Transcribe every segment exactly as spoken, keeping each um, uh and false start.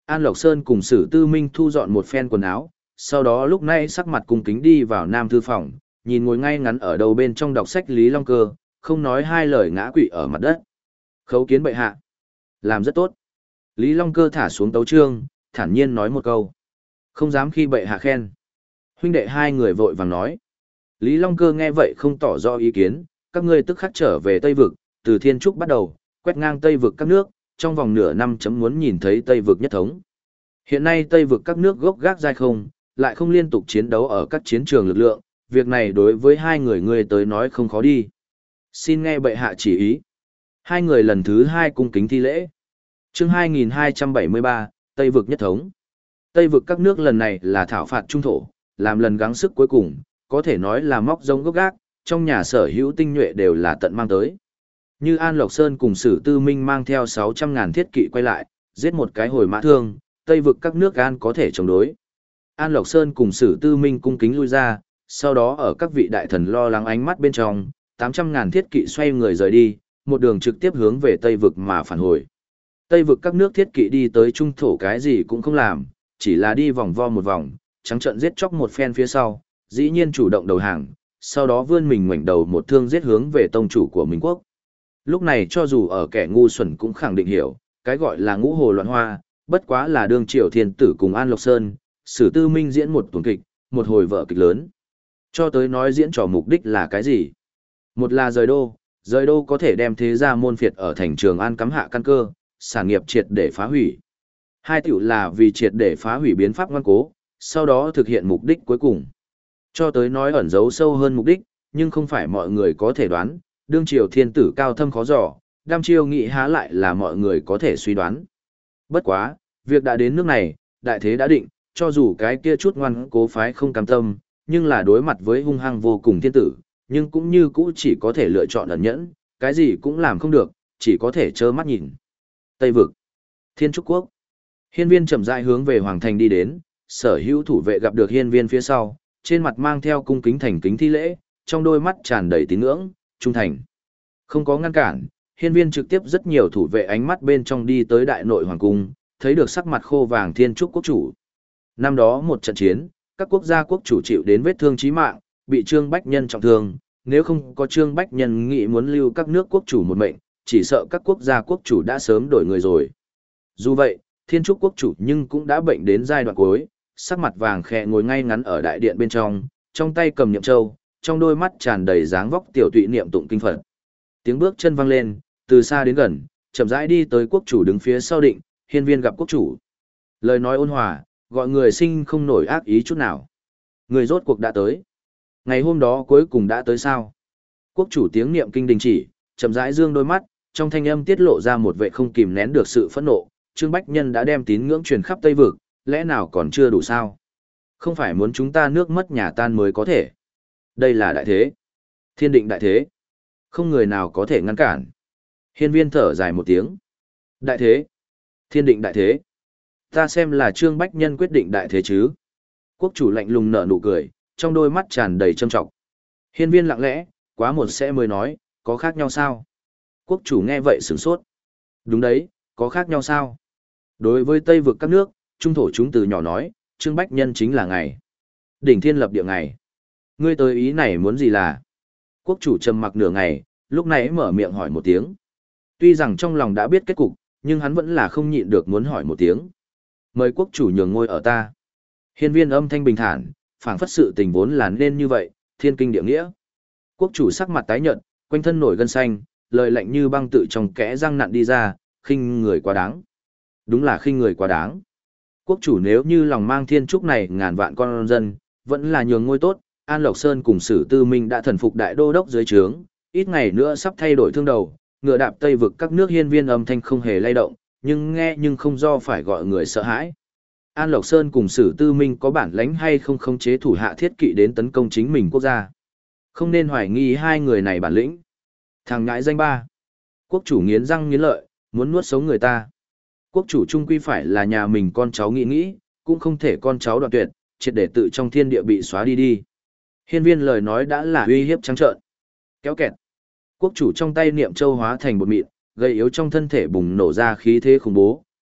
An Lộc Sơn cùng Sử Tư Minh thu dọn một phen quần áo, sau đó lúc này sắc mặt cung kính đi vào Nam Thư Phòng, nhìn ngồi ngay ngắn ở đầu bên trong đọc sách Lý Long Cơ, không nói hai lời ngã quỵ ở mặt đất. Khấu kiến bệ hạ. Làm rất tốt. Lý Long Cơ thả xuống tấu chương, thản nhiên nói một câu. Không dám khi bệ hạ khen. Huynh đệ hai người vội vàng nói. Lý Long Cơ nghe vậy không tỏ rõ ý kiến, các ngươi tức khắc trở về Tây Vực, từ Thiên Trúc bắt đầu, quét ngang Tây Vực các nước, trong vòng nửa năm chấm muốn nhìn thấy Tây Vực nhất thống. Hiện nay Tây Vực các nước gốc gác dai không, lại không liên tục chiến đấu ở các chiến trường lực lượng, việc này đối với hai người ngươi tới nói không khó đi. Xin nghe bệ hạ chỉ ý. Hai người lần thứ hai cung kính thi lễ. Chương hai nghìn hai trăm bảy mươi ba, Tây Vực nhất thống. Tây Vực các nước lần này là thảo phạt trung thổ, làm lần gắng sức cuối cùng, có thể nói là móc rông gốc gác, trong nhà sở hữu tinh nhuệ đều là tận mang tới. Như An Lộc Sơn cùng Sử Tư Minh mang theo sáu trăm ngàn thiết kỵ quay lại, giết một cái hồi mã thương, Tây Vực các nước An có thể chống đối. An Lộc Sơn cùng Sử Tư Minh cung kính lui ra, sau đó ở các vị đại thần lo lắng ánh mắt bên trong, tám trăm ngàn thiết kỵ xoay người rời đi, một đường trực tiếp hướng về Tây Vực mà phản hồi. Tây Vực các nước thiết kỵ đi tới trung thổ cái gì cũng không làm, chỉ là đi vòng vo một vòng, trắng trợn giết chóc một phen phía sau, dĩ nhiên chủ động đầu hàng, sau đó vươn mình ngoảnh đầu một thương giết hướng về tông chủ của Minh quốc. Lúc này cho dù ở kẻ ngu xuẩn cũng khẳng định hiểu, cái gọi là ngũ hồ loạn hoa, bất quá là đương triều thiên tử cùng An Lộc Sơn, Sử Tư Minh diễn một tuần kịch, một hồi vở kịch lớn. Cho tới nói diễn trò mục đích là cái gì? Một là rời đô, rời đô có thể đem thế gia môn phiệt ở thành Trường An cắm hạ căn cơ, sản nghiệp triệt để phá hủy. Hai tiểu là vì triệt để phá hủy biến pháp ngoan cố, sau đó thực hiện mục đích cuối cùng. Cho tới nói ẩn giấu sâu hơn mục đích, nhưng không phải mọi người có thể đoán, đương triều thiên tử cao thâm khó dò, đam chiêu nghị há lại là mọi người có thể suy đoán. Bất quá, việc đã đến nước này, đại thế đã định, cho dù cái kia chút ngoan cố phái không cam tâm, nhưng là đối mặt với hung hăng vô cùng thiên tử, nhưng cũng như cũ chỉ có thể lựa chọn ẩn nhẫn, cái gì cũng làm không được, chỉ có thể trơ mắt nhìn. Tây Vực, Thiên Trúc Quốc. Hiên Viên chậm rãi hướng về hoàng thành đi đến, sở hữu thủ vệ gặp được Hiên Viên phía sau, trên mặt mang theo cung kính thành kính thi lễ, trong đôi mắt tràn đầy tín ngưỡng, trung thành. Không có ngăn cản, Hiên Viên trực tiếp rất nhiều thủ vệ ánh mắt bên trong đi tới đại nội hoàng cung, thấy được sắc mặt khô vàng Thiên Trúc quốc chủ. Năm đó một trận chiến, các quốc gia quốc chủ chịu đến vết thương chí mạng, bị Trương Bách Nhân trọng thương, nếu không có Trương Bách Nhân nghĩ muốn lưu các nước quốc chủ một mệnh, chỉ sợ các quốc gia quốc chủ đã sớm đổi người rồi. Dù vậy, Thiên Trúc quốc chủ nhưng cũng đã bệnh đến giai đoạn cuối, sắc mặt vàng khẽ ngồi ngay ngắn ở đại điện bên trong, trong tay cầm niệm châu, trong đôi mắt tràn đầy dáng vóc tiểu tụy niệm tụng kinh Phật. Tiếng bước chân vang lên, từ xa đến gần, chậm rãi đi tới quốc chủ đứng phía sau định, Hiên Viên gặp quốc chủ. Lời nói ôn hòa, gọi người sinh không nổi ác ý chút nào. Người rốt cuộc đã tới. Ngày hôm đó cuối cùng đã tới sao? Quốc chủ tiếng niệm kinh đình chỉ, chậm rãi dương đôi mắt, trong thanh âm tiết lộ ra một vẻ không kìm nén được sự phẫn nộ. Trương Bách Nhân đã đem tín ngưỡng truyền khắp Tây Vực, lẽ nào còn chưa đủ sao? Không phải muốn chúng ta nước mất nhà tan mới có thể. Đây là đại thế. Thiên định đại thế. Không người nào có thể ngăn cản. Hiên Viên thở dài một tiếng. Đại thế. Thiên định đại thế. Ta xem là Trương Bách Nhân quyết định đại thế chứ. Quốc chủ lạnh lùng nở nụ cười, trong đôi mắt tràn đầy trâm trọng. Hiên Viên lặng lẽ, quá một sẽ mới nói, có khác nhau sao? Quốc chủ nghe vậy sửng sốt. Đúng đấy, có khác nhau sao? Đối với Tây Vực các nước, trung thổ chúng từ nhỏ nói, Trương Bách Nhân chính là ngày. Đỉnh thiên lập địa ngày. Ngươi tới ý này muốn gì là? Quốc chủ trầm mặc nửa ngày, lúc này mở miệng hỏi một tiếng. Tuy rằng trong lòng đã biết kết cục, nhưng hắn vẫn là không nhịn được muốn hỏi một tiếng. Mời quốc chủ nhường ngôi ở ta. Hiên Viên âm thanh bình thản, phảng phất sự tình vốn là nên như vậy, thiên kinh địa nghĩa. Quốc chủ sắc mặt tái nhợt, quanh thân nổi gân xanh, lời lạnh như băng tự trong kẽ răng nặn đi ra, khinh người quá đáng. Đúng là khinh người quá đáng. Quốc chủ nếu như lòng mang thiên trúc này ngàn vạn con dân, vẫn là nhường ngôi tốt, An Lộc Sơn cùng Sử Tư Minh đã thần phục đại đô đốc dưới trướng, ít ngày nữa sắp thay đổi thương đầu, ngựa đạp Tây Vực các nước. Hiên Viên âm thanh không hề lay động, nhưng nghe nhưng không do phải gọi người sợ hãi. An Lộc Sơn cùng Sử Tư Minh có bản lãnh hay không khống chế thủ hạ thiết kỵ đến tấn công chính mình quốc gia. Không nên hoài nghi hai người này bản lĩnh. Thằng ngãi danh ba. Quốc chủ nghiến răng nghiến lợi, muốn nuốt sống người ta. Quốc chủ trung quy phải là nhà mình con cháu nghĩ nghĩ, cũng không thể con cháu đoạn tuyệt, triệt để tự trong thiên địa bị xóa đi đi. Hiên Viên lời nói đã là uy hiếp trắng trợn. Kéo kẹt. Quốc chủ trong tay niệm châu hóa thành bột mịn, gây yếu trong thân thể bùng nổ ra khí thế khủng bố,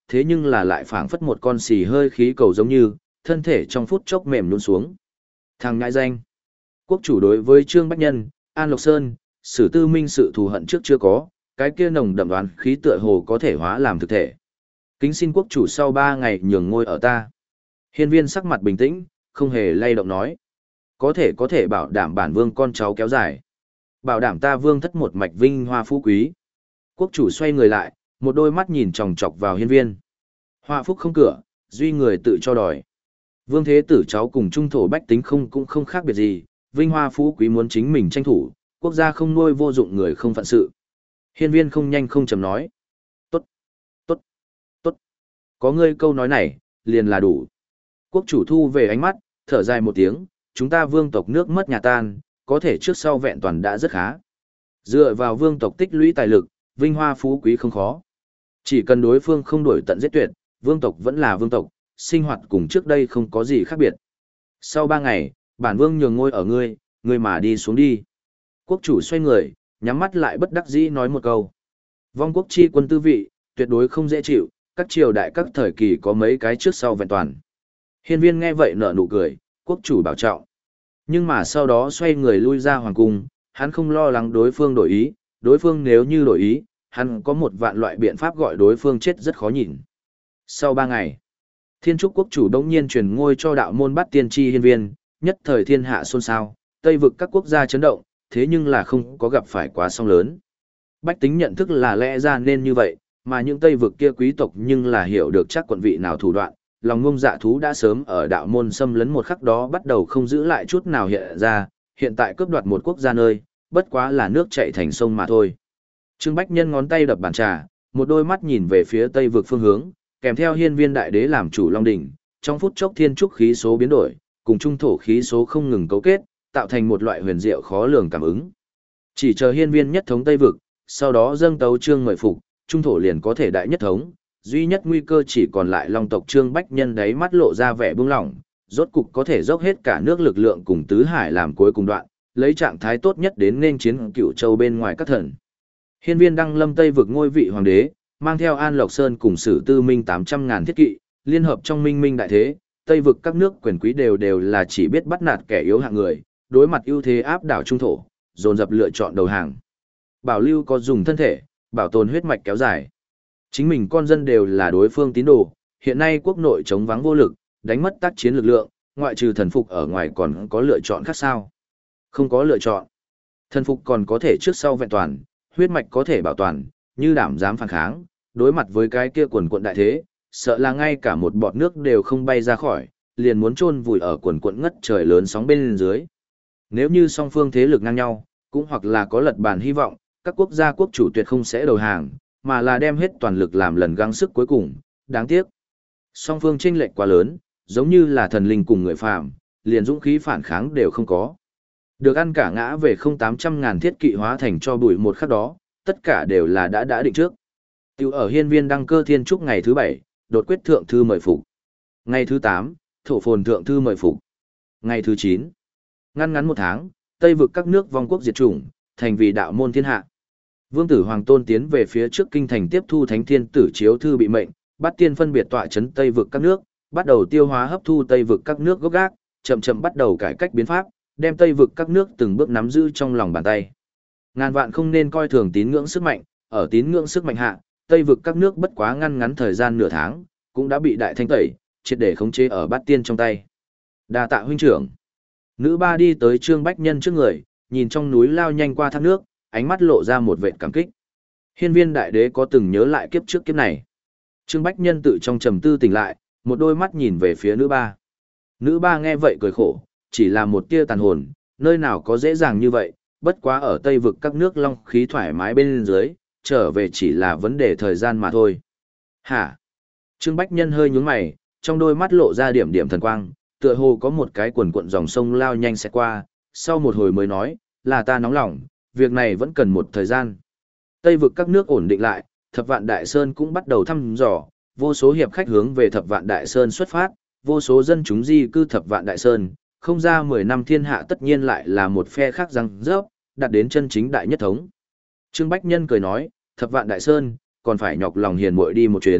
thế nhưng là lại phảng phất một con xì hơi khí cầu giống như, thân thể trong phút chốc mềm nhũn xuống. Thằng ngại danh. Quốc chủ đối với Trương Bách Nhân, An Lộc Sơn, Sử Tư Minh sự thù hận trước chưa có, cái kia nồng đậm đoán khí tựa hồ có thể hóa làm thực thể. Kính xin quốc chủ sau ba ngày nhường ngôi ở ta. Hiên viên sắc mặt bình tĩnh, không hề lay động nói. Có thể có thể bảo đảm bản vương con cháu kéo dài. Bảo đảm ta vương thất một mạch vinh hoa phú quý. Quốc chủ xoay người lại, một đôi mắt nhìn chòng chọc vào hiên viên. Hoa phúc không cửa, duy người tự cho đòi. Vương thế tử cháu cùng trung thổ bách tính không cũng không khác biệt gì, vinh hoa phú quý muốn chính mình tranh thủ, quốc gia không nuôi vô dụng người không phận sự. Hiên viên không nhanh không chậm nói. Tốt, tốt, tốt. Có ngươi câu nói này, liền là đủ. Quốc chủ thu về ánh mắt, thở dài một tiếng, chúng ta vương tộc nước mất nhà tan, có thể trước sau vẹn toàn đã rất khá. Dựa vào vương tộc tích lũy tài lực, vinh hoa phú quý không khó. Chỉ cần đối phương không đổi tận giết tuyệt, vương tộc vẫn là vương tộc, sinh hoạt cùng trước đây không có gì khác biệt. Sau ba ngày, bản vương nhường ngôi ở ngươi, ngươi mà đi xuống đi. Quốc chủ xoay người, nhắm mắt lại bất đắc dĩ nói một câu. Vong quốc chi quân tư vị, tuyệt đối không dễ chịu, các triều đại các thời kỳ có mấy cái trước sau vẹn toàn. Hiên viên nghe vậy nở nụ cười, quốc chủ bảo trọng. Nhưng mà sau đó xoay người lui ra hoàng cung, hắn không lo lắng đối phương đổi ý, đối phương nếu như đổi ý, hắn có một vạn loại biện pháp gọi đối phương chết rất khó nhìn. Sau ba ngày, Thiên Trúc quốc chủ đống nhiên truyền ngôi cho đạo môn Bát Tiên Tri Hiên viên, nhất thời thiên hạ xôn xao, Tây vực các quốc gia chấn động, thế nhưng là không có gặp phải quá song lớn. Bách tính nhận thức là lẽ ra nên như vậy, mà những Tây vực kia quý tộc nhưng là hiểu được chắc quận vị nào thủ đoạn, lòng ngông dạ thú đã sớm ở đạo môn xâm lấn một khắc đó bắt đầu không giữ lại chút nào hiện ra, hiện tại cướp đoạt một quốc gia nơi, bất quá là nước chảy thành sông mà thôi. Trương Bách Nhân ngón tay đập bàn trà, một đôi mắt nhìn về phía Tây vực phương hướng, kèm theo hiên viên đại đế làm chủ Long Đỉnh, trong phút chốc thiên trúc khí số biến đổi, cùng trung thổ khí số không ngừng cấu kết, tạo thành một loại huyền diệu khó lường cảm ứng. Chỉ chờ hiên viên nhất thống Tây vực, sau đó dâng tấu trương mời phục, trung thổ liền có thể đại nhất thống, duy nhất nguy cơ chỉ còn lại Long tộc Trương Bách Nhân đấy mắt lộ ra vẻ buông lỏng, rốt cục có thể dốc hết cả nước lực lượng cùng tứ hải làm cuối cùng đoạn, lấy trạng thái tốt nhất đến nên chiến Cửu Châu bên ngoài các thần. Hiên viên đăng lâm Tây vực ngôi vị hoàng đế, mang theo An Lộc Sơn cùng Sử Tư Minh tám trăm ngàn thiết kỵ, liên hợp trong minh minh đại thế, Tây vực các nước quyền quý đều đều là chỉ biết bắt nạt kẻ yếu hạng người, đối mặt ưu thế áp đảo trung thổ, dồn dập lựa chọn đầu hàng. Bảo lưu có dùng thân thể, bảo tồn huyết mạch kéo dài. Chính mình con dân đều là đối phương tín đồ, hiện nay quốc nội chống vắng vô lực, đánh mất tác chiến lực lượng, ngoại trừ thần phục ở ngoài còn có lựa chọn khác sao? Không có lựa chọn. Thần phục còn có thể trước sau vẹn toàn, huyết mạch có thể bảo toàn, như đảm dám phản kháng, đối mặt với cái kia quần quận đại thế, sợ là ngay cả một bọt nước đều không bay ra khỏi, liền muốn chôn vùi ở quần quận ngất trời lớn sóng bên dưới. Nếu như song phương thế lực ngang nhau, cũng hoặc là có lật bàn hy vọng, các quốc gia quốc chủ tuyệt không sẽ đầu hàng, mà là đem hết toàn lực làm lần gắng sức cuối cùng, đáng tiếc. Song phương chênh lệch quá lớn, giống như là thần linh cùng người phàm, liền dũng khí phản kháng đều không có. Được ăn cả ngã về không tám trăm ngàn thiết kỵ hóa thành cho bụi một khắc đó, tất cả đều là đã đã định trước. Tiểu ở hiên viên đăng cơ thiên trúc ngày thứ bảy, đột quyết thượng thư mời phục. Ngày thứ tám, thổ phồn thượng thư mời phục. Ngày thứ chín, ngăn ngắn một tháng, Tây vực các nước vong quốc diệt chủng, thành vì đạo môn thiên hạ. Vương tử Hoàng Tôn tiến về phía trước kinh thành tiếp thu thánh thiên tử chiếu thư bị mệnh, bắt tiên phân biệt tọa chấn Tây vực các nước, bắt đầu tiêu hóa hấp thu Tây vực các nước gốc gác, chậm chậm bắt đầu cải cách biến pháp, đem Tây vực các nước từng bước nắm giữ trong lòng bàn tay. Ngàn vạn không nên coi thường tín ngưỡng sức mạnh, ở tín ngưỡng sức mạnh hạ, Tây vực các nước bất quá ngăn ngắn thời gian nửa tháng, cũng đã bị đại thanh tẩy, triệt để khống chế ở bát tiên trong tay. Đa tạ huynh trưởng. Nữ ba đi tới Trương Bách Nhân trước người, nhìn trong núi lao nhanh qua thác nước, ánh mắt lộ ra một vệt cảm kích. Hiên viên đại đế có từng nhớ lại kiếp trước kiếp này. Trương Bách Nhân tự trong trầm tư tỉnh lại, một đôi mắt nhìn về phía nữ ba. Nữ ba nghe vậy cười khổ, chỉ là một tia tàn hồn, nơi nào có dễ dàng như vậy, bất quá ở Tây vực các nước long khí thoải mái bên dưới, trở về chỉ là vấn đề thời gian mà thôi. Hả? Trương Bách Nhân hơi nhướng mày, trong đôi mắt lộ ra điểm điểm thần quang, tựa hồ có một cái quần cuộn dòng sông lao nhanh sẽ qua, sau một hồi mới nói, là ta nóng lòng, việc này vẫn cần một thời gian. Tây vực các nước ổn định lại, Thập Vạn Đại Sơn cũng bắt đầu thăm dò, vô số hiệp khách hướng về Thập Vạn Đại Sơn xuất phát, vô số dân chúng di cư Thập Vạn Đại Sơn, không ra mười năm thiên hạ tất nhiên lại là một phe khác răng rớp, đạt đến chân chính đại nhất thống. Trương Bách Nhân cười nói, Thập Vạn Đại Sơn, còn phải nhọc lòng hiền muội đi một chuyến,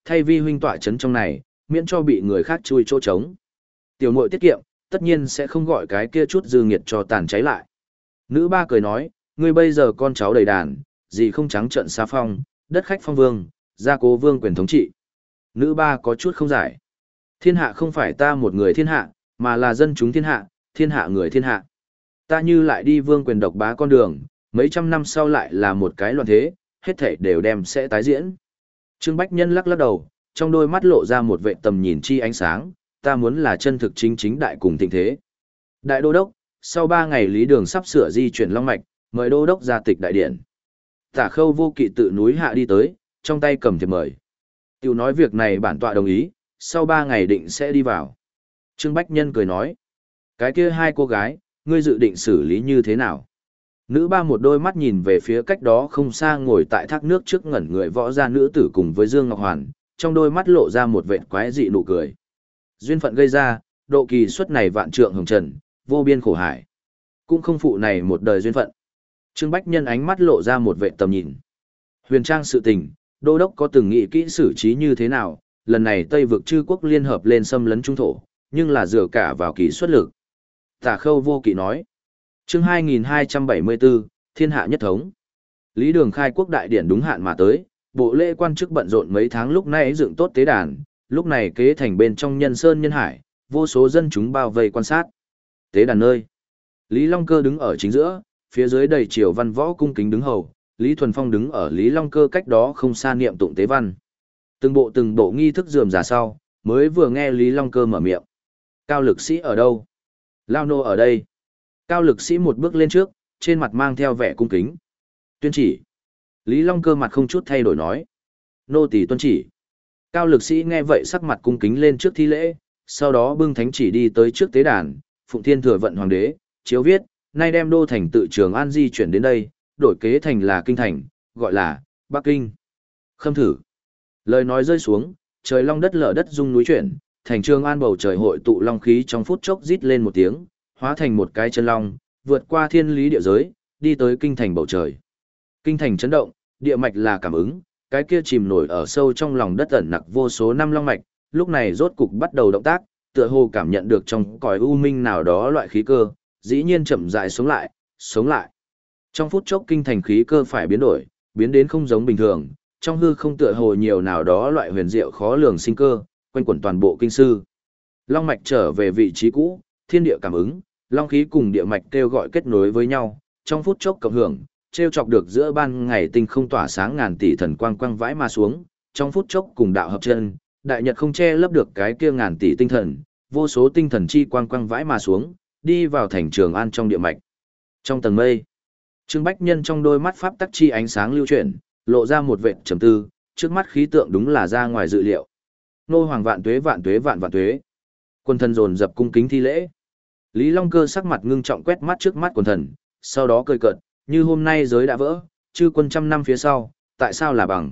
thay vi huynh tọa chấn trong này, miễn cho bị người khác chui chỗ trống. Tiểu muội tiết kiệm, tất nhiên sẽ không gọi cái kia chút dư nghiệt cho tàn cháy lại. Nữ ba cười nói, ngươi bây giờ con cháu đầy đàn, gì không trắng trợn xá phong, đất khách phong vương, gia cố vương quyền thống trị. Nữ ba có chút không giải. Thiên hạ không phải ta một người thiên hạ, mà là dân chúng thiên hạ, thiên hạ người thiên hạ. Ta như lại đi vương quyền độc bá con đường, mấy trăm năm sau lại là một cái loạn thế, hết thảy đều đem sẽ tái diễn. Trương Bách Nhân lắc lắc đầu, trong đôi mắt lộ ra một vệ tầm nhìn chi ánh sáng, ta muốn là chân thực chính chính đại cùng thịnh thế. Đại đô đốc, sau ba ngày Lý Đường sắp sửa di chuyển Long Mạch, mời đô đốc ra tịch đại điện. Tả Khâu Vô Kỵ tự núi hạ đi tới, trong tay cầm thiệp mời. Tiểu nói việc này bản tọa đồng ý, sau ba ngày định sẽ đi vào. Trương Bách Nhân cười nói, cái kia hai cô gái, ngươi dự định xử lý như thế nào? Nữ ba một đôi mắt nhìn về phía cách đó không xa ngồi tại thác nước trước ngẩn người võ gia nữ tử cùng với Dương Ngọc Hoàn, trong đôi mắt lộ ra một vệt quái dị nụ cười. Duyên phận gây ra, độ kỳ suất này vạn trượng hồng trần, vô biên khổ hải. Cũng không phụ này một đời duyên phận. Trương Bách Nhân ánh mắt lộ ra một vệt tầm nhìn. Huyền trang sự tình, đô đốc có từng nghĩ kỹ xử trí như thế nào, lần này Tây vực chư quốc liên hợp lên xâm lấn trung thổ, nhưng là dựa cả vào kỳ xuất lực. Tả Khâu Vô Kỵ nói. Chương hai nghìn hai trăm bảy mươi bốn, Thiên hạ nhất thống. Lý Đường khai quốc đại điển đúng hạn mà tới, bộ lễ quan chức bận rộn mấy tháng lúc này dựng tốt tế đàn, lúc này kế thành bên trong nhân sơn nhân hải, vô số dân chúng bao vây quan sát. Tế đàn nơi. Lý Long Cơ đứng ở chính giữa, phía dưới đầy triều văn võ cung kính đứng hầu, Lý Thuần Phong đứng ở Lý Long Cơ cách đó không xa niệm tụng tế văn. Từng bộ từng bộ nghi thức rườm rà sau, mới vừa nghe Lý Long Cơ mở miệng. Cao lực sĩ ở đâu? Lao nô ở đây. Cao lực sĩ một bước lên trước, trên mặt mang theo vẻ cung kính. Tuyên chỉ. Lý Long Cơ mặt không chút thay đổi nói. Nô tỳ tuân chỉ. Cao lực sĩ nghe vậy sắc mặt cung kính lên trước thi lễ, sau đó bưng thánh chỉ đi tới trước tế đàn, Phụng Thiên Thừa Vận Hoàng đế, chiếu viết, nay đem đô thành tự Trường An di chuyển đến đây, đổi kế thành là Kinh Thành, gọi là Bắc Kinh. Khâm thử. Lời nói rơi xuống, trời long đất lở đất rung núi chuyển, thành Trường An bầu trời hội tụ long khí trong phút chốc rít lên một tiếng, hóa thành một cái chân long, vượt qua thiên lý địa giới, đi tới kinh thành bầu trời. Kinh thành chấn động, địa mạch là cảm ứng, cái kia chìm nổi ở sâu trong lòng đất ẩn nặc vô số năm long mạch, lúc này rốt cục bắt đầu động tác, tựa hồ cảm nhận được trong cõi u minh nào đó loại khí cơ, dĩ nhiên chậm rãi sống lại, sống lại. Trong phút chốc kinh thành khí cơ phải biến đổi, biến đến không giống bình thường, trong hư không tựa hồ nhiều nào đó loại huyền diệu khó lường sinh cơ, quanh quẩn toàn bộ kinh sư. Long mạch trở về vị trí cũ, thiên địa cảm ứng, long khí cùng địa mạch kêu gọi kết nối với nhau, trong phút chốc cộng hưởng, treo chọc được giữa ban ngày tinh không tỏa sáng ngàn tỷ thần quang quang vãi mà xuống, trong phút chốc cùng đạo hợp chân, đại nhật không che lấp được cái kia ngàn tỷ tinh thần, vô số tinh thần chi quang quang vãi mà xuống, đi vào thành Trường An trong địa mạch. Trong tầng mây, Trương Bách Nhân trong đôi mắt pháp tắc chi ánh sáng lưu chuyển, lộ ra một vệt trầm tư, trước mắt khí tượng đúng là ra ngoài dự liệu. Nô hoàng vạn tuế vạn tuế vạn vạn tuế. Quân thần dồn dập cung kính thi lễ. Lý Long Cơ sắc mặt ngưng trọng quét mắt trước mắt quần thần, sau đó cười cợt, như hôm nay giới đã vỡ, chư quân trăm năm phía sau, tại sao là bằng?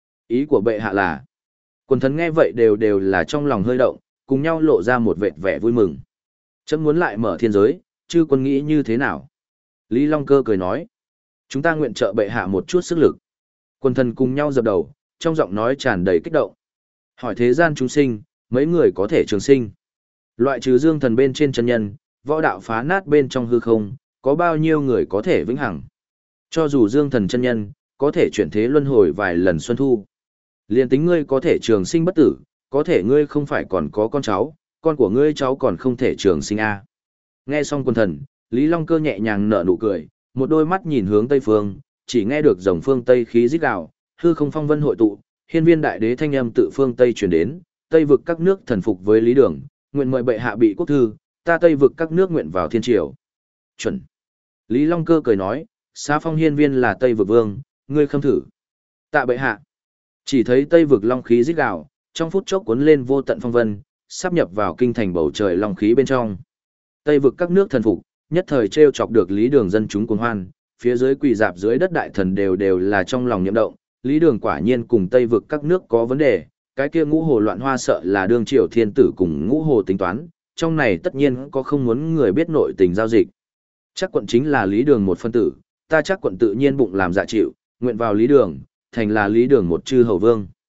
Ý của bệ hạ là, quần thần nghe vậy đều đều là trong lòng hơi động, cùng nhau lộ ra một vệt vẻ vui mừng. Chấm muốn lại mở thiên giới, chư quân nghĩ như thế nào? Lý Long Cơ cười nói, chúng ta nguyện trợ bệ hạ một chút sức lực. Quần thần cùng nhau dập đầu, trong giọng nói tràn đầy kích động. Hỏi thế gian chúng sinh, mấy người có thể trường sinh? Loại trừ dương thần bên trên chân nhân, võ đạo phá nát bên trong hư không, có bao nhiêu người có thể vĩnh hằng? Cho dù dương thần chân nhân, có thể chuyển thế luân hồi vài lần xuân thu. Liên tính ngươi có thể trường sinh bất tử, có thể ngươi không phải còn có con cháu, con của ngươi cháu còn không thể trường sinh a. À. Nghe xong quần thần, Lý Long Cơ nhẹ nhàng nở nụ cười, một đôi mắt nhìn hướng tây phương, chỉ nghe được dòng phương tây khí rít gào, hư không phong vân hội tụ, hiên viên đại đế thanh âm tự phương tây truyền đến, tây vực các nước thần phục với Lý Đường, nguyện mời bệ hạ bị quốc thư, ta tây vực các nước nguyện vào thiên triều. Chuẩn. Lý Long Cơ cười nói, xá phong hiên viên là tây vực vương, ngươi khâm thử. Tạ bệ hạ. Chỉ thấy tây vực long khí rít gào, trong phút chốc cuốn lên vô tận phong vân, sắp nhập vào kinh thành bầu trời long khí bên trong. Tây vực các nước thần phục, nhất thời trêu chọc được Lý Đường dân chúng cuồng hoan, phía dưới quỳ dạp dưới đất đại thần đều đều là trong lòng nhậm động, Lý Đường quả nhiên cùng Tây vực các nước có vấn đề, cái kia ngũ hồ loạn hoa sợ là đương triều thiên tử cùng ngũ hồ tính toán, trong này tất nhiên có không muốn người biết nội tình giao dịch. Chắc quận chính là Lý Đường một phân tử, ta chắc quận tự nhiên bụng làm dạ chịu, nguyện vào Lý Đường, thành là Lý Đường một chư hầu vương.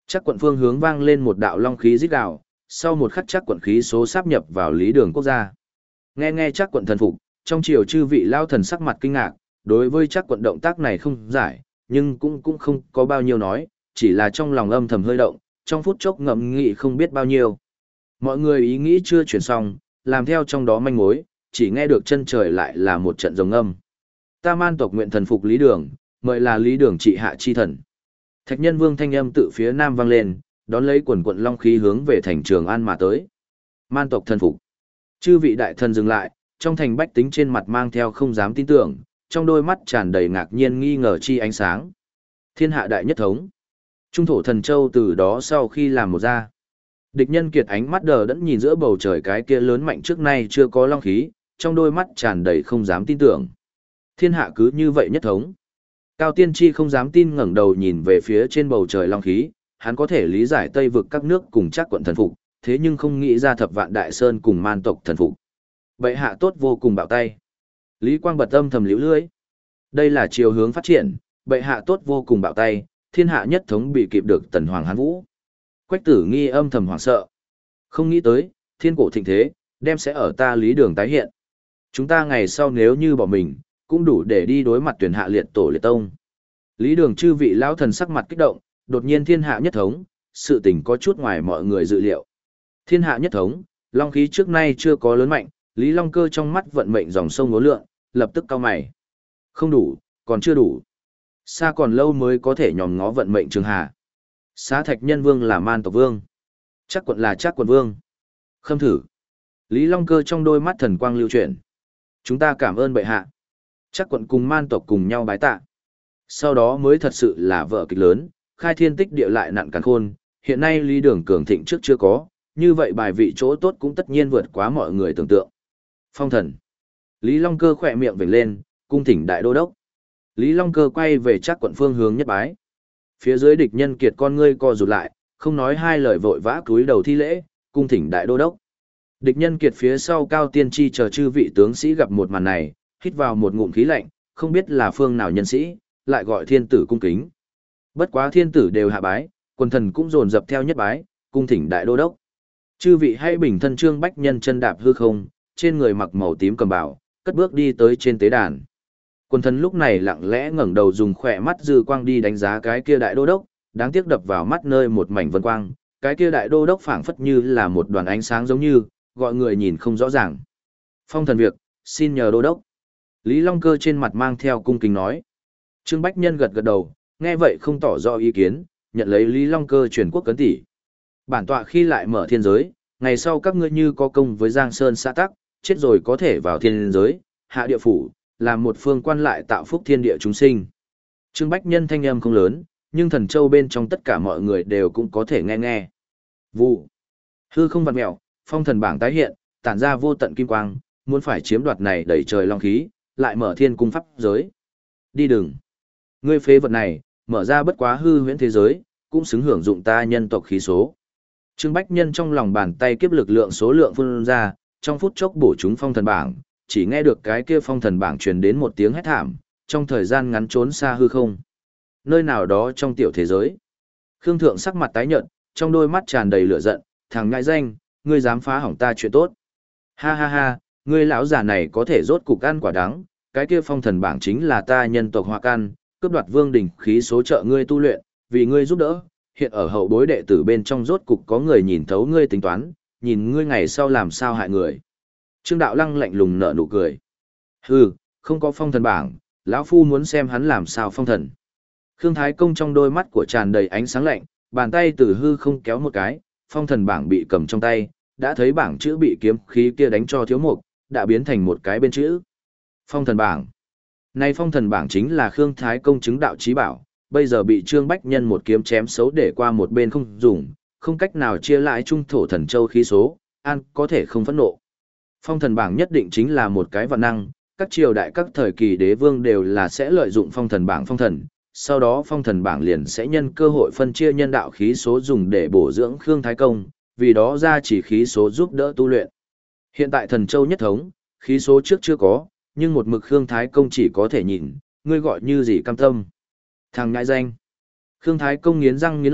Chắc quận phương hướng vang lên một đạo long khí rít gào, sau một khắc chắc quận khí số sáp nhập vào lý đường quốc gia. Nghe nghe chắc quận thần phục, trong triều chư vị lao thần sắc mặt kinh ngạc, đối với chắc quận động tác này không giải, nhưng cũng cũng không có bao nhiêu nói, chỉ là trong lòng âm thầm hơi động, trong phút chốc ngậm nghị không biết bao nhiêu. Mọi người ý nghĩ chưa chuyển xong, làm theo trong đó manh mối, chỉ nghe được chân trời lại là một trận rồng âm. Ta man tộc nguyện thần phục lý đường, mời là lý đường trị hạ chi thần. Thạch Nhân Vương thanh âm tự phía nam vang lên, đón lấy quần quận long khí hướng về thành Trường An mà tới. Man tộc thần phục. Chư vị đại thần dừng lại, trong thành bách tính trên mặt mang theo không dám tin tưởng, trong đôi mắt tràn đầy ngạc nhiên nghi ngờ chi ánh sáng. Thiên hạ đại nhất thống. Trung thổ thần châu từ đó sau khi làm một ra. Địch Nhân Kiệt ánh mắt đờ đẫn nhìn giữa bầu trời cái kia lớn mạnh trước nay chưa có long khí, trong đôi mắt tràn đầy không dám tin tưởng. Thiên hạ cứ như vậy nhất thống. Cao Tiên Tri không dám tin ngẩng đầu nhìn về phía trên bầu trời long khí, hắn có thể lý giải Tây vực các nước cùng chắc quận thần phục, thế nhưng không nghĩ ra thập vạn đại sơn cùng man tộc thần phục. Bệ hạ tốt vô cùng bảo tay. Lý Quang bật âm thầm liễu lưỡi. Đây là chiều hướng phát triển, bệ hạ tốt vô cùng bảo tay, thiên hạ nhất thống bị kịp được tần hoàng hán vũ. Quách Tử Nghi âm thầm hoảng sợ. Không nghĩ tới, thiên cổ thịnh thế, đem sẽ ở ta lý đường tái hiện. Chúng ta ngày sau nếu như bỏ mình, cũng đủ để đi đối mặt tuyển hạ liệt tổ liệt tông. Lý đường chư vị lão thần sắc mặt kích động, đột nhiên thiên hạ nhất thống, sự tình có chút ngoài mọi người dự liệu. Thiên hạ nhất thống, long khí trước nay chưa có lớn mạnh, Lý Long Cơ trong mắt vận mệnh dòng sông ngố lượn, lập tức cau mày. Không đủ, còn chưa đủ. Xa còn lâu mới có thể nhòm ngó vận mệnh trường hà. Xá Thạch Nhân Vương là man tộc vương. Chắc quận là chắc quận vương. Khâm thử. Lý Long Cơ trong đôi mắt thần quang lưu chuyển. Chúng ta cảm ơn bệ hạ. Chắc quận cùng man tộc cùng nhau bái tạ. Sau đó mới thật sự là vở kịch lớn, khai thiên tích địa lại nặn càn khôn, hiện nay Lý Đường cường thịnh trước chưa có, như vậy bài vị chỗ tốt cũng tất nhiên vượt quá mọi người tưởng tượng. Phong thần. Lý Long Cơ khỏe miệng vểnh lên, cung thỉnh đại đô đốc. Lý Long Cơ quay về chắc quận phương hướng nhất bái. Phía dưới Địch Nhân Kiệt con ngươi co rụt lại, không nói hai lời vội vã cúi đầu thi lễ, cung thỉnh đại đô đốc. Địch Nhân Kiệt phía sau Cao Tiên Tri chờ chư vị tướng sĩ gặp một màn này, hít vào một ngụm khí lạnh, không biết là phương nào nhân sĩ, lại gọi thiên tử cung kính. Bất quá thiên tử đều hạ bái, quần thần cũng dồn dập theo nhất bái, cung thỉnh đại đô đốc. Chư vị hay bình thân Trương Bách Nhân chân đạp hư không, trên người mặc màu tím cầm bảo, cất bước đi tới trên tế đàn. Quần thần lúc này lặng lẽ ngẩng đầu dùng khỏe mắt dư quang đi đánh giá cái kia đại đô đốc, đáng tiếc đập vào mắt nơi một mảnh vân quang, cái kia đại đô đốc phảng phất như là một đoàn ánh sáng giống như, gọi người nhìn không rõ ràng. Phong thần việc, xin nhờ đô đốc. Lý Long Cơ trên mặt mang theo cung kính nói. Trương Bách Nhân gật gật đầu, nghe vậy không tỏ rõ ý kiến, nhận lấy Lý Long Cơ truyền quốc cấn tỷ. Bản tọa khi lại mở thiên giới, ngày sau các ngươi như có công với Giang Sơn xã tắc, chết rồi có thể vào thiên giới, hạ địa phủ, làm một phương quan lại tạo phúc thiên địa chúng sinh. Trương Bách Nhân thanh âm không lớn, nhưng thần châu bên trong tất cả mọi người đều cũng có thể nghe nghe. Vụ. Hư không vặn mèo, phong thần bảng tái hiện, tản ra vô tận kim quang, muốn phải chiếm đoạt này đẩy trời long khí, lại mở thiên cung pháp giới. Đi đừng. Ngươi phế vật này, mở ra bất quá hư huyễn thế giới, cũng xứng hưởng dụng ta nhân tộc khí số. Trương Bách Nhân trong lòng bàn tay kiếp lực lượng số lượng phun ra, trong phút chốc bổ chúng phong thần bảng, chỉ nghe được cái kia phong thần bảng truyền đến một tiếng hét thảm, trong thời gian ngắn trốn xa hư không. Nơi nào đó trong tiểu thế giới. Khương Thượng sắc mặt tái nhợt, trong đôi mắt tràn đầy lửa giận, thằng ngại danh, ngươi dám phá hỏng ta chuyện tốt. Ha ha ha, ngươi lão già này có thể rốt cục ăn quả đắng, cái kia phong thần bảng chính là ta nhân tộc Hoa Can, cướp đoạt vương đỉnh khí số trợ ngươi tu luyện, vì ngươi giúp đỡ, hiện ở hậu bối đệ tử bên trong rốt cục có người nhìn thấu ngươi tính toán, nhìn ngươi ngày sau làm sao hại người. Trương Đạo Lăng lạnh lùng nở nụ cười. Hừ, không có phong thần bảng, lão phu muốn xem hắn làm sao phong thần. Khương Thái Công trong đôi mắt của tràn đầy ánh sáng lạnh, bàn tay từ hư không kéo một cái, phong thần bảng bị cầm trong tay, đã thấy bảng chữ bị kiếm khí kia đánh cho thiếu mục, đã biến thành một cái bên chữ. Phong thần bảng. Này phong thần bảng chính là Khương Thái Công chứng đạo chí bảo, bây giờ bị Trương Bách Nhân một kiếm chém xấu để qua một bên không dùng, không cách nào chia lại trung thổ thần châu khí số, an có thể không phẫn nộ. Phong thần bảng nhất định chính là một cái vạn năng, các triều đại các thời kỳ đế vương đều là sẽ lợi dụng phong thần bảng phong thần, sau đó phong thần bảng liền sẽ nhân cơ hội phân chia nhân đạo khí số dùng để bổ dưỡng Khương Thái Công, vì đó ra chỉ khí số giúp đỡ tu luyện. Hiện tại thần châu nhất thống, khí số trước chưa có, nhưng một mực Khương Thái Công chỉ có thể nhìn, ngươi gọi như gì cam tâm. Thằng ngại danh. Khương Thái Công nghiến răng nghiến lợi,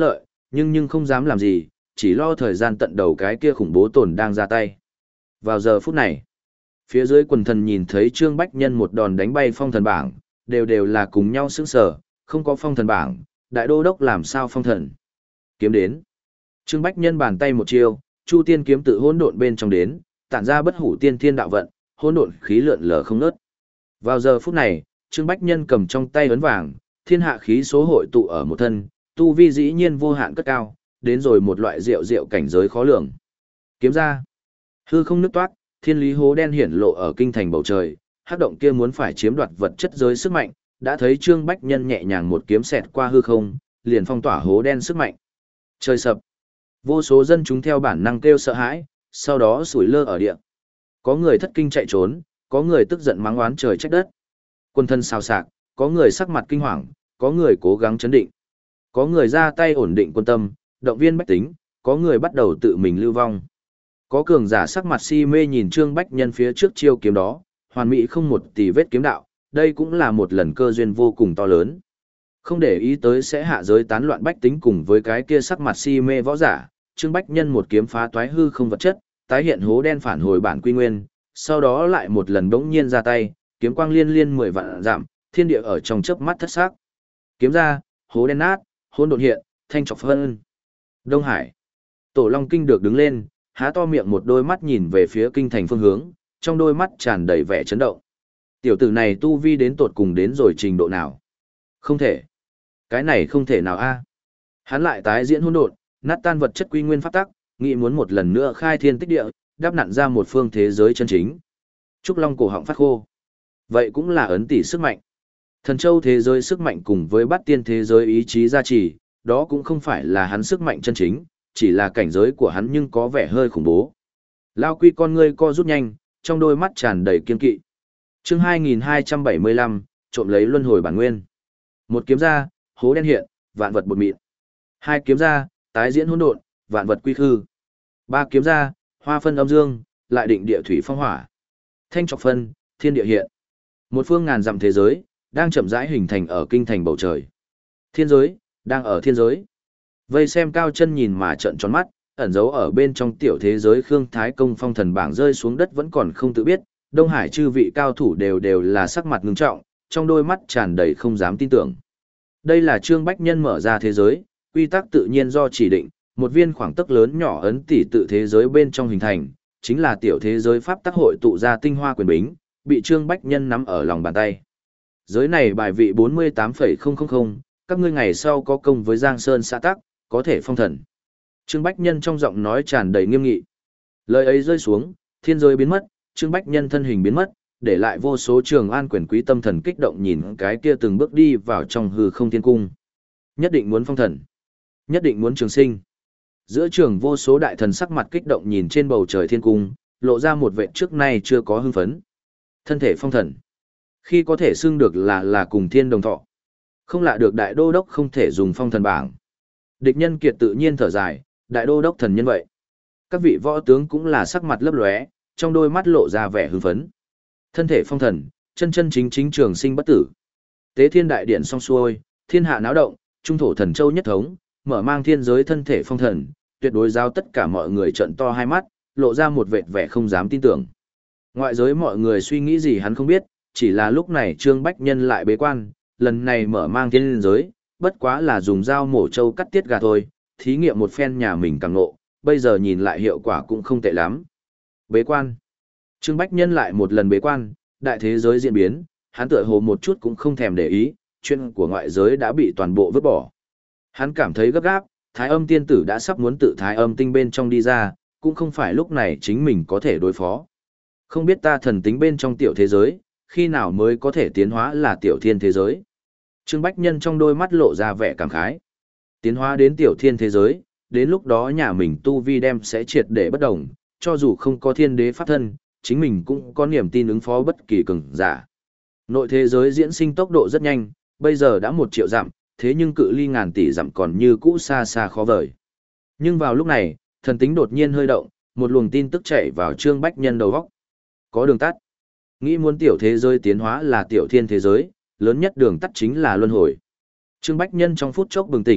Nhưng nhưng không dám làm gì, chỉ lo thời gian tận đầu cái kia khủng bố tồn đang ra tay. Vào giờ phút này, phía dưới quần thần nhìn thấy Trương Bách Nhân một đòn đánh bay phong thần bảng, đều đều là cùng nhau sững sờ, không có phong thần bảng, đại đô đốc làm sao phong thần. Kiếm đến. Trương Bách Nhân bàn tay một chiêu, Chu Tiên kiếm tự hỗn độn bên trong đến, tản ra bất hủ tiên thiên đạo vận, hỗn độn khí lượn lờ không ngớt. Vào giờ phút này, Trương Bách Nhân cầm trong tay ấn vàng, thiên hạ khí số hội tụ ở một thân, tu vi dĩ nhiên vô hạn cất cao, đến rồi một loại diệu diệu cảnh giới khó lường. Kiếm ra, hư không nứt toát, thiên lý hố đen hiển lộ ở kinh thành bầu trời, hắc động kia muốn phải chiếm đoạt vật chất giới sức mạnh, đã thấy Trương Bách Nhân nhẹ nhàng một kiếm xẹt qua hư không, liền phong tỏa hố đen sức mạnh. Trời sập. Vô số dân chúng theo bản năng kêu sợ hãi, sau đó sủi lơ ở địa. Có người thất kinh chạy trốn, có người tức giận mắng oán trời trách đất. Quân thân xào xạc, có người sắc mặt kinh hoàng, có người cố gắng chấn định. Có người ra tay ổn định quân tâm, động viên bách tính, có người bắt đầu tự mình lưu vong. Có cường giả sắc mặt si mê nhìn Trương Bách Nhân phía trước chiêu kiếm đó, hoàn mỹ không một tì vết kiếm đạo, đây cũng là một lần cơ duyên vô cùng to lớn. Không để ý tới sẽ hạ giới tán loạn bách tính cùng với cái kia sắc mặt si mê võ giả, Trương Bách Nhân một kiếm phá toái hư không vật chất, tái hiện hố đen phản hồi bản quy nguyên, sau đó lại một lần bỗng nhiên ra tay, kiếm quang liên liên mười vạn giảm, thiên địa ở trong chớp mắt thất sắc. Kiếm ra, hố đen nát, hỗn độn hiện, thanh trọc phân. Đông Hải. Tổ Long Kinh được đứng lên, há to miệng một đôi mắt nhìn về phía kinh thành phương hướng, trong đôi mắt tràn đầy vẻ chấn động. Tiểu tử này tu vi đến tột cùng đến rồi trình độ nào? Không thể. Cái này không thể nào a. Hắn lại tái diễn hỗn độn, nát tan vật chất quy nguyên pháp tắc, nghĩ muốn một lần nữa khai thiên tích địa, đắp nặn ra một phương thế giới chân chính. Trúc Long cổ họng phát khô. Vậy cũng là ấn tỷ sức mạnh. Thần châu thế giới sức mạnh cùng với bát tiên thế giới ý chí gia trì, đó cũng không phải là hắn sức mạnh chân chính, chỉ là cảnh giới của hắn nhưng có vẻ hơi khủng bố. Lao Quy con ngươi co rút nhanh, trong đôi mắt tràn đầy kiên kỵ. Chương hai nghìn hai trăm bảy mươi lăm, trộm lấy luân hồi bản nguyên. Một kiếm ra, hố đen hiện, vạn vật bột mịn. Hai kiếm ra, tái diễn hỗn độn, vạn vật quy khư. Ba kiếm ra, hoa phân âm dương, lại định địa thủy phong hỏa. Thanh trọc phân, thiên địa hiện. Một phương ngàn dặm thế giới, đang chậm rãi hình thành ở kinh thành bầu trời. Thiên giới, đang ở thiên giới. Vây xem cao chân nhìn mà trợn tròn mắt, ẩn giấu ở bên trong tiểu thế giới Khương Thái Công phong thần bảng rơi xuống đất vẫn còn không tự biết, Đông Hải chư vị cao thủ đều đều là sắc mặt ngưng trọng, trong đôi mắt tràn đầy không dám tin tưởng. Đây là Trương Bách Nhân mở ra thế giới, quy tắc tự nhiên do chỉ định, một viên khoảng tấc lớn nhỏ ấn tỷ tự thế giới bên trong hình thành, chính là tiểu thế giới pháp tắc hội tụ ra tinh hoa quyền bính, bị Trương Bách Nhân nắm ở lòng bàn tay. Giới này bài vị bốn mươi tám phẩy không không không, các ngươi ngày sau có công với Giang Sơn xã tắc, có thể phong thần. Trương Bách Nhân trong giọng nói tràn đầy nghiêm nghị. Lời ấy rơi xuống, thiên giới biến mất, Trương Bách Nhân thân hình biến mất, để lại vô số Trường An quyền quý tâm thần kích động nhìn cái kia từng bước đi vào trong hư không thiên cung. Nhất định muốn phong thần, nhất định muốn trường sinh. Giữa trường vô số đại thần sắc mặt kích động nhìn trên bầu trời thiên cung, lộ ra một vẻ trước nay chưa có hưng phấn. Thân thể phong thần, khi có thể xưng được là là cùng thiên đồng thọ. Không lạ được đại đô đốc không thể dùng phong thần bảng. Địch Nhân Kiệt tự nhiên thở dài, đại đô đốc thần nhân vậy. Các vị võ tướng cũng là sắc mặt lấp lóe, trong đôi mắt lộ ra vẻ hưng phấn. Thân thể phong thần, chân chân chính chính trường sinh bất tử. Tế thiên đại điện xong xuôi, thiên hạ náo động, trung thổ thần châu nhất thống, mở mang thiên giới thân thể phong thần, tuyệt đối giao tất cả mọi người trợn to hai mắt, lộ ra một vệt vẻ không dám tin tưởng. Ngoại giới mọi người suy nghĩ gì hắn không biết, chỉ là lúc này Trương Bách Nhân lại bế quan, lần này mở mang thiên giới, bất quá là dùng dao mổ trâu cắt tiết gà thôi, thí nghiệm một phen nhà mình càng ngộ, bây giờ nhìn lại hiệu quả cũng không tệ lắm. Bế quan. Trương Bách Nhân lại một lần bế quan, đại thế giới diễn biến, hắn tựa hồ một chút cũng không thèm để ý, chuyện của ngoại giới đã bị toàn bộ vứt bỏ. Hắn cảm thấy gấp gáp, Thái Âm tiên tử đã sắp muốn tự Thái Âm tinh bên trong đi ra, cũng không phải lúc này chính mình có thể đối phó. Không biết ta thần tính bên trong tiểu thế giới, khi nào mới có thể tiến hóa là tiểu thiên thế giới. Trương Bách Nhân trong đôi mắt lộ ra vẻ cảm khái. Tiến hóa đến tiểu thiên thế giới, đến lúc đó nhà mình tu vi đem sẽ triệt để bất đồng, cho dù không có thiên đế pháp thân, chính mình cũng có niềm tin ứng phó bất kỳ cường giả. Nội thế giới diễn sinh tốc độ rất nhanh, bây giờ đã một triệu dặm, thế nhưng cự ly ngàn tỷ dặm còn như cũ xa xa khó vời. Nhưng vào lúc này, thần tính đột nhiên hơi động, một luồng tin tức chạy vào Trương Bách Nhân đầu óc. Có đường tắt. Nghĩ muốn tiểu thế giới tiến hóa là tiểu thiên thế giới, lớn nhất đường tắt chính là luân hồi. Trương Bách Nhân trong phút chốc bừng tỉnh,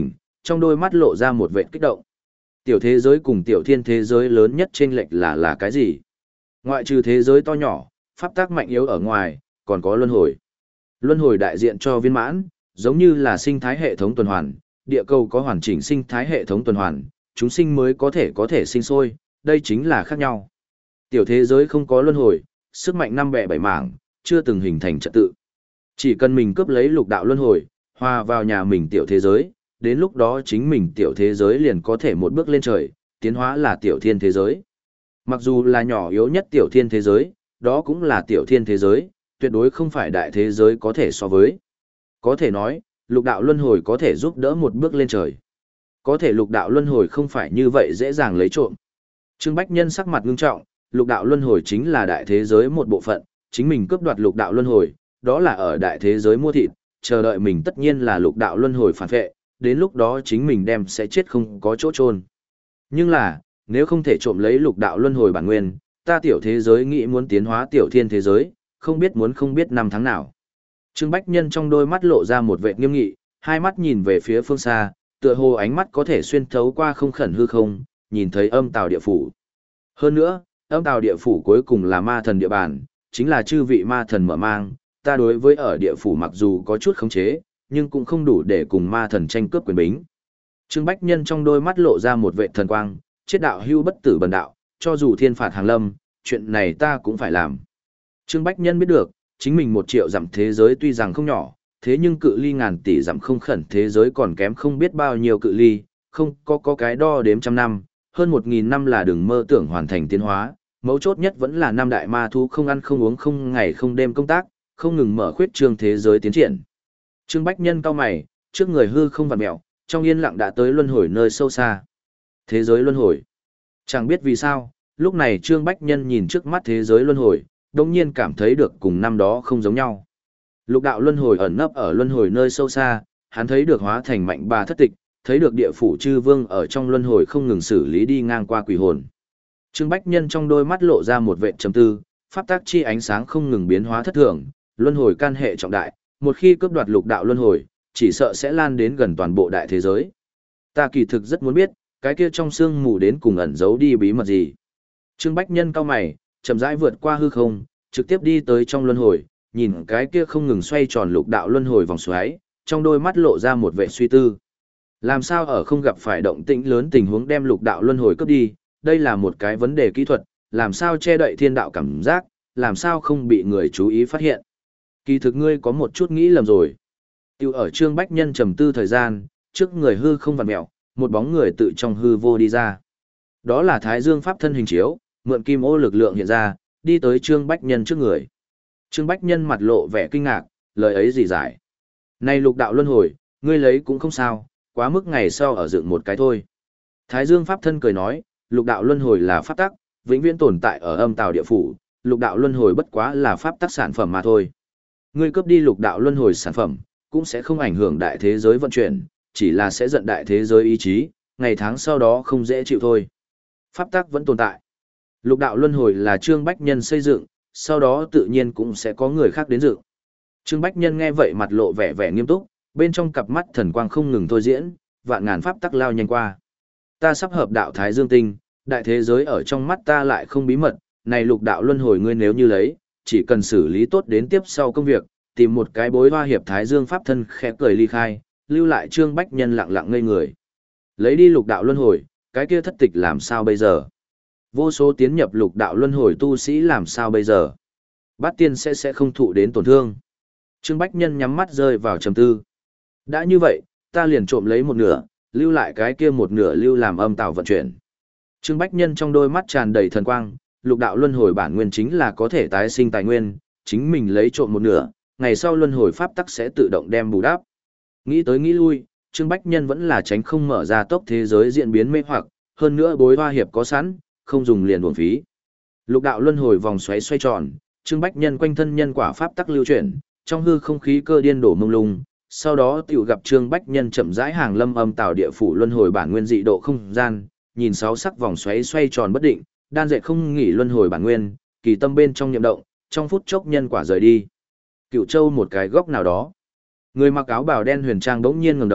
trong đôi mắt lộ ra một vệt kích động. Tiểu thế giới cùng tiểu thiên thế giới lớn nhất chênh lệch là là cái gì? Ngoại trừ thế giới to nhỏ, pháp tắc mạnh yếu ở ngoài, còn có luân hồi. Luân hồi đại diện cho viên mãn, giống như là sinh thái hệ thống tuần hoàn, địa cầu có hoàn chỉnh sinh thái hệ thống tuần hoàn, chúng sinh mới có thể có thể sinh sôi, đây chính là khác nhau. Tiểu thế giới không có luân hồi, sức mạnh năm bẻ bảy mảng, chưa từng hình thành trật tự. Chỉ cần mình cướp lấy lục đạo luân hồi, hòa vào nhà mình tiểu thế giới, đến lúc đó chính mình tiểu thế giới liền có thể một bước lên trời, tiến hóa là tiểu thiên thế giới. Mặc dù là nhỏ yếu nhất tiểu thiên thế giới, đó cũng là tiểu thiên thế giới, tuyệt đối không phải đại thế giới có thể so với. Có thể nói, lục đạo luân hồi có thể giúp đỡ một bước lên trời. Có thể lục đạo luân hồi không phải như vậy dễ dàng lấy trộm. Trương Bách Nhân sắc mặt ngưng trọng, lục đạo luân hồi chính là đại thế giới một bộ phận, chính mình cướp đoạt lục đạo luân hồi, đó là ở đại thế giới mua thịt, chờ đợi mình tất nhiên là lục đạo luân hồi phản vệ, đến lúc đó chính mình đem sẽ chết không có chỗ chôn. Nhưng là, nếu không thể trộm lấy lục đạo luân hồi bản nguyên, ta tiểu thế giới nghĩ muốn tiến hóa tiểu thiên thế giới, không biết muốn không biết năm tháng nào. Trương Bách Nhân trong đôi mắt lộ ra một vẻ nghiêm nghị, hai mắt nhìn về phía phương xa, tựa hồ ánh mắt có thể xuyên thấu qua không khẩn hư không, nhìn thấy âm tào địa phủ. Hơn nữa, âm tào địa phủ cuối cùng là ma thần địa bàn, chính là chư vị ma thần mở mang, ta đối với ở địa phủ mặc dù có chút khống chế, nhưng cũng không đủ để cùng ma thần tranh cướp quyền bính. Trương Bách Nhân trong đôi mắt lộ ra một vệ thần quang, chết đạo hưu bất tử bần đạo, cho dù thiên phạt hàng lâm, chuyện này ta cũng phải làm. Trương Bách Nhân biết được, chính mình một triệu dặm thế giới tuy rằng không nhỏ, thế nhưng cự ly ngàn tỷ dặm không khẩn thế giới còn kém không biết bao nhiêu cự ly, không có có cái đo đếm trăm năm, hơn một nghìn năm là đừng mơ tưởng hoàn thành tiến hóa, mấu chốt nhất vẫn là năm đại ma thú không ăn không uống không ngày không đêm công tác, không ngừng mở khuyết trương thế giới tiến triển. Trương Bách Nhân cao mày, trước người hư không vặn mèo, trong yên lặng đã tới luân hồi nơi sâu xa. Thế giới luân hồi. Chẳng biết vì sao, lúc này Trương Bách Nhân nhìn trước mắt thế giới luân hồi, đồng nhiên cảm thấy được cùng năm đó không giống nhau. Lục đạo luân hồi ẩn nấp ở luân hồi nơi sâu xa, hắn thấy được hóa thành mạnh bà thất tịch, thấy được địa phủ chư vương ở trong luân hồi không ngừng xử lý đi ngang qua quỷ hồn. Trương Bách Nhân trong đôi mắt lộ ra một vệ trầm tư, pháp tác chi ánh sáng không ngừng biến hóa thất thường, luân hồi can hệ trọng đại, một khi cướp đoạt lục đạo luân hồi, chỉ sợ sẽ lan đến gần toàn bộ đại thế giới. Ta kỳ thực rất muốn biết, cái kia trong xương mù đến cùng ẩn giấu đi bí mật gì. Trương Bách Nhân cao mày, chậm rãi vượt qua hư không, trực tiếp đi tới trong luân hồi, nhìn cái kia không ngừng xoay tròn lục đạo luân hồi vòng xoáy, trong đôi mắt lộ ra một vẻ suy tư. Làm sao ở không gặp phải động tĩnh lớn tình huống đem lục đạo luân hồi cướp đi, đây là một cái vấn đề kỹ thuật, làm sao che đậy thiên đạo cảm giác, làm sao không bị người chú ý phát hiện. Kỳ thực ngươi có một chút nghĩ lầm rồi. Tiêu ở Trương Bách Nhân trầm tư thời gian, trước người hư không vặn mèo, một bóng người tự trong hư vô đi ra. Đó là Thái Dương Pháp thân hình chiếu, mượn kim ô lực lượng hiện ra, đi tới Trương Bách Nhân trước người. Trương Bách Nhân mặt lộ vẻ kinh ngạc, lời ấy gì giải. Này lục đạo luân hồi, ngươi lấy cũng không sao, quá mức ngày sau ở dựng một cái thôi. Thái Dương Pháp thân cười nói, lục đạo luân hồi là pháp tắc, vĩnh viễn tồn tại ở âm tào địa phủ, lục đạo luân hồi bất quá là pháp tắc sản phẩm mà thôi. Ngươi cướp đi lục đạo luân hồi sản phẩm, cũng sẽ không ảnh hưởng đại thế giới vận chuyển, chỉ là sẽ giận đại thế giới ý chí, ngày tháng sau đó không dễ chịu thôi. Pháp tắc vẫn tồn tại. Lục đạo luân hồi là Trương Bách Nhân xây dựng, sau đó tự nhiên cũng sẽ có người khác đến dựng. Trương Bách Nhân nghe vậy mặt lộ vẻ vẻ nghiêm túc, bên trong cặp mắt thần quang không ngừng thôi diễn, vạn ngàn pháp tắc lao nhanh qua. Ta sắp hợp đạo Thái Dương Tinh, đại thế giới ở trong mắt ta lại không bí mật, này lục đạo luân hồi ngươi nếu như lấy, chỉ cần xử lý tốt đến tiếp sau công việc, tìm một cái bối hoa hiệp Thái Dương Pháp thân khẽ cười ly khai, lưu lại Trương Bách Nhân lặng lặng ngây người. Lấy đi lục đạo luân hồi, cái kia thất tịch làm sao bây giờ? Vô số tiến nhập lục đạo luân hồi tu sĩ làm sao bây giờ? Bát tiên sẽ sẽ không thụ đến tổn thương. Trương Bách Nhân nhắm mắt rơi vào trầm tư. Đã như vậy, ta liền trộm lấy một nửa, lưu lại cái kia một nửa lưu làm âm tạo vận chuyển. Trương Bách Nhân trong đôi mắt tràn đầy thần quang, lục đạo luân hồi bản nguyên chính là có thể tái sinh tài nguyên, chính mình lấy trộm một nửa, ngày sau luân hồi pháp tắc sẽ tự động đem bù đắp. Nghĩ tới nghĩ lui, Trương Bách Nhân vẫn là tránh không mở ra tốc thế giới diễn biến mê hoặc, hơn nữa bối hoa hiệp có sẵn, không dùng liền uổng phí. Lục đạo luân hồi vòng xoáy xoay tròn, Trương Bách Nhân quanh thân nhân quả pháp tắc lưu chuyển, trong hư không khí cơ điên đổ mông lung, sau đó tiểu gặp Trương Bách Nhân chậm rãi hàng lâm âm tạo địa phủ luân hồi bản nguyên dị độ không gian, nhìn sáu sắc vòng xoáy xoay tròn bất định, đan dệt không nghỉ luân hồi bản nguyên, kỳ tâm bên trong niệm động, trong phút chốc nhân quả rời đi. Cựu Châu một cái góc nào đó, người mặc áo bào đen huyền trang bỗng nhiên ngẩng đầu,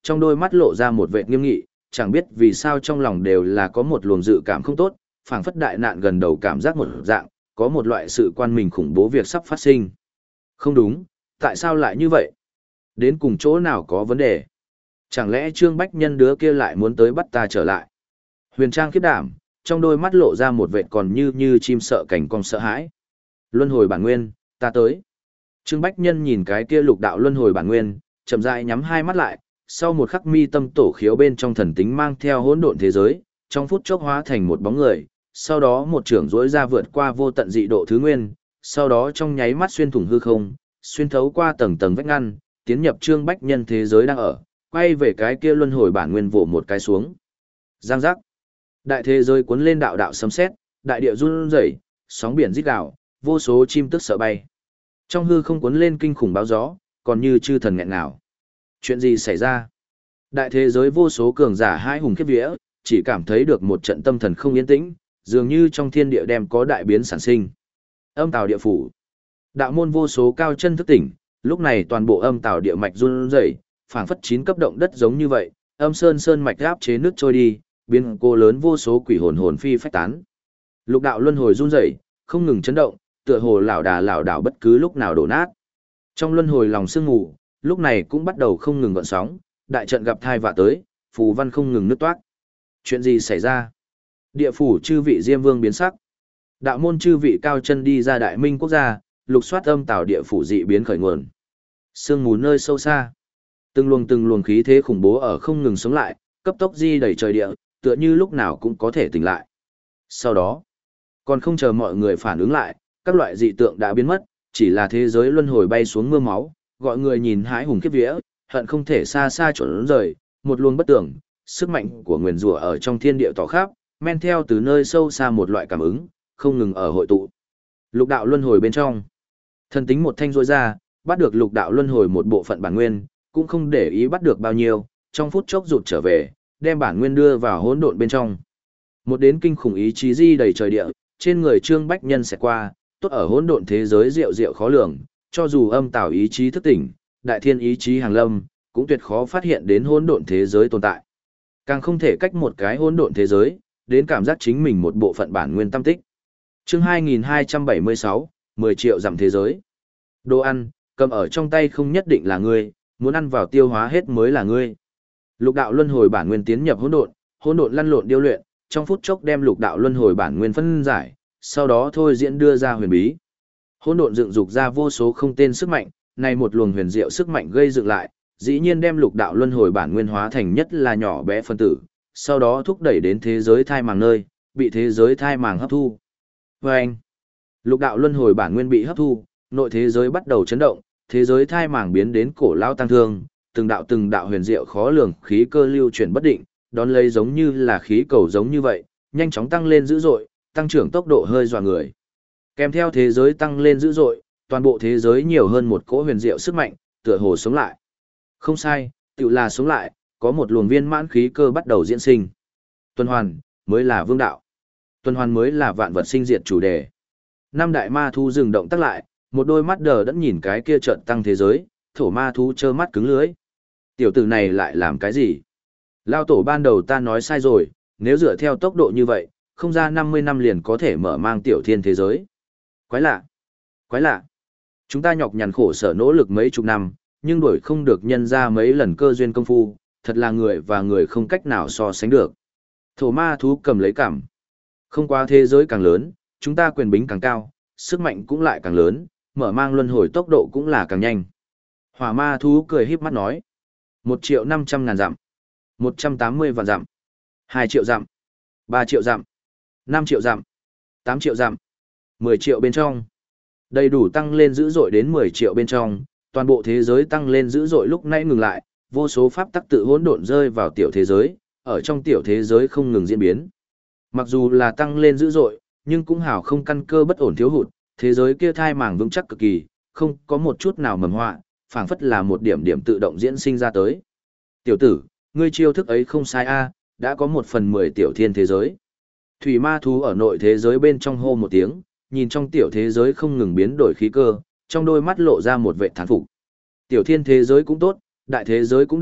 trong đôi mắt lộ ra một vẻ nghiêm nghị, chẳng biết vì sao trong lòng đều là có một luồng dự cảm không tốt, phảng phất đại nạn gần đầu cảm giác một dạng, có một loại sự quan mình khủng bố việc sắp phát sinh. Không đúng, tại sao lại như vậy? Đến cùng chỗ nào có vấn đề? Chẳng lẽ Trương Bách Nhân đứa kia lại muốn tới bắt ta trở lại? Huyền Trang khiếp đảm, trong đôi mắt lộ ra một vệt còn như như chim sợ cảnh cong sợ hãi. Luân hồi bản nguyên, ta tới. Trương Bách Nhân nhìn cái kia lục đạo luân hồi bản nguyên, chậm rãi nhắm hai mắt lại, sau một khắc mi tâm tổ khiếu bên trong thần tính mang theo hỗn độn thế giới, trong phút chốc hóa thành một bóng người, sau đó một trưởng rỗi ra vượt qua vô tận dị độ thứ nguyên, sau đó trong nháy mắt xuyên thủng hư không, xuyên thấu qua tầng tầng vách ngăn, tiến nhập Trương Bách Nhân thế giới đang ở, quay về cái kia luân hồi bản nguyên vỗ một cái xuống. Giang giác. Đại thế giới cuốn lên đạo đạo sấm sét, đại địa run rẩy, sóng biển rít gào, vô số chim tức sợ bay. Trong hư không cuốn lên kinh khủng báo gió, còn như chư thần nghẹn ngào. Chuyện gì xảy ra? Đại thế giới vô số cường giả hai hùng khiếp vía, chỉ cảm thấy được một trận tâm thần không yên tĩnh, dường như trong thiên địa đem có đại biến sản sinh. Âm tào địa phủ. Đạo môn vô số cao chân thức tỉnh, lúc này toàn bộ âm tào địa mạch run rẩy, phảng phất chín cấp động đất giống như vậy, âm sơn sơn mạch áp chế nước trôi đi, biến cô lớn vô số quỷ hồn hồn phi phách tán. Lục đạo luân hồi run rẩy, không ngừng chấn động, tựa hồ lảo đà lảo đảo bất cứ lúc nào đổ nát. Trong luân hồi lòng sương ngủ, lúc này cũng bắt đầu không ngừng gợn sóng, đại trận gặp thai vạ tới, phù văn không ngừng nứt toát. Chuyện gì xảy ra? Địa phủ chư vị Diêm Vương biến sắc. Đạo môn chư vị cao chân đi ra Đại Minh quốc gia, lục soát âm tào địa phủ dị biến khởi nguồn. Sương mù nơi sâu xa, từng luồng từng luồng khí thế khủng bố ở không ngừng sống lại, cấp tốc di đẩy trời địa, tựa như lúc nào cũng có thể tỉnh lại. Sau đó, còn không chờ mọi người phản ứng lại, các loại dị tượng đã biến mất, chỉ là thế giới luân hồi bay xuống mưa máu, gọi người nhìn hãi hùng khiếp vía, hận không thể xa xa trốn rời, một luồng bất tưởng, sức mạnh của nguyền rủa ở trong thiên địa tỏ khắp, men theo từ nơi sâu xa một loại cảm ứng, không ngừng ở hội tụ. Lục đạo luân hồi bên trong, thần tính một thanh rỗi ra, bắt được lục đạo luân hồi một bộ phận bản nguyên, cũng không để ý bắt được bao nhiêu, trong phút chốc rụt trở về, đem bản nguyên đưa vào hỗn độn bên trong. Một đến kinh khủng ý chí di đầy trời địa, trên người Trương Bách Nhân sẽ qua, tốt ở hỗn độn thế giới diệu diệu khó lường, cho dù âm tào ý chí thức tỉnh, đại thiên ý chí hàng lâm, cũng tuyệt khó phát hiện đến hỗn độn thế giới tồn tại. Càng không thể cách một cái hỗn độn thế giới, đến cảm giác chính mình một bộ phận bản nguyên tâm tích. Chương hai nghìn hai trăm bảy mươi sáu, mười triệu dặm thế giới. Đồ ăn, cầm ở trong tay không nhất định là ngươi, muốn ăn vào tiêu hóa hết mới là ngươi. Lục đạo luân hồi bản nguyên tiến nhập hỗn độn, hỗn độn lăn lộn điêu luyện, trong phút chốc đem lục đạo luân hồi bản nguyên phân giải, sau đó thôi diễn đưa ra huyền bí. Hỗn độn dựng dục ra vô số không tên sức mạnh, này một luồng huyền diệu sức mạnh gây dựng lại, dĩ nhiên đem lục đạo luân hồi bản nguyên hóa thành nhất là nhỏ bé phân tử, sau đó thúc đẩy đến thế giới thai màng nơi, bị thế giới thai màng hấp thu. Và anh, lục đạo luân hồi bản nguyên bị hấp thu, nội thế giới bắt đầu chấn động, thế giới thai màng biến đến cổ lao tăng thương, từng đạo từng đạo huyền diệu khó lường khí cơ lưu chuyển bất định, đón lấy giống như là khí cầu giống như vậy, nhanh chóng tăng lên dữ dội, tăng trưởng tốc độ hơi dọa người. Kèm theo thế giới tăng lên dữ dội, toàn bộ thế giới nhiều hơn một cỗ huyền diệu sức mạnh, tựa hồ sống lại. Không sai, tự là sống lại, có một luồng viên mãn khí cơ bắt đầu diễn sinh. Tuần hoàn mới là vương đạo. Tuần hoàn mới là vạn vật sinh diệt chủ đề. Năm đại ma thú dừng động tác lại, một đôi mắt đờ đẫn nhìn cái kia trận tăng thế giới, thổ ma thú trơ mắt cứng lưới. Tiểu tử này lại làm cái gì? Lao tổ ban đầu ta nói sai rồi, nếu dựa theo tốc độ như vậy, không ra năm mươi năm liền có thể mở mang tiểu thiên thế giới. Quái lạ, quái lạ. Chúng ta nhọc nhằn khổ sở nỗ lực mấy chục năm, nhưng đuổi không được nhân ra mấy lần cơ duyên công phu, thật là người và người không cách nào so sánh được. Thổ ma thú cầm lấy cảm. Không qua thế giới càng lớn, chúng ta quyền bính càng cao, sức mạnh cũng lại càng lớn, mở mang luân hồi tốc độ cũng là càng nhanh. Hỏa ma thú cười híp mắt nói. Một triệu năm trăm ngàn dặm. Một trăm tám mươi vạn dặm. Hai triệu dặm. Ba triệu dặm. Năm triệu dặm. Tám triệu dặm. Mười triệu bên trong. Đầy đủ tăng lên dữ dội đến mười triệu bên trong, toàn bộ thế giới tăng lên dữ dội lúc nãy ngừng lại, vô số pháp tắc tự hỗn độn rơi vào tiểu thế giới, ở trong tiểu thế giới không ngừng diễn biến. Mặc dù là tăng lên dữ dội, nhưng cũng hảo không căn cơ bất ổn thiếu hụt, thế giới kia thai màng vững chắc cực kỳ, không có một chút nào mầm họa, phảng phất là một điểm điểm tự động diễn sinh ra tới. Tiểu tử, ngươi chiêu thức ấy không sai a, đã có một phần mười tiểu thiên thế giới. Thủy ma thú ở nội thế giới bên trong hô một tiếng, nhìn trong tiểu thế giới không ngừng biến đổi khí cơ, trong đôi mắt lộ ra một vẻ thán phục. Tiểu thiên thế giới cũng tốt, đại thế giới cũng được,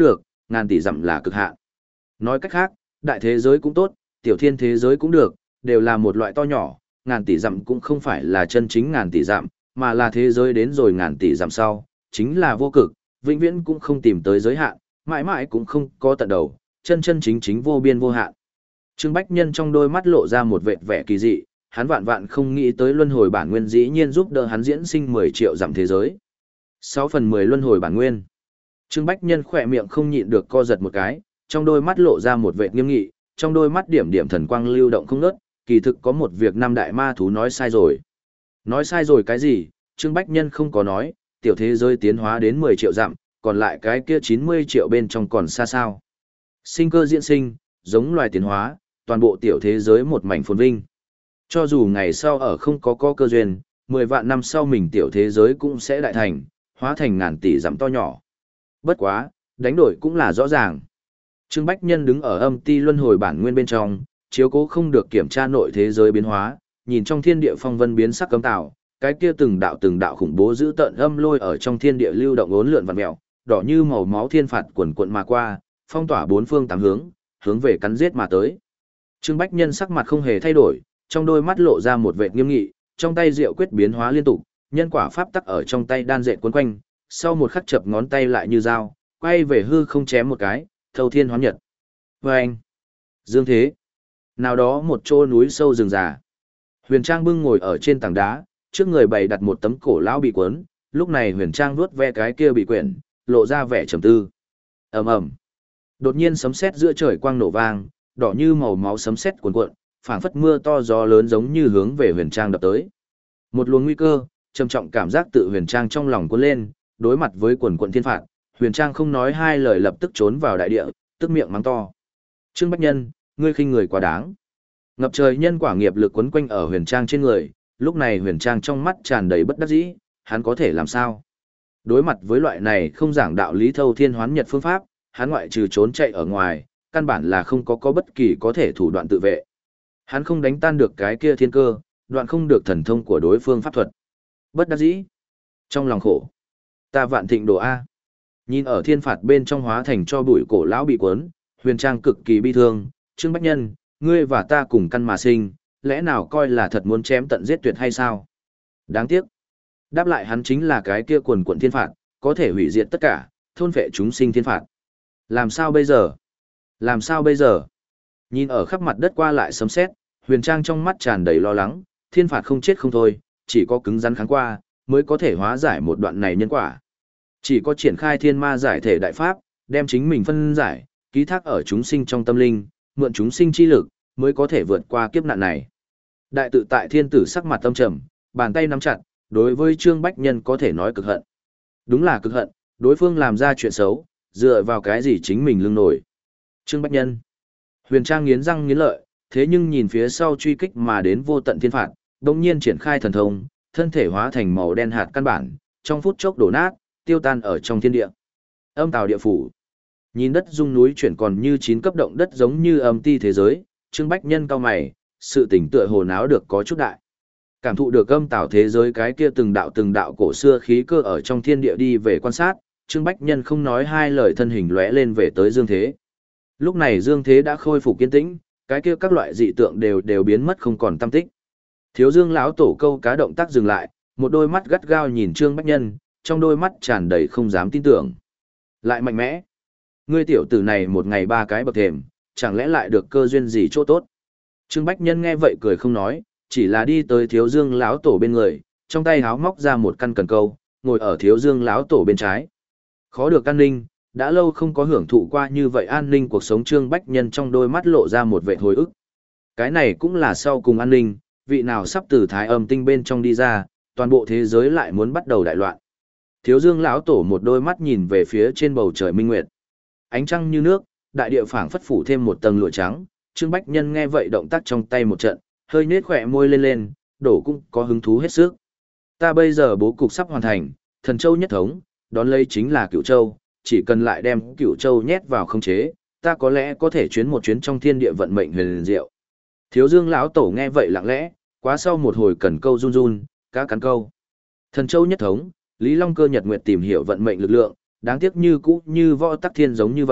ngàn tỷ dặm là cực hạn. Nói cách khác, đại thế giới cũng tốt, tiểu thiên thế giới cũng được, đều là một loại to nhỏ, ngàn tỷ dặm cũng không phải là chân chính ngàn tỷ dặm, mà là thế giới đến rồi ngàn tỷ dặm sau, chính là vô cực, vĩnh viễn cũng không tìm tới giới hạn, mãi mãi cũng không có tận đầu, chân chân chính chính vô biên vô hạn. Trương Bách Nhân trong đôi mắt lộ ra một vẻ vẻ kỳ dị, hắn vạn vạn không nghĩ tới luân hồi bản nguyên dĩ nhiên giúp đỡ hắn diễn sinh mười triệu dặm thế giới. sáu phần mười luân hồi bản nguyên. Trương Bách Nhân khỏe miệng không nhịn được co giật một cái, trong đôi mắt lộ ra một vẻ nghiêm nghị, trong đôi mắt điểm điểm thần quang lưu động không ngớt, kỳ thực có một việc năm đại ma thú nói sai rồi. Nói sai rồi cái gì? Trương Bách Nhân không có nói, tiểu thế giới tiến hóa đến mười triệu dặm, còn lại cái kia chín mươi triệu bên trong còn xa sao. Sinh cơ diễn sinh, giống loài tiến hóa, toàn bộ tiểu thế giới một mảnh phồn vinh. Cho dù ngày sau ở không có có cơ duyên, mười vạn năm sau mình tiểu thế giới cũng sẽ đại thành, hóa thành ngàn tỷ dặm to nhỏ. Bất quá, đánh đổi cũng là rõ ràng. Trương Bách Nhân đứng ở âm ti luân hồi bản nguyên bên trong, chiếu cố không được kiểm tra nội thế giới biến hóa, nhìn trong thiên địa phong vân biến sắc cấm tạo, cái kia từng đạo từng đạo khủng bố giữ tợn âm lôi ở trong thiên địa lưu động uốn lượn vặn mèo, đỏ như màu máu thiên phạt quần quận mà qua, phong tỏa bốn phương tám hướng, hướng về cắn giết mà tới. Trương Bách Nhân sắc mặt không hề thay đổi, trong đôi mắt lộ ra một vẻ nghiêm nghị, trong tay diệu quyết biến hóa liên tục, nhân quả pháp tắc ở trong tay đan dệt quấn quanh, sau một khắc chập ngón tay lại như dao, quay về hư không chém một cái, thâu thiên hóa nhật. Và anh, dương thế, nào đó một chỗ núi sâu rừng già. Huyền Trang bưng ngồi ở trên tảng đá, trước người bày đặt một tấm cổ lão bị cuốn, lúc này Huyền Trang vuốt ve cái kia bị quyển, lộ ra vẻ trầm tư. Ầm ầm. Đột nhiên sấm sét giữa trời quang nổ vang, đỏ như màu máu sấm sét cuồn cuộn, phảng phất mưa to gió lớn giống như hướng về Huyền Trang đập tới. Một luồng nguy cơ, trầm trọng cảm giác tự Huyền Trang trong lòng cuốn lên, đối mặt với quần quần thiên phạt, Huyền Trang không nói hai lời lập tức trốn vào đại địa, tức miệng mắng to. Trương Bách Nhân, ngươi khinh người quá đáng. Ngập trời nhân quả nghiệp lực quấn quanh ở Huyền Trang trên người, lúc này Huyền Trang trong mắt tràn đầy bất đắc dĩ, hắn có thể làm sao? Đối mặt với loại này không giảng đạo lý thâu thiên hoán nhật phương pháp, hắn ngoại trừ trốn chạy ở ngoài, căn bản là không có có bất kỳ có thể thủ đoạn tự vệ. Hắn không đánh tan được cái kia thiên cơ, đoạn không được thần thông của đối phương pháp thuật. Bất đắc dĩ. Trong lòng khổ. Ta vạn thịnh đồ A. Nhìn ở thiên phạt bên trong hóa thành cho bụi cổ lão bị cuốn, Huyền Trang cực kỳ bi thương. Trương Bách Nhân, ngươi và ta cùng căn mà sinh, lẽ nào coi là thật muốn chém tận giết tuyệt hay sao? Đáng tiếc. Đáp lại hắn chính là cái kia quần quần thiên phạt, có thể hủy diệt tất cả, thôn phệ chúng sinh thiên phạt. Làm sao bây giờ? Làm sao bây giờ? Nhìn ở khắp mặt đất qua lại sấm sét, Huyền Trang trong mắt tràn đầy lo lắng, thiên phạt không chết không thôi, chỉ có cứng rắn kháng qua, mới có thể hóa giải một đoạn này nhân quả. Chỉ có triển khai thiên ma giải thể đại pháp, đem chính mình phân giải, ký thác ở chúng sinh trong tâm linh, mượn chúng sinh chi lực, mới có thể vượt qua kiếp nạn này. Đại tự tại thiên tử sắc mặt tâm trầm, bàn tay nắm chặt, đối với Trương Bách Nhân có thể nói cực hận. Đúng là cực hận, đối phương làm ra chuyện xấu, dựa vào cái gì chính mình lưng nổi. Trương Bách Nhân. Huyền Trang nghiến răng nghiến lợi, thế nhưng nhìn phía sau truy kích mà đến vô tận thiên phạt, đồng nhiên triển khai thần thông, thân thể hóa thành màu đen hạt căn bản, trong phút chốc đổ nát, tiêu tan ở trong thiên địa. Âm tào địa phủ. Nhìn đất rung núi chuyển còn như chín cấp động đất giống như âm ti thế giới, Trương Bách Nhân cao mày, sự tỉnh tựa hồ náo được có chút đại. Cảm thụ được âm tào thế giới cái kia từng đạo từng đạo cổ xưa khí cơ ở trong thiên địa đi về quan sát, Trương Bách Nhân không nói hai lời thân hình lóe lên về tới Dương Thế. Lúc này Dương Thế đã khôi phục kiên tĩnh, cái kia các loại dị tượng đều đều biến mất không còn tăm tích. Thiếu Dương lão tổ câu cá động tác dừng lại, một đôi mắt gắt gao nhìn Trương Bách Nhân, trong đôi mắt tràn đầy không dám tin tưởng. Lại mạnh mẽ. Ngươi tiểu tử này một ngày ba cái bậc thềm, chẳng lẽ lại được cơ duyên gì chỗ tốt? Trương Bách Nhân nghe vậy cười không nói, chỉ là đi tới Thiếu Dương lão tổ bên người, trong tay háo móc ra một căn cần câu, ngồi ở Thiếu Dương lão tổ bên trái. Khó được an ninh, đã lâu không có hưởng thụ qua như vậy an ninh cuộc sống. Trương Bách Nhân trong đôi mắt lộ ra một vẻ hồi ức. Cái này cũng là sau cùng an ninh, vị nào sắp từ thái âm tinh bên trong đi ra, toàn bộ thế giới lại muốn bắt đầu đại loạn. Thiếu Dương lão tổ một đôi mắt nhìn về phía trên bầu trời minh nguyệt. Ánh trăng như nước, đại địa phảng phất phủ thêm một tầng lụa trắng. Trương Bách Nhân nghe vậy động tác trong tay một trận, hơi nết khỏe môi lên lên, đổ cũng có hứng thú hết sức. Ta bây giờ bố cục sắp hoàn thành, Thần Châu nhất thống, đón lấy chính là Cửu Châu, chỉ cần lại đem Cửu Châu nhét vào khống chế, ta có lẽ có thể chuyến một chuyến trong thiên địa vận mệnh huyền diệu. Thiếu Dương lão tổ nghe vậy lặng lẽ, quá sau một hồi cần câu run run, cá cắn câu. Thần Châu nhất thống, Lý Long Cơ Nhật Nguyệt tìm hiểu vận mệnh lực lượng, đáng tiếc như cũ như võ tắc thiên giống như vậy,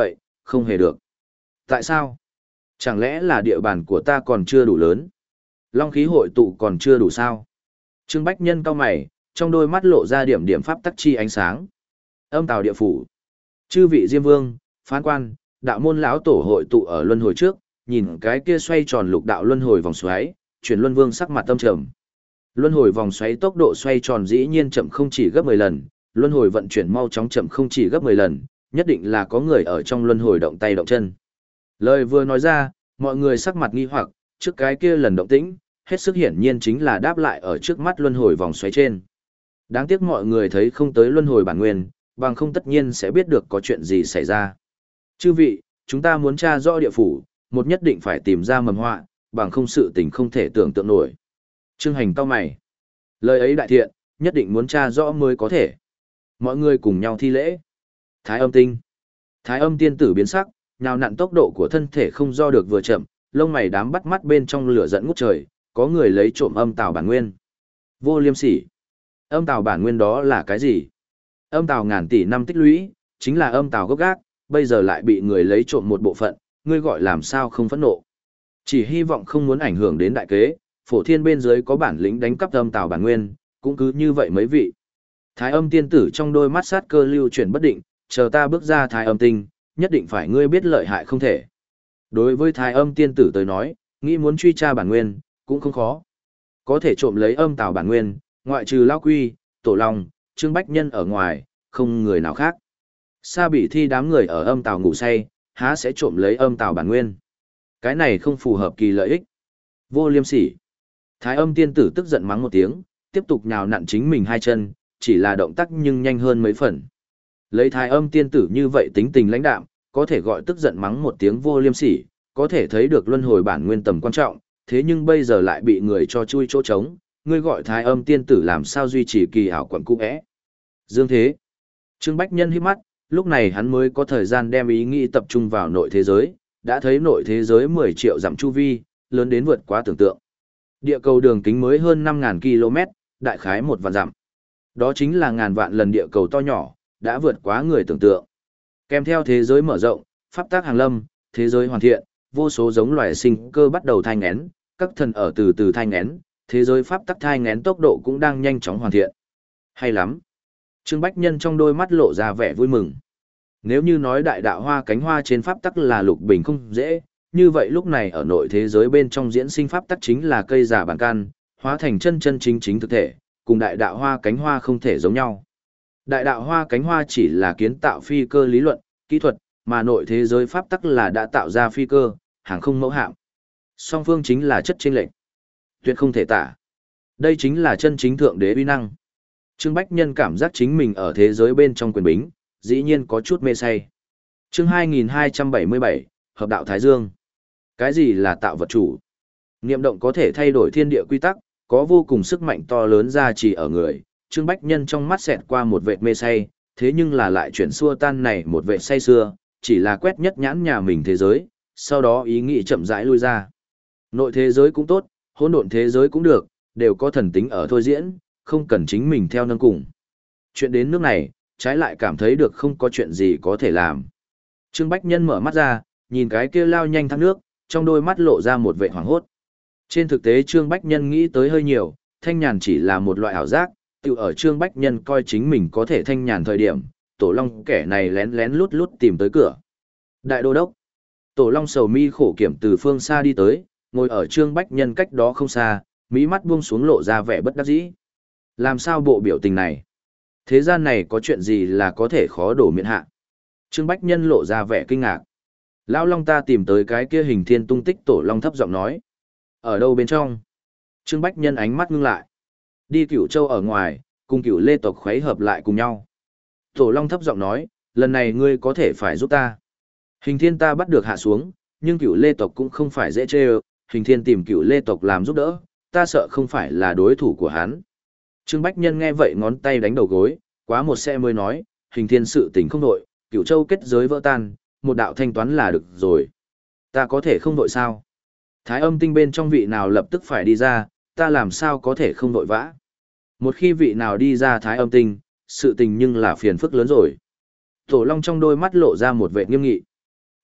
không hề được. Tại sao? Chẳng lẽ là địa bàn của ta còn chưa đủ lớn? Long khí hội tụ còn chưa đủ sao? Trương Bách Nhân cau mày, trong đôi mắt lộ ra điểm điểm pháp tắc chi ánh sáng. Âm tào địa phủ. Chư vị Diêm Vương, phán quan, đạo môn lão tổ hội tụ ở luân hồi trước, nhìn cái kia xoay tròn lục đạo luân hồi vòng xoáy, chuyển luân vương sắc mặt tâm trầm. Luân hồi vòng xoáy tốc độ xoay tròn dĩ nhiên chậm không chỉ gấp mười lần, luân hồi vận chuyển mau chóng chậm không chỉ gấp mười lần, nhất định là có người ở trong luân hồi động tay động chân. Lời vừa nói ra, mọi người sắc mặt nghi hoặc, trước cái kia lần động tĩnh, hết sức hiển nhiên chính là đáp lại ở trước mắt luân hồi vòng xoáy trên. Đáng tiếc mọi người thấy không tới luân hồi bản nguyên, bằng không tất nhiên sẽ biết được có chuyện gì xảy ra. Chư vị, chúng ta muốn tra rõ địa phủ, một nhất định phải tìm ra mầm họa, bằng không sự tình không thể tưởng tượng nổi. Trương Hành cau mày. Lời ấy đại thiện, nhất định muốn tra rõ mới có thể. Mọi người cùng nhau thi lễ. Thái âm tinh. Thái âm tiên tử biến sắc, nhào nặn tốc độ của thân thể không do được vừa chậm, lông mày đám bắt mắt bên trong lửa giận ngút trời, có người lấy trộm âm tào bản nguyên. Vô liêm sỉ. Âm tào bản nguyên đó là cái gì? Âm tào ngàn tỷ năm tích lũy, chính là âm tào gốc gác, bây giờ lại bị người lấy trộm một bộ phận, ngươi gọi làm sao không phẫn nộ. Chỉ hy vọng không muốn ảnh hưởng đến đại kế, phổ thiên bên dưới có bản lĩnh đánh cắp âm tào bản nguyên, cũng cứ như vậy mấy vị. Thái âm tiên tử trong đôi mắt sát cơ lưu chuyển bất định, chờ ta bước ra thái âm tinh, nhất định phải ngươi biết lợi hại không thể. Đối với thái âm tiên tử tới nói, nghĩ muốn truy tra bản nguyên, cũng không khó. Có thể trộm lấy âm tào bản nguyên, ngoại trừ Lão Quy, Tổ Long, Trương Bách Nhân ở ngoài, không người nào khác. Sa bị thi đám người ở âm tào ngủ say, há sẽ trộm lấy âm tào bản nguyên. Cái này không phù hợp kỳ lợi ích. Vô liêm sỉ. Thái âm tiên tử tức giận mắng một tiếng, tiếp tục nhào nặn chính mình hai chân, chỉ là động tác nhưng nhanh hơn mấy phần. Lấy thái âm tiên tử như vậy tính tình lãnh đạm, có thể gọi tức giận mắng một tiếng vô liêm sỉ, có thể thấy được luân hồi bản nguyên tầm quan trọng, thế nhưng bây giờ lại bị người cho chui chỗ trống, ngươi gọi thái âm tiên tử làm sao duy trì kỳ ảo quẩn cũ é. Dương thế. Trương Bách Nhân hít mắt, lúc này hắn mới có thời gian đem ý nghĩ tập trung vào nội thế giới, đã thấy nội thế giới mười triệu dặm chu vi, lớn đến vượt quá tưởng tượng. Địa cầu đường kính mới hơn năm nghìn ki lô mét, đại khái một vạn dặm. Đó chính là ngàn vạn lần địa cầu to nhỏ, đã vượt quá người tưởng tượng. Kèm theo thế giới mở rộng, pháp tác hàng lâm, thế giới hoàn thiện, vô số giống loài sinh cơ bắt đầu thai nghén, các thần ở từ từ thai nghén, thế giới pháp tắc thai nghén tốc độ cũng đang nhanh chóng hoàn thiện. Hay lắm. Trương Bách Nhân trong đôi mắt lộ ra vẻ vui mừng. Nếu như nói đại đạo hoa cánh hoa trên pháp tắc là lục bình không dễ, như vậy lúc này ở nội thế giới bên trong diễn sinh pháp tắc chính là cây giả bản căn, hóa thành chân chân chính chính thực thể, cùng đại đạo hoa cánh hoa không thể giống nhau. Đại đạo hoa cánh hoa chỉ là kiến tạo phi cơ lý luận, kỹ thuật, mà nội thế giới pháp tắc là đã tạo ra phi cơ, hàng không mẫu hạm. Song phương chính là chất chênh lệch, tuyệt không thể tả. Đây chính là chân chính thượng đế uy năng. Trương Bách Nhân cảm giác chính mình ở thế giới bên trong quyền bính, dĩ nhiên có chút mê say. Chương hai nghìn hai trăm bảy mươi bảy, Hợp đạo Thái Dương. Cái gì là tạo vật chủ? Niệm động có thể thay đổi thiên địa quy tắc, có vô cùng sức mạnh to lớn ra chỉ ở người. Trương Bách Nhân trong mắt xẹt qua một vệt mê say, thế nhưng là lại chuyển xua tan này một vệt say xưa, chỉ là quét nhất nhãn nhà mình thế giới, sau đó ý nghĩ chậm rãi lui ra. Nội thế giới cũng tốt, hỗn độn thế giới cũng được, đều có thần tính ở thôi diễn, không cần chính mình theo nâng cùng. Chuyện đến nước này, trái lại cảm thấy được không có chuyện gì có thể làm. Trương Bách Nhân mở mắt ra, nhìn cái kia lao nhanh thác nước, trong đôi mắt lộ ra một vẻ hoảng hốt. Trên thực tế Trương Bách Nhân nghĩ tới hơi nhiều, thanh nhàn chỉ là một loại ảo giác, tự ở Trương Bách Nhân coi chính mình có thể thanh nhàn thời điểm, Tổ Long kẻ này lén lén lút lút tìm tới cửa. Đại đô đốc. Tổ Long sầu mi khổ kiểm từ phương xa đi tới, ngồi ở Trương Bách Nhân cách đó không xa, mí mắt buông xuống lộ ra vẻ bất đắc dĩ. Làm sao bộ biểu tình này? Thế gian này có chuyện gì là có thể khó đổ miệng hạ? Trương Bách Nhân lộ ra vẻ kinh ngạc. Lão Long ta tìm tới cái kia hình thiên tung tích. Tổ Long thấp giọng nói. Ở đâu bên trong? Trương Bách Nhân ánh mắt ngưng lại. Đi Cửu Châu ở ngoài, cùng Cửu Lê tộc khuấy hợp lại cùng nhau. Tổ Long thấp giọng nói, lần này ngươi có thể phải giúp ta. Hình thiên ta bắt được hạ xuống, nhưng Cửu Lê tộc cũng không phải dễ chê ơ. Hình thiên tìm Cửu Lê tộc làm giúp đỡ, ta sợ không phải là đối thủ của hắn. Trương Bách Nhân nghe vậy ngón tay đánh đầu gối, quá một xe mới nói, hình thiên sự tình không đội, Cửu Châu kết giới vỡ tan, một đạo thanh toán là được rồi. Ta có thể không đội sao? Thái âm tinh bên trong vị nào lập tức phải đi ra, ta làm sao có thể không đội vã? Một khi vị nào đi ra thái âm tinh, sự tình nhưng là phiền phức lớn rồi. Tổ Long trong đôi mắt lộ ra một vẻ nghiêm nghị.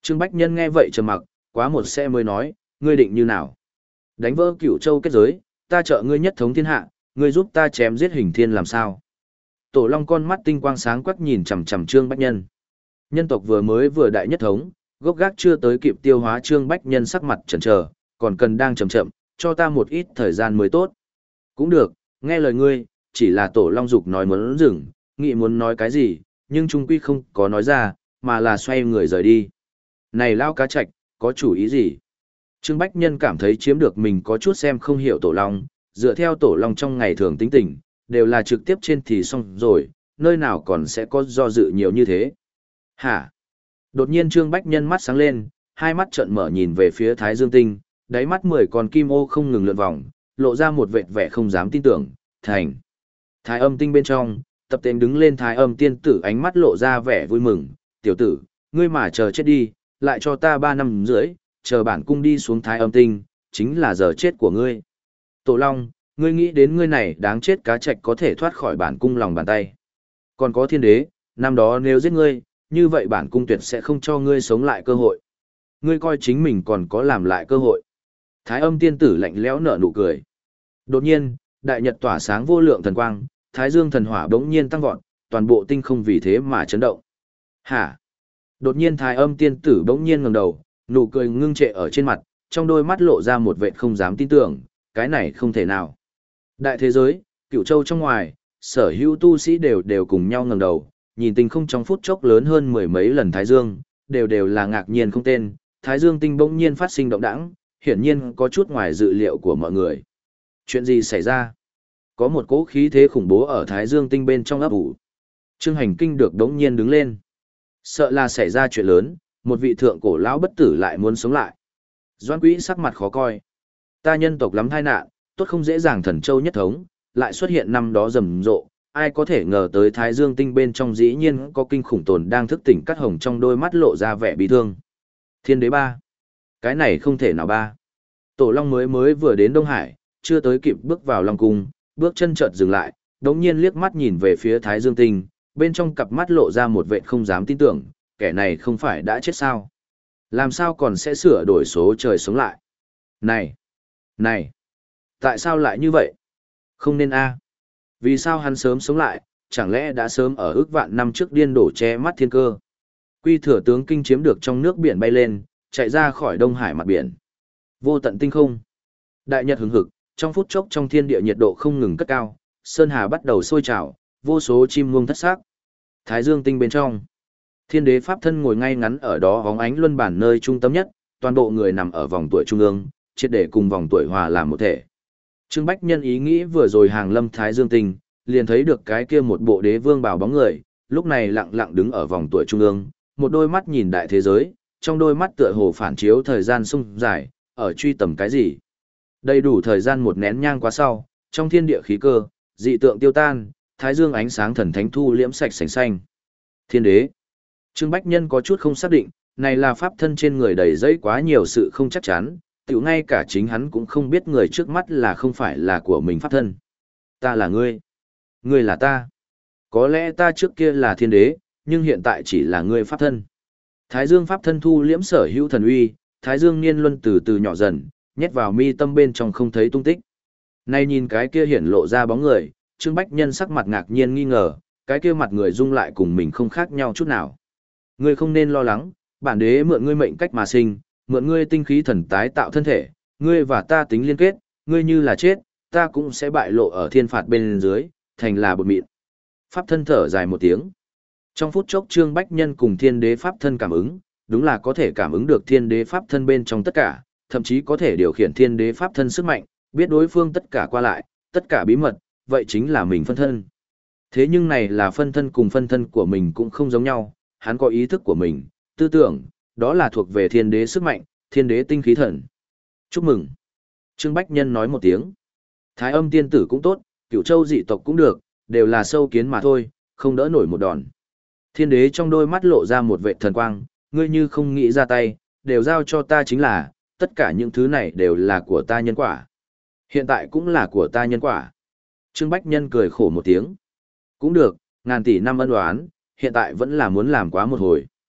Trương Bách Nhân nghe vậy trầm mặc, quá một xe mới nói, ngươi định như nào? Đánh vỡ Cửu Châu kết giới, ta trợ ngươi nhất thống thiên hạ, ngươi giúp ta chém giết Hình Thiên làm sao? Tổ Long con mắt tinh quang sáng quắc nhìn chằm chằm Trương Bách Nhân. Nhân tộc vừa mới vừa đại nhất thống, gốc gác chưa tới kịp tiêu hóa, Trương Bách Nhân sắc mặt chần chờ, còn cần đang chậm chậm, cho ta một ít thời gian mới tốt. Cũng được, nghe lời ngươi, chỉ là Tổ Long dục nói muốn dừng, nghĩ muốn nói cái gì, nhưng trung quy không có nói ra, mà là xoay người rời đi. Này lao cá trạch, có chủ ý gì? Trương Bách Nhân cảm thấy chiếm được mình có chút xem không hiểu Tổ Long, dựa theo Tổ Long trong ngày thường tính tình, đều là trực tiếp trên thì xong rồi, nơi nào còn sẽ có do dự nhiều như thế. Hả? Đột nhiên Trương Bách Nhân mắt sáng lên, hai mắt trợn mở nhìn về phía Thái Dương Tinh, đáy mắt mười con kim ô không ngừng lượn vòng, lộ ra một vệt vẻ không dám tin tưởng, thành. Thái Âm Tinh bên trong, tập tên đứng lên Thái Âm tiên tử ánh mắt lộ ra vẻ vui mừng, tiểu tử, ngươi mà chờ chết đi, lại cho ta ba năm rưỡi, chờ bản cung đi xuống Thái Âm Tinh, chính là giờ chết của ngươi. Tổ Long, ngươi nghĩ đến ngươi này đáng chết cá trạch có thể thoát khỏi bản cung lòng bàn tay. Còn có Thiên Đế, năm đó nếu giết ngươi, như vậy bản cung tuyệt sẽ không cho ngươi sống lại cơ hội. Ngươi coi chính mình còn có làm lại cơ hội. Thái Âm tiên tử lạnh lẽo nở nụ cười. Đột nhiên, đại nhật tỏa sáng vô lượng thần quang, Thái Dương thần hỏa bỗng nhiên tăng vọt, toàn bộ tinh không vì thế mà chấn động. Hả? Đột nhiên Thái Âm tiên tử bỗng nhiên ngẩng đầu, nụ cười ngưng trệ ở trên mặt, trong đôi mắt lộ ra một vẻ không dám tin tưởng, cái này không thể nào. Đại thế giới, Cửu Châu trong ngoài, sở hữu tu sĩ đều đều cùng nhau ngẩng đầu, nhìn tinh không trong phút chốc lớn hơn mười mấy lần Thái Dương, đều đều là ngạc nhiên không tên, Thái Dương tinh bỗng nhiên phát sinh động đãng, hiển nhiên có chút ngoài dự liệu của mọi người. Chuyện gì xảy ra? Có một cỗ khí thế khủng bố ở Thái Dương tinh bên trong ấp ủ. Trương Hành Kinh được đống nhiên đứng lên. Sợ là xảy ra chuyện lớn, một vị thượng cổ lão bất tử lại muốn sống lại. Doãn Quý sắc mặt khó coi. Ta nhân tộc lắm tai nạn, tốt không dễ dàng thần châu nhất thống, lại xuất hiện năm đó rầm rộ, ai có thể ngờ tới Thái Dương tinh bên trong dĩ nhiên có kinh khủng tồn đang thức tỉnh, Cát Hồng trong đôi mắt lộ ra vẻ bi thương. Thiên Đế ba. Cái này không thể nào ba. Tổ Long mới mới vừa đến Đông Hải, chưa tới kịp bước vào Long cung, bước chân chợt dừng lại, đống nhiên liếc mắt nhìn về phía Thái Dương tinh, bên trong cặp mắt lộ ra một vẻ không dám tin tưởng, kẻ này không phải đã chết sao? Làm sao còn sẽ sửa đổi số trời sống lại? Này! Này! Tại sao lại như vậy? Không nên a. Vì sao hắn sớm sống lại, chẳng lẽ đã sớm ở ước vạn năm trước điên đổ che mắt thiên cơ? Quy Thừa tướng kinh chiếm được trong nước biển bay lên, chạy ra khỏi Đông Hải mặt biển. Vô tận tinh không. Đại nhật hứng hực, trong phút chốc trong thiên địa nhiệt độ không ngừng cất cao, sơn hà bắt đầu sôi trào, vô số chim muông thất sắc. Thái Dương tinh bên trong, Thiên Đế pháp thân ngồi ngay ngắn ở đó bóng ánh luân bản nơi trung tâm nhất, toàn bộ người nằm ở vòng tuổi trung ương, triệt để cùng vòng tuổi hòa làm một thể. Trương Bách Nhân ý nghĩ vừa rồi hàng lâm Thái Dương tinh, liền thấy được cái kia một bộ đế vương bào bóng người, lúc này lặng lặng đứng ở vòng tuổi trung ương, một đôi mắt nhìn đại thế giới, trong đôi mắt tựa hồ phản chiếu thời gian sung dài, ở truy tầm cái gì. Đầy đủ thời gian một nén nhang qua sau, trong thiên địa khí cơ, dị tượng tiêu tan, Thái Dương ánh sáng thần thánh thu liễm sạch sành xanh. Thiên Đế. Trương Bách Nhân có chút không xác định, này là pháp thân trên người đầy dẫy quá nhiều sự không chắc chắn, tiểu ngay cả chính hắn cũng không biết người trước mắt là không phải là của mình pháp thân. Ta là ngươi. Ngươi là ta. Có lẽ ta trước kia là thiên đế, nhưng hiện tại chỉ là ngươi pháp thân. Thái Dương pháp thân thu liễm sở hữu thần uy, Thái Dương niên luân từ từ nhỏ dần, nhét vào mi tâm bên trong không thấy tung tích. Nay nhìn cái kia hiển lộ ra bóng người, Trương Bách Nhân sắc mặt ngạc nhiên nghi ngờ, cái kia mặt người dung lại cùng mình không khác nhau chút nào. Ngươi không nên lo lắng, bản đế mượn ngươi mệnh cách mà sinh, mượn ngươi tinh khí thần tái tạo thân thể, ngươi và ta tính liên kết, ngươi như là chết, ta cũng sẽ bại lộ ở thiên phạt bên dưới, thành là bột mịn. Pháp thân thở dài một tiếng. Trong phút chốc Trương Bách Nhân cùng thiên đế pháp thân cảm ứng, đúng là có thể cảm ứng được thiên đế pháp thân bên trong tất cả, thậm chí có thể điều khiển thiên đế pháp thân sức mạnh, biết đối phương tất cả qua lại, tất cả bí mật, vậy chính là mình phân thân. Thế nhưng này là phân thân cùng phân thân của mình cũng không giống nhau, hắn có ý thức của mình, tư tưởng, đó là thuộc về thiên đế sức mạnh, thiên đế tinh khí thần. Chúc mừng. Trương Bách Nhân nói một tiếng. Thái Âm tiên tử cũng tốt, Cửu Châu dị tộc cũng được, đều là sâu kiến mà thôi, không đỡ nổi một đòn. Thiên đế trong đôi mắt lộ ra một vệ thần quang, ngươi như không nghĩ ra tay, đều giao cho ta chính là, tất cả những thứ này đều là của ta nhân quả. Hiện tại cũng là của ta nhân quả. Trương Bách Nhân cười khổ một tiếng. Cũng được, ngàn tỷ năm ân oán, hiện tại vẫn là muốn làm quá một hồi.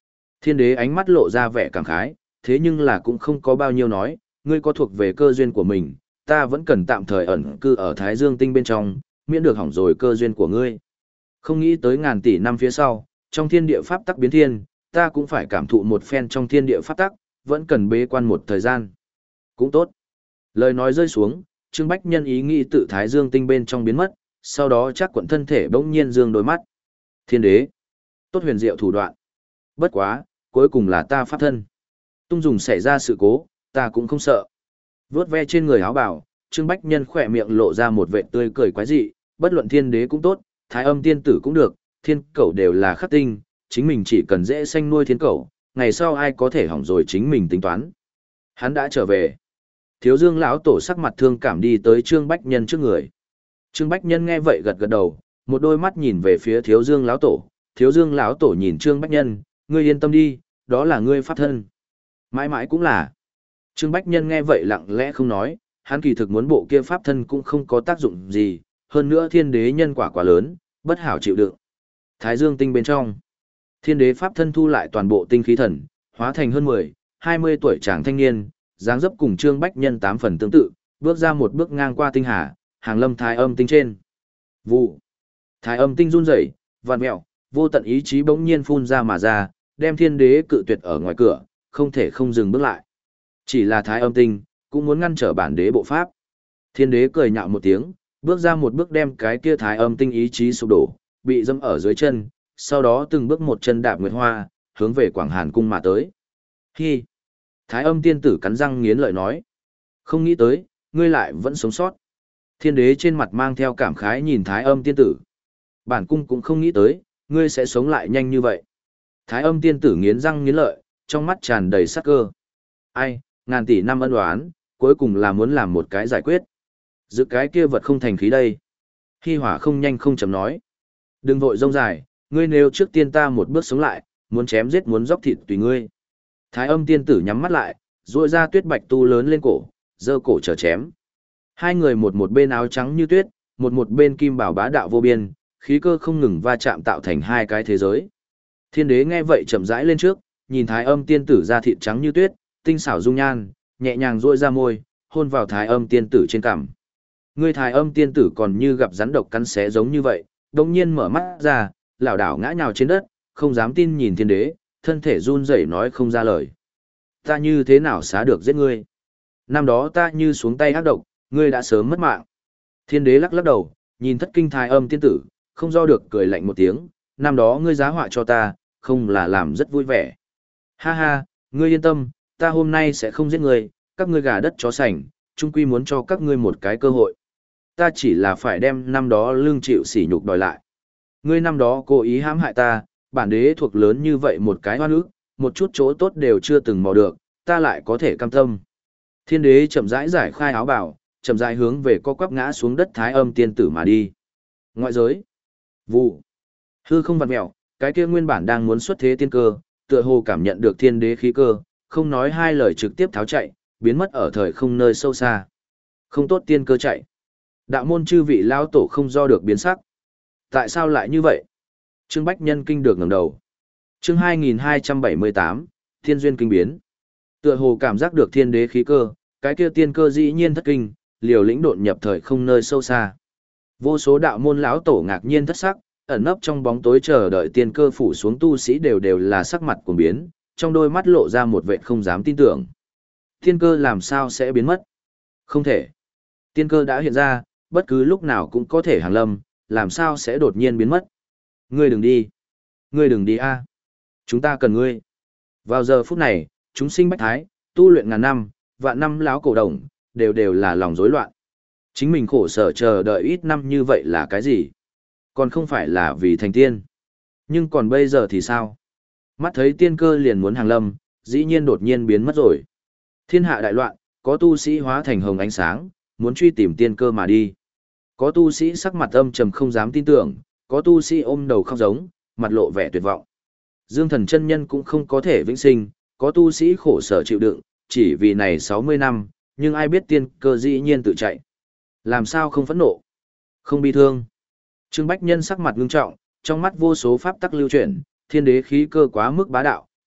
Thiên đế ánh mắt lộ ra vẻ cảm khái, thế nhưng là cũng không có bao nhiêu nói, ngươi có thuộc về cơ duyên của mình, ta vẫn cần tạm thời ẩn cư ở Thái Dương tinh bên trong, miễn được hỏng rồi cơ duyên của ngươi. Không nghĩ tới ngàn tỷ năm phía sau, trong thiên địa pháp tắc biến thiên, ta cũng phải cảm thụ một phen trong thiên địa pháp tắc, vẫn cần bế quan một thời gian. Cũng tốt. Lời nói rơi xuống, Trương Bách Nhân ý nghĩ tự Thái Dương tinh bên trong biến mất, sau đó chắc quận thân thể bỗng nhiên dương đôi mắt. Thiên đế. Tốt huyền diệu thủ đoạn. Bất quá, cuối cùng là ta pháp thân. Tung dùng xảy ra sự cố, ta cũng không sợ. Vướt ve trên người áo bào, Trương Bách Nhân khỏe miệng lộ ra một vệt tươi cười quái dị, bất luận thiên đế cũng tốt, thái âm tiên tử cũng được, thiên cẩu đều là khắc tinh, chính mình chỉ cần dễ sanh nuôi thiên cẩu, ngày sau ai có thể hỏng rồi chính mình tính toán. Hắn đã trở về. Thiếu Dương lão tổ sắc mặt thương cảm đi tới Trương Bách Nhân trước người. Trương Bách Nhân nghe vậy gật gật đầu, một đôi mắt nhìn về phía Thiếu Dương lão tổ, Thiếu Dương lão tổ nhìn Trương Bách Nhân, ngươi yên tâm đi, đó là ngươi pháp thân. Mãi mãi cũng là. Trương Bách Nhân nghe vậy lặng lẽ không nói, hắn kỳ thực muốn bộ kia pháp thân cũng không có tác dụng gì, hơn nữa thiên đế nhân quả quá lớn, bất hảo chịu đựng. Thái Dương tinh bên trong, thiên đế pháp thân thu lại toàn bộ tinh khí thần, hóa thành hơn mười, hai mươi tuổi chàng thanh niên, dáng dấp cùng Trương Bách Nhân tám phần tương tự, bước ra một bước ngang qua tinh hà, hàng lâm thái âm tinh trên. Vụ. Thái âm tinh run rẩy, vặn mèo, vô tận ý chí bỗng nhiên phun ra mà ra, đem thiên đế cự tuyệt ở ngoài cửa, không thể không dừng bước lại. Chỉ là thái âm tinh, cũng muốn ngăn trở bản đế bộ pháp. Thiên đế cười nhạo một tiếng, bước ra một bước đem cái kia thái âm tinh ý chí sụp đổ, bị dẫm ở dưới chân, sau đó từng bước một chân đạp nguyệt hoa, hướng về Quảng Hàn cung mà tới. Hi! Thái âm tiên tử cắn răng nghiến lợi nói. Không nghĩ tới, ngươi lại vẫn sống sót. Thiên đế trên mặt mang theo cảm khái nhìn thái âm tiên tử. Bản cung cũng không nghĩ tới, ngươi sẽ sống lại nhanh như vậy. Thái âm tiên tử nghiến răng nghiến lợi, trong mắt tràn đầy sát cơ. Ai, ngàn tỷ năm ân oán, cuối cùng là muốn làm một cái giải quyết. Giữ cái kia vật không thành khí đây. Hi hỏa không nhanh không chậm nói. Đừng vội rông dài, ngươi nếu trước tiên ta một bước sống lại, muốn chém giết muốn dốc thịt tùy ngươi. Thái âm tiên tử nhắm mắt lại, duỗi ra tuyết bạch tu lớn lên cổ, giơ cổ chờ chém. Hai người một một bên áo trắng như tuyết, một một bên kim bảo bá đạo vô biên, khí cơ không ngừng va chạm tạo thành hai cái thế giới. Thiên đế nghe vậy chậm rãi lên trước, nhìn thái âm tiên tử da thịt trắng như tuyết, tinh xảo dung nhan, nhẹ nhàng duỗi ra môi, hôn vào thái âm tiên tử trên cằm. Người thái âm tiên tử còn như gặp rắn độc cắn xé giống như vậy, đột nhiên mở mắt ra, lảo đảo ngã nhào trên đất, không dám tin nhìn thiên đế, thân thể run rẩy nói không ra lời. Ta như thế nào xá được giết ngươi? Năm đó ta như xuống tay ác độc, ngươi đã sớm mất mạng. Thiên đế lắc lắc đầu, nhìn thất kinh thái âm tiên tử, không do được cười lạnh một tiếng, năm đó ngươi giá họa cho ta, không là làm rất vui vẻ. Ha ha, ngươi yên tâm, ta hôm nay sẽ không giết ngươi, các ngươi gà đất chó sành, chung quy muốn cho các ngươi một cái cơ hội. Ta chỉ là phải đem năm đó lương chịu sỉ nhục đòi lại. Ngươi năm đó cố ý hãm hại ta, bản đế thuộc lớn như vậy một cái hoa nước, một chút chỗ tốt đều chưa từng mò được, ta lại có thể cam tâm. Thiên đế chậm rãi giải khai áo bào, chậm rãi hướng về co quắp ngã xuống đất thái âm tiên tử mà đi. Ngoại giới. Vụ. Hư không vặn mèo, cái kia nguyên bản đang muốn xuất thế tiên cơ, tựa hồ cảm nhận được thiên đế khí cơ, không nói hai lời trực tiếp tháo chạy, biến mất ở thời không nơi sâu xa. Không tốt tiên cơ chạy. Đạo môn chư vị lao tổ không do được biến sắc. Tại sao lại như vậy? Trương Bách Nhân kinh được ngẩng đầu. Chương hai nghìn hai trăm bảy mươi tám, Thiên duyên kinh biến. Tựa hồ cảm giác được thiên đế khí cơ, cái kia tiên cơ dĩ nhiên thất kinh, liều lĩnh độn nhập thời không nơi sâu xa. Vô số đạo môn lão tổ ngạc nhiên thất sắc, ẩn nấp trong bóng tối chờ đợi tiên cơ phủ xuống tu sĩ đều đều là sắc mặt cuồng biến, trong đôi mắt lộ ra một vẻ không dám tin tưởng. Tiên cơ làm sao sẽ biến mất? Không thể. Tiên cơ đã hiện ra, bất cứ lúc nào cũng có thể hàng lâm, làm sao sẽ đột nhiên biến mất? Ngươi đừng đi. Ngươi đừng đi a. Chúng ta cần ngươi. Vào giờ phút này, chúng sinh bách thái, tu luyện ngàn năm, vạn năm lão cổ đồng, đều đều là lòng rối loạn. Chính mình khổ sở chờ đợi ít năm như vậy là cái gì? Còn không phải là vì thành tiên. Nhưng còn bây giờ thì sao? Mắt thấy tiên cơ liền muốn hàng lâm, dĩ nhiên đột nhiên biến mất rồi. Thiên hạ đại loạn, có tu sĩ hóa thành hồng ánh sáng, muốn truy tìm tiên cơ mà đi. Có tu sĩ sắc mặt âm trầm không dám tin tưởng, có tu sĩ ôm đầu khóc giống, mặt lộ vẻ tuyệt vọng. Dương thần chân nhân cũng không có thể vĩnh sinh, có tu sĩ khổ sở chịu đựng, chỉ vì này sáu mươi năm, nhưng ai biết tiên cơ dĩ nhiên tự chạy. Làm sao không phẫn nộ? Không bi thương. Trương Bách Nhân sắc mặt ngưng trọng, trong mắt vô số pháp tắc lưu chuyển, thiên đế khí cơ quá mức bá đạo,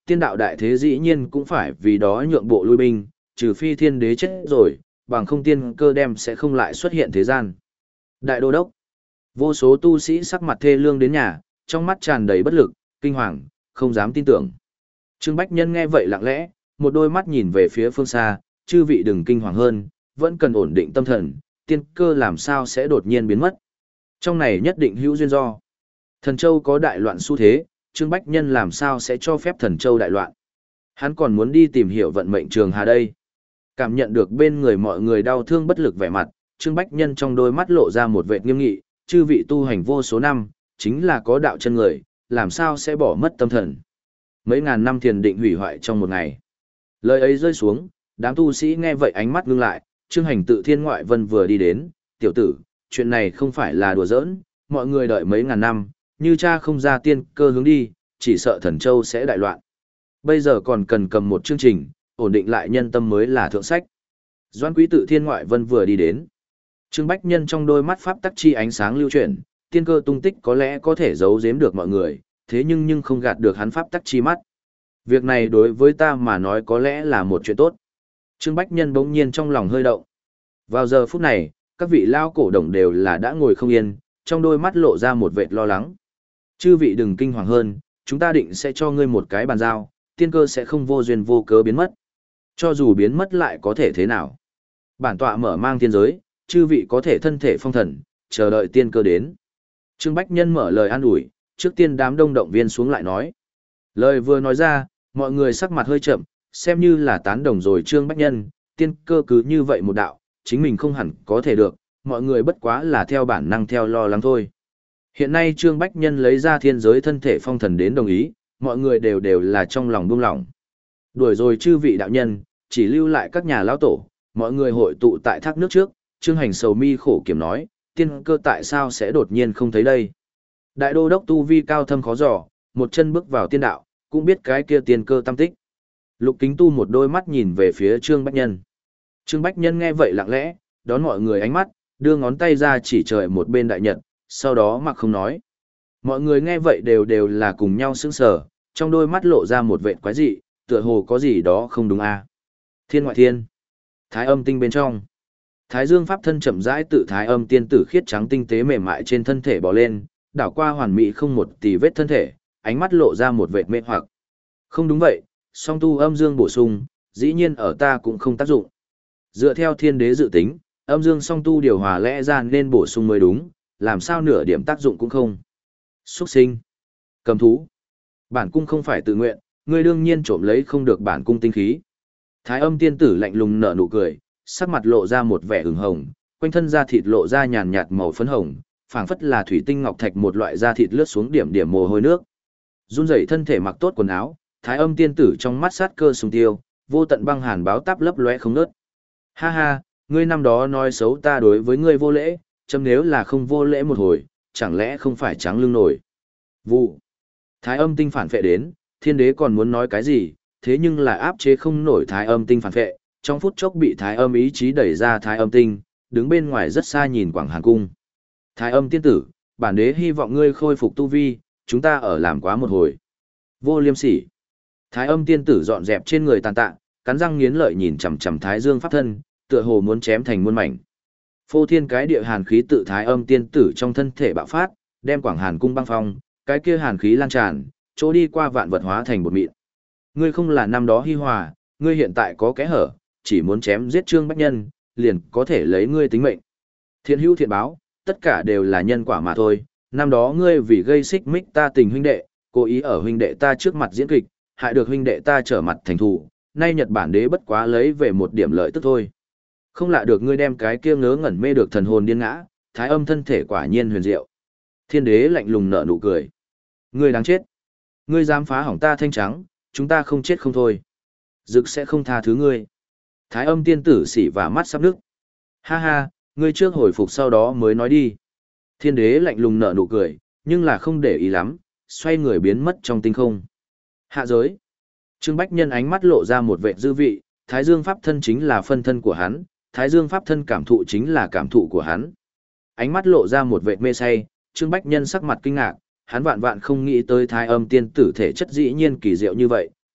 tiên đạo đại thế dĩ nhiên cũng phải vì đó nhượng bộ lui binh, trừ phi thiên đế chết rồi, bằng không tiên cơ đem sẽ không lại xuất hiện thế gian. Đại đô đốc, vô số tu sĩ sắc mặt thê lương đến nhà, trong mắt tràn đầy bất lực, kinh hoàng, không dám tin tưởng. Trương Bách Nhân nghe vậy lặng lẽ, một đôi mắt nhìn về phía phương xa, chư vị đừng kinh hoàng hơn, vẫn cần ổn định tâm thần, tiên cơ làm sao sẽ đột nhiên biến mất. Trong này nhất định hữu duyên do. Thần Châu có đại loạn xu thế, Trương Bách Nhân làm sao sẽ cho phép Thần Châu đại loạn. Hắn còn muốn đi tìm hiểu vận mệnh trường hà đây. Cảm nhận được bên người mọi người đau thương bất lực vẻ mặt, Trương Bách Nhân trong đôi mắt lộ ra một vẻ nghiêm nghị, chư vị tu hành vô số năm, chính là có đạo chân người, làm sao sẽ bỏ mất tâm thần. Mấy ngàn năm thiền định hủy hoại trong một ngày. Lời ấy rơi xuống, đám tu sĩ nghe vậy ánh mắt ngưng lại, Trương Hành tự Thiên Ngoại Vân vừa đi đến, tiểu tử, chuyện này không phải là đùa giỡn, mọi người đợi mấy ngàn năm, như cha không ra tiên cơ hướng đi, chỉ sợ Thần Châu sẽ đại loạn. Bây giờ còn cần cầm một chương trình, ổn định lại nhân tâm mới là thượng sách. Doãn Quý tự Thiên Ngoại Vân vừa đi đến. Trương Bách Nhân trong đôi mắt pháp tắc chi ánh sáng lưu chuyển, tiên cơ tung tích có lẽ có thể giấu giếm được mọi người, thế nhưng nhưng không gạt được hắn pháp tắc chi mắt. Việc này đối với ta mà nói có lẽ là một chuyện tốt. Trương Bách Nhân bỗng nhiên trong lòng hơi động. Vào giờ phút này, các vị lao cổ đồng đều là đã ngồi không yên, trong đôi mắt lộ ra một vệt lo lắng. Chư vị đừng kinh hoàng hơn, chúng ta định sẽ cho ngươi một cái bàn giao, tiên cơ sẽ không vô duyên vô cớ biến mất. Cho dù biến mất lại có thể thế nào. Bản tọa mở mang thiên giới, chư vị có thể thân thể phong thần, chờ đợi tiên cơ đến. Trương Bách Nhân mở lời an ủi, trước tiên đám đông động viên xuống lại nói. Lời vừa nói ra, mọi người sắc mặt hơi chậm, xem như là tán đồng rồi Trương Bách Nhân, tiên cơ cứ như vậy một đạo, chính mình không hẳn có thể được, mọi người bất quá là theo bản năng theo lo lắng thôi. Hiện nay Trương Bách Nhân lấy ra thiên giới thân thể phong thần đến đồng ý, mọi người đều đều là trong lòng buông lỏng. Đuổi rồi chư vị đạo nhân, chỉ lưu lại các nhà lão tổ, mọi người hội tụ tại thác nước trước, Trương Hành sầu mi khổ kiểm nói, tiên cơ tại sao sẽ đột nhiên không thấy đây. Đại đô đốc tu vi cao thâm khó dò, một chân bước vào tiên đạo, cũng biết cái kia tiên cơ tâm tích. Lục Kính Tu một đôi mắt nhìn về phía Trương Bách Nhân. Trương Bách Nhân nghe vậy lặng lẽ, đón mọi người ánh mắt, đưa ngón tay ra chỉ trời một bên đại nhật, sau đó mặc không nói. Mọi người nghe vậy đều đều là cùng nhau sững sờ, trong đôi mắt lộ ra một vệt quái dị, tựa hồ có gì đó không đúng à. Thiên ngoại thiên, Thái Âm tinh bên trong. Thái Dương pháp thân chậm rãi tự Thái Âm tiên tử khiết trắng tinh tế mềm mại trên thân thể bò lên, đảo qua hoàn mỹ không một tì vết thân thể, ánh mắt lộ ra một vệt mê hoặc. Không đúng vậy, song tu âm dương bổ sung, dĩ nhiên ở ta cũng không tác dụng. Dựa theo thiên đế dự tính, âm dương song tu điều hòa lẽ ra nên bổ sung mới đúng, làm sao nửa điểm tác dụng cũng không. Xuất sinh, cầm thú, bản cung không phải tự nguyện, ngươi đương nhiên trộm lấy không được bản cung tinh khí. Thái Âm tiên tử lạnh lùng nở nụ cười, sắc mặt lộ ra một vẻ ửng hồng, quanh thân da thịt lộ ra nhàn nhạt màu phấn hồng, phảng phất là thủy tinh ngọc thạch một loại da thịt lướt xuống điểm điểm mồ hôi nước. Run rẩy thân thể mặc tốt quần áo, Thái Âm tiên tử trong mắt sát cơ sùng tiêu, vô tận băng hàn báo táp lấp lóe không ngớt. Ha ha, ngươi năm đó nói xấu ta đối với ngươi vô lễ, chấm nếu là không vô lễ một hồi, chẳng lẽ không phải trắng lưng nổi. Vụ. Thái Âm tinh phản phệ đến, thiên đế còn muốn nói cái gì, thế nhưng lại áp chế không nổi Thái Âm tinh phản phệ, trong phút chốc bị Thái Âm ý chí đẩy ra Thái Âm tinh, đứng bên ngoài rất xa nhìn Quảng Hàn cung. Thái Âm tiên tử, bản đế hy vọng ngươi khôi phục tu vi, chúng ta ở làm quá một hồi. Vô liêm sỉ. Thái Âm tiên tử dọn dẹp trên người tàn tạ, cắn răng nghiến lợi nhìn chằm chằm Thái Dương pháp thân, tựa hồ muốn chém thành muôn mảnh. Phô thiên cái địa hàn khí tự Thái Âm tiên tử trong thân thể bạo phát, đem Quảng Hàn cung băng phong, cái kia hàn khí lan tràn, chỗ đi qua vạn vật hóa thành bột mịn. Ngươi không là năm đó hi hòa, ngươi hiện tại có kẽ hở, chỉ muốn chém giết Trương Bách Nhân, liền có thể lấy ngươi tính mệnh. Thiện hữu thiện báo, tất cả đều là nhân quả mà thôi. Năm đó ngươi vì gây xích mích ta tình huynh đệ, cố ý ở huynh đệ ta trước mặt diễn kịch, hại được huynh đệ ta trở mặt thành thù, nay Nhật Bản đế bất quá lấy về một điểm lợi tức thôi. Không lạ được ngươi đem cái kia ngớ ngẩn mê được thần hồn điên ngã, Thái Âm thân thể quả nhiên huyền diệu. Thiên đế lạnh lùng nở nụ cười. Ngươi đáng chết. Ngươi dám phá hỏng ta thanh trắng, chúng ta không chết không thôi. Dực sẽ không tha thứ ngươi. Thái Âm tiên tử xỉ và mắt sắp nước. Ha ha, ngươi trước hồi phục sau đó mới nói đi. Thiên đế lạnh lùng nở nụ cười, nhưng là không để ý lắm, xoay người biến mất trong tinh không. Hạ giới. Trương Bách Nhân ánh mắt lộ ra một vẻ dư vị, Thái Dương pháp thân chính là phân thân của hắn, Thái Dương pháp thân cảm thụ chính là cảm thụ của hắn. Ánh mắt lộ ra một vẻ mê say, Trương Bách Nhân sắc mặt kinh ngạc, hắn vạn vạn không nghĩ tới Thái Âm tiên tử thể chất dĩ nhiên kỳ diệu như vậy,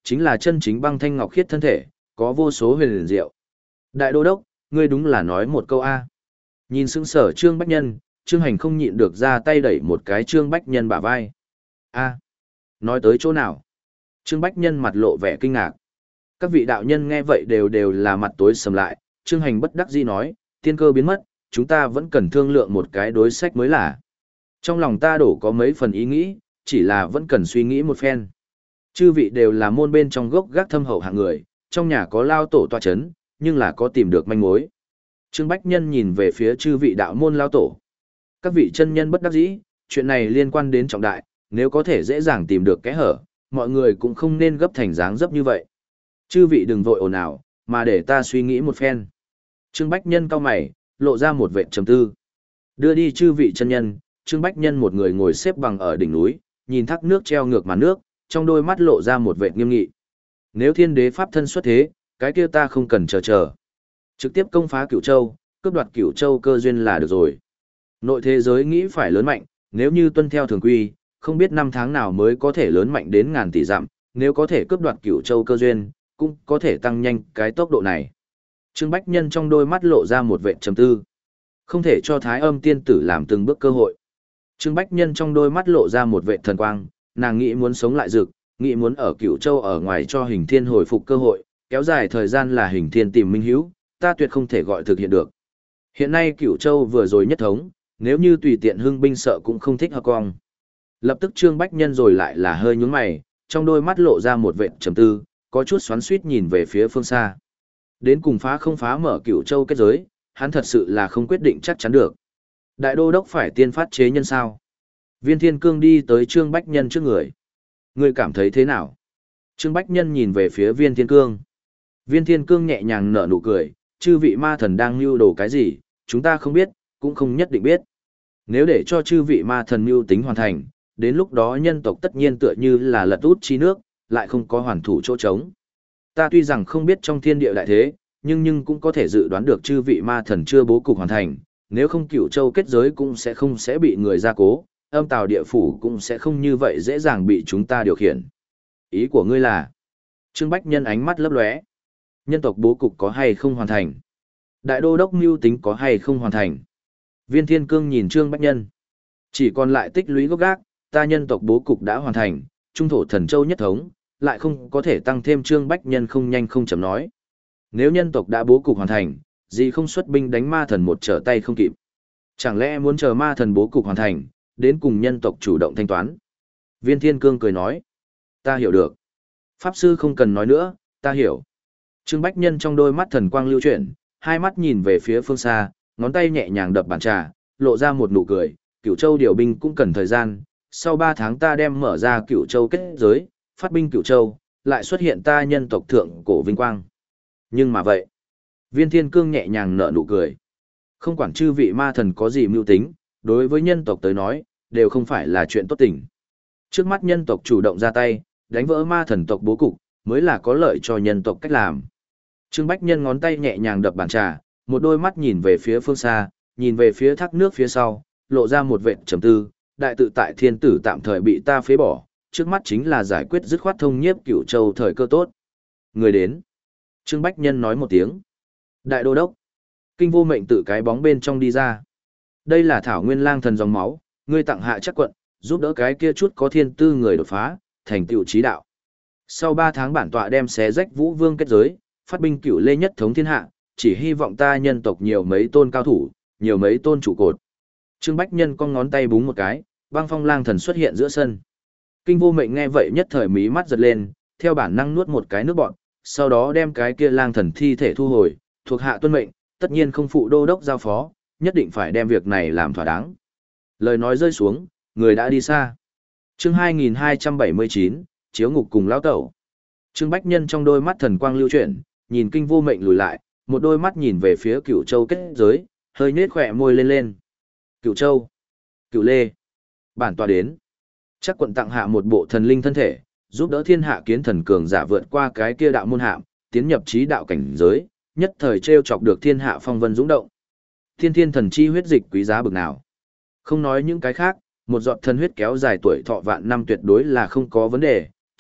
chính là chân chính băng thanh ngọc khiết thân thể, có vô số huyền liền diệu. Đại đô đốc, ngươi đúng là nói một câu A. Nhìn sững sở Trương Bách Nhân, Trương Hành không nhịn được ra tay đẩy một cái Trương Bách Nhân bả vai. A, nói tới chỗ nào? Trương Bách Nhân mặt lộ vẻ kinh ngạc. Các vị đạo nhân nghe vậy đều đều là mặt tối sầm lại, Trương Hành bất đắc dĩ nói, tiên cơ biến mất, chúng ta vẫn cần thương lượng một cái đối sách mới là. Trong lòng ta đổ có mấy phần ý nghĩ, chỉ là vẫn cần suy nghĩ một phen. Chư vị đều là môn bên trong gốc gác thâm hậu hạng người, trong nhà có lao tổ tọa chấn, nhưng là có tìm được manh mối. Trương Bách Nhân nhìn về phía chư vị đạo môn lao tổ. Các vị chân nhân bất đắc dĩ, chuyện này liên quan đến trọng đại, nếu có thể dễ dàng tìm được kẽ hở, mọi người cũng không nên gấp thành dáng dấp như vậy. Chư vị đừng vội ồn ào, mà để ta suy nghĩ một phen. Trương Bách Nhân cau mày, lộ ra một vệt trầm tư. Đưa đi chư vị chân nhân, Trương Bách Nhân một người ngồi xếp bằng ở đỉnh núi, nhìn thác nước treo ngược màn nước, trong đôi mắt lộ ra một vệt nghiêm nghị. Nếu thiên đế pháp thân xuất thế, cái kia ta không cần chờ chờ. Trực tiếp công phá Cửu Châu, cướp đoạt Cửu Châu cơ duyên là được rồi. Nội thế giới nghĩ phải lớn mạnh, nếu như tuân theo thường quy, không biết năm tháng nào mới có thể lớn mạnh đến ngàn tỷ dặm, nếu có thể cướp đoạt Cửu Châu cơ duyên, cũng có thể tăng nhanh cái tốc độ này. Trương Bách Nhân trong đôi mắt lộ ra một vệt trầm tư. Không thể cho Thái Âm tiên tử làm từng bước cơ hội. Trương Bách Nhân trong đôi mắt lộ ra một vệt thần quang, nàng nghĩ muốn sống lại rực, nghĩ muốn ở Cửu Châu ở ngoài cho Hình Thiên hồi phục cơ hội, kéo dài thời gian là Hình Thiên tìm minh hữu, ta tuyệt không thể gọi thực hiện được. Hiện nay Cửu Châu vừa rồi nhất thống, nếu như tùy tiện hưng binh sợ cũng không thích hợp cong. Lập tức Trương Bách Nhân rồi lại là hơi nhướng mày, trong đôi mắt lộ ra một vệt trầm tư, có chút xoắn xuýt nhìn về phía phương xa. Đến cùng phá không phá mở Cửu Châu kết giới, hắn thật sự là không quyết định chắc chắn được. Đại đô đốc phải tiên phát chế nhân sao? Viên Thiên Cương đi tới Trương Bách Nhân trước người. Ngươi cảm thấy thế nào? Trương Bách Nhân nhìn về phía Viên Thiên Cương. Viên Thiên Cương nhẹ nhàng nở nụ cười, chư vị ma thần đang mưu đồ cái gì, chúng ta không biết, cũng không nhất định biết. Nếu để cho chư vị ma thần mưu tính hoàn thành, đến lúc đó nhân tộc tất nhiên tựa như là lật út chi nước, lại không có hoàn thủ chỗ trống. Ta tuy rằng không biết trong thiên địa đại thế, nhưng nhưng cũng có thể dự đoán được chư vị ma thần chưa bố cục hoàn thành, nếu không Cửu Châu kết giới cũng sẽ không sẽ bị người gia cố, âm tào địa phủ cũng sẽ không như vậy dễ dàng bị chúng ta điều khiển. Ý của ngươi là? Trương Bách Nhân ánh mắt lấp lóe. Nhân tộc bố cục có hay không hoàn thành? Đại đô đốc mưu tính có hay không hoàn thành? Viên Thiên Cương nhìn Trương Bách Nhân. Chỉ còn lại tích lũy gốc gác, ta nhân tộc bố cục đã hoàn thành, trung thổ thần châu nhất thống, lại không có thể tăng thêm. Trương Bách Nhân không nhanh không chậm nói. Nếu nhân tộc đã bố cục hoàn thành, gì không xuất binh đánh ma thần một trở tay không kịp. Chẳng lẽ muốn chờ ma thần bố cục hoàn thành, đến cùng nhân tộc chủ động thanh toán? Viên Thiên Cương cười nói. Ta hiểu được. Pháp sư không cần nói nữa, ta hiểu. Trương Bách Nhân trong đôi mắt thần quang lưu chuyển, hai mắt nhìn về phía phương xa, ngón tay nhẹ nhàng đập bàn trà, lộ ra một nụ cười. Cửu Châu điều binh cũng cần thời gian, sau ba tháng ta đem mở ra Cửu Châu kết giới, phát binh Cửu Châu, lại xuất hiện ta nhân tộc thượng cổ vinh quang. Nhưng mà vậy, Viên Thiên Cương nhẹ nhàng nở nụ cười. Không quản chư vị ma thần có gì mưu tính, đối với nhân tộc tới nói, đều không phải là chuyện tốt tình. Trước mắt nhân tộc chủ động ra tay, đánh vỡ ma thần tộc bố cục, mới là có lợi cho nhân tộc cách làm. Trương Bách Nhân ngón tay nhẹ nhàng đập bàn trà, một đôi mắt nhìn về phía phương xa, nhìn về phía thác nước phía sau, lộ ra một vệt trầm tư, đại tự tại thiên tử tạm thời bị ta phế bỏ, trước mắt chính là giải quyết dứt khoát thông nhiếp Cửu Châu thời cơ tốt. Người đến. Trương Bách Nhân nói một tiếng. Đại đô đốc. Kinh Vô Mệnh tự cái bóng bên trong đi ra. Đây là Thảo Nguyên Lang thần dòng máu, ngươi tặng hạ chắc quận, giúp đỡ cái kia chút có thiên tư người đột phá, thành tựu trí đạo. Sau ba tháng bản tọa đem xé rách Vũ Vương kết giới, phát binh Cửu Lê nhất thống thiên hạ, chỉ hy vọng ta nhân tộc nhiều mấy tôn cao thủ, nhiều mấy tôn trụ cột. Trương Bách Nhân cong ngón tay búng một cái, Băng Phong Lang thần xuất hiện giữa sân. Kinh Vô Mệnh nghe vậy nhất thời mí mắt giật lên, theo bản năng nuốt một cái nước bọt, sau đó đem cái kia lang thần thi thể thu hồi, thuộc hạ tuân mệnh, tất nhiên không phụ đô đốc giao phó, nhất định phải đem việc này làm thỏa đáng. Lời nói rơi xuống, người đã đi xa. Chương hai nghìn hai trăm bảy mươi chín, Chiếu ngục cùng lão tẩu. Trương Bách Nhân trong đôi mắt thần quang lưu chuyển, nhìn Kinh Vô Mệnh lùi lại, một đôi mắt nhìn về phía Cửu Châu kết giới, hơi nhếch khỏe môi lên lên. Cửu Châu, Cửu Lê, bản tọa đến. Chắc quận tặng hạ một bộ thần linh thân thể, giúp đỡ thiên hạ kiến thần cường giả vượt qua cái kia đạo môn hạm, tiến nhập trí đạo cảnh giới, nhất thời treo chọc được thiên hạ phong vân dũng động. Thiên thiên thần chi huyết dịch quý giá bực nào. Không nói những cái khác, một giọt thần huyết kéo dài tuổi thọ vạn năm tuyệt đối là không có vấn đề,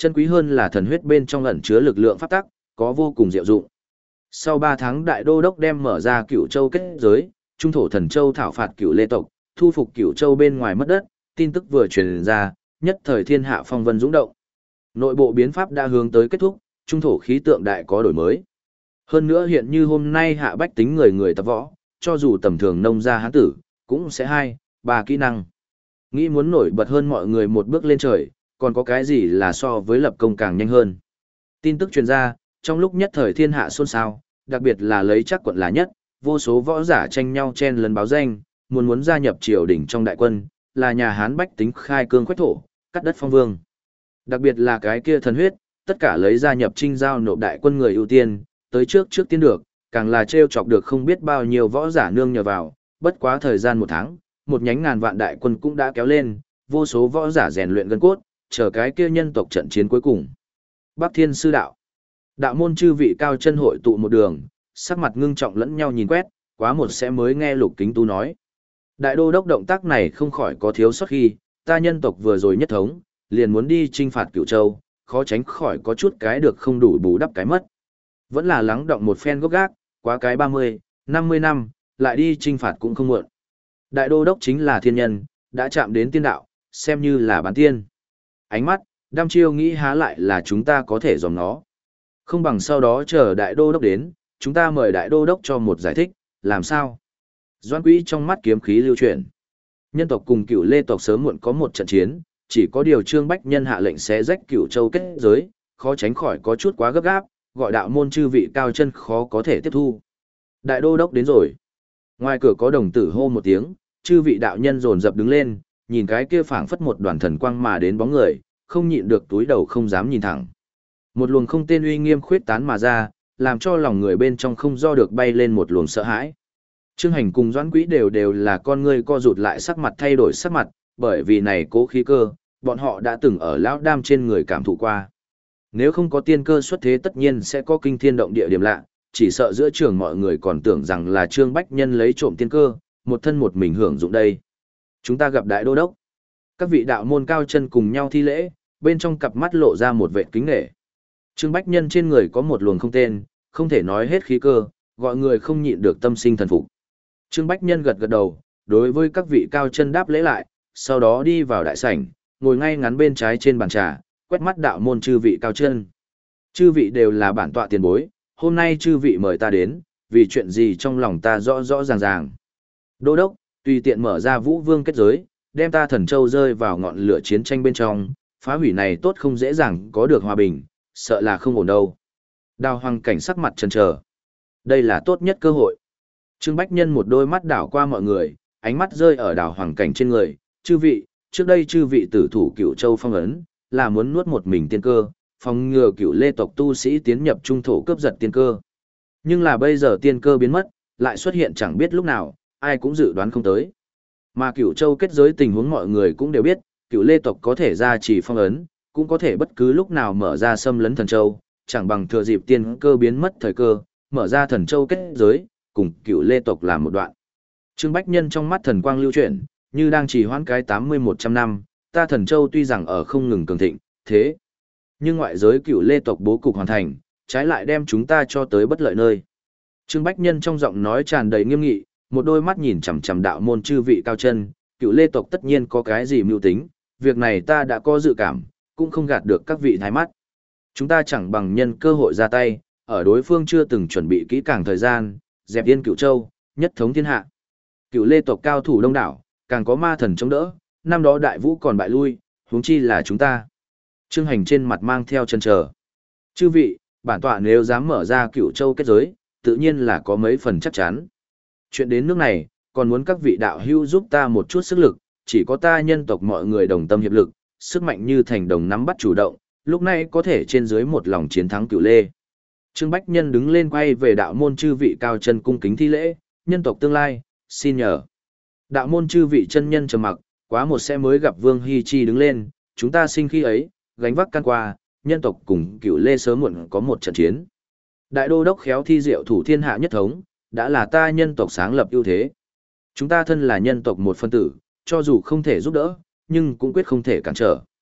chân quý hơn là thần huyết bên trong ẩn chứa lực lượng pháp tắc, có vô cùng diệu dụng. Sau ba tháng đại đô đốc đem mở ra Cửu Châu kết giới, trung thổ thần châu thảo phạt Cửu Lê tộc, thu phục Cửu Châu bên ngoài mất đất, tin tức vừa truyền ra, nhất thời thiên hạ phong vân dũng động. Nội bộ biến pháp đã hướng tới kết thúc, trung thổ khí tượng đại có đổi mới. Hơn nữa hiện như hôm nay hạ bách tính người người tập võ, cho dù tầm thường nông gia hán tử, cũng sẽ hai, ba kỹ năng. Nghĩ muốn nổi bật hơn mọi người một bước lên trời, còn có cái gì là so với lập công càng nhanh hơn. Tin tức truyền ra, trong lúc nhất thời thiên hạ xôn xao, đặc biệt là lấy chắc quận là nhất, vô số võ giả tranh nhau chen lấn báo danh, muốn muốn gia nhập triều đình trong đại quân, là nhà Hán bách tính khai cương quách thổ, cắt đất phong vương. Đặc biệt là cái kia thần huyết, tất cả lấy gia nhập trinh giao nộp đại quân người ưu tiên, tới trước trước tiên được, càng là trêu chọc được không biết bao nhiêu võ giả nương nhờ vào, bất quá thời gian một tháng, một nhánh ngàn vạn đại quân cũng đã kéo lên, vô số võ giả rèn luyện gân cốt, chờ cái kia nhân tộc trận chiến cuối cùng. Bắc Thiên sư đạo. Đạo môn chư vị cao chân hội tụ một đường, sắc mặt ngưng trọng lẫn nhau nhìn quét, quá một sẽ mới nghe Lục Kính Tú nói. Đại đô đốc động tác này không khỏi có thiếu sót khi, ta nhân tộc vừa rồi nhất thống, liền muốn đi trinh phạt Cửu Châu, khó tránh khỏi có chút cái được không đủ bù đắp cái mất. Vẫn là lắng động một phen gốc gác, quá cái ba mươi, năm mươi năm, lại đi trinh phạt cũng không muộn. Đại đô đốc chính là thiên nhân, đã chạm đến tiên đạo, xem như là bán tiên. Ánh mắt, đăm chiêu nghĩ há lại là chúng ta có thể dòm nó. Không bằng sau đó chờ đại đô đốc đến, chúng ta mời đại đô đốc cho một giải thích, làm sao? Doãn Quý trong mắt kiếm khí lưu chuyển. Nhân tộc cùng Cửu Lê tộc sớm muộn có một trận chiến, chỉ có điều Trương Bách Nhân hạ lệnh xé rách Cửu Châu kết giới, khó tránh khỏi có chút quá gấp gáp, gọi đạo môn chư vị cao chân khó có thể tiếp thu. Đại đô đốc đến rồi. Ngoài cửa có đồng tử hô một tiếng, chư vị đạo nhân dồn dập đứng lên, nhìn cái kia phảng phất một đoàn thần quang mà đến bóng người, không nhịn được túi đầu không dám nhìn thẳng. Một luồng không tên uy nghiêm khuyết tán mà ra, làm cho lòng người bên trong không do được bay lên một luồng sợ hãi. Trương Hành cùng Doãn Quý đều đều là con ngươi co rụt lại, sắc mặt thay đổi sắc mặt, bởi vì này cố khí cơ, bọn họ đã từng ở lão đam trên người cảm thụ qua. Nếu không có tiên cơ xuất thế tất nhiên sẽ có kinh thiên động địa điểm lạ, chỉ sợ giữa trường mọi người còn tưởng rằng là Trương Bách Nhân lấy trộm tiên cơ, một thân một mình hưởng dụng đây. Chúng ta gặp đại đô đốc. Các vị đạo môn cao chân cùng nhau thi lễ, bên trong cặp mắt lộ ra một vệt kính nể. Trương Bách Nhân trên người có một luồng không tên, không thể nói hết khí cơ, gọi người không nhịn được tâm sinh thần phục. Trương Bách Nhân gật gật đầu, đối với các vị cao chân đáp lễ lại, sau đó đi vào đại sảnh, ngồi ngay ngắn bên trái trên bàn trà, quét mắt đạo môn chư vị cao chân. Chư vị đều là bản tọa tiền bối, hôm nay chư vị mời ta đến, vì chuyện gì trong lòng ta rõ rõ ràng ràng. Đô đốc, tùy tiện mở ra Vũ Vương kết giới, đem ta Thần Châu rơi vào ngọn lửa chiến tranh bên trong, phá hủy này tốt không dễ dàng có được hòa bình, sợ là không ổn đâu. Đào Hoàng cảnh sắc mặt chần chờ. Đây là tốt nhất cơ hội. Trương Bách Nhân một đôi mắt đảo qua mọi người, ánh mắt rơi ở Đào Hoàng cảnh trên người, chư vị, trước đây chư vị tử thủ Cửu Châu phong ấn, là muốn nuốt một mình tiên cơ, phòng ngừa Cửu Lê tộc tu sĩ tiến nhập trung thổ cướp giật tiên cơ. Nhưng là bây giờ tiên cơ biến mất, lại xuất hiện chẳng biết lúc nào, ai cũng dự đoán không tới. Mà Cửu Châu kết giới tình huống mọi người cũng đều biết, Cửu Lê tộc có thể ra chỉ phong ấn, cũng có thể bất cứ lúc nào mở ra xâm lấn Thần Châu, chẳng bằng thừa dịp tiên cơ biến mất thời cơ, mở ra Thần Châu kết giới, cùng Cửu Lê tộc làm một đoạn. Trương Bách Nhân trong mắt thần quang lưu chuyển, như đang trì hoãn cái tám mươi một trăm năm, ta Thần Châu tuy rằng ở không ngừng cường thịnh, thế nhưng ngoại giới Cửu Lê tộc bố cục hoàn thành, trái lại đem chúng ta cho tới bất lợi nơi. Trương Bách Nhân trong giọng nói tràn đầy nghiêm nghị, một đôi mắt nhìn chằm chằm đạo môn chư vị cao chân, Cửu Lê tộc tất nhiên có cái gì mưu tính, việc này ta đã có dự cảm, cũng không gạt được các vị thái mắt. Chúng ta chẳng bằng nhân cơ hội ra tay, ở đối phương chưa từng chuẩn bị kỹ càng thời gian, dẹp yên Cửu Châu, nhất thống thiên hạ. Cửu Lê tộc cao thủ đông đảo, càng có ma thần chống đỡ, năm đó đại vũ còn bại lui, huống chi là chúng ta. Trương Hành trên mặt mang theo chân chờ. Chư vị, bản tọa nếu dám mở ra Cửu Châu kết giới, tự nhiên là có mấy phần chắc chắn. Chuyện đến nước này, còn muốn các vị đạo hữu giúp ta một chút sức lực, chỉ có ta nhân tộc mọi người đồng tâm hiệp lực, sức mạnh như thành đồng nắm bắt chủ động, lúc này có thể trên dưới một lòng chiến thắng Cửu Lê. Trương Bách Nhân đứng lên quay về đạo môn chư vị cao chân cung kính thi lễ, nhân tộc tương lai, xin nhờ. Đạo môn chư vị chân nhân trầm mặc, quá một sẽ mới gặp Vương Hy Chi đứng lên, chúng ta sinh khi ấy, gánh vác can qua, nhân tộc cùng Cửu Lê sớm muộn có một trận chiến. Đại đô đốc khéo thi diệu thủ thiên hạ nhất thống, đã là ta nhân tộc sáng lập ưu thế. Chúng ta thân là nhân tộc một phân tử, cho dù không thể giúp đỡ, nhưng cũng quyết không thể cản trở.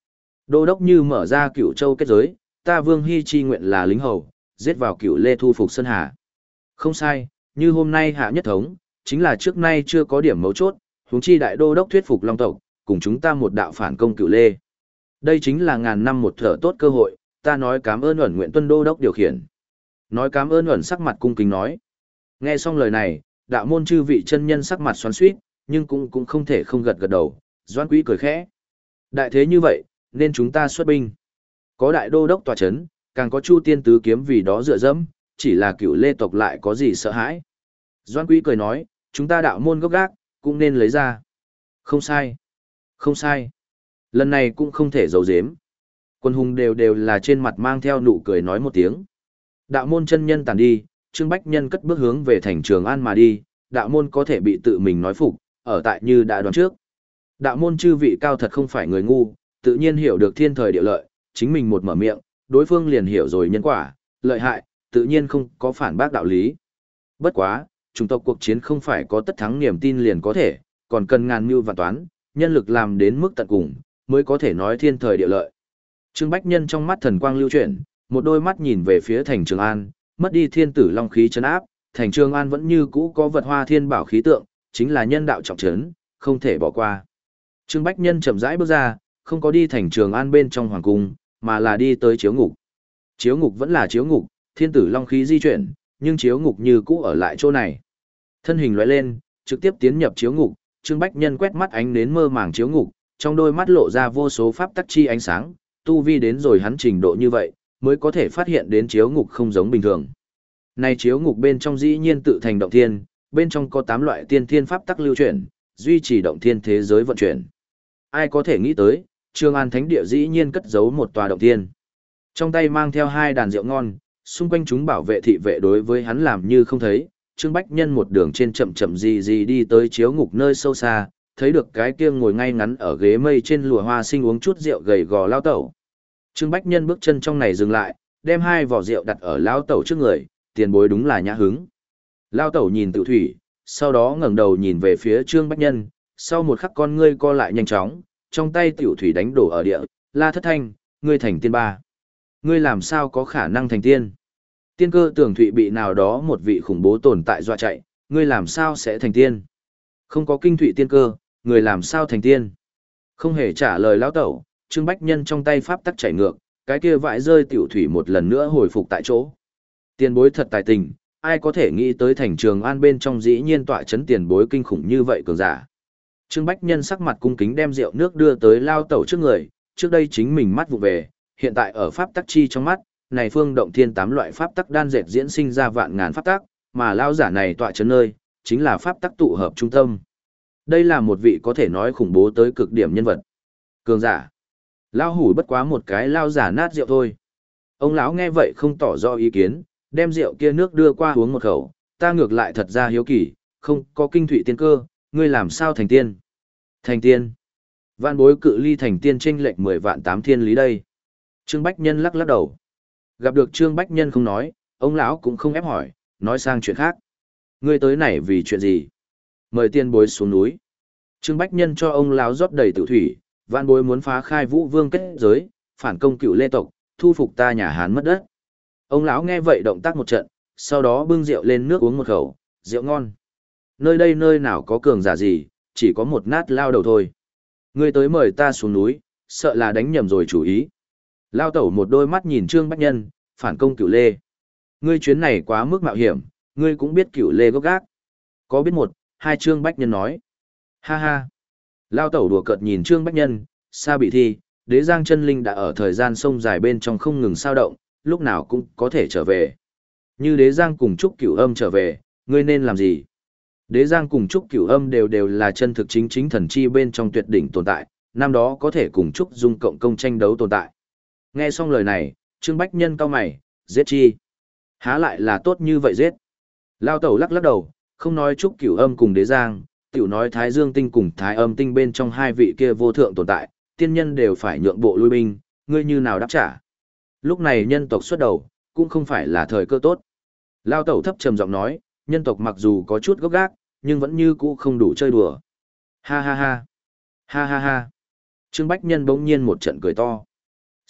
Đô đốc như mở ra Cửu Châu kết giới, ta Vương Hy chi nguyện là lính hầu, giết vào Cửu Lê thu phục Sơn Hà. Không sai, như hôm nay hạ nhất thống, chính là trước nay chưa có điểm mấu chốt, huống chi đại đô đốc thuyết phục Long tộc, cùng chúng ta một đạo phản công Cửu Lê. Đây chính là ngàn năm một thở tốt cơ hội, ta nói cảm ơn ẩn nguyện tuân đô đốc điều khiển. Nói cảm ơn ẩn sắc mặt cung kính nói. Nghe xong lời này, đạo môn chư vị chân nhân sắc mặt xoắn xuýt, nhưng cũng cũng không thể không gật gật đầu, Doãn Quý cười khẽ. Đại thế như vậy, nên chúng ta xuất binh. Có đại đô đốc tòa chấn, càng có Chu Tiên tứ kiếm vì đó dựa dẫm, chỉ là Cửu Lê tộc lại có gì sợ hãi. Doãn Quý cười nói, chúng ta đạo môn gốc gác, cũng nên lấy ra. Không sai. Không sai. Lần này cũng không thể giấu giếm. Quân hùng đều đều là trên mặt mang theo nụ cười nói một tiếng. Đạo môn chân nhân tàn đi, Trương Bách Nhân cất bước hướng về thành Trường An mà đi, đạo môn có thể bị tự mình nói phục, ở tại như đã đoán trước. Đạo môn chư vị cao thật không phải người ngu, tự nhiên hiểu được thiên thời địa lợi, chính mình một mở miệng, đối phương liền hiểu rồi nhân quả, lợi hại, tự nhiên không có phản bác đạo lý. Bất quá, chủng tộc cuộc chiến không phải có tất thắng niềm tin liền có thể, còn cần ngàn mưu và toán, nhân lực làm đến mức tận cùng, mới có thể nói thiên thời địa lợi. Trương Bách Nhân trong mắt thần quang lưu chuyển, một đôi mắt nhìn về phía thành Trường An, mất đi thiên tử long khí trấn áp, thành Trường An vẫn như cũ có vật hoa thiên bảo khí tượng, chính là nhân đạo trọng trấn, không thể bỏ qua. Trương Bách Nhân chậm rãi bước ra, không có đi thành Trường An bên trong hoàng cung, mà là đi tới chiếu ngục. Chiếu ngục vẫn là chiếu ngục, thiên tử long khí di chuyển, nhưng chiếu ngục như cũ ở lại chỗ này. Thân hình lóe lên, trực tiếp tiến nhập chiếu ngục, Trương Bách Nhân quét mắt ánh đến mơ màng chiếu ngục, trong đôi mắt lộ ra vô số pháp tắc chi ánh sáng, tu vi đến rồi hắn trình độ như vậy, mới có thể phát hiện đến chiếu ngục không giống bình thường. Này chiếu ngục bên trong dĩ nhiên tự thành động thiên, bên trong có tám loại tiên thiên pháp tắc lưu chuyển, duy trì động thiên thế giới vận chuyển. Ai có thể nghĩ tới, Trường An Thánh Địa dĩ nhiên cất giấu một tòa động thiên. Trong tay mang theo hai đàn rượu ngon, xung quanh chúng bảo vệ thị vệ đối với hắn làm như không thấy. Trương Bách Nhân một đường trên chậm chậm gì gì đi tới chiếu ngục nơi sâu xa, thấy được cái kia ngồi ngay ngắn ở ghế mây trên lùa hoa sinh uống chút rượu gầy gò lao tẩu. Trương Bách Nhân bước chân trong này dừng lại, đem hai vỏ rượu đặt ở lao tẩu trước người, tiền bối đúng là nhã hứng. Lao tẩu nhìn Tự Thủy, sau đó ngẩng đầu nhìn về phía Trương Bách Nhân, sau một khắc con ngươi co lại nhanh chóng, trong tay Tiểu Thủy đánh đổ ở địa, la thất thanh, ngươi thành tiên ba. Ngươi làm sao có khả năng thành tiên? Tiên cơ tưởng Thụy bị nào đó một vị khủng bố tồn tại dọa chạy, ngươi làm sao sẽ thành tiên? Không có kinh thụy tiên cơ, người làm sao thành tiên? Không hề trả lời lão tẩu, Trương Bách Nhân trong tay pháp tắc chảy ngược, cái kia vãi rơi Tiểu Thủy một lần nữa hồi phục tại chỗ. Tiền bối thật tài tình, ai có thể nghĩ tới thành Trường An bên trong dĩ nhiên tọa chấn tiền bối kinh khủng như vậy cường giả. Trương Bách Nhân sắc mặt cung kính đem rượu nước đưa tới lao tẩu trước người, trước đây chính mình mắt vụ về, hiện tại ở pháp tắc chi trong mắt, này phương động thiên tám loại pháp tắc đan dệt diễn sinh ra vạn ngàn pháp tắc, mà lao giả này tọa chấn nơi, chính là pháp tắc tụ hợp trung tâm. Đây là một vị có thể nói khủng bố tới cực điểm nhân vật. Cường giả. Lao hủ bất quá một cái lao giả nát rượu thôi. Ông lão nghe vậy không tỏ rõ ý kiến, đem rượu kia nước đưa qua uống một khẩu, ta ngược lại thật ra hiếu kỳ, không có kinh thụy tiên cơ, ngươi làm sao thành tiên? Thành tiên. Vạn bối cự ly thành tiên chênh lệch mười vạn tám thiên lý đây. Trương Bách Nhân lắc lắc đầu. Gặp được Trương Bách Nhân không nói, ông lão cũng không ép hỏi, nói sang chuyện khác. Ngươi tới này vì chuyện gì? Mời tiên bối xuống núi. Trương Bách Nhân cho ông lão rót đầy tử thủy, vạn bối muốn phá khai Vũ Vương kết giới, phản công Cựu Lê tộc, thu phục ta nhà Hán mất đất. Ông lão nghe vậy động tác một trận, sau đó bưng rượu lên nước uống một khẩu, rượu ngon. Nơi đây nơi nào có cường giả gì, chỉ có một nát lao đầu thôi. Ngươi tới mời ta xuống núi, sợ là đánh nhầm rồi chủ ý. Lao tẩu một đôi mắt nhìn Trương Bách Nhân, phản công Cựu Lê. Ngươi chuyến này quá mức mạo hiểm, ngươi cũng biết Cựu Lê gốc gác. Có biết một, hai Trương Bách Nhân nói. Ha ha. Lao tẩu đùa cợt nhìn Trương Bách Nhân, xa bị thi, đế giang chân linh đã ở thời gian sông dài bên trong không ngừng sao động, lúc nào cũng có thể trở về. Như đế giang cùng Trúc Cửu Âm trở về, ngươi nên làm gì? Đế giang cùng Trúc Cửu Âm đều đều là chân thực chính chính thần chi bên trong tuyệt đỉnh tồn tại, năm đó có thể cùng Trúc Dung cộng công tranh đấu tồn tại. Nghe xong lời này, Trương Bách Nhân cau mày, giết chi? Há lại là tốt như vậy giết? Lao tẩu lắc lắc đầu, không nói Trúc Cửu Âm cùng đế giang, tiểu nói Thái Dương Tinh cùng Thái Âm Tinh bên trong hai vị kia vô thượng tồn tại, tiên nhân đều phải nhượng bộ lui binh, ngươi như nào đáp trả? Lúc này nhân tộc xuất đầu, cũng không phải là thời cơ tốt. Lao tẩu thấp trầm giọng nói, nhân tộc mặc dù có chút gốc gác, nhưng vẫn như cũ không đủ chơi đùa. Ha ha ha. Ha ha ha. Trương Bách Nhân bỗng nhiên một trận cười to.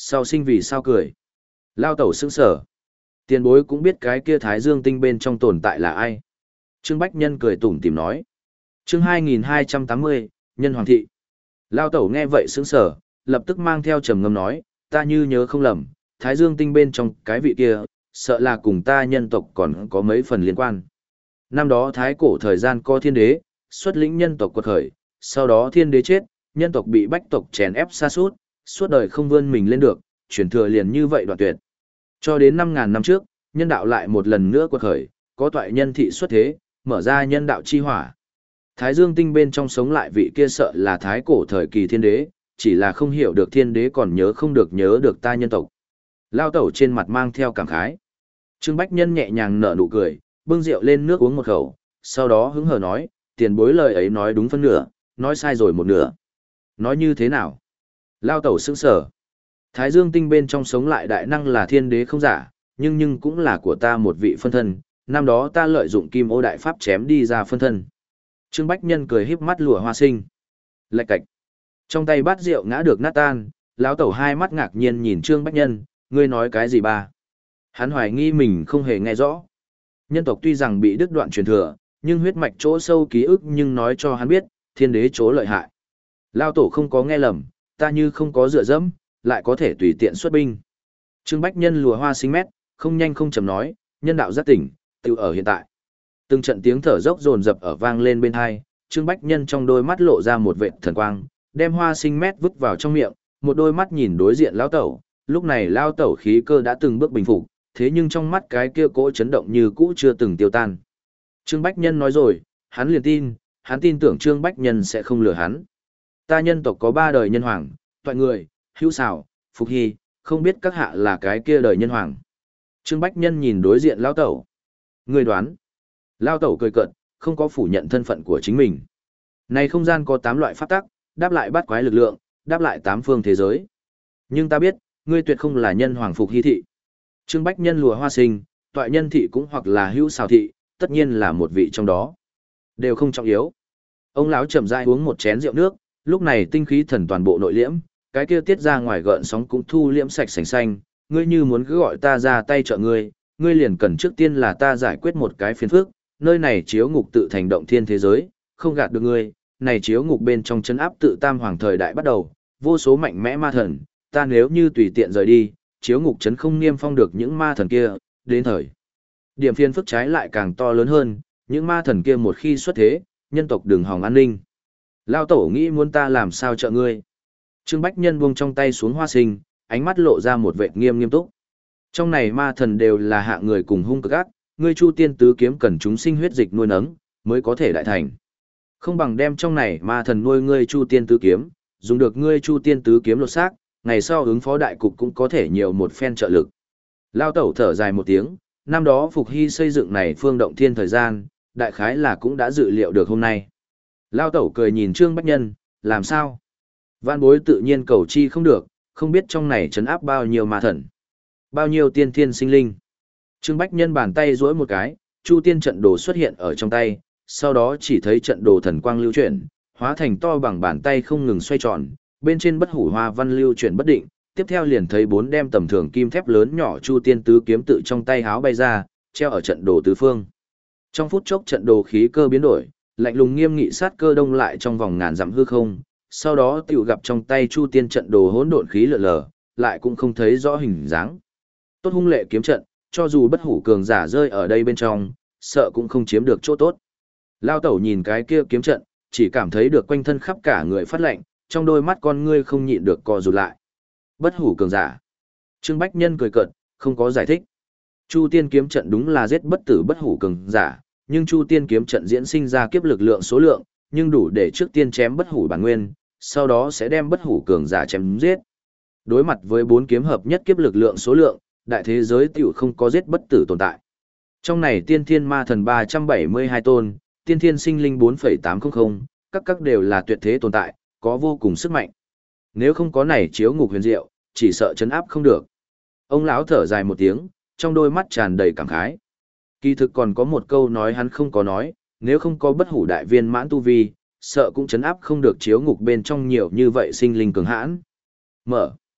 Sau sinh vì sao cười? Lao tẩu sững sở. Tiền bối cũng biết cái kia thái dương tinh bên trong tồn tại là ai. Trương Bách Nhân cười tủm tỉm nói. Chương hai nghìn hai trăm tám mươi, Nhân Hoàng thị. Lao tẩu nghe vậy sững sở, lập tức mang theo trầm ngâm nói, ta như nhớ không lầm, thái dương tinh bên trong cái vị kia, sợ là cùng ta nhân tộc còn có mấy phần liên quan. Năm đó thái cổ thời gian có thiên đế, xuất lĩnh nhân tộc quật khởi, sau đó thiên đế chết, nhân tộc bị bách tộc chèn ép sa sút, suốt đời không vươn mình lên được, chuyển thừa liền như vậy đoạn tuyệt. Cho đến năm ngàn năm trước, nhân đạo lại một lần nữa quật khởi, có toại nhân thị xuất thế, mở ra nhân đạo chi hỏa. Thái Dương tinh bên trong sống lại vị kia sợ là thái cổ thời kỳ thiên đế, chỉ là không hiểu được thiên đế còn nhớ không được nhớ được ta nhân tộc. Lao tẩu trên mặt mang theo cảm khái. Trương Bách Nhân nhẹ nhàng nở nụ cười, bưng rượu lên nước uống một khẩu, sau đó hứng hờ nói, tiền bối lời ấy nói đúng phân nửa, nói sai rồi một nửa. Nói như thế nào? Lao tẩu sững sở. Thái Dương tinh bên trong sống lại đại năng là thiên đế không giả, nhưng nhưng cũng là của ta một vị phân thân, năm đó ta lợi dụng kim ô đại pháp chém đi ra phân thân. Trương Bách Nhân cười híp mắt lùa hoa sinh. Lạch cạch. Trong tay bát rượu ngã được nát tan, lão tẩu hai mắt ngạc nhiên nhìn Trương Bách Nhân, ngươi nói cái gì ba? Hắn hoài nghi mình không hề nghe rõ. Nhân tộc tuy rằng bị đứt đoạn truyền thừa, nhưng huyết mạch chỗ sâu ký ức nhưng nói cho hắn biết, thiên đế chỗ lợi hại. Lao tổ không có nghe lầm, ta như không có dựa dẫm, lại có thể tùy tiện xuất binh. Trương Bách Nhân lùa hoa sinh mét, không nhanh không chậm nói, nhân đạo giác tỉnh, tự ở hiện tại. Từng trận tiếng thở dốc dồn dập ở vang lên bên hai, Trương Bách Nhân trong đôi mắt lộ ra một vệt thần quang, đem hoa sinh mét vứt vào trong miệng, một đôi mắt nhìn đối diện lão tẩu, lúc này lão tẩu khí cơ đã từng bước bình phục, thế nhưng trong mắt cái kia cỗ chấn động như cũ chưa từng tiêu tan. Trương Bách Nhân nói rồi, hắn liền tin, hắn tin tưởng Trương Bách Nhân sẽ không lừa hắn. Ta nhân tộc có ba đời nhân hoàng, toại người, hữu xảo, phục hy, không biết các hạ là cái kia đời nhân hoàng. Trương Bách Nhân nhìn đối diện lão tẩu. Người đoán. Lão tẩu cười cợt, không có phủ nhận thân phận của chính mình. Này không gian có tám loại pháp tắc, đáp lại bát quái lực lượng, đáp lại tám phương thế giới. Nhưng ta biết, ngươi tuyệt không là nhân hoàng phục hy thị. Trương Bách Nhân lùa hoa sinh, toại nhân thị cũng hoặc là hữu xào thị, tất nhiên là một vị trong đó. Đều không trọng yếu. Ông lão chậm rãi uống một chén rượu nước, lúc này tinh khí thần toàn bộ nội liễm, cái kia tiết ra ngoài gợn sóng cũng thu liễm sạch sành xanh, ngươi như muốn cứ gọi ta ra tay trợ ngươi, ngươi liền cần trước tiên là ta giải quyết một cái phiền phức, nơi này chiếu ngục tự thành động thiên thế giới, không gạt được ngươi, này chiếu ngục bên trong chân áp tự tam hoàng thời đại bắt đầu, vô số mạnh mẽ ma thần, ta nếu như tùy tiện rời đi, chiếu ngục chấn không niêm phong được những ma thần kia, đến thời. Điểm phiền phức trái lại càng to lớn hơn, những ma thần kia một khi xuất thế, nhân tộc đường hòng an ninh. Lao tổ nghĩ muốn ta làm sao trợ ngươi. Trương Bách Nhân buông trong tay xuống hoa sinh, ánh mắt lộ ra một vẻ nghiêm nghiêm túc. Trong này ma thần đều là hạ người cùng hung cực ác, ngươi Chu Tiên tứ kiếm cần chúng sinh huyết dịch nuôi nấng, mới có thể đại thành. Không bằng đem trong này ma thần nuôi ngươi Chu Tiên tứ kiếm, dùng được ngươi Chu Tiên tứ kiếm lột xác, ngày sau ứng phó đại cục cũng có thể nhiều một phen trợ lực. Lao tẩu thở dài một tiếng, năm đó Phục Hy xây dựng này phương động thiên thời gian, đại khái là cũng đã dự liệu được hôm nay. Lao tẩu cười nhìn Trương Bách Nhân, làm sao? Vạn bối tự nhiên cầu chi không được, không biết trong này trấn áp bao nhiêu ma thần, bao nhiêu tiên thiên sinh linh. Trương Bách Nhân bàn tay duỗi một cái, Chu Tiên trận đồ xuất hiện ở trong tay, sau đó chỉ thấy trận đồ thần quang lưu chuyển, hóa thành to bằng bàn tay không ngừng xoay tròn, bên trên bất hủ hoa văn lưu chuyển bất định, tiếp theo liền thấy bốn đem tầm thường kim thép lớn nhỏ Chu Tiên tứ kiếm tự trong tay háo bay ra, treo ở trận đồ tứ phương. Trong phút chốc trận đồ khí cơ biến đổi, lạnh lùng nghiêm nghị sát cơ đông lại trong vòng ngàn dặm hư không, sau đó tiểu gặp trong tay Chu Tiên trận đồ hỗn độn khí lượn lờ, lại cũng không thấy rõ hình dáng. Tốt hung lệ kiếm trận, cho dù bất hủ cường giả rơi ở đây bên trong, sợ cũng không chiếm được chỗ tốt. Lao tẩu nhìn cái kia kiếm trận, chỉ cảm thấy được quanh thân khắp cả người phát lạnh, trong đôi mắt con ngươi không nhịn được co rụt lại. Bất hủ cường giả. Trương Bách Nhân cười cợt, không có giải thích. Chu Tiên kiếm trận đúng là giết bất tử bất hủ cường giả, nhưng Chu Tiên kiếm trận diễn sinh ra kiếp lực lượng số lượng, nhưng đủ để trước tiên chém bất hủ bản nguyên, sau đó sẽ đem bất hủ cường giả chém giết. Đối mặt với bốn kiếm hợp nhất kiếp lực lượng số lượng, đại thế giới tiểu không có giết bất tử tồn tại. Trong này tiên thiên ma thần ba trăm bảy mươi hai tôn, tiên thiên sinh linh bốn phẩy tám không không, các các đều là tuyệt thế tồn tại, có vô cùng sức mạnh. Nếu không có này chiếu ngục huyền diệu, chỉ sợ chấn áp không được. Ông lão thở dài một tiếng, trong đôi mắt tràn đầy cảm khái. Kỳ thực còn có một câu nói hắn không có nói, nếu không có bất hủ đại viên mãn tu vi, sợ cũng chấn áp không được chiếu ngục bên trong nhiều như vậy sinh linh cường hãn. Mở.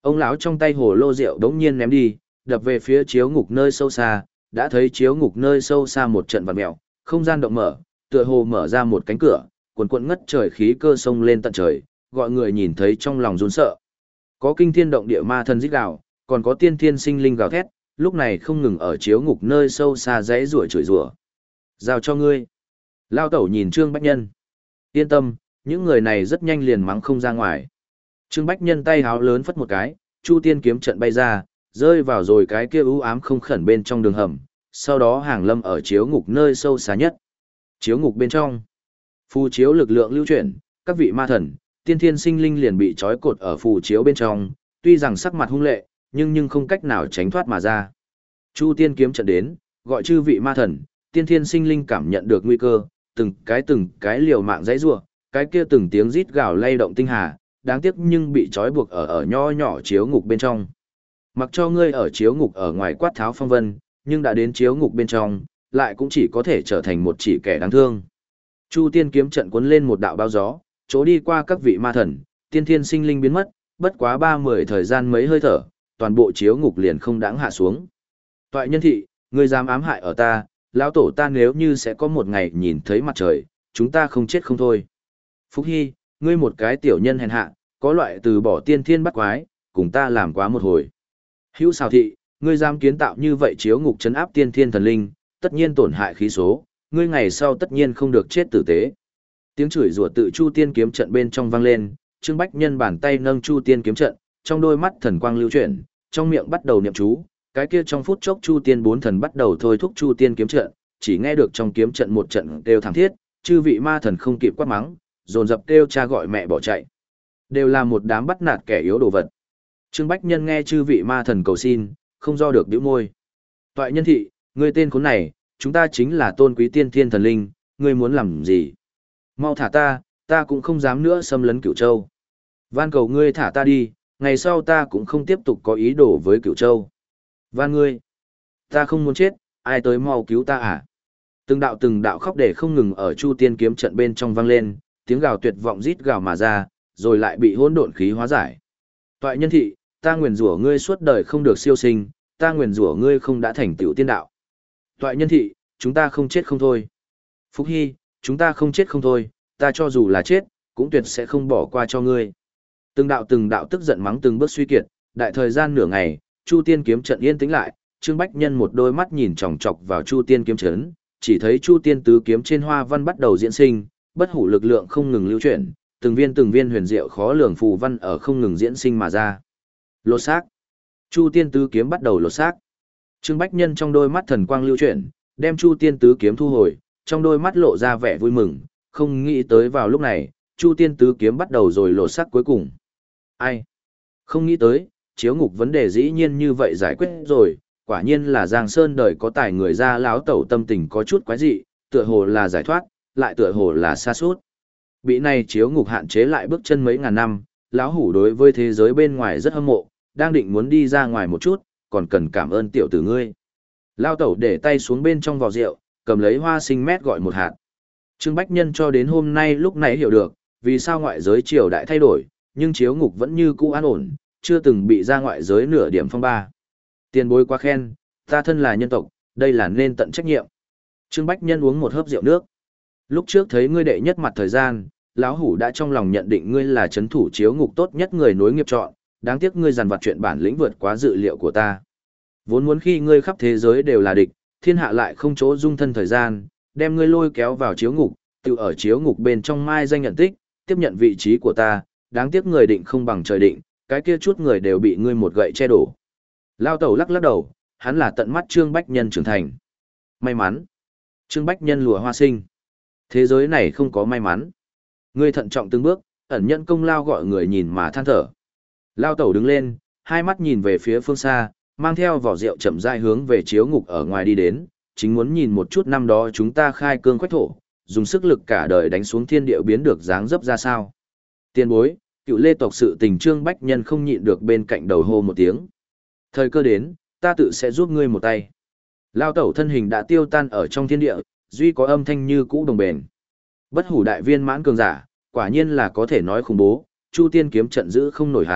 Ông lão trong tay hồ lô rượu đống nhiên ném đi, đập về phía chiếu ngục nơi sâu xa, đã thấy chiếu ngục nơi sâu xa một trận vặn mèo, không gian động mở, tựa hồ mở ra một cánh cửa, cuồn cuộn ngất trời khí cơ sông lên tận trời, gọi người nhìn thấy trong lòng run sợ. Có kinh thiên động địa ma thần rít gào, còn có tiên thiên sinh linh gào thét, lúc này không ngừng ở chiếu ngục nơi sâu xa rẽ rủa chửi rủa. Giao cho ngươi. Lao tẩu nhìn Trương Bách Nhân. Yên tâm, những người này rất nhanh liền mắng không ra ngoài. Trương Bách Nhân tay háo lớn phất một cái, Chu Tiên kiếm trận bay ra, rơi vào rồi cái kia u ám không khẩn bên trong đường hầm, sau đó hàng lâm ở chiếu ngục nơi sâu xa nhất. Chiếu ngục bên trong, phù chiếu lực lượng lưu chuyển, các vị ma thần, tiên thiên sinh linh liền bị trói cột ở phù chiếu bên trong, tuy rằng sắc mặt hung lệ, nhưng nhưng không cách nào tránh thoát mà ra. Chu Tiên kiếm trận đến, gọi chư vị ma thần, tiên thiên sinh linh cảm nhận được nguy cơ, từng cái từng cái liều mạng dãy rủa, cái kia từng tiếng rít gào lay động tinh hà, đáng tiếc nhưng bị trói buộc ở ở nho nhỏ chiếu ngục bên trong. Mặc cho ngươi ở chiếu ngục ở ngoài quát tháo phong vân, nhưng đã đến chiếu ngục bên trong, lại cũng chỉ có thể trở thành một chỉ kẻ đáng thương. Chu Tiên kiếm trận cuốn lên một đạo bao gió, chỗ đi qua các vị ma thần, tiên thiên sinh linh biến mất, bất quá ba mươi thời gian mấy hơi thở, toàn bộ chiếu ngục liền không đãng hạ xuống. Toại nhân thị, ngươi dám ám hại ở ta, lão tổ ta nếu như sẽ có một ngày nhìn thấy mặt trời, chúng ta không chết không thôi. Phúc Hy, ngươi một cái tiểu nhân hèn hạ, có loại từ bỏ tiên thiên bắt quái, cùng ta làm quá một hồi. Hữu Sào thị, ngươi dám kiến tạo như vậy chiếu ngục trấn áp tiên thiên thần linh, tất nhiên tổn hại khí số, ngươi ngày sau tất nhiên không được chết tử tế. Tiếng chửi rủa tự Chu Tiên kiếm trận bên trong vang lên, Trương Bách Nhân bàn tay nâng Chu Tiên kiếm trận, trong đôi mắt thần quang lưu chuyển, trong miệng bắt đầu niệm chú, cái kia trong phút chốc Chu Tiên bốn thần bắt đầu thôi thúc Chu Tiên kiếm trận, chỉ nghe được trong kiếm trận một trận kêu thảm thiết, chư vị ma thần không kịp quát mắng, dồn dập kêu cha gọi mẹ bỏ chạy. Đều là một đám bắt nạt kẻ yếu đồ vật. Trương Bách Nhân nghe chư vị ma thần cầu xin, không do được bĩu môi. Toại nhân thị, ngươi tên khốn này, chúng ta chính là tôn quý tiên thiên thần linh, ngươi muốn làm gì? Mau thả ta, ta cũng không dám nữa xâm lấn Cửu Châu. Van cầu ngươi thả ta đi, ngày sau ta cũng không tiếp tục có ý đồ với Cửu Châu. Van ngươi, ta không muốn chết, ai tới mau cứu ta à? Từng đạo từng đạo khóc để không ngừng ở Chu Tiên kiếm trận bên trong vang lên, tiếng gào tuyệt vọng rít gào mà ra, rồi lại bị hỗn độn khí hóa giải. Toại nhân thị, ta nguyền rủa ngươi suốt đời không được siêu sinh, ta nguyền rủa ngươi không đã thành tựu tiên đạo. Toại nhân thị, chúng ta không chết không thôi. Phúc Hy, chúng ta không chết không thôi, ta cho dù là chết, cũng tuyệt sẽ không bỏ qua cho ngươi. Từng đạo từng đạo tức giận mắng từng bước suy kiệt, đại thời gian nửa ngày, Chu Tiên kiếm trận yên tĩnh lại, Trương Bách Nhân một đôi mắt nhìn chòng chọc vào Chu Tiên kiếm trận, chỉ thấy Chu Tiên tứ kiếm trên hoa văn bắt đầu diễn sinh, bất hủ lực lượng không ngừng lưu chuyển, từng viên từng viên huyền diệu khó lường phù văn ở không ngừng diễn sinh mà ra. Lột xác. Chu Tiên tứ kiếm bắt đầu lột xác. Trương Bách Nhân trong đôi mắt thần quang lưu chuyển, đem Chu Tiên tứ kiếm thu hồi, trong đôi mắt lộ ra vẻ vui mừng, không nghĩ tới vào lúc này, Chu Tiên tứ kiếm bắt đầu rồi lột xác cuối cùng. Ai? Không nghĩ tới, chiếu ngục vấn đề dĩ nhiên như vậy giải quyết rồi, quả nhiên là Giang Sơn đời có tài người ra láo tẩu tâm tình có chút quái dị, tựa hồ là giải thoát, lại tựa hồ là xa suốt. Bị này chiếu ngục hạn chế lại bước chân mấy ngàn năm, lão hủ đối với thế giới bên ngoài rất hâm mộ, đang định muốn đi ra ngoài một chút, còn cần cảm ơn tiểu tử ngươi. Lao tẩu để tay xuống bên trong vò rượu, cầm lấy hoa sinh mét gọi một hạt. Trương Bách Nhân cho đến hôm nay lúc này hiểu được, vì sao ngoại giới triều đại thay đổi, nhưng chiếu ngục vẫn như cũ an ổn, chưa từng bị ra ngoại giới nửa điểm phong ba. Tiền bối quá khen, ta thân là nhân tộc, đây là nên tận trách nhiệm. Trương Bách Nhân uống một hớp rượu nước. Lúc trước thấy ngươi đệ nhất mặt thời gian, lão hủ đã trong lòng nhận định ngươi là chấn thủ chiếu ngục tốt nhất người nối nghiệp chọn, đáng tiếc ngươi dằn vặt chuyện bản lĩnh vượt quá dự liệu của ta. Vốn muốn khi ngươi khắp thế giới đều là địch, thiên hạ lại không chỗ dung thân thời gian, đem ngươi lôi kéo vào chiếu ngục, tự ở chiếu ngục bên trong mai danh nhận tích, tiếp nhận vị trí của ta, đáng tiếc người định không bằng trời định, cái kia chút người đều bị ngươi một gậy che đổ. Lao tẩu lắc lắc đầu, hắn là tận mắt Trương Bách Nhân trưởng thành. May mắn. Trương Bách Nhân lùa hoa sinh. Thế giới này không có may mắn. Ngươi thận trọng từng bước, ẩn nhận công lao gọi người nhìn mà than thở. Lao tẩu đứng lên, hai mắt nhìn về phía phương xa, mang theo vỏ rượu chậm rãi hướng về chiếu ngục ở ngoài đi đến, chính muốn nhìn một chút năm đó chúng ta khai cương quách thổ, dùng sức lực cả đời đánh xuống thiên địa biến được dáng dấp ra sao. Tiên bối, cựu lê tộc sự tình Trương Bách Nhân không nhịn được bên cạnh đầu hô một tiếng. Thời cơ đến, ta tự sẽ giúp ngươi một tay. Lao tẩu thân hình đã tiêu tan ở trong thiên địa, duy có âm thanh như cũ đồng bền. Bất hủ đại viên mãn cường giả, quả nhiên là có thể nói khủng bố, Chu Tiên kiếm trận giữ không nổi hắn,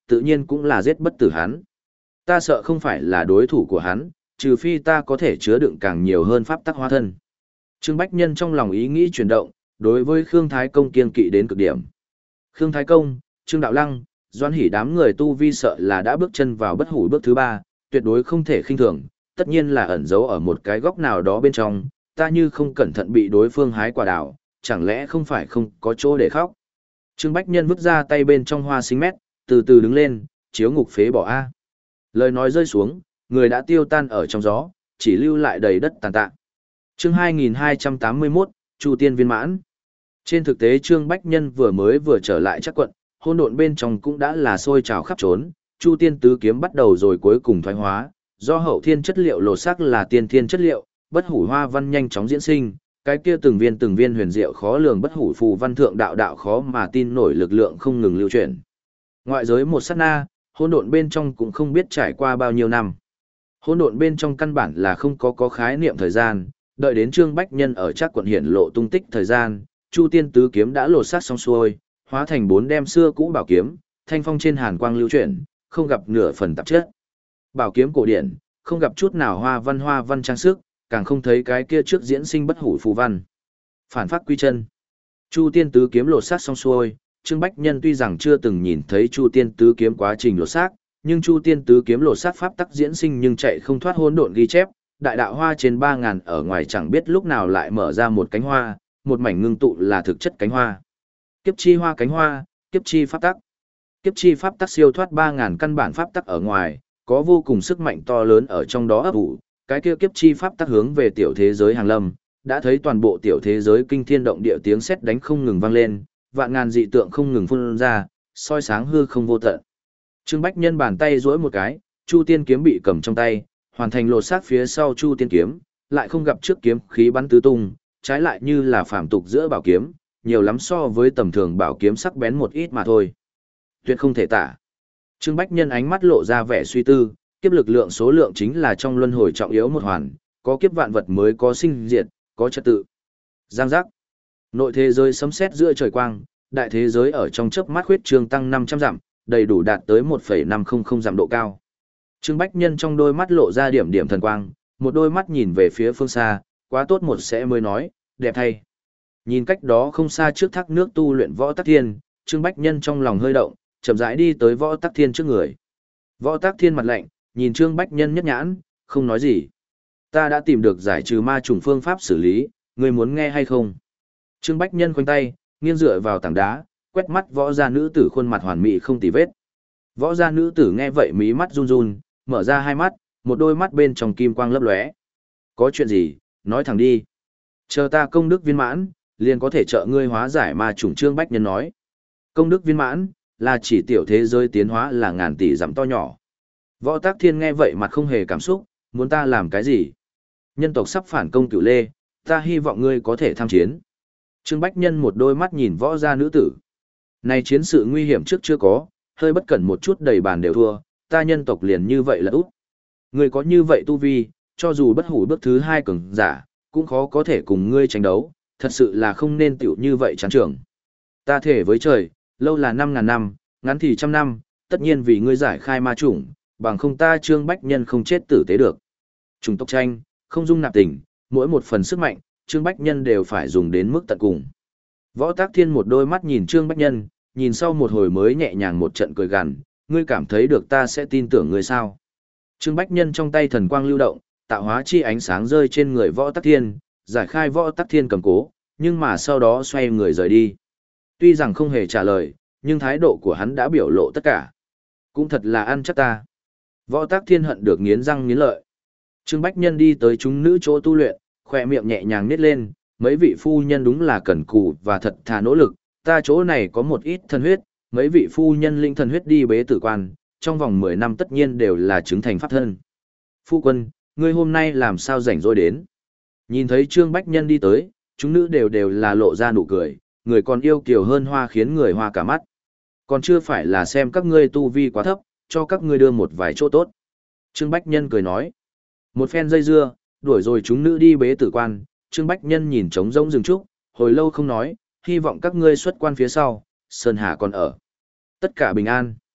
tự nhiên cũng là giết bất tử hắn. Ta sợ không phải là đối thủ của hắn, trừ phi ta có thể chứa đựng càng nhiều hơn pháp tắc hóa thân. Trương Bách Nhân trong lòng ý nghĩ chuyển động, đối với Khương Thái Công kiên kỵ đến cực điểm. Khương Thái Công, Trương Đạo Lăng, Doãn Hỷ đám người tu vi sợ là đã bước chân vào bất hủ bước thứ ba, tuyệt đối không thể khinh thường, tất nhiên là ẩn giấu ở một cái góc nào đó bên trong, ta như không cẩn thận bị đối phương hái quả đào, chẳng lẽ không phải không có chỗ để khóc. Trương Bách Nhân vứt ra tay bên trong hoa sinh mét, từ từ đứng lên, chiếu ngục phế bỏ A. Lời nói rơi xuống, người đã tiêu tan ở trong gió, chỉ lưu lại đầy đất tàn tạ. Chương hai nghìn hai trăm tám mươi mốt, Chu Tiên viên mãn. Trên thực tế Trương Bách Nhân vừa mới vừa trở lại chắc quận, hỗn độn bên trong cũng đã là sôi trào khắp trốn, Chu Tiên tứ kiếm bắt đầu rồi cuối cùng thoái hóa, do hậu thiên chất liệu lột xác là tiên thiên chất liệu, bất hủ hoa văn nhanh chóng diễn sinh, cái kia từng viên từng viên huyền diệu khó lường bất hủ phù văn thượng đạo đạo khó mà tin nổi lực lượng không ngừng lưu chuyển. Ngoại giới một sát na, hỗn độn bên trong cũng không biết trải qua bao nhiêu năm. Hỗn độn bên trong căn bản là không có có khái niệm thời gian, đợi đến Trương Bách Nhân ở chắc quận hiển lộ tung tích thời gian, Chu Tiên tứ kiếm đã lột xác xong xuôi, hóa thành bốn đem xưa cũ bảo kiếm, thanh phong trên hàn quang lưu chuyển, không gặp nửa phần tạp chất. Bảo kiếm cổ điển, không gặp chút nào hoa văn hoa văn trang sức, càng không thấy cái kia trước diễn sinh bất hủ phù văn. Phản phát quy chân. Chu Tiên tứ kiếm lột xác xong xuôi, Trương Bách Nhân tuy rằng chưa từng nhìn thấy Chu Tiên tứ kiếm quá trình lột xác, nhưng Chu Tiên tứ kiếm lột xác pháp tắc diễn sinh nhưng chạy không thoát hỗn độn ghi chép, đại đạo hoa trên ba ngàn ở ngoài chẳng biết lúc nào lại mở ra một cánh hoa, một mảnh ngưng tụ là thực chất cánh hoa. Kiếp chi hoa cánh hoa, kiếp chi pháp tắc. Kiếp chi pháp tắc siêu thoát ba ngàn căn bản pháp tắc ở ngoài, có vô cùng sức mạnh to lớn ở trong đó ấp ủ, cái kia kiếp chi pháp tắc hướng về tiểu thế giới hàng lâm, đã thấy toàn bộ tiểu thế giới kinh thiên động địa tiếng sét đánh không ngừng vang lên, vạn ngàn dị tượng không ngừng phun ra, soi sáng hư không vô tận. Trương Bách Nhân bàn tay duỗi một cái, Chu Tiên kiếm bị cầm trong tay, hoàn thành lột xác phía sau Chu Tiên kiếm, lại không gặp trước kiếm khí bắn tứ tung, trái lại như là phàm tục giữa bảo kiếm, nhiều lắm so với tầm thường bảo kiếm sắc bén một ít mà thôi. Tuyệt không thể tả. Trương Bách Nhân ánh mắt lộ ra vẻ suy tư, kiếp lực lượng số lượng chính là trong luân hồi trọng yếu một hoàn, có kiếp vạn vật mới có sinh diệt, có trật tự. Giang giác. Nội thế giới sấm sét giữa trời quang, đại thế giới ở trong chớp mắt khuyết trương tăng năm trăm dặm, đầy đủ đạt tới một phẩy năm không không dặm độ cao. Trương Bách Nhân trong đôi mắt lộ ra điểm điểm thần quang, một đôi mắt nhìn về phía phương xa, quá tốt một sẽ mới nói, đẹp thay. Nhìn cách đó không xa trước thác nước tu luyện Võ Tắc Thiên, Trương Bách Nhân trong lòng hơi động, chậm rãi đi tới Võ Tắc Thiên trước người. Võ Tắc Thiên mặt lạnh, nhìn Trương Bách Nhân nhất nhãn, không nói gì. Ta đã tìm được giải trừ ma trùng phương pháp xử lý, ngươi muốn nghe hay không? Trương Bách Nhân khoanh tay, nghiêng dựa vào tảng đá, quét mắt võ gia nữ tử khuôn mặt hoàn mỹ không tì vết. Võ gia nữ tử nghe vậy mí mắt run run, mở ra hai mắt, một đôi mắt bên trong kim quang lấp lóe. Có chuyện gì, nói thẳng đi. Chờ ta công đức viên mãn, liền có thể trợ ngươi hóa giải ma trùng. Trương Bách Nhân nói. Công đức viên mãn, là chỉ tiểu thế giới tiến hóa là ngàn tỷ dặm to nhỏ. Võ Tắc Thiên nghe vậy mặt không hề cảm xúc, muốn ta làm cái gì? Nhân tộc sắp phản công Cửu Lê, ta hy vọng ngươi có thể tham chiến. Trương Bách Nhân một đôi mắt nhìn võ gia nữ tử. Này chiến sự nguy hiểm trước chưa có, hơi bất cẩn một chút đầy bàn đều thua, ta nhân tộc liền như vậy là út. Ngươi có như vậy tu vi, cho dù bất hủ bước thứ hai cường giả, cũng khó có thể cùng ngươi tranh đấu, thật sự là không nên tiểu như vậy chán trưởng. Ta thể với trời, lâu là năm ngàn năm, ngắn thì trăm năm, tất nhiên vì ngươi giải khai ma chủng, bằng không ta Trương Bách Nhân không chết tử tế được. Chủng tộc tranh, không dung nạp tình, mỗi một phần sức mạnh, Trương Bách Nhân đều phải dùng đến mức tận cùng. Võ Tắc Thiên một đôi mắt nhìn Trương Bách Nhân, nhìn sau một hồi mới nhẹ nhàng một trận cười gằn, ngươi cảm thấy được ta sẽ tin tưởng ngươi sao? Trương Bách Nhân trong tay thần quang lưu động, tạo hóa chi ánh sáng rơi trên người Võ Tắc Thiên, giải khai Võ Tắc Thiên cầm cố, nhưng mà sau đó xoay người rời đi. Tuy rằng không hề trả lời, nhưng thái độ của hắn đã biểu lộ tất cả. Cũng thật là ăn chắc ta. Võ Tắc Thiên hận được nghiến răng nghiến lợi. Trương Bách Nhân đi tới chúng nữ chỗ tu luyện, khỏe miệng nhẹ nhàng nít lên, mấy vị phu nhân đúng là cẩn cù và thật thà nỗ lực, ta chỗ này có một ít thần huyết, mấy vị phu nhân linh thần huyết đi bế tử quan, trong vòng mười năm tất nhiên đều là chứng thành pháp thân. Phu quân, ngươi hôm nay làm sao rảnh rỗi đến? Nhìn thấy Trương Bách Nhân đi tới, chúng nữ đều đều là lộ ra nụ cười, người còn yêu kiều hơn hoa khiến người hoa cả mắt. Còn chưa phải là xem các ngươi tu vi quá thấp, cho các ngươi đưa một vài chỗ tốt. Trương Bách Nhân cười nói. Một phen dây dưa, đuổi rồi chúng nữ đi bế tử quan, Trương Bách Nhân nhìn trống rỗng rừng trúc, hồi lâu không nói, hy vọng các ngươi xuất quan phía sau, Sơn Hà còn ở. Tất cả bình an.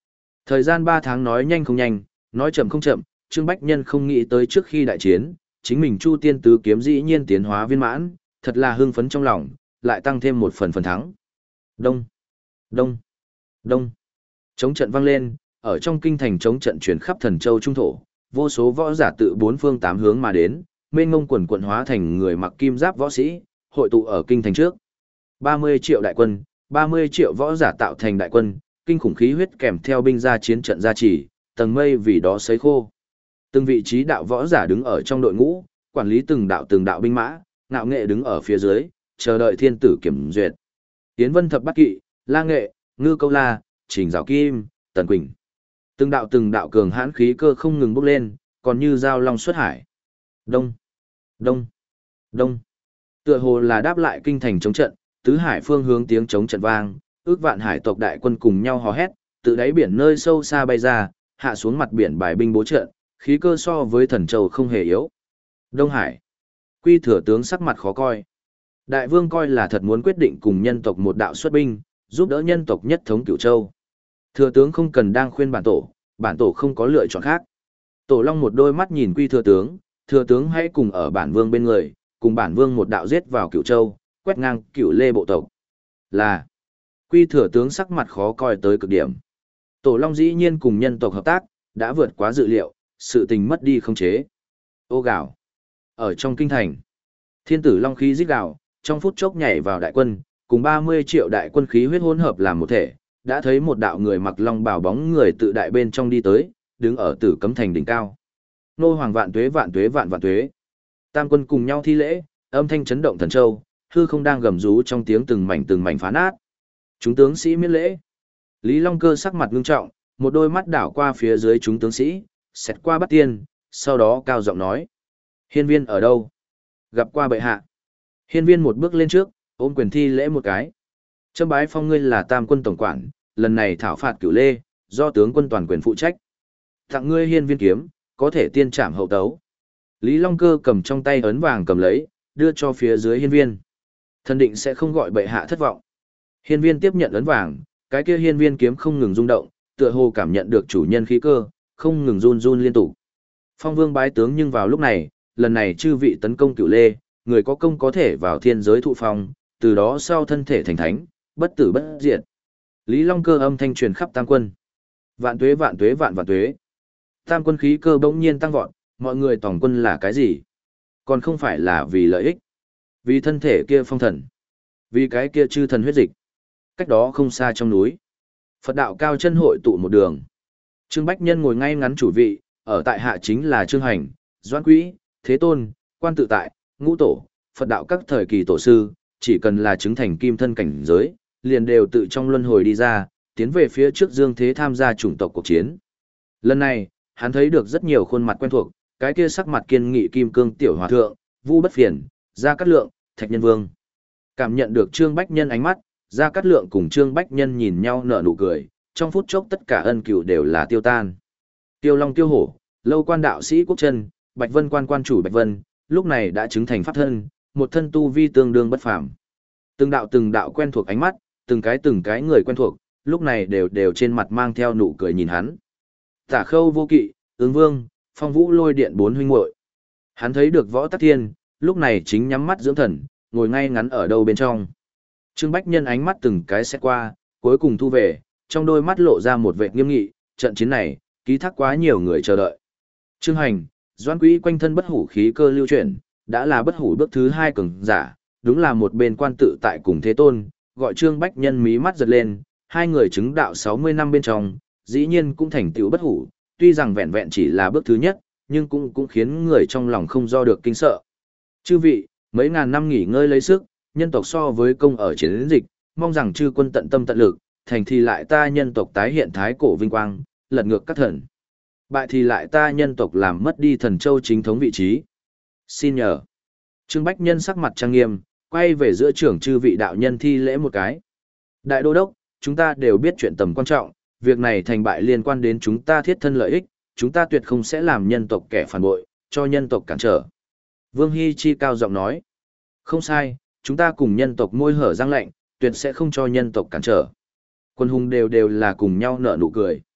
Thời gian ba tháng nói nhanh không nhanh, nói chậm không chậm, Trương Bách Nhân không nghĩ tới trước khi đại chiến, chính mình Chu Tiên Tứ kiếm dĩ nhiên tiến hóa viên mãn, thật là hưng phấn trong lòng, lại tăng thêm một phần phần thắng. Đông, đông, đông. Chống trận vang lên, ở trong kinh thành chống trận chuyển khắp thần châu trung thổ, vô số võ giả tự bốn phương tám hướng mà đến, mênh ngông quần quần hóa thành người mặc kim giáp võ sĩ, hội tụ ở kinh thành trước. ba mươi triệu đại quân, ba mươi triệu võ giả tạo thành đại quân, kinh khủng khí huyết kèm theo binh ra chiến trận gia trì, tầng mây vì đó sấy khô. Từng vị trí đạo võ giả đứng ở trong đội ngũ, quản lý từng đạo từng đạo binh mã, ngạo nghệ đứng ở phía dưới, chờ đợi thiên tử kiểm duyệt. Tiến Vân thập bát kỵ, La Nghệ, Ngư Câu La, Trình Giảo Kim, Tần Quỳnh. Từng đạo từng đạo cường hãn khí cơ không ngừng bốc lên, còn như dao long xuất hải. Đông, đông, đông. Tựa hồ là đáp lại kinh thành chống trận, tứ hải phương hướng tiếng chống trận vang, ước vạn hải tộc đại quân cùng nhau hò hét, từ đáy biển nơi sâu xa bay ra, hạ xuống mặt biển bài binh bố trận, khí cơ so với thần châu không hề yếu. Đông Hải. Quy thừa tướng sắc mặt khó coi. Đại vương coi là thật muốn quyết định cùng nhân tộc một đạo xuất binh, giúp đỡ nhân tộc nhất thống Cửu Châu. Thừa tướng không cần đang khuyên bản tổ, bản tổ không có lựa chọn khác. Tổ Long một đôi mắt nhìn Quy thừa tướng, thừa tướng hãy cùng ở bản vương bên người, cùng bản vương một đạo giết vào Cửu Châu, quét ngang Cửu Lê bộ tộc. Là. Quy thừa tướng sắc mặt khó coi tới cực điểm. Tổ Long dĩ nhiên cùng nhân tộc hợp tác, đã vượt quá dự liệu, sự tình mất đi không chế. Ô gạo. Ở trong kinh thành, thiên tử Long khí rít gạo, trong phút chốc nhảy vào đại quân, cùng ba mươi triệu đại quân khí huyết hỗn hợp làm một thể, đã thấy một đạo người mặc long bào bóng người tự đại bên trong đi tới, đứng ở Tử Cấm thành đỉnh cao. Nô hoàng vạn tuế vạn tuế vạn vạn tuế. Tam quân cùng nhau thi lễ, âm thanh chấn động thần châu, hư không đang gầm rú trong tiếng từng mảnh từng mảnh phá nát. Chúng tướng sĩ miễn lễ. Lý Long Cơ sắc mặt ngưng trọng, một đôi mắt đảo qua phía dưới chúng tướng sĩ, xẹt qua Bắt Tiên, sau đó cao giọng nói: Hiên viên ở đâu? Gặp qua bệ hạ. Hiên viên một bước lên trước, ôm quyền thi lễ một cái. Châm bái phong ngươi là Tam quân tổng quản, lần này thảo phạt Cửu Lê, do tướng quân toàn quyền phụ trách. Tặng ngươi hiên viên kiếm, có thể tiên trảm hậu tấu. Lý Long Cơ cầm trong tay ấn vàng cầm lấy, đưa cho phía dưới hiên viên. Thần định sẽ không gọi bệ hạ thất vọng. Hiên viên tiếp nhận ấn vàng, cái kia hiên viên kiếm không ngừng rung động, tựa hồ cảm nhận được chủ nhân khí cơ, không ngừng run run liên tục. Phong Vương bái tướng nhưng vào lúc này, lần này chư vị tấn công Cửu Lê, người có công có thể vào thiên giới thụ phong, từ đó sau thân thể thành thánh, bất tử bất diệt. Lý Long Cơ âm thanh truyền khắp Tam quân. Vạn tuế vạn tuế vạn vạn tuế. Tam quân khí cơ bỗng nhiên tăng vọt, mọi người tổng quân là cái gì? Còn không phải là vì lợi ích, vì thân thể kia phong thần, vì cái kia chư thần huyết dịch. Cách đó không xa trong núi, Phật đạo cao chân hội tụ một đường. Trương Bách Nhân ngồi ngay ngắn chủ vị, ở tại hạ chính là Trương Hành, Doãn Quý, Thế Tôn, Quan Tự Tại, Ngũ Tổ, Phật đạo các thời kỳ tổ sư, chỉ cần là chứng thành kim thân cảnh giới, liền đều tự trong luân hồi đi ra, tiến về phía trước dương thế tham gia chủng tộc cuộc chiến. Lần này, hắn thấy được rất nhiều khuôn mặt quen thuộc, cái kia sắc mặt kiên nghị kim cương tiểu hòa thượng, Vu Bất Phiền, Gia Cát Lượng, Thạch Nhân Vương. Cảm nhận được Trương Bách Nhân ánh mắt, Gia Cát Lượng cùng Trương Bách Nhân nhìn nhau nở nụ cười, trong phút chốc tất cả ân cửu đều là tiêu tan. Tiêu Long Tiêu Hổ, Lâu Quan đạo sĩ Quốc Chân, Bạch Vân Quan quan chủ Bạch Vân, lúc này đã chứng thành pháp thân, một thân tu vi tương đương bất phàm. Từng đạo từng đạo quen thuộc ánh mắt, từng cái từng cái người quen thuộc, lúc này đều đều trên mặt mang theo nụ cười nhìn hắn. Tả Khâu Vô Kỵ, Ứng Vương, Phong Vũ Lôi Điện bốn huynh muội. Hắn thấy được Võ Tắc Thiên, lúc này chính nhắm mắt dưỡng thần, ngồi ngay ngắn ở đâu bên trong. Trương Bách Nhân ánh mắt từng cái xét qua, cuối cùng thu về, trong đôi mắt lộ ra một vẻ nghiêm nghị, trận chiến này, ký thác quá nhiều người chờ đợi. Trương Hành, Doãn Quý quanh thân bất hủ khí cơ lưu chuyển, đã là bất hủ bước thứ hai cường giả, đúng là một bên Quan Tự Tại cùng Thế Tôn, gọi Trương Bách Nhân mí mắt giật lên, hai người chứng đạo sáu mươi năm bên trong, dĩ nhiên cũng thành tựu bất hủ, tuy rằng vẹn vẹn chỉ là bước thứ nhất, nhưng cũng cũng khiến người trong lòng không do được kinh sợ. Chư vị, mấy ngàn năm nghỉ ngơi lấy sức, nhân tộc so với công ở chiến dịch, mong rằng chư quân tận tâm tận lực, thành thì lại ta nhân tộc tái hiện thái cổ vinh quang, lật ngược các thần. Bại thì lại ta nhân tộc làm mất đi thần châu chính thống vị trí. Xin nhờ. Trương Bách Nhân sắc mặt trang nghiêm, quay về giữa trưởng chư vị đạo nhân thi lễ một cái. Đại đô đốc, chúng ta đều biết chuyện tầm quan trọng, việc này thành bại liên quan đến chúng ta thiết thân lợi ích, chúng ta tuyệt không sẽ làm nhân tộc kẻ phản bội, cho nhân tộc cản trở. Vương Hy Chi cao giọng nói. Không sai, chúng ta cùng nhân tộc môi hở răng lạnh, tuyệt sẽ không cho nhân tộc cản trở. Quân hùng đều đều là cùng nhau nở nụ cười.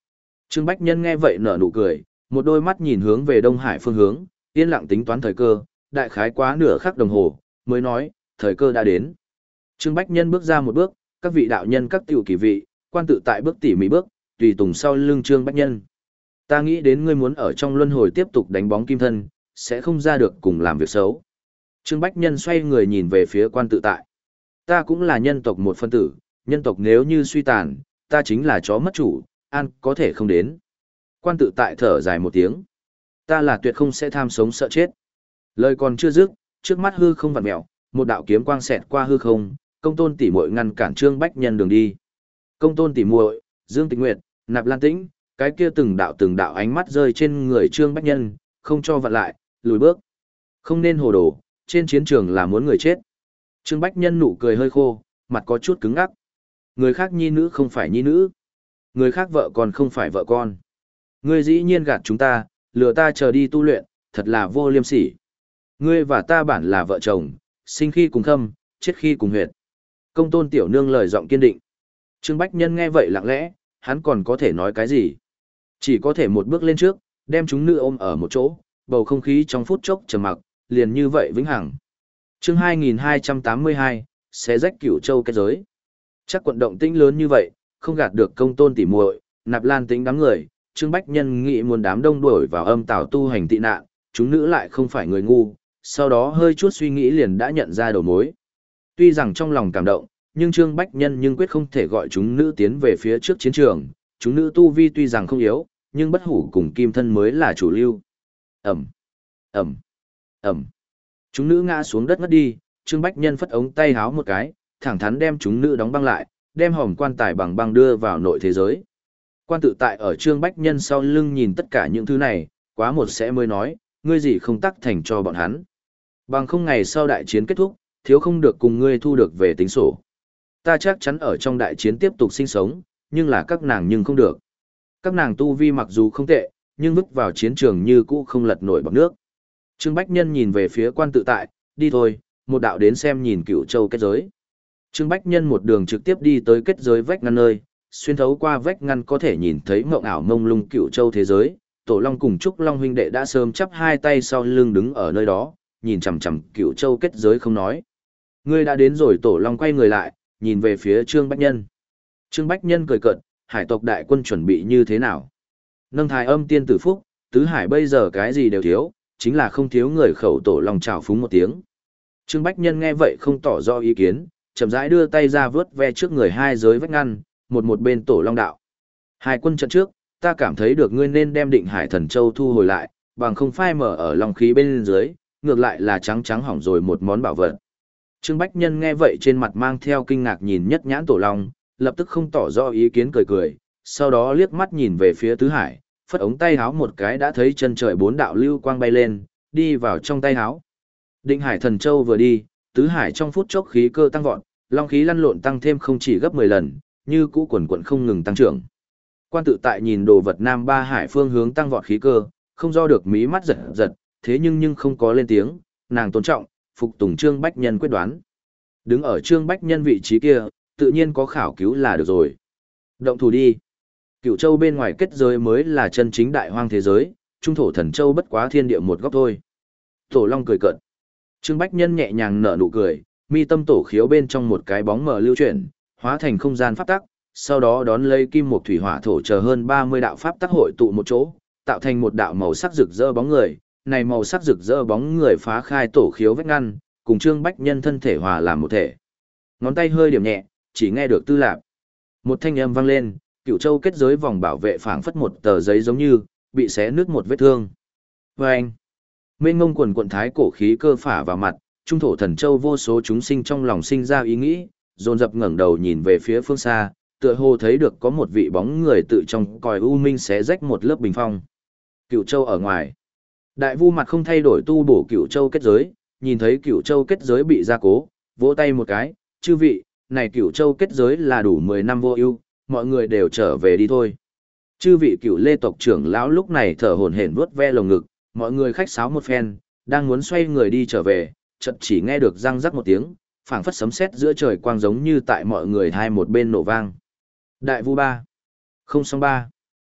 Trương Bách Nhân nghe vậy nở nụ cười, một đôi mắt nhìn hướng về Đông Hải phương hướng, yên lặng tính toán thời cơ, đại khái quá nửa khắc đồng hồ, mới nói, thời cơ đã đến. Trương Bách Nhân bước ra một bước, các vị đạo nhân các tiểu kỳ vị, quan tự tại bước tỉ mỉ bước, tùy tùng sau lưng Trương Bách Nhân. Ta nghĩ đến ngươi muốn ở trong luân hồi tiếp tục đánh bóng kim thân, sẽ không ra được cùng làm việc xấu. Trương Bách Nhân xoay người nhìn về phía quan tự tại. Ta cũng là nhân tộc một phân tử, nhân tộc nếu như suy tàn, ta chính là chó mất chủ, an có thể không đến. Quan tự tại thở dài một tiếng. Ta là tuyệt không sẽ tham sống sợ chết. Lời còn chưa dứt, trước mắt hư không vặn mèo, một đạo kiếm quang xẹt qua hư không, công tôn tỉ muội ngăn cản Trương Bách Nhân đường đi. Công tôn tỉ muội, Dương Tịch Nguyệt, Nạp Lan Tĩnh, cái kia từng đạo từng đạo ánh mắt rơi trên người Trương Bách Nhân, không cho vặn lại, lùi bước. Không nên hồ đồ, trên chiến trường là muốn người chết. Trương Bách Nhân nụ cười hơi khô, mặt có chút cứng ngắc. Người khác nhi nữ không phải nhi nữ. Người khác vợ con không phải vợ con. Ngươi dĩ nhiên gạt chúng ta, lừa ta chờ đi tu luyện, thật là vô liêm sỉ. Ngươi và ta bản là vợ chồng, sinh khi cùng khâm, chết khi cùng huyệt. Công tôn tiểu nương lời giọng kiên định. Trương Bách Nhân nghe vậy lặng lẽ, hắn còn có thể nói cái gì? Chỉ có thể một bước lên trước, đem chúng nữ ôm ở một chỗ, bầu không khí trong phút chốc trầm mặc, liền như vậy vĩnh hằng. Chương hai nghìn hai trăm tám mươi hai, xé rách Cửu Châu kết giới. Chắc quận động tĩnh lớn như vậy, không gạt được công tôn tỉ muội, Nạp Lan Tĩnh đám người, Trương Bách Nhân nghĩ muốn đám đông đuổi vào âm tào tu hành tị nạn, chúng nữ lại không phải người ngu, sau đó hơi chút suy nghĩ liền đã nhận ra đầu mối. Tuy rằng trong lòng cảm động, nhưng Trương Bách Nhân nhưng quyết không thể gọi chúng nữ tiến về phía trước chiến trường, chúng nữ tu vi tuy rằng không yếu, nhưng bất hủ cùng kim thân mới là chủ lưu. Ẩm, Ẩm, Ẩm. Chúng nữ ngã xuống đất ngất đi, Trương Bách Nhân phất ống tay háo một cái, thẳng thắn đem chúng nữ đóng băng lại, đem hòm quan tài bằng băng đưa vào nội thế giới. Quan tự tại ở Trương Bách Nhân sau lưng nhìn tất cả những thứ này, quá một sẽ mới nói, ngươi gì không tắc thành cho bọn hắn. Bằng không ngày sau đại chiến kết thúc, thiếu không được cùng ngươi thu được về tính sổ. Ta chắc chắn ở trong đại chiến tiếp tục sinh sống, nhưng là các nàng nhưng không được. Các nàng tu vi mặc dù không tệ, nhưng vứt vào chiến trường như cũ không lật nổi bọt nước. Trương Bách Nhân nhìn về phía quan tự tại, đi thôi, một đạo đến xem nhìn Cửu Châu kết giới. Trương Bách Nhân một đường trực tiếp đi tới kết giới vách ngăn nơi, xuyên thấu qua vách ngăn có thể nhìn thấy mộng ảo mông lung Cửu Châu thế giới. Tổ Long cùng Trúc Long huynh đệ đã sớm chắp hai tay sau lưng đứng ở nơi đó, nhìn chằm chằm Cửu Châu kết giới không nói. Ngươi đã đến rồi. Tổ Long quay người lại, nhìn về phía Trương Bách Nhân. Trương Bách Nhân cười cợt, hải tộc đại quân chuẩn bị như thế nào? Nâng thái âm tiên tử phúc, tứ hải bây giờ cái gì đều thiếu, chính là không thiếu người khẩu. Tổ Long chào phúng một tiếng. Trương Bách Nhân nghe vậy không tỏ rõ ý kiến, chậm rãi đưa tay ra vớt ve trước người hai giới vách ngăn, một một bên Tổ Long đạo. Hai quân trận trước, ta cảm thấy được ngươi nên đem Định Hải Thần Châu thu hồi lại, bằng không phai mở ở long khí bên dưới, ngược lại là trắng trắng hỏng rồi một món bảo vật. Trương Bách Nhân nghe vậy trên mặt mang theo kinh ngạc nhìn nhất nhãn Tổ Long, lập tức không tỏ rõ ý kiến cười cười, sau đó liếc mắt nhìn về phía Tứ Hải, phất ống tay háo một cái đã thấy chân trời bốn đạo lưu quang bay lên, đi vào trong tay háo. Định Hải Thần Châu vừa đi, Tứ Hải trong phút chốc khí cơ tăng vọt, long khí lăn lộn tăng thêm không chỉ gấp mười lần, như cũ quần quần không ngừng tăng trưởng. Quan tự tại nhìn đồ vật Nam Ba Hải phương hướng tăng vọt khí cơ, không do được mí mắt giật giật, thế nhưng nhưng không có lên tiếng, nàng tôn trọng, phục tùng Trương Bách Nhân quyết đoán. Đứng ở Trương Bách Nhân vị trí kia, tự nhiên có khảo cứu là được rồi. Động thủ đi. Cửu Châu bên ngoài kết giới mới là chân chính đại hoang thế giới, trung thổ thần châu bất quá thiên địa một góc thôi. Tổ Long cười cợt. Trương Bách Nhân nhẹ nhàng nở nụ cười, mi tâm tổ khiếu bên trong một cái bóng mờ lưu chuyển, hóa thành không gian pháp tắc, sau đó đón lấy kim một thủy hỏa thổ chờ hơn ba mươi đạo pháp tắc hội tụ một chỗ, tạo thành một đạo màu sắc rực rỡ bóng người. Này màu sắc rực rỡ bóng người phá khai tổ khiếu vách ngăn, cùng Trương Bách Nhân thân thể hòa làm một thể. Ngón tay hơi điểm nhẹ, chỉ nghe được tư lạp. Một thanh âm vang lên, Cửu Châu kết giới vòng bảo vệ phảng phất một tờ giấy giống như bị xé nứt một vết thương. Oeng! Mênh mông quần quần thái cổ khí cơ phả vào mặt, trung thổ thần châu vô số chúng sinh trong lòng sinh ra ý nghĩ, dồn dập ngẩng đầu nhìn về phía phương xa, tựa hồ thấy được có một vị bóng người tự trong còi u minh xé rách một lớp bình phong. Cửu Châu ở ngoài. Đại Vu mặt không thay đổi tu bổ Cửu Châu kết giới, nhìn thấy Cửu Châu kết giới bị gia cố, vỗ tay một cái, chư vị, này Cửu Châu kết giới là đủ mười năm vô ưu, mọi người đều trở về đi thôi. Chư vị Cửu Lê tộc trưởng lão lúc này thở hổn hển vuốt ve lồng ngực, mọi người khách sáo một phen, đang muốn xoay người đi trở về, chợt chỉ nghe được răng rắc một tiếng, phảng phất sấm sét giữa trời quang giống như tại mọi người hai một bên nổ vang. Đại Vu ba, không xong ba.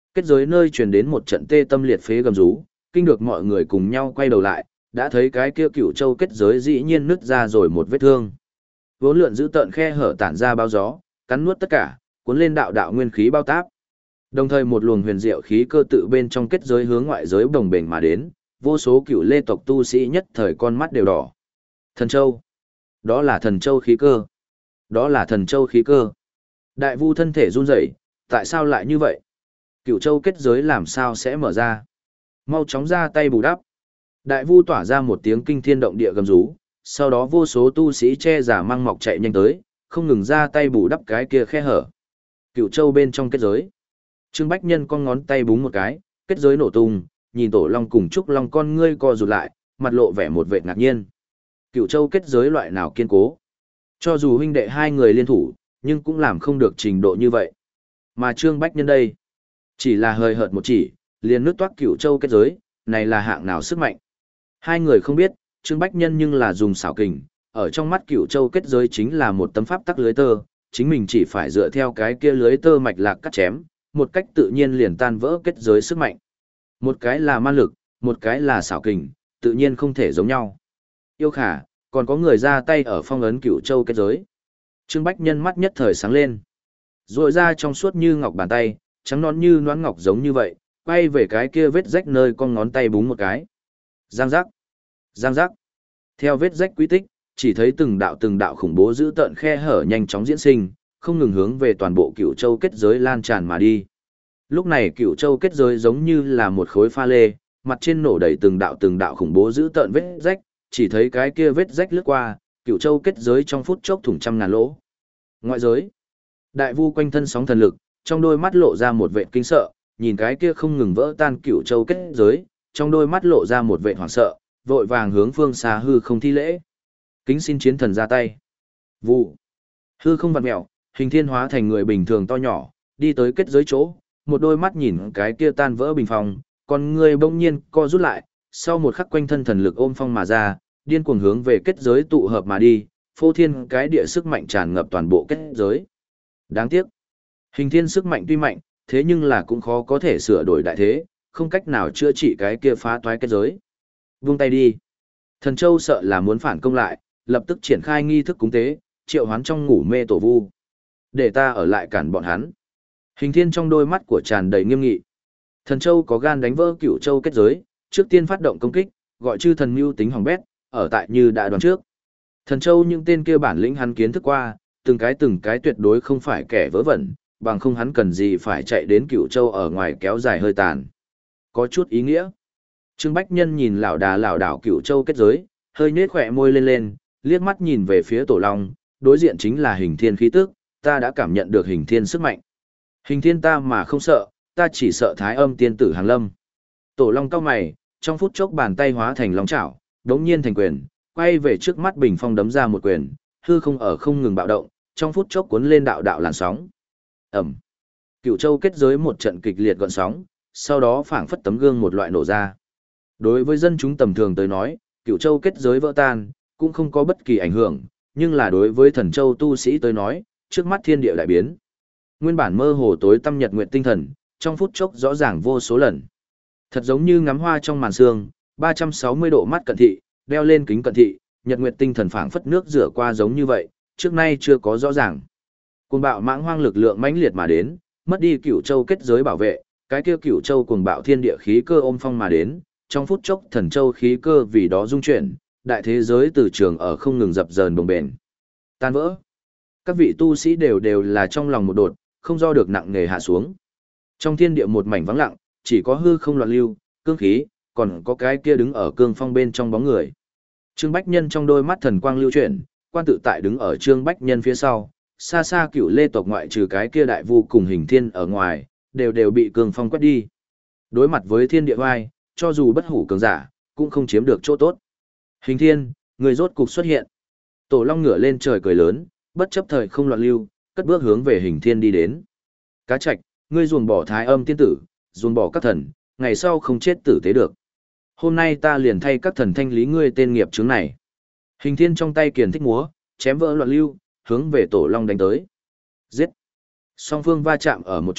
Kết giới nơi truyền đến một trận tê tâm liệt phế gầm rú, kinh được mọi người cùng nhau quay đầu lại, đã thấy cái kia Cửu Châu kết giới dĩ nhiên nứt ra rồi một vết thương. Vốn lượn giữ tợn khe hở tản ra bao gió, cắn nuốt tất cả, cuốn lên đạo đạo nguyên khí bao táp. Đồng thời một luồng huyền diệu khí cơ tự bên trong kết giới hướng ngoại giới đồng bền mà đến, vô số Cửu Lê tộc tu sĩ nhất thời con mắt đều đỏ. Thần Châu, đó là Thần Châu khí cơ. Đó là Thần Châu khí cơ. Đại Vu thân thể run rẩy, tại sao lại như vậy? Cửu Châu kết giới làm sao sẽ mở ra? Mau chóng ra tay bù đắp. Đại Vu tỏa ra một tiếng kinh thiên động địa gầm rú, sau đó vô số tu sĩ che giả mang mọc chạy nhanh tới, không ngừng ra tay bù đắp cái kia khe hở. Cửu Châu bên trong kết giới. Trương Bách Nhân con ngón tay búng một cái, kết giới nổ tung, nhìn Tổ Long cùng Trúc Long con ngươi co rụt lại, mặt lộ vẻ một vẻ ngạc nhiên. Cửu Châu kết giới loại nào kiên cố? Cho dù huynh đệ hai người liên thủ, nhưng cũng làm không được trình độ như vậy. Mà Trương Bách Nhân đây, chỉ là hơi hợt một chỉ, liền nước toát Cửu Châu kết giới, này là hạng nào sức mạnh? Hai người không biết, Trương Bách Nhân nhưng là dùng xảo kình, ở trong mắt Cửu Châu kết giới chính là một tấm pháp tắc lưới tơ, chính mình chỉ phải dựa theo cái kia lưới tơ mạch lạc cắt chém, một cách tự nhiên liền tan vỡ kết giới sức mạnh. Một cái là man lực, một cái là xảo kình, tự nhiên không thể giống nhau. Yêu khả, còn có người ra tay ở phong ấn Cửu Châu kết giới. Trương Bách Nhân mắt nhất thời sáng lên. Rội ra trong suốt như ngọc bàn tay, trắng nõn như noãn ngọc giống như vậy, quay về cái kia vết rách nơi con ngón tay búng một cái. Giang giác, giang giác. Theo vết rách quy tích, chỉ thấy từng đạo từng đạo khủng bố giữ tợn khe hở nhanh chóng diễn sinh, không ngừng hướng về toàn bộ Cửu Châu kết giới lan tràn mà đi. Lúc này Cửu Châu kết giới giống như là một khối pha lê, mặt trên nổ đầy từng đạo từng đạo khủng bố giữ tợn vết rách, chỉ thấy cái kia vết rách lướt qua, Cửu Châu kết giới trong phút chốc thủng trăm ngàn lỗ. Ngoại giới, Đại Vu quanh thân sóng thần lực, trong đôi mắt lộ ra một vẻ kinh sợ, nhìn cái kia không ngừng vỡ tan Cửu Châu kết giới, trong đôi mắt lộ ra một vẻ hoảng sợ, vội vàng hướng phương xa hư không thi lễ. Kính xin chiến thần ra tay. Vụ. Hư không vặn mèo, hình thiên hóa thành người bình thường to nhỏ, đi tới kết giới chỗ, một đôi mắt nhìn cái kia tan vỡ bình phòng, còn người bỗng nhiên co rút lại, sau một khắc quanh thân thần lực ôm phong mà ra, điên cuồng hướng về kết giới tụ hợp mà đi, phô thiên cái địa sức mạnh tràn ngập toàn bộ kết giới. Đáng tiếc, hình thiên sức mạnh tuy mạnh, thế nhưng là cũng khó có thể sửa đổi đại thế, không cách nào chữa trị cái kia phá toái kết giới. Vung tay đi. Thần Châu sợ là muốn phản công lại, lập tức triển khai nghi thức cúng tế, triệu hoán trong ngủ mê tổ vu. Để ta ở lại cản bọn hắn. Hình thiên trong đôi mắt của tràn đầy nghiêm nghị. Thần Châu có gan đánh vỡ Cửu Châu kết giới, trước tiên phát động công kích, gọi chư thần mưu tính hỏng bét, ở tại như đã đoán trước. Thần Châu những tên kia bản lĩnh hắn kiến thức qua, từng cái từng cái tuyệt đối không phải kẻ vớ vẩn, bằng không hắn cần gì phải chạy đến Cửu Châu ở ngoài kéo dài hơi tàn. Có chút ý nghĩa. Trương Bách Nhân nhìn lão đà lão đảo Cửu Châu kết giới, hơi nhếch khỏe môi lên lên, liếc mắt nhìn về phía Tổ Long, đối diện chính là Hình Thiên khí tức, ta đã cảm nhận được Hình Thiên sức mạnh. Hình Thiên ta mà không sợ, ta chỉ sợ Thái Âm tiên tử Hàng Lâm. Tổ Long cau mày, trong phút chốc bàn tay hóa thành long chảo, đống nhiên thành quyền, quay về trước mắt bình phong đấm ra một quyền, hư không ở không ngừng bạo động, trong phút chốc cuốn lên đạo đạo làn sóng. Ầm. Cửu Châu kết giới một trận kịch liệt gợn sóng, sau đó phảng phất tấm gương một loại nổ ra. Đối với dân chúng tầm thường tới nói, Cửu Châu kết giới vỡ tan, cũng không có bất kỳ ảnh hưởng, nhưng là đối với Thần Châu tu sĩ tới nói, trước mắt thiên địa đại biến. Nguyên bản mơ hồ tối tăm nhật nguyệt tinh thần, trong phút chốc rõ ràng vô số lần. Thật giống như ngắm hoa trong màn sương, ba trăm sáu mươi độ mắt cận thị, đeo lên kính cận thị, nhật nguyệt tinh thần phảng phất nước rửa qua giống như vậy, trước nay chưa có rõ ràng. Cuồng bạo mãng hoang lực lượng mãnh liệt mà đến, mất đi Cửu Châu kết giới bảo vệ, cái kia Cửu Châu cuồng bạo thiên địa khí cơ ôm phong mà đến, trong phút chốc Thần Châu khí cơ vì đó dung chuyển, đại thế giới từ trường ở không ngừng dập dờn bồng bền. Tan vỡ. Các vị tu sĩ đều đều là trong lòng một đột, không do được nặng nề hạ xuống. Trong thiên địa một mảnh vắng lặng, chỉ có hư không loạn lưu, cương khí, còn có cái kia đứng ở cương phong bên trong bóng người. Trương Bách Nhân trong đôi mắt thần quang lưu chuyển, quan tự tại đứng ở Trương Bách Nhân phía sau, xa xa Cửu Lê tộc ngoại trừ cái kia đại vu cùng Hình Thiên ở ngoài, đều đều bị cương phong quét đi. Đối mặt với thiên địa oai, cho dù bất hủ cường giả, cũng không chiếm được chỗ tốt. Hình Thiên, người rốt cục xuất hiện. Tổ Long ngửa lên trời cười lớn, bất chấp thời không loạn lưu, cất bước hướng về Hình Thiên đi đến. Cá Trạch, ngươi ruồng bỏ Thái Âm tiên tử, ruồng bỏ các thần, ngày sau không chết tử tế được. Hôm nay ta liền thay các thần thanh lý ngươi tên nghiệp chướng này. Hình Thiên trong tay kiền thích múa, chém vỡ loạn lưu, hướng về Tổ Long đánh tới. Giết! Song phương va chạm ở một chỗ,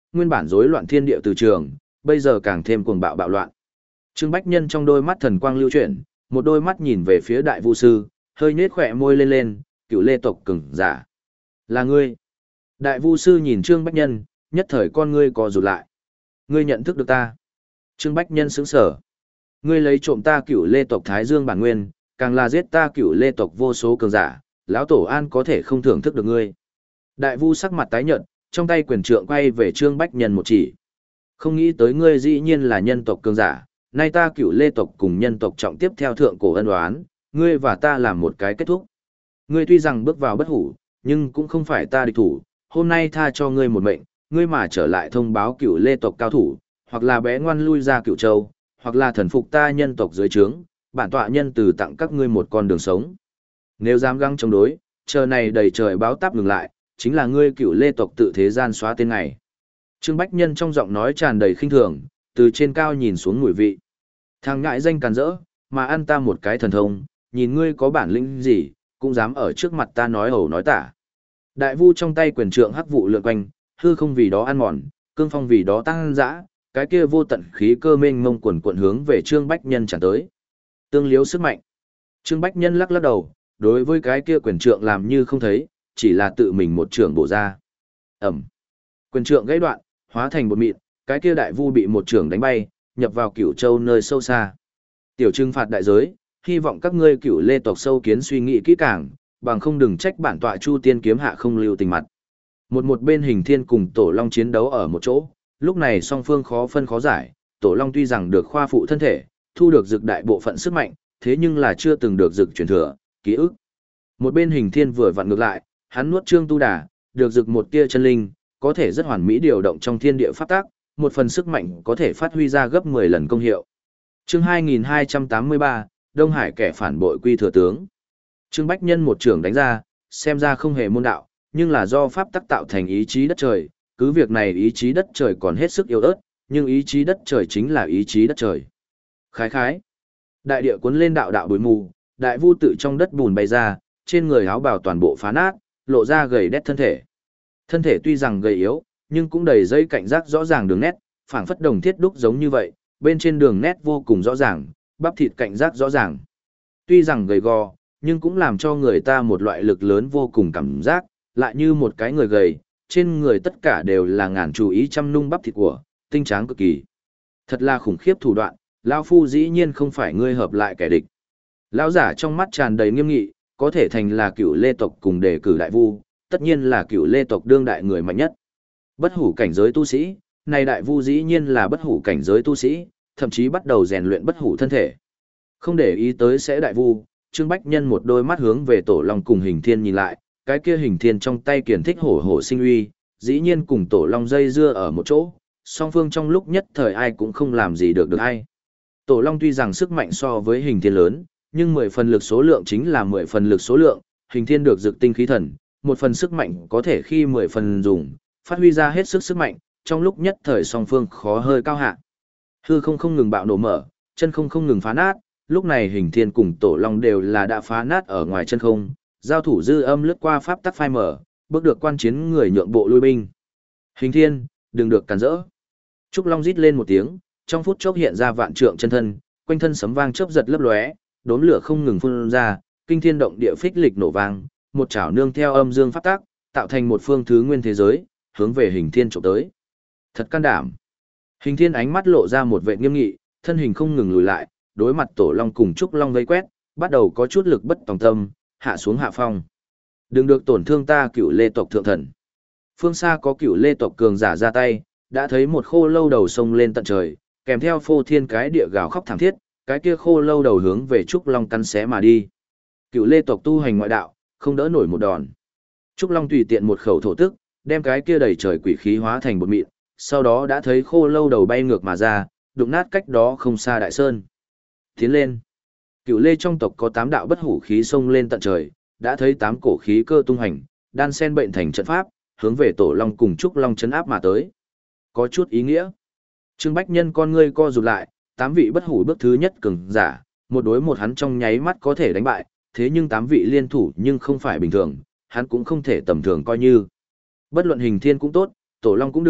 nguyên bản rối loạn thiên địa từ trường, bây giờ càng thêm cuồng bạo bạo loạn. Trương Bách Nhân trong đôi mắt thần quang lưu chuyển, một đôi mắt nhìn về phía đại vu sư, hơi nhếch khỏe môi lên lên, cựu lê tộc cường giả. Là ngươi. Đại vu sư nhìn Trương Bách Nhân, nhất thời con ngươi co rụt lại. Ngươi nhận thức được ta. Trương Bách Nhân sững sờ. Ngươi lấy trộm ta cựu lê tộc Thái Dương bản nguyên, càng là giết ta cựu lê tộc vô số cường giả, lão tổ an có thể không thưởng thức được ngươi. Đại vu sắc mặt tái nhợt, trong tay quyền trượng quay về Trương Bách Nhân một chỉ. Không nghĩ tới ngươi dĩ nhiên là nhân tộc cường giả, nay ta cựu lê tộc cùng nhân tộc trọng tiếp theo thượng cổ ân oán, ngươi và ta làm một cái kết thúc. Ngươi tuy rằng bước vào bất hủ, nhưng cũng không phải ta địch thủ, hôm nay tha cho ngươi một mệnh, ngươi mà trở lại thông báo cựu lê tộc cao thủ, hoặc là bé ngoan lui ra cựu châu, hoặc là thần phục ta nhân tộc dưới trướng, bản tọa nhân từ tặng các ngươi một con đường sống. Nếu dám găng chống đối, chờ này đầy trời báo táp ngừng lại, chính là ngươi cựu lê tộc tự thế gian xóa tên ngày. Trương Bách Nhân trong giọng nói tràn đầy khinh thường, từ trên cao nhìn xuống mùi vị. Thằng ngại danh càn rỡ, mà ăn ta một cái thần thông, nhìn ngươi có bản lĩnh gì, cũng dám ở trước mặt ta nói ẩu nói tả. Đại vu trong tay quyền trượng hắc vụ lượn quanh, hư không vì đó ăn mòn, cương phong vì đó tăng dã, cái kia vô tận khí cơ mênh mông quần quần hướng về Trương Bách Nhân tràn tới. Tương liếu sức mạnh. Trương Bách Nhân lắc lắc đầu, đối với cái kia quyền trượng làm như không thấy, chỉ là tự mình một trường bổ ra. Ẩm. Quyền trượng gãy đoạn, hóa thành bột mịn, cái kia đại vu bị một trường đánh bay, nhập vào Cửu Châu nơi sâu xa. Tiểu trừng phạt đại giới, hy vọng các ngươi Cửu Lê tộc sâu kiến suy nghĩ kỹ càng, bằng không đừng trách bản tọa Chu Tiên kiếm hạ không lưu tình mặt. Một một bên Hình Thiên cùng Tổ Long chiến đấu ở một chỗ, lúc này song phương khó phân khó giải, Tổ Long tuy rằng được khoa phụ thân thể, thu được dược đại bộ phận sức mạnh, thế nhưng là chưa từng được dược truyền thừa, ký ức. Một bên Hình Thiên vừa vặn ngược lại, hắn nuốt Trương Tu Đà, được dược một tia chân linh, có thể rất hoàn mỹ điều động trong thiên địa pháp tác, một phần sức mạnh có thể phát huy ra gấp mười lần công hiệu. Chương hai nghìn hai trăm tám mươi ba, Đông Hải kẻ phản bội quy thừa tướng. Trương Bách Nhân một trường đánh ra, xem ra không hề môn đạo, nhưng là do pháp tắc tạo thành ý chí đất trời, cứ việc này ý chí đất trời còn hết sức yếu ớt, nhưng ý chí đất trời chính là ý chí đất trời. Khái khái. Đại địa cuốn lên đạo đạo bụi mù, đại vu tự trong đất bùn bay ra, trên người áo bào toàn bộ phá nát, lộ ra gầy đét thân thể. Thân thể tuy rằng gầy yếu, nhưng cũng đầy dây cảnh giác rõ ràng đường nét, phảng phất đồng thiết đúc giống như vậy, bên trên đường nét vô cùng rõ ràng, bắp thịt cảnh giác rõ ràng. Tuy rằng gầy gò, nhưng cũng làm cho người ta một loại lực lớn vô cùng cảm giác, lại như một cái người gầy, trên người tất cả đều là ngàn chú ý chăm nung bắp thịt của, tinh tráng cực kỳ. Thật là khủng khiếp thủ đoạn, lão phu dĩ nhiên không phải ngươi hợp lại kẻ địch. Lão giả trong mắt tràn đầy nghiêm nghị, có thể thành là cựu lê tộc cùng đề cử đại vu, tất nhiên là cựu lê tộc đương đại người mạnh nhất. Bất hủ cảnh giới tu sĩ, này đại vu dĩ nhiên là bất hủ cảnh giới tu sĩ, thậm chí bắt đầu rèn luyện bất hủ thân thể. Không để ý tới sẽ đại vu, Trương Bách Nhân một đôi mắt hướng về Tổ Long cùng Hình Thiên nhìn lại, cái kia Hình Thiên trong tay kiền thích hổ hổ sinh uy, dĩ nhiên cùng Tổ Long dây dưa ở một chỗ, song phương trong lúc nhất thời ai cũng không làm gì được được ai. Tổ Long tuy rằng sức mạnh so với Hình Thiên lớn, nhưng mười phần lực số lượng chính là mười phần lực số lượng, Hình Thiên được dược tinh khí thần, một phần sức mạnh có thể khi mười phần dùng, phát huy ra hết sức sức mạnh, trong lúc nhất thời song phương khó hơi cao hạ. Hư không không ngừng bạo nổ mở, chân không không ngừng phá nát, lúc này Hình Thiên cùng Tổ Long đều là đã phá nát ở ngoài chân không, giao thủ dư âm lướt qua pháp tắc phai mở, bước được quan chiến người nhượng bộ lui binh. Hình Thiên, đừng được cản rỡ. Trúc Long rít lên một tiếng, trong phút chốc hiện ra vạn trượng chân thân, quanh thân sấm vang chớp giật lấp lóe, đốm lửa không ngừng phun ra, kinh thiên động địa phích lịch nổ vang, một chảo nương theo âm dương pháp tắc, tạo thành một phương thứ nguyên thế giới, hướng về Hình Thiên chụp tới. Thật can đảm. Hình Thiên ánh mắt lộ ra một vẻ nghiêm nghị, thân hình không ngừng lùi lại, đối mặt Tổ Long cùng Trúc Long vây quét, bắt đầu có chút lực bất tòng tâm, hạ xuống hạ phong. Đừng được tổn thương ta cựu lê tộc thượng thần. Phương xa có cựu lê tộc cường giả ra tay, đã thấy một khô lâu đầu sông lên tận trời, kèm theo phô thiên cái địa gào khóc thảm thiết, cái kia khô lâu đầu hướng về Trúc Long cắn xé mà đi. Cựu lê tộc tu hành ngoại đạo, không đỡ nổi một đòn. Trúc Long tùy tiện một khẩu thổ tức, đem cái kia đầy trời quỷ khí hóa thành bột mịn, sau đó đã thấy khô lâu đầu bay ngược mà ra, đụng nát cách đó không xa đại sơn. Tiến lên. Cựu lê trong tộc có tám đạo bất hủ khí xông lên tận trời, đã thấy tám cổ khí cơ tung hành, đan sen bệnh thành trận pháp, hướng về Tổ Long cùng Trúc Long chấn áp mà tới. Có chút ý nghĩa. Trương Bách Nhân con ngươi co rụt lại, tám vị bất hủ bước thứ nhất cường giả, một đối một hắn trong nháy mắt có thể đánh bại, thế nhưng tám vị liên thủ nhưng không phải bình thường, hắn cũng không thể tầm thường coi như. Bất luận Hình Thiên cũng tốt, Tổ Long cũng được,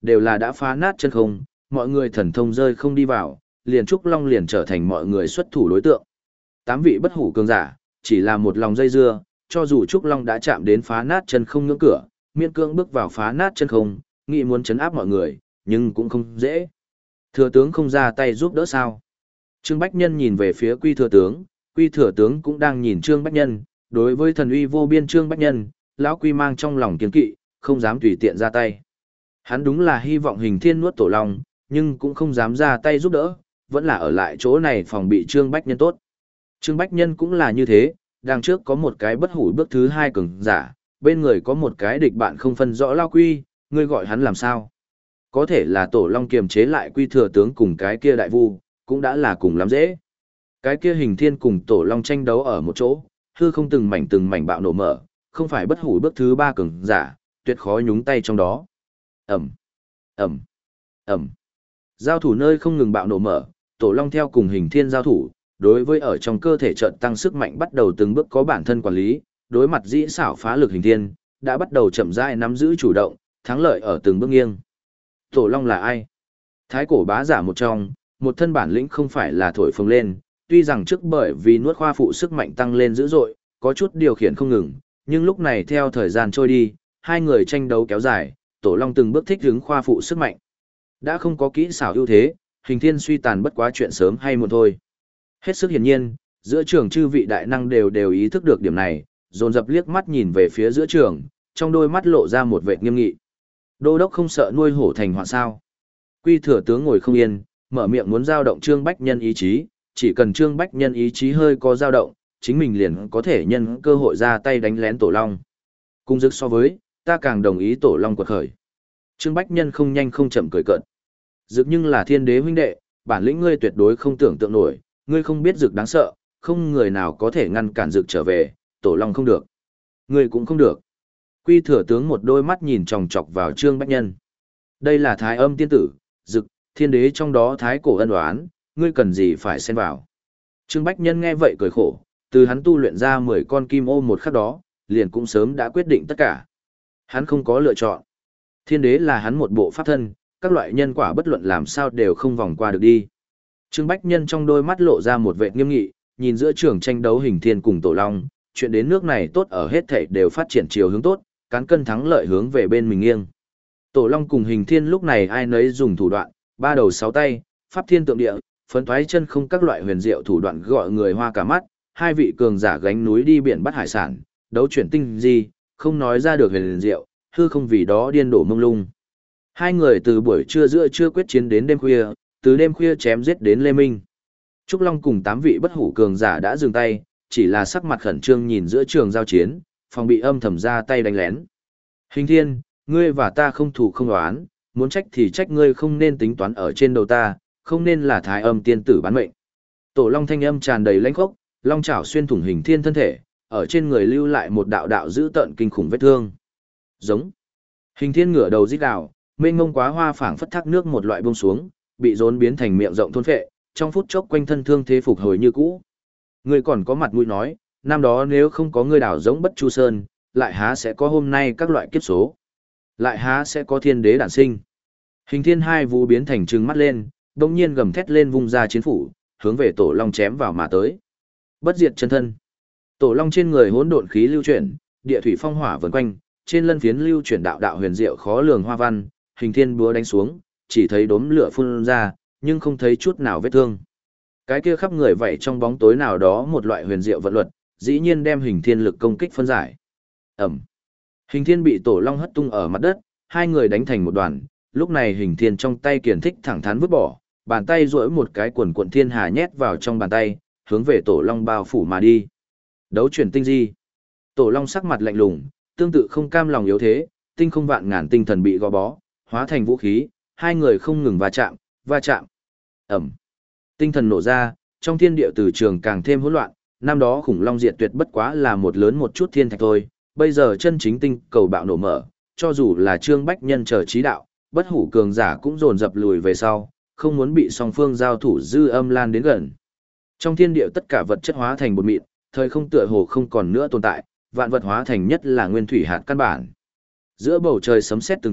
đều là đã phá nát chân không, mọi người thần thông rơi không đi vào, liền Trúc Long liền trở thành mọi người xuất thủ đối tượng. Tám vị bất hủ cường giả, chỉ là một lòng dây dưa, cho dù Trúc Long đã chạm đến phá nát chân không ngưỡng cửa, miễn cưỡng bước vào phá nát chân không, nghĩ muốn chấn áp mọi người, nhưng cũng không dễ. Thừa tướng không ra tay giúp đỡ sao? Trương Bách Nhân nhìn về phía Quy thừa tướng, Quy thừa tướng cũng đang nhìn Trương Bách Nhân, đối với thần uy vô biên Trương Bách Nhân, lão Quy mang trong lòng kiêng kỵ, không dám tùy tiện ra tay. Hắn đúng là hy vọng Hình Thiên nuốt Tổ Long, nhưng cũng không dám ra tay giúp đỡ, vẫn là ở lại chỗ này phòng bị Trương Bách Nhân tốt. Trương Bách Nhân cũng là như thế, đằng trước có một cái bất hủ bước thứ hai cường giả, bên người có một cái địch bạn không phân rõ lão Quy, ngươi gọi hắn làm sao? Có thể là Tổ Long kiềm chế lại Quy thừa tướng cùng cái kia đại vu, cũng đã là cùng lắm dễ. Cái kia Hình Thiên cùng Tổ Long tranh đấu ở một chỗ, hư không từng mảnh từng mảnh bạo nổ mở, không phải bất hủ bước thứ ba cường giả, tuyệt khó nhúng tay trong đó. Ẩm, Ẩm, Ẩm. Giao thủ nơi không ngừng bạo nổ mở, Tổ Long theo cùng Hình Thiên giao thủ, đối với ở trong cơ thể trận tăng sức mạnh bắt đầu từng bước có bản thân quản lý, đối mặt dĩ xảo phá lực Hình Thiên, đã bắt đầu chậm rãi nắm giữ chủ động, thắng lợi ở từng bước nghiêng. Tổ Long là ai? Thái cổ bá giả một trong, một thân bản lĩnh không phải là thổi phồng lên, tuy rằng trước bởi vì nuốt khoa phụ sức mạnh tăng lên dữ dội, có chút điều khiển không ngừng, nhưng lúc này theo thời gian trôi đi, hai người tranh đấu kéo dài, Tổ Long từng bước thích ứng khoa phụ sức mạnh. Đã không có kỹ xảo ưu thế, Hình Thiên suy tàn bất quá chuyện sớm hay muộn thôi. Hết sức hiển nhiên, giữa trường chư vị đại năng đều đều ý thức được điểm này, dồn dập liếc mắt nhìn về phía giữa trường, trong đôi mắt lộ ra một vẻ nghiêm nghị. Đô đốc không sợ nuôi hổ thành họa sao? Quy thừa tướng ngồi không yên, mở miệng muốn giao động Trương Bách Nhân ý chí, chỉ cần Trương Bách Nhân ý chí hơi có dao động, chính mình liền có thể nhân cơ hội ra tay đánh lén Tổ Long. Cung dứt so với, ta càng đồng ý Tổ Long quật khởi. Trương Bách Nhân không nhanh không chậm cười cợt. Dực nhưng là thiên đế huynh đệ, bản lĩnh ngươi tuyệt đối không tưởng tượng nổi, ngươi không biết Dực đáng sợ, không người nào có thể ngăn cản Dực trở về, Tổ Long không được. Ngươi cũng không được. Quy thừa tướng một đôi mắt nhìn chòng chọc vào Trương Bách Nhân. Đây là Thái Âm tiên tử, Dực, thiên đế trong đó thái cổ ân oán, ngươi cần gì phải xen vào. Trương Bách Nhân nghe vậy cười khổ, từ hắn tu luyện ra mười con kim ô một khắc đó, liền cũng sớm đã quyết định tất cả. Hắn không có lựa chọn. Thiên đế là hắn một bộ pháp thân, các loại nhân quả bất luận làm sao đều không vòng qua được đi. Trương Bách Nhân trong đôi mắt lộ ra một vẻ nghiêm nghị, nhìn giữa trường tranh đấu Hình Thiên cùng Tổ Long, chuyện đến nước này tốt ở hết thảy đều phát triển chiều hướng tốt, cán cân thắng lợi hướng về bên mình nghiêng. Tổ Long cùng Hình Thiên lúc này ai nấy dùng thủ đoạn, ba đầu sáu tay, pháp thiên tượng địa, phấn thoái chân không các loại huyền diệu thủ đoạn gọi người hoa cả mắt, hai vị cường giả gánh núi đi biển bắt hải sản, đấu chuyển tinh di, không nói ra được huyền diệu, hư không vì đó điên đổ mông lung. Hai người từ buổi trưa giữa trưa quyết chiến đến đêm khuya, từ đêm khuya chém giết đến Lê Minh. Trúc Long cùng tám vị bất hủ cường giả đã dừng tay, chỉ là sắc mặt khẩn trương nhìn giữa trường giao chiến, phòng bị âm thầm ra tay đánh lén. Hình Thiên, ngươi và ta không thủ không đoán, muốn trách thì trách ngươi không nên tính toán ở trên đầu ta, không nên là Thái Âm tiên tử bán mệnh. Tổ Long thanh âm tràn đầy lãnh khốc, long chảo xuyên thủng Hình Thiên thân thể, ở trên người lưu lại một đạo đạo dữ tợn kinh khủng vết thương. Giống. Hình Thiên ngửa đầu rít gào, mênh mông quá hoa phảng phất thác nước một loại buông xuống, bị rốn biến thành miệng rộng thôn phệ, trong phút chốc quanh thân thương thế phục hồi như cũ. Ngươi còn có mặt mũi nói, năm đó nếu không có ngươi đảo giống Bất Chu Sơn, lại há sẽ có hôm nay các loại kiếp số. Lại há sẽ có thiên đế đản sinh. Hình Thiên hai vũ biến thành trừng mắt lên, đồng nhiên gầm thét lên vung ra chiến phủ, hướng về Tổ Long chém vào mà tới. Bất diệt chân thân. Tổ Long trên người hỗn độn khí lưu chuyển, địa thủy phong hỏa vần quanh, trên lân phiến lưu chuyển đạo đạo huyền diệu khó lường hoa văn, Hình Thiên búa đánh xuống, chỉ thấy đốm lửa phun ra, nhưng không thấy chút nào vết thương. Cái kia khắp người vậy trong bóng tối nào đó một loại huyền diệu vận luật, dĩ nhiên đem Hình Thiên lực công kích phân giải. Ẩm. Hình Thiên bị Tổ Long hất tung ở mặt đất, hai người đánh thành một đoàn, lúc này Hình Thiên trong tay kiền thích thẳng thắn vứt bỏ, bàn tay duỗi một cái quần cuộn thiên hà nhét vào trong bàn tay, hướng về Tổ Long bao phủ mà đi. Đấu chuyển tinh di. Tổ Long sắc mặt lạnh lùng, tương tự không cam lòng yếu thế, tinh không vạn ngàn tinh thần bị gò bó, hóa thành vũ khí, hai người không ngừng va chạm, va chạm. Ẩm. Tinh thần nổ ra, trong thiên địa từ trường càng thêm hỗn loạn, năm đó khủng long diệt tuyệt bất quá là một lớn một chút thiên thạch thôi, bây giờ chân chính tinh cầu bạo nổ mở, cho dù là Trương Bách Nhân chờ trí đạo, bất hủ cường giả cũng dồn dập lùi về sau, không muốn bị song phương giao thủ dư âm lan đến gần. Trong thiên địa tất cả vật chất hóa thành bột mịn, thời không tựa hồ không còn nữa tồn tại, vạn vật hóa thành nhất là nguyên thủy hạt căn bản. Giữa bầu trời sấm sét từng trận,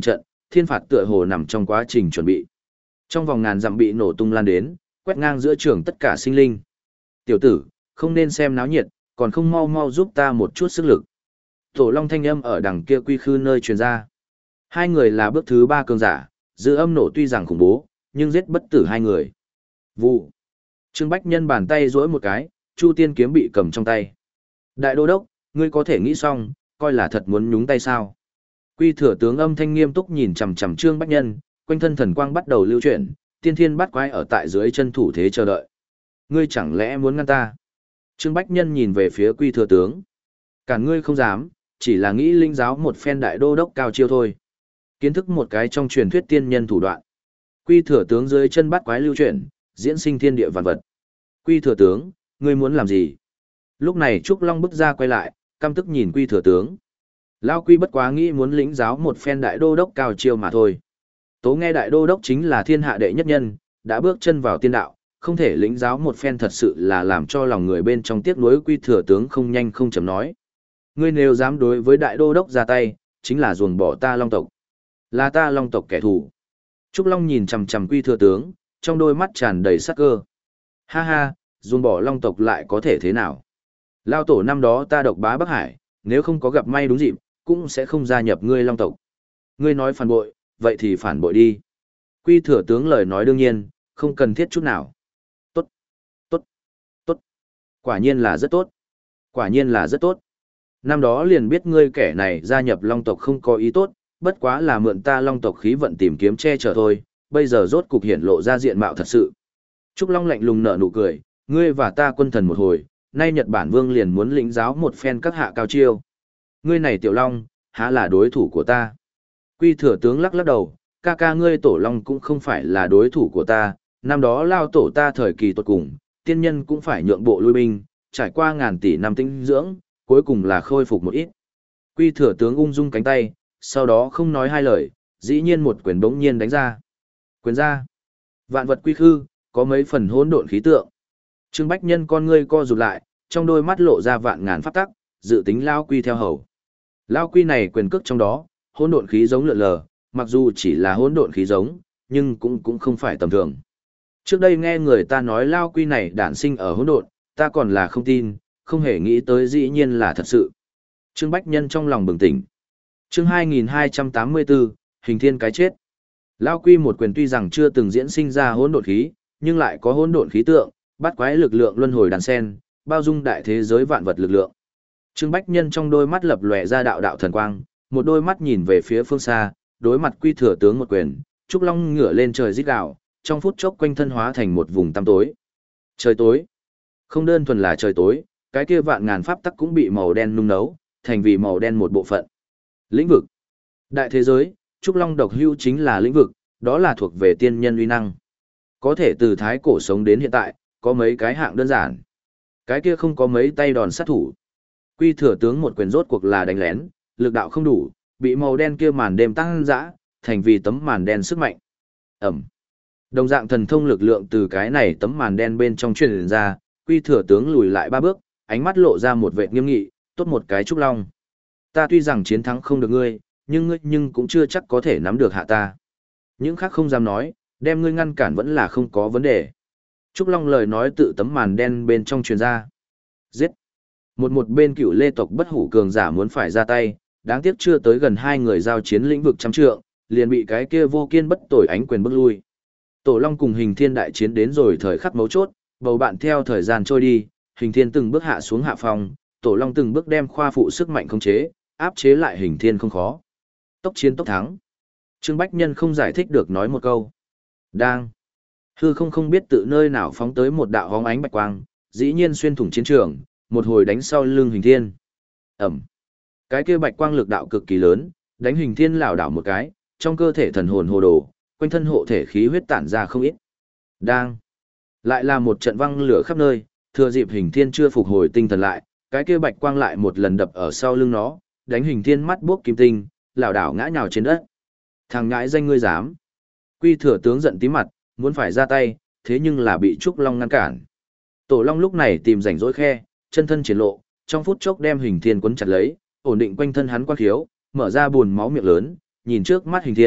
thiên phạt tựa hồ nằm trong quá trình chuẩn bị. Trong vòng ngàn dặm bị nổ tung lan đến, quét ngang giữa trường tất cả sinh linh. Tiểu tử, không nên xem náo nhiệt, còn không mau mau giúp ta một chút sức lực. Tổ long thanh âm ở đằng kia quy khư nơi truyền ra. Hai người là bước thứ ba cường giả, dư âm nổ tuy rằng khủng bố, nhưng giết bất tử hai người. Vụ. Trương Bách Nhân bàn tay duỗi một cái, Chu Tiên kiếm bị cầm trong tay. Đại đô đốc, ngươi có thể nghĩ xong, coi là thật muốn nhúng tay sao? Quy Thừa tướng âm thanh nghiêm túc nhìn chằm chằm Trương Bách Nhân, quanh thân thần quang bắt đầu lưu chuyển, tiên thiên bắt quái ở tại dưới chân thủ thế chờ đợi. Ngươi chẳng lẽ muốn ngăn ta? Trương Bách Nhân nhìn về phía Quy Thừa tướng. Cản ngươi không dám, chỉ là nghĩ linh giáo một phen đại đô đốc cao chiêu thôi. Kiến thức một cái trong truyền thuyết tiên nhân thủ đoạn. Quy Thừa tướng dưới chân bắt quái lưu chuyển, diễn sinh thiên địa vạn vật. Quy Thừa tướng, ngươi muốn làm gì? Lúc này Trúc Long bước ra quay lại, căm tức nhìn Quy Thừa tướng. Lao Quy bất quá nghĩ muốn lĩnh giáo một phen đại đô đốc cao chiêu mà thôi. Tố nghe đại đô đốc chính là thiên hạ đệ nhất nhân, đã bước chân vào tiên đạo, không thể lĩnh giáo một phen thật sự là làm cho lòng người bên trong tiếc nuối. Quy Thừa tướng không nhanh không chậm nói. Ngươi nếu dám đối với đại đô đốc ra tay, chính là ruồng bỏ ta Long tộc. Là ta Long tộc kẻ thù. Trúc Long nhìn chằm chằm Quy Thừa tướng, trong đôi mắt tràn đầy sắc cơ. Ha ha, ruồng bỏ Long tộc lại có thể thế nào? Lao tổ năm đó ta độc bá Bắc Hải, nếu không có gặp may đúng dịp, cũng sẽ không gia nhập ngươi Long tộc. Ngươi nói phản bội, vậy thì phản bội đi. Quy Thừa tướng lời nói đương nhiên, không cần thiết chút nào. Tốt, tốt, tốt. Quả nhiên là rất tốt. Quả nhiên là rất tốt. Năm đó liền biết ngươi kẻ này gia nhập Long tộc không có ý tốt, bất quá là mượn ta Long tộc khí vận tìm kiếm che chở thôi, bây giờ rốt cục hiển lộ ra diện mạo thật sự. Trúc Long lạnh lùng nở nụ cười, ngươi và ta quân thần một hồi, nay Nhật Bản Vương liền muốn lĩnh giáo một phen các hạ cao chiêu. Ngươi này Tiểu Long, há là đối thủ của ta. Quy Thừa tướng lắc lắc đầu, ca ca ngươi Tổ Long cũng không phải là đối thủ của ta, năm đó lao tổ ta thời kỳ tuột cùng, tiên nhân cũng phải nhượng bộ lui binh, trải qua ngàn tỷ năm tinh dưỡng, cuối cùng là khôi phục một ít. Quy Thừa tướng ung dung cánh tay, sau đó không nói hai lời, dĩ nhiên một quyền bỗng nhiên đánh ra. Quyền ra. Vạn vật quy khư, có mấy phần hỗn độn khí tượng. Trương Bách Nhân con ngươi co rụt lại, trong đôi mắt lộ ra vạn ngàn pháp tắc, dự tính lao quy theo hầu. Lao quy này quyền cước trong đó, hỗn độn khí giống lượn lờ, mặc dù chỉ là hỗn độn khí giống, nhưng cũng cũng không phải tầm thường. Trước đây nghe người ta nói lao quy này đản sinh ở hỗn độn, ta còn là không tin, không hề nghĩ tới dĩ nhiên là thật sự. Trương Bách Nhân trong lòng bừng tỉnh. Chương hai nghìn hai trăm tám mươi tư, hình thiên cái chết. Lao quy một quyền tuy rằng chưa từng diễn sinh ra hỗn độn khí, nhưng lại có hỗn độn khí tượng, bắt quái lực lượng luân hồi đàn sen, bao dung đại thế giới vạn vật lực lượng. Trương Bách Nhân trong đôi mắt lập lòe ra đạo đạo thần quang, một đôi mắt nhìn về phía phương xa, đối mặt Quy Thừa tướng một quyền, Trúc Long ngửa lên trời rít gào, trong phút chốc quanh thân hóa thành một vùng tăm tối. Trời tối. Không đơn thuần là trời tối, cái kia vạn ngàn pháp tắc cũng bị màu đen nung nấu, thành vì màu đen một bộ phận. Lĩnh vực. Đại thế giới, Trúc Long độc hưu chính là lĩnh vực, đó là thuộc về tiên nhân uy năng. Có thể từ thái cổ sống đến hiện tại, có mấy cái hạng đơn giản. Cái kia không có mấy tay đòn sát thủ. Quy Thừa tướng một quyền rốt cuộc là đánh lén, lực đạo không đủ, bị màu đen kia màn đêm tăng dã, thành vì tấm màn đen sức mạnh. Ẩm. Đồng dạng thần thông lực lượng từ cái này tấm màn đen bên trong truyền ra, Quy Thừa tướng lùi lại ba bước, ánh mắt lộ ra một vẻ nghiêm nghị, tốt một cái Trúc Long. Ta tuy rằng chiến thắng không được ngươi, nhưng ngươi nhưng cũng chưa chắc có thể nắm được hạ ta. Những khác không dám nói, đem ngươi ngăn cản vẫn là không có vấn đề. Trúc Long lời nói tự tấm màn đen bên trong truyền ra. Giết. Một một bên cựu lê tộc bất hủ cường giả muốn phải ra tay, đáng tiếc chưa tới gần hai người giao chiến lĩnh vực trăm trượng, liền bị cái kia vô kiên bất tồi ánh quyền bức lui. Tổ Long cùng Hình Thiên đại chiến đến rồi thời khắc mấu chốt, bầu bạn theo thời gian trôi đi, Hình Thiên từng bước hạ xuống hạ phòng, Tổ Long từng bước đem khoa phụ sức mạnh khống chế, áp chế lại Hình Thiên không khó. Tốc chiến tốc thắng. Trương Bách Nhân không giải thích được nói một câu. Đang. Hư không không biết tự nơi nào phóng tới một đạo hóng ánh bạch quang, dĩ nhiên xuyên thủng chiến trường, một hồi đánh sau lưng Hình Thiên. Ẩm. Cái kia bạch quang lực đạo cực kỳ lớn, đánh Hình Thiên lảo đảo một cái, trong cơ thể thần hồn hồ đồ, quanh thân hộ thể khí huyết tản ra không ít. Đang. Lại là một trận văng lửa khắp nơi, thừa dịp Hình Thiên chưa phục hồi tinh thần lại, cái kia bạch quang lại một lần đập ở sau lưng nó, đánh Hình Thiên mắt buốc kim tinh, lảo đảo ngã nhào trên đất. Thằng ngãi danh ngươi dám. Quy Thừa tướng giận tí mặt, muốn phải ra tay, thế nhưng là bị Trúc Long ngăn cản. Tổ Long lúc này tìm rảnh rỗi khe, chân thân triển lộ, trong phút chốc đem Hình Thiên quấn chặt lấy, ổn định quanh thân hắn quang khiếu, mở ra buồn máu miệng lớn, nhìn trước mắt Hình Thiên,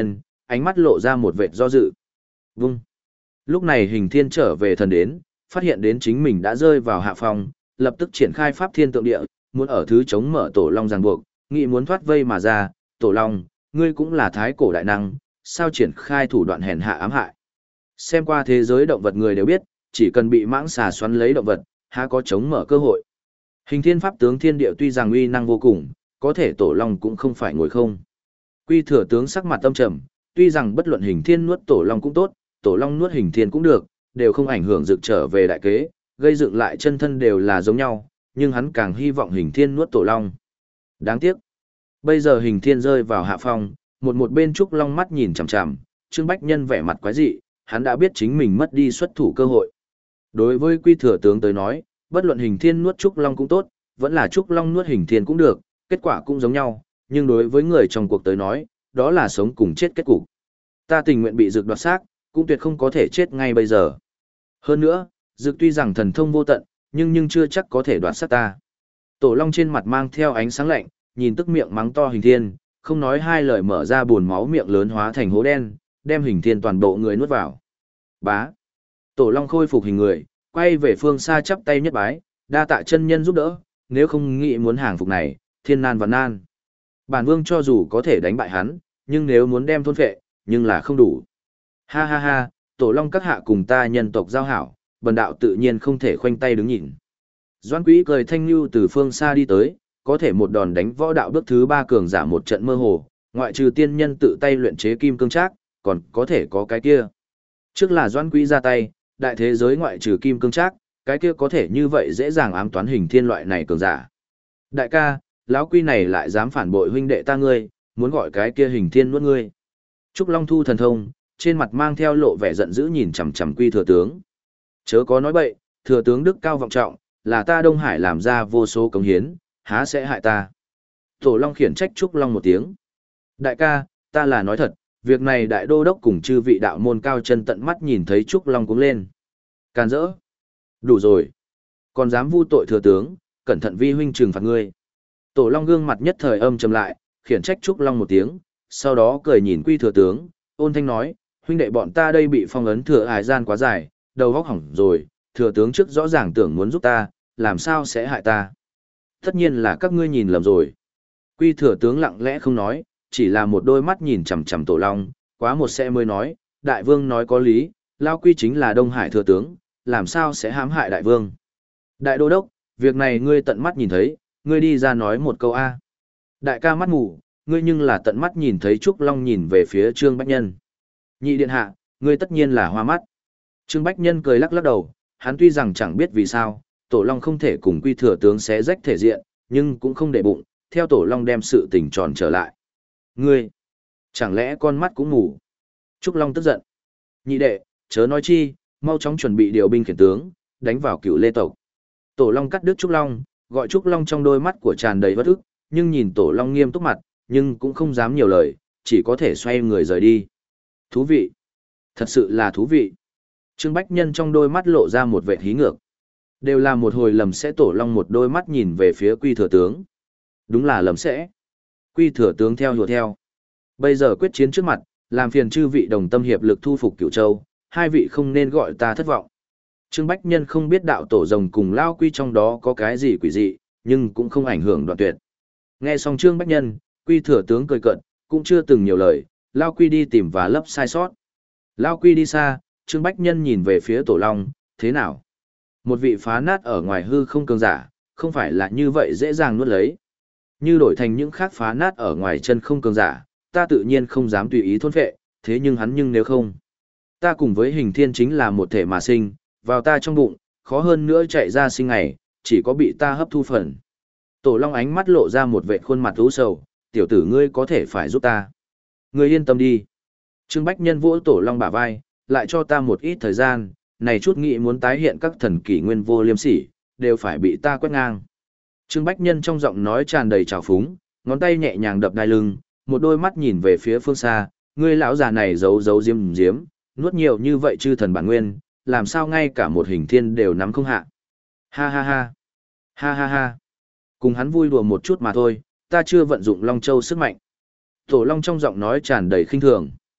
ánh mắt lộ ra một vệt do dự. Vung. Lúc này hình thiên trở về thần đến, phát hiện đến chính mình đã rơi vào hạ phong, lập tức triển khai pháp thiên tượng địa, muốn ở thứ chống mở tổ long ràng buộc, nghĩ muốn thoát vây mà ra, tổ long, ngươi cũng là thái cổ đại năng, sao triển khai thủ đoạn hèn hạ ám hại. Xem qua thế giới động vật người đều biết, chỉ cần bị mãng xà xoắn lấy động vật, há có chống mở cơ hội. Hình thiên pháp tướng thiên địa tuy rằng uy năng vô cùng, có thể tổ long cũng không phải ngồi không. Quy thừa tướng sắc mặt tâm trầm, tuy rằng bất luận hình thiên nuốt tổ long cũng tốt, tổ long nuốt hình thiên cũng được, đều không ảnh hưởng dựng trở về đại kế, gây dựng lại chân thân đều là giống nhau, nhưng hắn càng hy vọng hình thiên nuốt tổ long. Đáng tiếc. Bây giờ hình thiên rơi vào hạ phong, một một bên trúc long mắt nhìn chằm chằm, Trương Bách Nhân vẻ mặt quái dị, hắn đã biết chính mình mất đi xuất thủ cơ hội. Đối với Quy thừa tướng tới nói, bất luận hình thiên nuốt trúc long cũng tốt, vẫn là trúc long nuốt hình thiên cũng được, kết quả cũng giống nhau, nhưng đối với người trong cuộc tới nói, đó là sống cùng chết kết cục. Ta tình nguyện bị rực đoạt xác, cũng tuyệt không có thể chết ngay bây giờ. Hơn nữa, rực tuy rằng thần thông vô tận, nhưng nhưng chưa chắc có thể đoạt xác ta. Tổ long trên mặt mang theo ánh sáng lạnh, nhìn tức miệng mắng to hình thiên, không nói hai lời mở ra buồn máu miệng lớn hóa thành hố đen, đem hình thiên toàn bộ người nuốt vào. Bá. Tổ long khôi phục hình người, quay về phương xa chắp tay nhất bái, đa tạ chân nhân giúp đỡ, nếu không nghĩ muốn hàng phục này, thiên nan và nan. Bản vương cho dù có thể đánh bại hắn, nhưng nếu muốn đem thôn phệ, nhưng là không đủ. Ha ha ha, tổ long các hạ cùng ta nhân tộc giao hảo, bần đạo tự nhiên không thể khoanh tay đứng nhìn. Doãn Quý cười thanh lưu từ phương xa đi tới, có thể một đòn đánh võ đạo bước thứ ba cường giả một trận mơ hồ, ngoại trừ tiên nhân tự tay luyện chế kim cương trác, còn có thể có cái kia. Trước là Doãn Quý ra tay, đại thế giới ngoại trừ kim cương trác, cái kia có thể như vậy dễ dàng ám toán hình thiên loại này cường giả. Đại ca, lão Quy này lại dám phản bội huynh đệ ta ngươi, muốn gọi cái kia hình thiên nuốt ngươi. Trúc Long thu thần thông, trên mặt mang theo lộ vẻ giận dữ nhìn chằm chằm Quy thừa tướng. Chớ có nói bậy, thừa tướng đức cao vọng trọng, là ta Đông Hải làm ra vô số cống hiến, há sẽ hại ta. Tổ Long khiển trách Trúc Long một tiếng. Đại ca, ta là nói thật, việc này đại đô đốc cùng chư vị đạo môn cao chân tận mắt nhìn thấy Trúc Long cũng lên. Càn rỡ. Đủ rồi. Còn dám vu tội thừa tướng, cẩn thận vi huynh trừng phạt ngươi. Tổ Long gương mặt nhất thời âm trầm lại, khiển trách Trúc Long một tiếng, sau đó cười nhìn Quy thừa tướng, ôn thanh nói, huynh đệ bọn ta đây bị phong ấn thừa hải gian quá dài, đầu óc hỏng rồi, thừa tướng trước rõ ràng tưởng muốn giúp ta, làm sao sẽ hại ta. Tất nhiên là các ngươi nhìn lầm rồi. Quy thừa tướng lặng lẽ không nói, chỉ là một đôi mắt nhìn chằm chằm Tổ Long, quá một sẽ mới nói, đại vương nói có lý, Lao Quy chính là Đông Hải thừa tướng, làm sao sẽ hãm hại đại vương. Đại đô đốc, việc này ngươi tận mắt nhìn thấy, ngươi đi ra nói một câu A. Đại ca mắt mù, ngươi nhưng là tận mắt nhìn thấy Trúc Long nhìn về phía Trương Bách Nhân. Nhị điện hạ, ngươi tất nhiên là hoa mắt. Trương Bách Nhân cười lắc lắc đầu, hắn tuy rằng chẳng biết vì sao, Tổ Long không thể cùng Quy thừa tướng xé rách thể diện, nhưng cũng không để bụng, theo Tổ Long đem sự tình tròn trở lại. Ngươi, chẳng lẽ con mắt cũng mù? Trúc Long tức giận. Nhị đệ, chớ nói chi, mau chóng chuẩn bị điều binh khiển tướng, đánh vào Cựu Lê tộc. Tổ Long cắt đứt Trúc Long, gọi Trúc Long trong đôi mắt của tràn đầy bất ức, nhưng nhìn Tổ Long nghiêm túc mặt, nhưng cũng không dám nhiều lời, chỉ có thể xoay người rời đi. Thú vị. Thật sự là thú vị. Trương Bách Nhân trong đôi mắt lộ ra một vẻ hí ngược. Đều là một hồi lầm sẽ Tổ Long một đôi mắt nhìn về phía Quy thừa tướng. Đúng là lầm sẽ. Quy thừa tướng theo hùa theo. Bây giờ quyết chiến trước mặt, làm phiền chư vị đồng tâm hiệp lực thu phục Cửu Châu, hai vị không nên gọi ta thất vọng. Trương Bách Nhân không biết đạo tổ rồng cùng Lao Quy trong đó có cái gì quỷ dị, nhưng cũng không ảnh hưởng đoạn tuyệt. Nghe xong Trương Bách Nhân, Quy thừa tướng cười cợt, cũng chưa từng nhiều lời, Lao Quy đi tìm và lấp sai sót. Lao Quy đi xa, Trương Bách Nhân nhìn về phía Tổ Long, thế nào? Một vị phá nát ở ngoài hư không cường giả, không phải là như vậy dễ dàng nuốt lấy. Như đổi thành những khác phá nát ở ngoài chân không cường giả, ta tự nhiên không dám tùy ý thôn phệ, thế nhưng hắn nhưng nếu không. Ta cùng với hình thiên chính là một thể mà sinh, vào ta trong bụng, khó hơn nữa chạy ra sinh ngày, chỉ có bị ta hấp thu phần. Tổ Long ánh mắt lộ ra một vệ khuôn mặt u sầu, tiểu tử ngươi có thể phải giúp ta. Ngươi yên tâm đi. Trương Bách Nhân vỗ Tổ Long bả vai, lại cho ta một ít thời gian, này chút nghị muốn tái hiện các thần kỷ nguyên vô liêm sỉ, đều phải bị ta quét ngang. Trương Bách Nhân trong giọng nói tràn đầy trào phúng, ngón tay nhẹ nhàng đập đai lưng, một đôi mắt nhìn về phía phương xa, ngươi lão già này giấu giấu diếm diếm, nuốt nhiều như vậy chư thần bản nguyên, làm sao ngay cả một hình thiên đều nắm không hạ. Ha ha ha. Ha ha ha. Cùng hắn vui đùa một chút mà thôi, ta chưa vận dụng Long Châu sức mạnh. Tổ Long trong giọng nói tràn đầy khinh thường.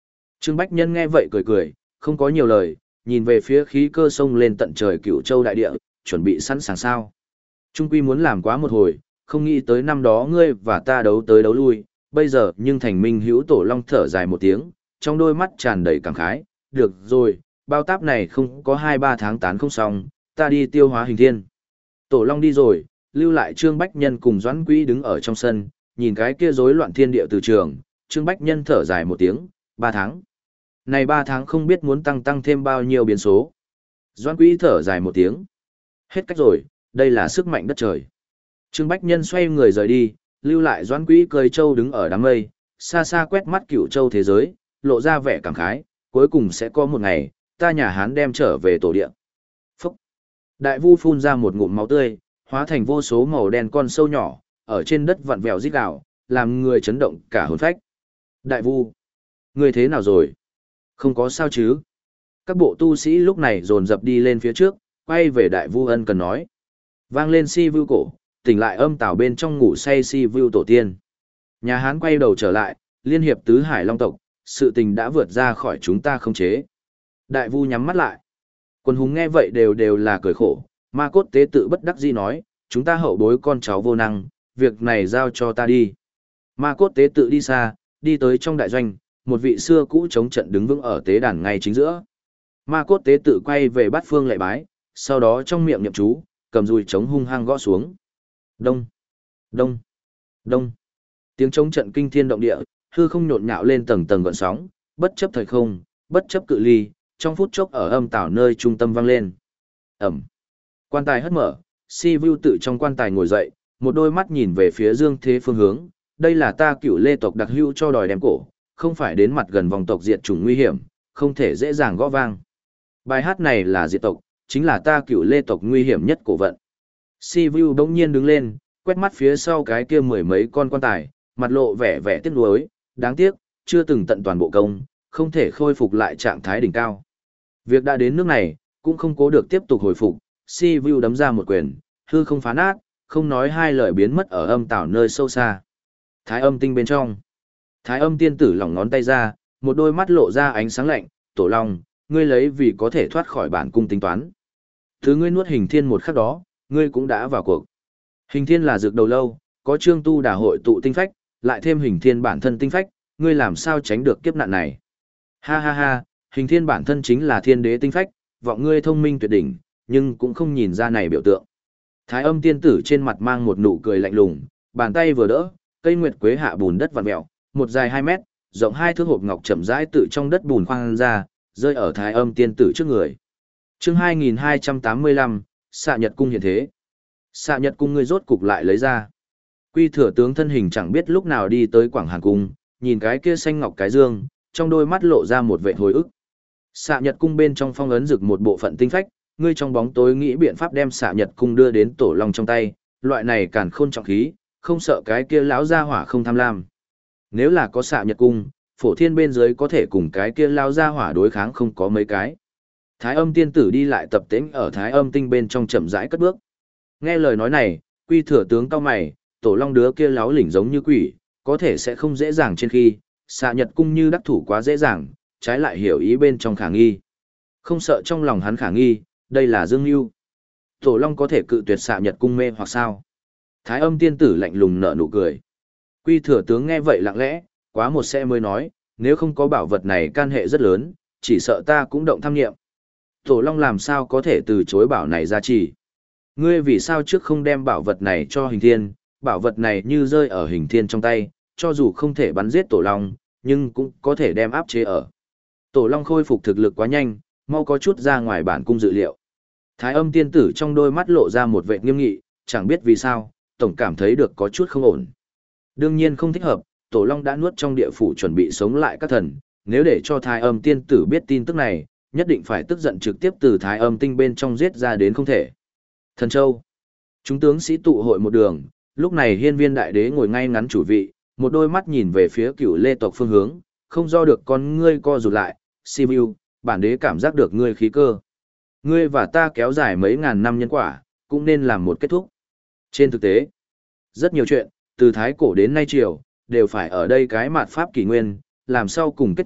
Trương Bách Nhân nghe vậy cười cười, không có nhiều lời, nhìn về phía khí cơ sông lên tận trời Cửu Châu đại địa, chuẩn bị sẵn sàng sao. Trung quy muốn làm quá một hồi, không nghĩ tới năm đó ngươi và ta đấu tới đấu lui, bây giờ nhưng thành minh hữu Tổ Long thở dài một tiếng, trong đôi mắt tràn đầy cảm khái, được rồi, bao táp này không có hai ba tháng tán không xong, ta đi tiêu hóa hình thiên. Tổ Long đi rồi, lưu lại Trương Bách Nhân cùng Doãn Quý đứng ở trong sân, nhìn cái kia rối loạn thiên địa từ trường, Trương Bách Nhân thở dài một tiếng, ba tháng. Này ba tháng không biết muốn tăng tăng thêm bao nhiêu biến số. Doãn Quý thở dài một tiếng. Hết cách rồi, đây là sức mạnh đất trời. Trương Bách Nhân xoay người rời đi, lưu lại Doãn Quý cười châu đứng ở đám mây, xa xa quét mắt Cửu Châu thế giới, lộ ra vẻ cảm khái, cuối cùng sẽ có một ngày, ta nhà Hán đem trở về tổ địa. Phúc! Đại Vu phun ra một ngụm máu tươi, hóa thành vô số màu đen con sâu nhỏ, ở trên đất vặn vẹo rít gào, làm người chấn động cả hồn phách. Đại Vu! Người thế nào rồi? Không có sao chứ? Các bộ tu sĩ lúc này dồn dập đi lên phía trước, quay về Đại Vu ân cần nói. Vang lên si vưu cổ, tỉnh lại âm tảo bên trong ngủ say si vưu tổ tiên. Nhà Hán quay đầu trở lại, liên hiệp tứ hải long tộc, sự tình đã vượt ra khỏi chúng ta không chế. Đại Vu nhắm mắt lại. Quân hùng nghe vậy đều đều là cười khổ, Ma Cốt Tế tự bất đắc dĩ nói, chúng ta hậu bối con cháu vô năng, việc này giao cho ta đi. Ma Cốt Tế tự đi xa, đi tới trong đại doanh, một vị xưa cũ chống trận đứng vững ở tế đàn ngay chính giữa. Ma Cốt Tế tự quay về bát phương lạy bái, sau đó trong miệng niệm chú, cầm dùi trống hung hăng gõ xuống. Đông, đông, đông. Tiếng trống trận kinh thiên động địa, hư không nhộn nhạo lên tầng tầng gợn sóng, bất chấp thời không, bất chấp cự ly, trong phút chốc ở âm tảo nơi trung tâm vang lên. Ẩm. Quan tài hất mở, Si Vu tự trong quan tài ngồi dậy, một đôi mắt nhìn về phía Dương Thế phương hướng, đây là ta Cửu Lê tộc đặc hữu cho đòi đem cổ, không phải đến mặt gần vòng tộc diệt chủng nguy hiểm, không thể dễ dàng gõ vang. Bài hát này là diệt tộc, chính là ta Cửu Lê tộc nguy hiểm nhất cổ vận. Si Vu bỗng nhiên đứng lên, quét mắt phía sau cái kia mười mấy con quan tài, mặt lộ vẻ vẻ tiếc nuối, đáng tiếc, chưa từng tận toàn bộ công, không thể khôi phục lại trạng thái đỉnh cao. Việc đã đến nước này, cũng không cố được tiếp tục hồi phục, Si Vu đấm ra một quyền, hư không phá nát, không nói hai lời biến mất ở âm tảo nơi sâu xa. Thái âm tinh bên trong. Thái âm tiên tử lỏng ngón tay ra, một đôi mắt lộ ra ánh sáng lạnh, Tổ Long, ngươi lấy vì có thể thoát khỏi bản cung tính toán. Thứ ngươi nuốt hình thiên một khắc đó, ngươi cũng đã vào cuộc. Hình thiên là dược đầu lâu, có trương tu đà hội tụ tinh phách, lại thêm hình thiên bản thân tinh phách, ngươi làm sao tránh được kiếp nạn này. Ha ha ha, hình thiên bản thân chính là thiên đế tinh phách, vọng ngươi thông minh tuyệt đỉnh, nhưng cũng không nhìn ra này biểu tượng. Thái âm tiên tử trên mặt mang một nụ cười lạnh lùng, bàn tay vừa đỡ, cây nguyệt quế hạ bùn đất vặn mèo, một dài hai mét, rộng hai thước hộp ngọc chậm rãi tự trong đất bùn khoan ra, rơi ở thái âm tiên tử trước người. Chương hai nghìn hai trăm tám mươi lăm, Xạ Nhật cung hiện thế. Xạ Nhật cung ngươi rốt cục lại lấy ra. Quy Thừa tướng thân hình chẳng biết lúc nào đi tới Quảng Hàn cung, nhìn cái kia xanh ngọc cái dương, trong đôi mắt lộ ra một vẻ hồi ức. Xạ Nhật cung bên trong phong ấn rực một bộ phận tinh phách, ngươi trong bóng tối nghĩ biện pháp đem Xạ Nhật cung đưa đến Tổ Long trong tay, loại này càn khôn trọng khí, không sợ cái kia lão gia hỏa không tham lam. Nếu là có Xạ Nhật cung, Phổ Thiên bên dưới có thể cùng cái kia lão gia hỏa đối kháng không có mấy cái. Thái âm tiên tử đi lại tập tễnh ở Thái âm tinh bên trong chậm rãi cất bước. Nghe lời nói này, Quy Thừa tướng cau mày, Tổ Long đứa kia láo lỉnh giống như quỷ, có thể sẽ không dễ dàng trên khi, Xạ Nhật cung như đắc thủ quá dễ dàng, trái lại hiểu ý bên trong khả nghi. Không sợ trong lòng hắn khả nghi, đây là Dương Nưu. Tổ Long có thể cự tuyệt Xạ Nhật cung mê hoặc sao? Thái âm tiên tử lạnh lùng nở nụ cười. Quy Thừa tướng nghe vậy lặng lẽ, quá một sẽ mới nói, nếu không có bảo vật này can hệ rất lớn, chỉ sợ ta cũng động tham nghiệm. Tổ Long làm sao có thể từ chối bảo này ra chỉ? Ngươi vì sao trước không đem bảo vật này cho hình thiên, bảo vật này như rơi ở hình thiên trong tay, cho dù không thể bắn giết Tổ Long, nhưng cũng có thể đem áp chế ở. Tổ Long khôi phục thực lực quá nhanh, mau có chút ra ngoài bản cung dự liệu. Thái âm tiên tử trong đôi mắt lộ ra một vẻ nghiêm nghị, chẳng biết vì sao, tổng cảm thấy được có chút không ổn. Đương nhiên không thích hợp, Tổ Long đã nuốt trong địa phủ chuẩn bị sống lại các thần, nếu để cho Thái âm tiên tử biết tin tức này, nhất định phải tức giận trực tiếp từ Thái âm tinh bên trong giết ra đến không thể. Thần Châu. Chúng tướng sĩ tụ hội một đường, lúc này Hiên Viên đại đế ngồi ngay ngắn chủ vị, một đôi mắt nhìn về phía Cửu Lê tộc phương hướng, không do được con ngươi co rụt lại, Si Vu, bản đế cảm giác được ngươi khí cơ. Ngươi và ta kéo dài mấy ngàn năm nhân quả, cũng nên làm một kết thúc. Trên thực tế, rất nhiều chuyện, từ thái cổ đến nay triều, đều phải ở đây cái mạt pháp kỷ nguyên, làm sao cùng kết thúc,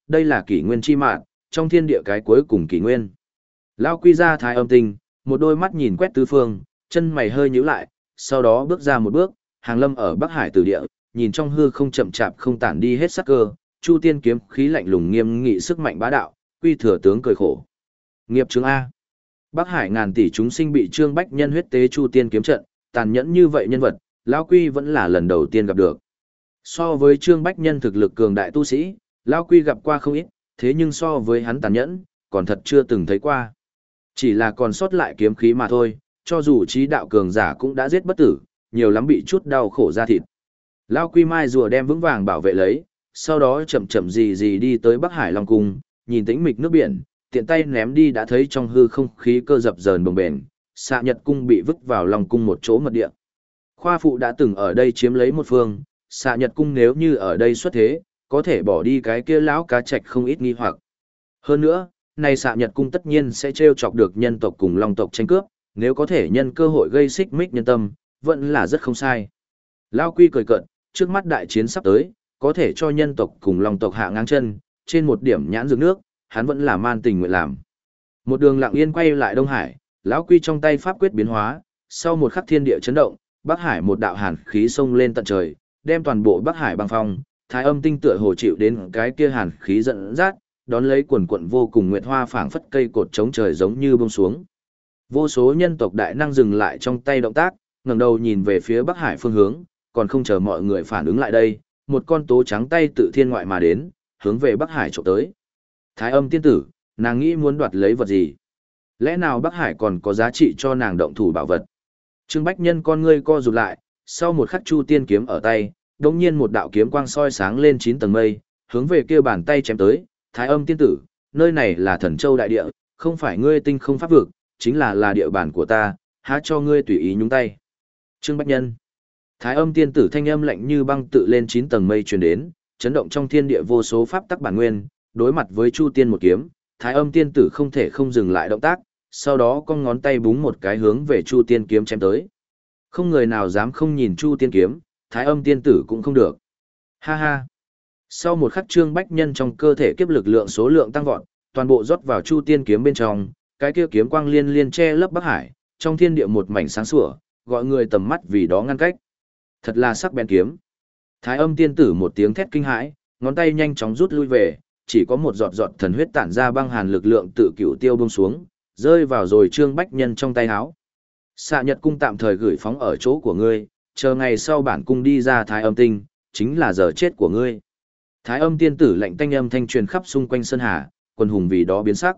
đây là kỷ nguyên chi mạng, trong thiên địa cái cuối cùng kỷ nguyên. Lao Quy ra Thái Âm Tinh, một đôi mắt nhìn quét tứ phương, chân mày hơi nhíu lại, sau đó bước ra một bước, hàng lâm ở Bắc Hải tử địa, nhìn trong hư không chậm chạp không tản đi hết sắc cơ, Chu Tiên kiếm khí lạnh lùng nghiêm nghị sức mạnh bá đạo, Quy thừa tướng cười khổ. Nghiệp chứng A. Bắc Hải ngàn tỷ chúng sinh bị Trương Bách Nhân huyết tế Chu Tiên kiếm trận, tàn nhẫn như vậy nhân vật, Lão Quy vẫn là lần đầu tiên gặp được. So với Trương Bách Nhân thực lực cường đại tu sĩ, Lão Quy gặp qua không ít, thế nhưng so với hắn tàn nhẫn, còn thật chưa từng thấy qua. Chỉ là còn sót lại kiếm khí mà thôi, cho dù trí đạo cường giả cũng đã giết bất tử, nhiều lắm bị chút đau khổ ra thịt. Lão Quy mai rùa đem vững vàng bảo vệ lấy, sau đó chậm chậm gì gì đi tới Bắc Hải Long Cung, nhìn tĩnh mịch nước biển, tiện tay ném đi đã thấy trong hư không khí cơ dập dờn bồng bềnh, Xạ Nhật Cung bị vứt vào Long Cung một chỗ mật địa. Khoa phụ đã từng ở đây chiếm lấy một phương, Xạ Nhật Cung nếu như ở đây xuất thế, có thể bỏ đi cái kia lão cá trạch không ít nghi hoặc. Hơn nữa, này Xạ Nhật Cung tất nhiên sẽ trêu chọc được nhân tộc cùng Long tộc tranh cướp, nếu có thể nhân cơ hội gây xích mích nhân tâm, vẫn là rất không sai. Lão Quy cười cợt, trước mắt đại chiến sắp tới, có thể cho nhân tộc cùng Long tộc hạ ngang chân, trên một điểm nhãn dược nước, hắn vẫn là man tình nguyện làm. Một đường lặng yên quay lại Đông Hải, Lão Quy trong tay pháp quyết biến hóa, sau một khắc thiên địa chấn động, Bắc Hải một đạo hàn khí xông lên tận trời, đem toàn bộ Bắc Hải băng phong, Thái Âm Tinh tựa hồ chịu đến cái kia hàn khí dẫn dắt, đón lấy quần quần vô cùng nguyệt hoa phảng phất cây cột chống trời giống như buông xuống. Vô số nhân tộc đại năng dừng lại trong tay động tác, ngẩng đầu nhìn về phía Bắc Hải phương hướng, còn không chờ mọi người phản ứng lại đây, một con tố trắng tay tự thiên ngoại mà đến, hướng về Bắc Hải chụp tới. Thái Âm tiên tử, nàng nghĩ muốn đoạt lấy vật gì? Lẽ nào Bắc Hải còn có giá trị cho nàng động thủ bảo vật? Trương Bách Nhân con ngươi co rụt lại, sau một khắc Chu Tiên kiếm ở tay, đột nhiên một đạo kiếm quang soi sáng lên chín tầng mây, hướng về kia bàn tay chém tới. Thái Âm tiên tử, nơi này là Thần Châu đại địa, không phải ngươi tinh không pháp vực, chính là là địa bàn của ta, há cho ngươi tùy ý nhúng tay. Trương Bách Nhân. Thái Âm tiên tử thanh âm lạnh như băng tự lên chín tầng mây truyền đến, chấn động trong thiên địa vô số pháp tắc bản nguyên, đối mặt với Chu Tiên một kiếm, Thái Âm tiên tử không thể không dừng lại động tác, sau đó con ngón tay búng một cái hướng về Chu Tiên kiếm chém tới. Không người nào dám không nhìn Chu Tiên kiếm, Thái Âm tiên tử cũng không được. Ha ha. Sau một khắc Trương Bách Nhân trong cơ thể kiếp lực lượng số lượng tăng vọt, toàn bộ rót vào Chu Tiên kiếm bên trong, cái kia kiếm quang liên liên che lấp Bắc Hải, trong thiên địa một mảnh sáng sủa, gọi người tầm mắt vì đó ngăn cách. Thật là sắc bén kiếm. Thái Âm tiên tử một tiếng thét kinh hãi, ngón tay nhanh chóng rút lui về, chỉ có một giọt giọt thần huyết tản ra băng hàn lực lượng tự cựu tiêu buông xuống, rơi vào rồi Trương Bách Nhân trong tay áo. Xạ Nhật Cung tạm thời gửi phóng ở chỗ của ngươi, chờ ngày sau bản cung đi ra Thái Âm Tinh, chính là giờ chết của ngươi. Thái Âm tiên tử lạnh tanh âm thanh truyền khắp xung quanh sơn hà, quần hùng vì đó biến sắc.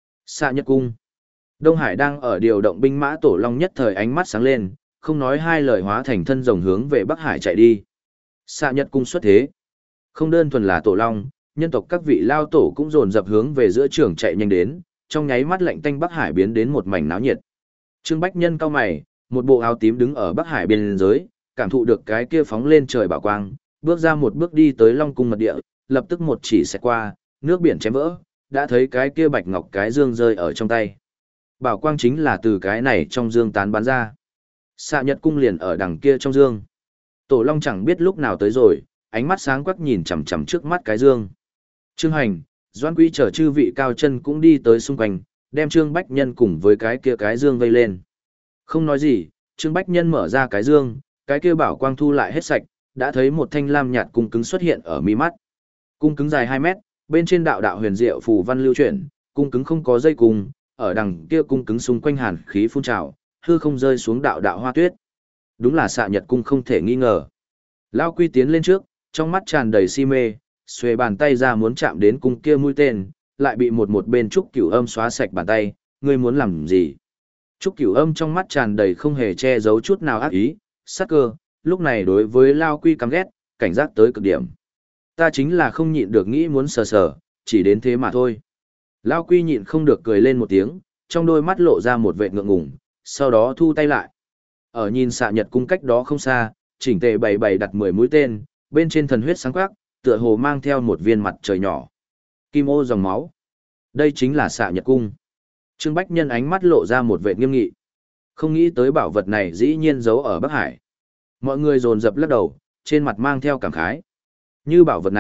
Xạ Nhật Cung. Đông Hải đang ở điều động binh mã tổ long nhất thời ánh mắt sáng lên, không nói hai lời hóa thành thân rồng hướng về Bắc Hải chạy đi. Xạ Nhật Cung xuất thế. Không đơn thuần là tổ long, nhân tộc các vị lao tổ cũng dồn dập hướng về giữa trường chạy nhanh đến, trong nháy mắt lạnh tanh Bắc Hải biến đến một mảnh náo nhiệt. Trương Bách Nhân cao mày, một bộ áo tím đứng ở Bắc Hải biên giới, cảm thụ được cái kia phóng lên trời bảo quang, bước ra một bước đi tới Long cung mật địa, lập tức một chỉ xẹt qua, nước biển chém vỡ, đã thấy cái kia bạch ngọc cái dương rơi ở trong tay. Bảo quang chính là từ cái này trong dương tán bắn ra. Xạ Nhật Cung liền ở đằng kia trong dương. Tổ Long chẳng biết lúc nào tới rồi, ánh mắt sáng quắc nhìn chằm chằm trước mắt cái dương. Trương Hành, Doan Quý chờ chư vị cao chân cũng đi tới xung quanh, đem Trương Bách Nhân cùng với cái kia cái dương vây lên. Không nói gì, Trương Bách Nhân mở ra cái dương, cái kia bảo quang thu lại hết sạch, đã thấy một thanh lam nhạt cung cứng xuất hiện ở mi mắt. Cung cứng dài hai mét, bên trên đạo đạo huyền diệu phù văn lưu chuyển, cung cứng không có dây cung, ở đằng kia cung cứng xung quanh hàn khí phun trào, hư không rơi xuống đạo đạo hoa tuyết. Đúng là Xạ Nhật Cung không thể nghi ngờ. Lão Quy tiến lên trước, trong mắt tràn đầy si mê, xuề bàn tay ra muốn chạm đến cung kia mũi tên, lại bị một một bên Trúc Cửu Âm xóa sạch bàn tay, ngươi muốn làm gì? Trúc Cửu Âm trong mắt tràn đầy không hề che giấu chút nào ác ý, sắc cơ, lúc này đối với Lão Quy căm ghét, cảnh giác tới cực điểm. Ta chính là không nhịn được nghĩ muốn sờ sờ, chỉ đến thế mà thôi. Lão Quy nhịn không được cười lên một tiếng, trong đôi mắt lộ ra một vẻ ngượng ngùng, sau đó thu tay lại. Ở nhìn Xạ Nhật Cung cách đó không xa, chỉnh tề bày bày đặt mười mũi tên, bên trên thần huyết sáng quắc, tựa hồ mang theo một viên mặt trời nhỏ. Kim ô dòng máu. Đây chính là Xạ Nhật Cung. Trương Bách Nhân ánh mắt lộ ra một vẻ nghiêm nghị. Không nghĩ tới bảo vật này dĩ nhiên giấu ở Bắc Hải. Mọi người dồn dập lắc đầu, trên mặt mang theo cảm khái. Như bảo vật này,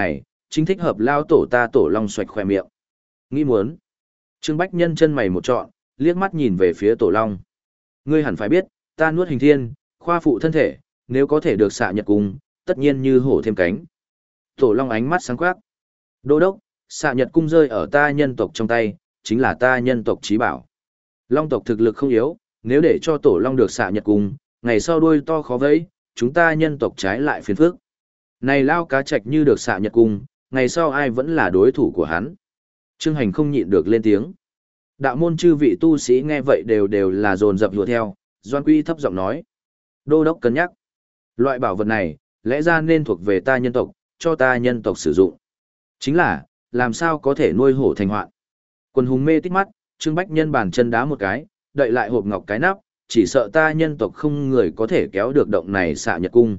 chính thích hợp lao tổ ta Tổ Long xoạch khỏe miệng. Nghĩ muốn. Trương Bách Nhân chân mày một trọn, liếc mắt nhìn về phía Tổ Long. Ngươi hẳn phải biết, ta nuốt hình thiên, khoa phụ thân thể, nếu có thể được xạ nhật cung, tất nhiên như hổ thêm cánh. Tổ Long ánh mắt sáng quắc. Đô đốc, xạ nhật cung rơi ở ta nhân tộc trong tay, chính là ta nhân tộc chí bảo. Long tộc thực lực không yếu, nếu để cho Tổ Long được xạ nhật cung, ngày sau đuôi to khó vẫy, chúng ta nhân tộc trái lại phiền phức. Này lao cá trạch như được xạ nhật cung, ngày sau ai vẫn là đối thủ của hắn. Trương Hành không nhịn được lên tiếng. Đạo môn chư vị tu sĩ nghe vậy đều đều là dồn dập hùa theo, Doan Quy thấp giọng nói. Đô đốc cân nhắc. Loại bảo vật này, lẽ ra nên thuộc về ta nhân tộc, cho ta nhân tộc sử dụng. Chính là, làm sao có thể nuôi hổ thành hoạn. Quần hùng mê tít mắt, Trương Bách Nhân bàn chân đá một cái, đậy lại hộp ngọc cái nắp, chỉ sợ ta nhân tộc không người có thể kéo được động này xạ nhật cung.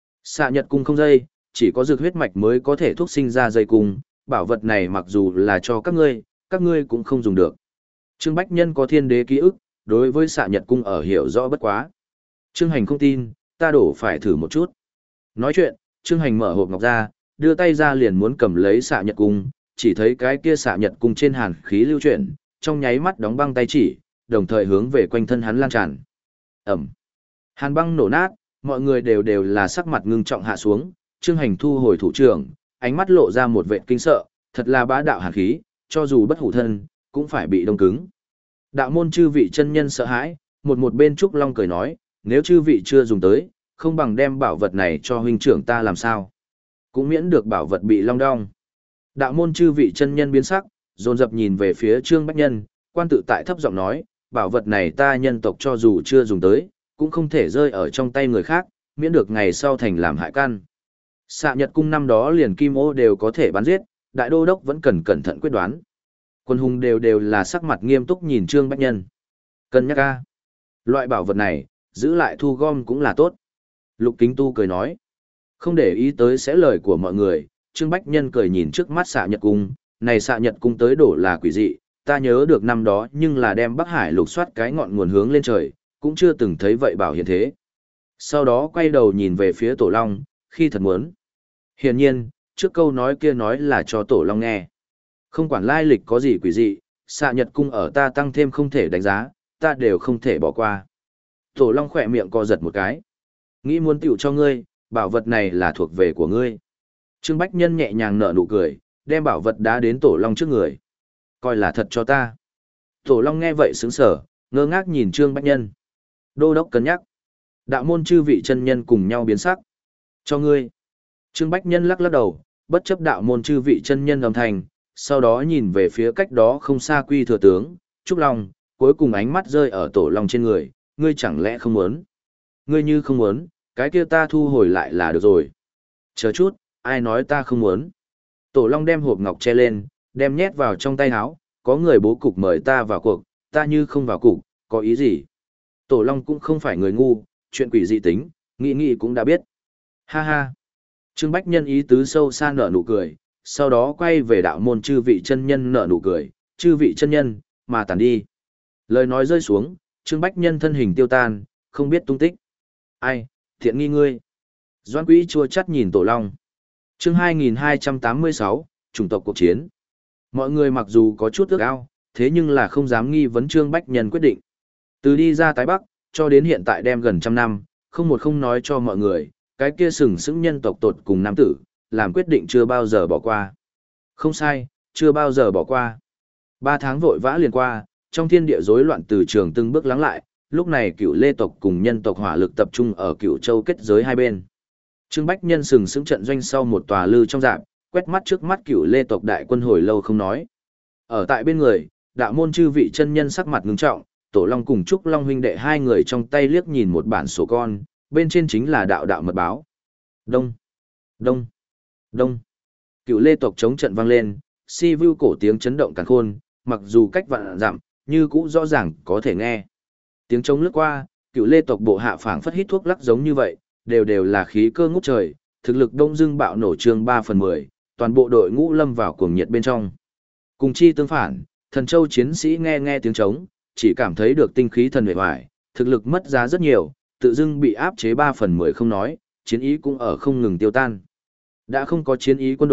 Xạ nhật cung không dây, chỉ có dược huyết mạch mới có thể thúc sinh ra dây cung, bảo vật này mặc dù là cho các ngươi, các ngươi cũng không dùng được. Trương Bách Nhân có thiên đế ký ức, đối với xạ nhật cung ở hiểu rõ bất quá. Trương Hành không tin, ta đổ phải thử một chút. Nói chuyện, Trương Hành mở hộp ngọc ra, đưa tay ra liền muốn cầm lấy xạ nhật cung, chỉ thấy cái kia xạ nhật cung trên hàn khí lưu chuyển, trong nháy mắt đóng băng tay chỉ, đồng thời hướng về quanh thân hắn lan tràn. Ẩm. Hàn băng nổ nát, mọi người đều đều là sắc mặt ngưng trọng hạ xuống, Trương Hành thu hồi thủ trưởng, ánh mắt lộ ra một vệt kinh sợ, thật là bá đạo hàn khí, cho dù bất hủ thân, cũng phải bị đông cứng. Đạo môn chư vị chân nhân sợ hãi, một một bên Trúc Long cười nói, nếu chư vị chưa dùng tới, không bằng đem bảo vật này cho huynh trưởng ta làm sao. Cũng miễn được bảo vật bị long đong. Đạo môn chư vị chân nhân biến sắc, dồn dập nhìn về phía Trương Bách Nhân, quan tự tại thấp giọng nói, bảo vật này ta nhân tộc cho dù chưa dùng tới, cũng không thể rơi ở trong tay người khác, miễn được ngày sau thành làm hại căn. Xạ nhật cung năm đó liền kim ô đều có thể bắn giết, đại đô đốc vẫn cần cẩn thận quyết đoán. Quân hùng đều đều là sắc mặt nghiêm túc nhìn Trương Bách Nhân. Cân nhắc ca. Loại bảo vật này, giữ lại thu gom cũng là tốt. Lục Kính Tu cười nói. Không để ý tới sẽ lời của mọi người, Trương Bách Nhân cười nhìn trước mắt xạ nhật cung. Này xạ nhật cung tới đổ là quỷ dị, ta nhớ được năm đó nhưng là đem Bắc Hải lục soát cái ngọn nguồn hướng lên trời, cũng chưa từng thấy vậy bảo hiện thế. Sau đó quay đầu nhìn về phía Tổ Long, khi thật muốn. Hiển nhiên, trước câu nói kia nói là cho Tổ Long nghe. Không quản lai lịch có gì quỷ dị, xạ nhật cung ở ta tăng thêm không thể đánh giá, ta đều không thể bỏ qua. Tổ Long khỏe miệng co giật một cái. Nghĩ muốn tiểu cho ngươi, bảo vật này là thuộc về của ngươi. Trương Bách Nhân nhẹ nhàng nở nụ cười, đem bảo vật đá đến Tổ Long trước người. Coi là thật cho ta. Tổ Long nghe vậy sững sờ, ngơ ngác nhìn Trương Bách Nhân. Đô đốc cân nhắc. Đạo môn chư vị chân nhân cùng nhau biến sắc. Cho ngươi. Trương Bách Nhân lắc lắc đầu, bất chấp đạo môn chư vị chân nhân âm thanh, sau đó nhìn về phía cách đó không xa Quy thừa tướng, Trúc Long, cuối cùng ánh mắt rơi ở Tổ Long trên người, ngươi chẳng lẽ không muốn? Ngươi như không muốn, cái kia ta thu hồi lại là được rồi. Chờ chút, ai nói ta không muốn? Tổ Long đem hộp ngọc che lên, đem nhét vào trong tay áo, có người bố cục mời ta vào cuộc, ta như không vào cuộc, có ý gì? Tổ Long cũng không phải người ngu, chuyện quỷ dị tính, nghĩ nghĩ cũng đã biết. Ha ha. Trương Bách Nhân ý tứ sâu xa nở nụ cười, sau đó quay về đạo môn chư vị chân nhân nở nụ cười, chư vị chân nhân, mà tàn đi. Lời nói rơi xuống, Trương Bách Nhân thân hình tiêu tan, không biết tung tích. Ai, thiện nghi ngươi. Doan Quý chua chắt nhìn Tổ Long. Chương hai nghìn hai trăm tám mươi sáu, chủng tộc cuộc chiến. Mọi người mặc dù có chút ước ao, thế nhưng là không dám nghi vấn Trương Bách Nhân quyết định. Từ đi ra Tái Bắc, cho đến hiện tại đem gần trăm năm, không một không nói cho mọi người, cái kia sừng sững nhân tộc tột cùng nam tử, làm quyết định chưa bao giờ bỏ qua. Không sai, chưa bao giờ bỏ qua. Ba tháng vội vã liền qua, trong thiên địa rối loạn từ trường từng bước lắng lại, lúc này cựu lê tộc cùng nhân tộc hỏa lực tập trung ở cựu châu kết giới hai bên. Trương Bách Nhân sừng sững trận doanh sau một tòa lư trong dạp, quét mắt trước mắt cựu lê tộc đại quân hồi lâu không nói. Ở tại bên người, đạo môn chư vị chân nhân sắc mặt ngưng trọng, Tổ Long cùng Trúc Long huynh đệ hai người trong tay liếc nhìn một bản sổ con, bên trên chính là đạo đạo mật báo. Đông, đông, đông. Cựu lê tộc chống trận vang lên, si vu cổ tiếng chấn động càn khôn, mặc dù cách vạn dặm, như cũ rõ ràng có thể nghe. Tiếng trống lướt qua, cựu lê tộc bộ hạ phảng phất hít thuốc lắc giống như vậy, đều đều là khí cơ ngút trời, thực lực đông dưng bạo nổ trương ba phần mười, toàn bộ đội ngũ lâm vào cuồng nhiệt bên trong. Cùng chi tương phản, thần châu chiến sĩ nghe nghe tiếng trống, chỉ cảm thấy được tinh khí thần uể oải, thực lực mất giá rất nhiều, tự dưng bị áp chế ba phần mười không nói, chiến ý cũng ở không ngừng tiêu tan. Đã không có chiến ý quân đội,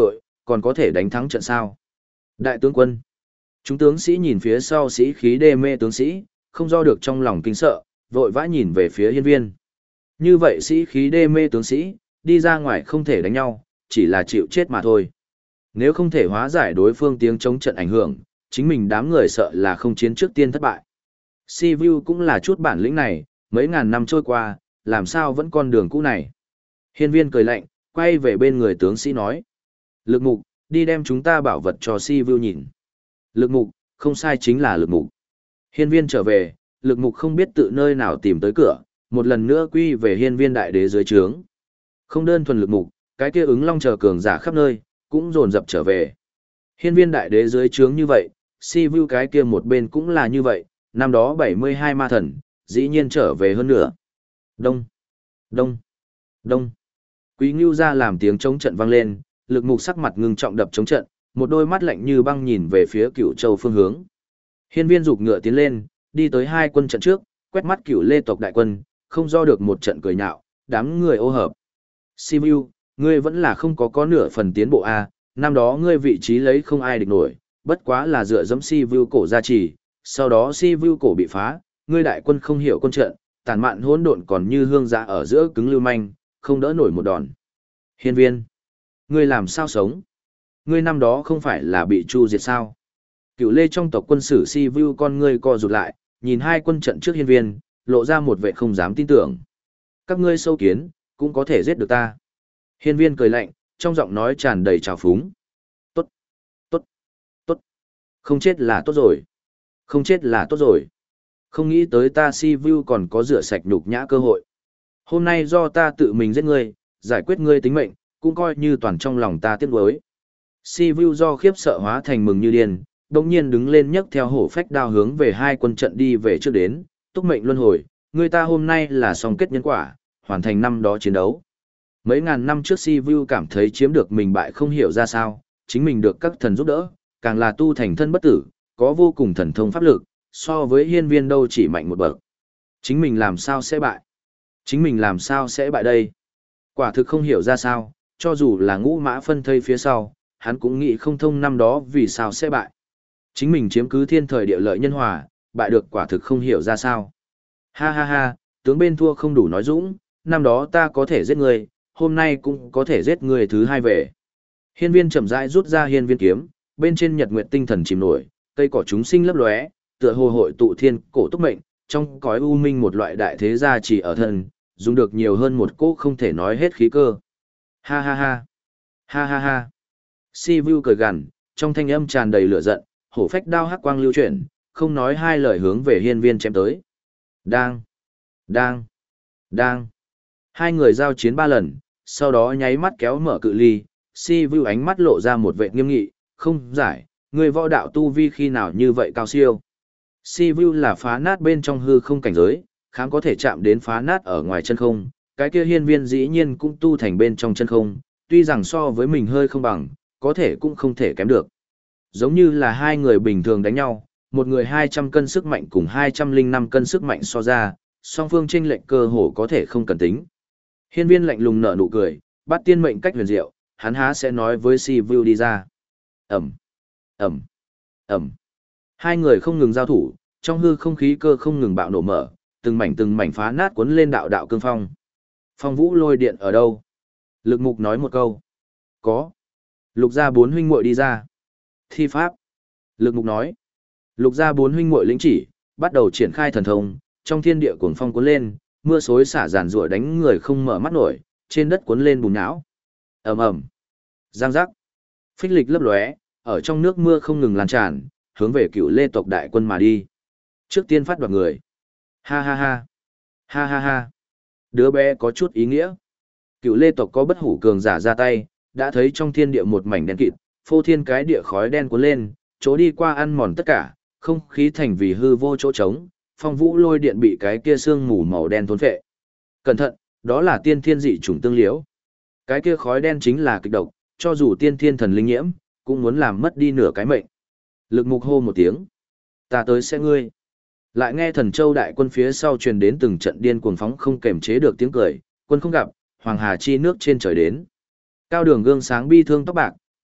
còn có thể đánh thắng trận sao? Đại tướng quân. Chúng tướng sĩ nhìn phía sau sĩ khí đê mê tướng sĩ, không do được trong lòng kinh sợ, vội vã nhìn về phía hiên viên. Như vậy sĩ khí đê mê tướng sĩ, đi ra ngoài không thể đánh nhau, chỉ là chịu chết mà thôi. Nếu không thể hóa giải đối phương tiếng chống trận ảnh hưởng, chính mình đám người sợ là không chiến trước tiên thất bại. Si-Vu cũng là chút bản lĩnh này, mấy ngàn năm trôi qua, làm sao vẫn con đường cũ này. Hiên viên cười lạnh, quay về bên người tướng sĩ nói. Lực mục, đi đem chúng ta bảo vật cho Si-Vu nhìn. Lực mục, không sai chính là lực mục. Hiên viên trở về, lực mục không biết tự nơi nào tìm tới cửa, một lần nữa quy về hiên viên đại đế dưới trướng. Không đơn thuần lực mục, cái kia ứng long chờ cường giả khắp nơi, cũng dồn dập trở về. Hiên viên đại đế dưới trướng như vậy, Si-Vu cái kia một bên cũng là như vậy, năm đó bảy mươi hai ma thần, dĩ nhiên trở về hơn nữa. Đông, đông, đông. Quý Ngưu ra làm tiếng chống trận vang lên, lực mục sắc mặt ngưng trọng đập chống trận, một đôi mắt lạnh như băng nhìn về phía Cửu Châu phương hướng. Hiên viên giục ngựa tiến lên, đi tới hai quân trận trước, quét mắt Cửu Lê tộc đại quân, không do được một trận cười nhạo, đám người ô hợp. Si-Vu, ngươi vẫn là không có có nửa phần tiến bộ a, năm đó ngươi vị trí lấy không ai địch nổi, bất quá là dựa dẫm Si-Vu cổ gia trì, sau đó Si-Vu cổ bị phá, ngươi đại quân không hiểu quân trận, tàn mạn hỗn độn còn như hương giã ở giữa cứng lưu manh, không đỡ nổi một đòn. Hiên viên, ngươi làm sao sống? Ngươi năm đó không phải là bị chu diệt sao? Cửu Lê trong tộc quân sử Si-Vu con ngươi co rụt lại, nhìn hai quân trận trước hiên viên, lộ ra một vẻ không dám tin tưởng. Các ngươi sâu kiến, cũng có thể giết được ta. Hiên viên cười lạnh, trong giọng nói tràn đầy trào phúng. Tốt, tốt, tốt. Không chết là tốt rồi. Không chết là tốt rồi. Không nghĩ tới ta Si-Vu còn có rửa sạch nhục nhã cơ hội. Hôm nay do ta tự mình giết ngươi, giải quyết ngươi tính mệnh, cũng coi như toàn trong lòng ta tiếc nuối. Si-Vu do khiếp sợ hóa thành mừng như điên, đồng nhiên đứng lên nhấc theo hổ phách đao hướng về hai quân trận đi về trước đến, túc mệnh luân hồi, người ta hôm nay là song kết nhân quả, hoàn thành năm đó chiến đấu. Mấy ngàn năm trước Si-Vu cảm thấy chiếm được mình bại không hiểu ra sao, chính mình được các thần giúp đỡ, càng là tu thành thân bất tử, có vô cùng thần thông pháp lực, so với hiên viên đâu chỉ mạnh một bậc. Chính mình làm sao sẽ bại? Chính mình làm sao sẽ bại đây? Quả thực không hiểu ra sao, cho dù là ngũ mã phân thây phía sau, hắn cũng nghĩ không thông năm đó vì sao sẽ bại. Chính mình chiếm cứ thiên thời địa lợi nhân hòa, bại được quả thực không hiểu ra sao. Ha ha ha, tướng bên thua không đủ nói dũng, năm đó ta có thể giết người, hôm nay cũng có thể giết người thứ hai về. Hiên viên chậm rãi rút ra hiên viên kiếm, bên trên nhật nguyệt tinh thần chìm nổi, cây cỏ chúng sinh lấp lóe, tựa hồ hội tụ thiên cổ túc mệnh, trong cõi u minh một loại đại thế gia chỉ ở thân, dùng được nhiều hơn một cỗ không thể nói hết khí cơ. Ha ha ha, ha ha ha. Si-Vu cười gằn, trong thanh âm tràn đầy lửa giận, hổ phách đao hắc quang lưu chuyển, không nói hai lời hướng về hiên viên chém tới. Đang, đang, đang. Hai người giao chiến ba lần, sau đó nháy mắt kéo mở cự ly, Si-Vu ánh mắt lộ ra một vẻ nghiêm nghị, không giải, người võ đạo tu vi khi nào như vậy cao siêu. Si-Vu là phá nát bên trong hư không cảnh giới, kháng có thể chạm đến phá nát ở ngoài chân không, cái kia hiên viên dĩ nhiên cũng tu thành bên trong chân không, tuy rằng so với mình hơi không bằng, có thể cũng không thể kém được. Giống như là hai người bình thường đánh nhau, một người hai trăm cân sức mạnh cùng hai trăm lẻ năm cân sức mạnh so ra, song phương chênh lệch cơ hồ có thể không cần tính. Hiên viên lạnh lùng nở nụ cười, bắt tiên mệnh cách huyền diệu, hắn há sẽ nói với Si-Vu đi ra. Ẩm, Ẩm, Ẩm. Hai người không ngừng giao thủ, trong hư không khí cơ không ngừng bạo nổ mở, từng mảnh từng mảnh phá nát cuốn lên đạo đạo cương phong. Phong vũ lôi điện ở đâu? Lực mục nói một câu. Có. Lục gia bốn huynh muội đi ra. Thi pháp. Lực mục nói. Lục gia bốn huynh muội lĩnh chỉ, bắt đầu triển khai thần thông, trong thiên địa cuồng phong cuốn lên, mưa xối xả giàn rủa đánh người không mở mắt nổi, trên đất cuốn lên bùn nhão. Ầm ầm. Giang giác. Phích lịch lấp lóe, ở trong nước mưa không ngừng lan tràn, hướng về Cửu Lê tộc đại quân mà đi. Trước tiên phát đoạt người. Ha ha ha. Ha ha ha. Đứa bé có chút ý nghĩa. Cửu Lê tộc có bất hủ cường giả ra tay, đã thấy trong thiên địa một mảnh đen kịt, phô thiên cái địa khói đen cuốn lên, chỗ đi qua ăn mòn tất cả, không khí thành vì hư vô chỗ trống, phong vũ lôi điện bị cái kia sương mù màu đen thôn phệ. Cẩn thận, đó là tiên thiên dị chủng tương liễu. Cái kia khói đen chính là kịch độc, cho dù tiên thiên thần linh nhiễm, cũng muốn làm mất đi nửa cái mệnh. Lực mục hô một tiếng. Ta tới sẽ ngươi. Lại nghe thần châu đại quân phía sau truyền đến từng trận điên cuồng phóng không kềm chế được tiếng cười, quân không gặp, hoàng hà chi nước trên trời đến. Cao đường gương sáng bi thương tóc bạc,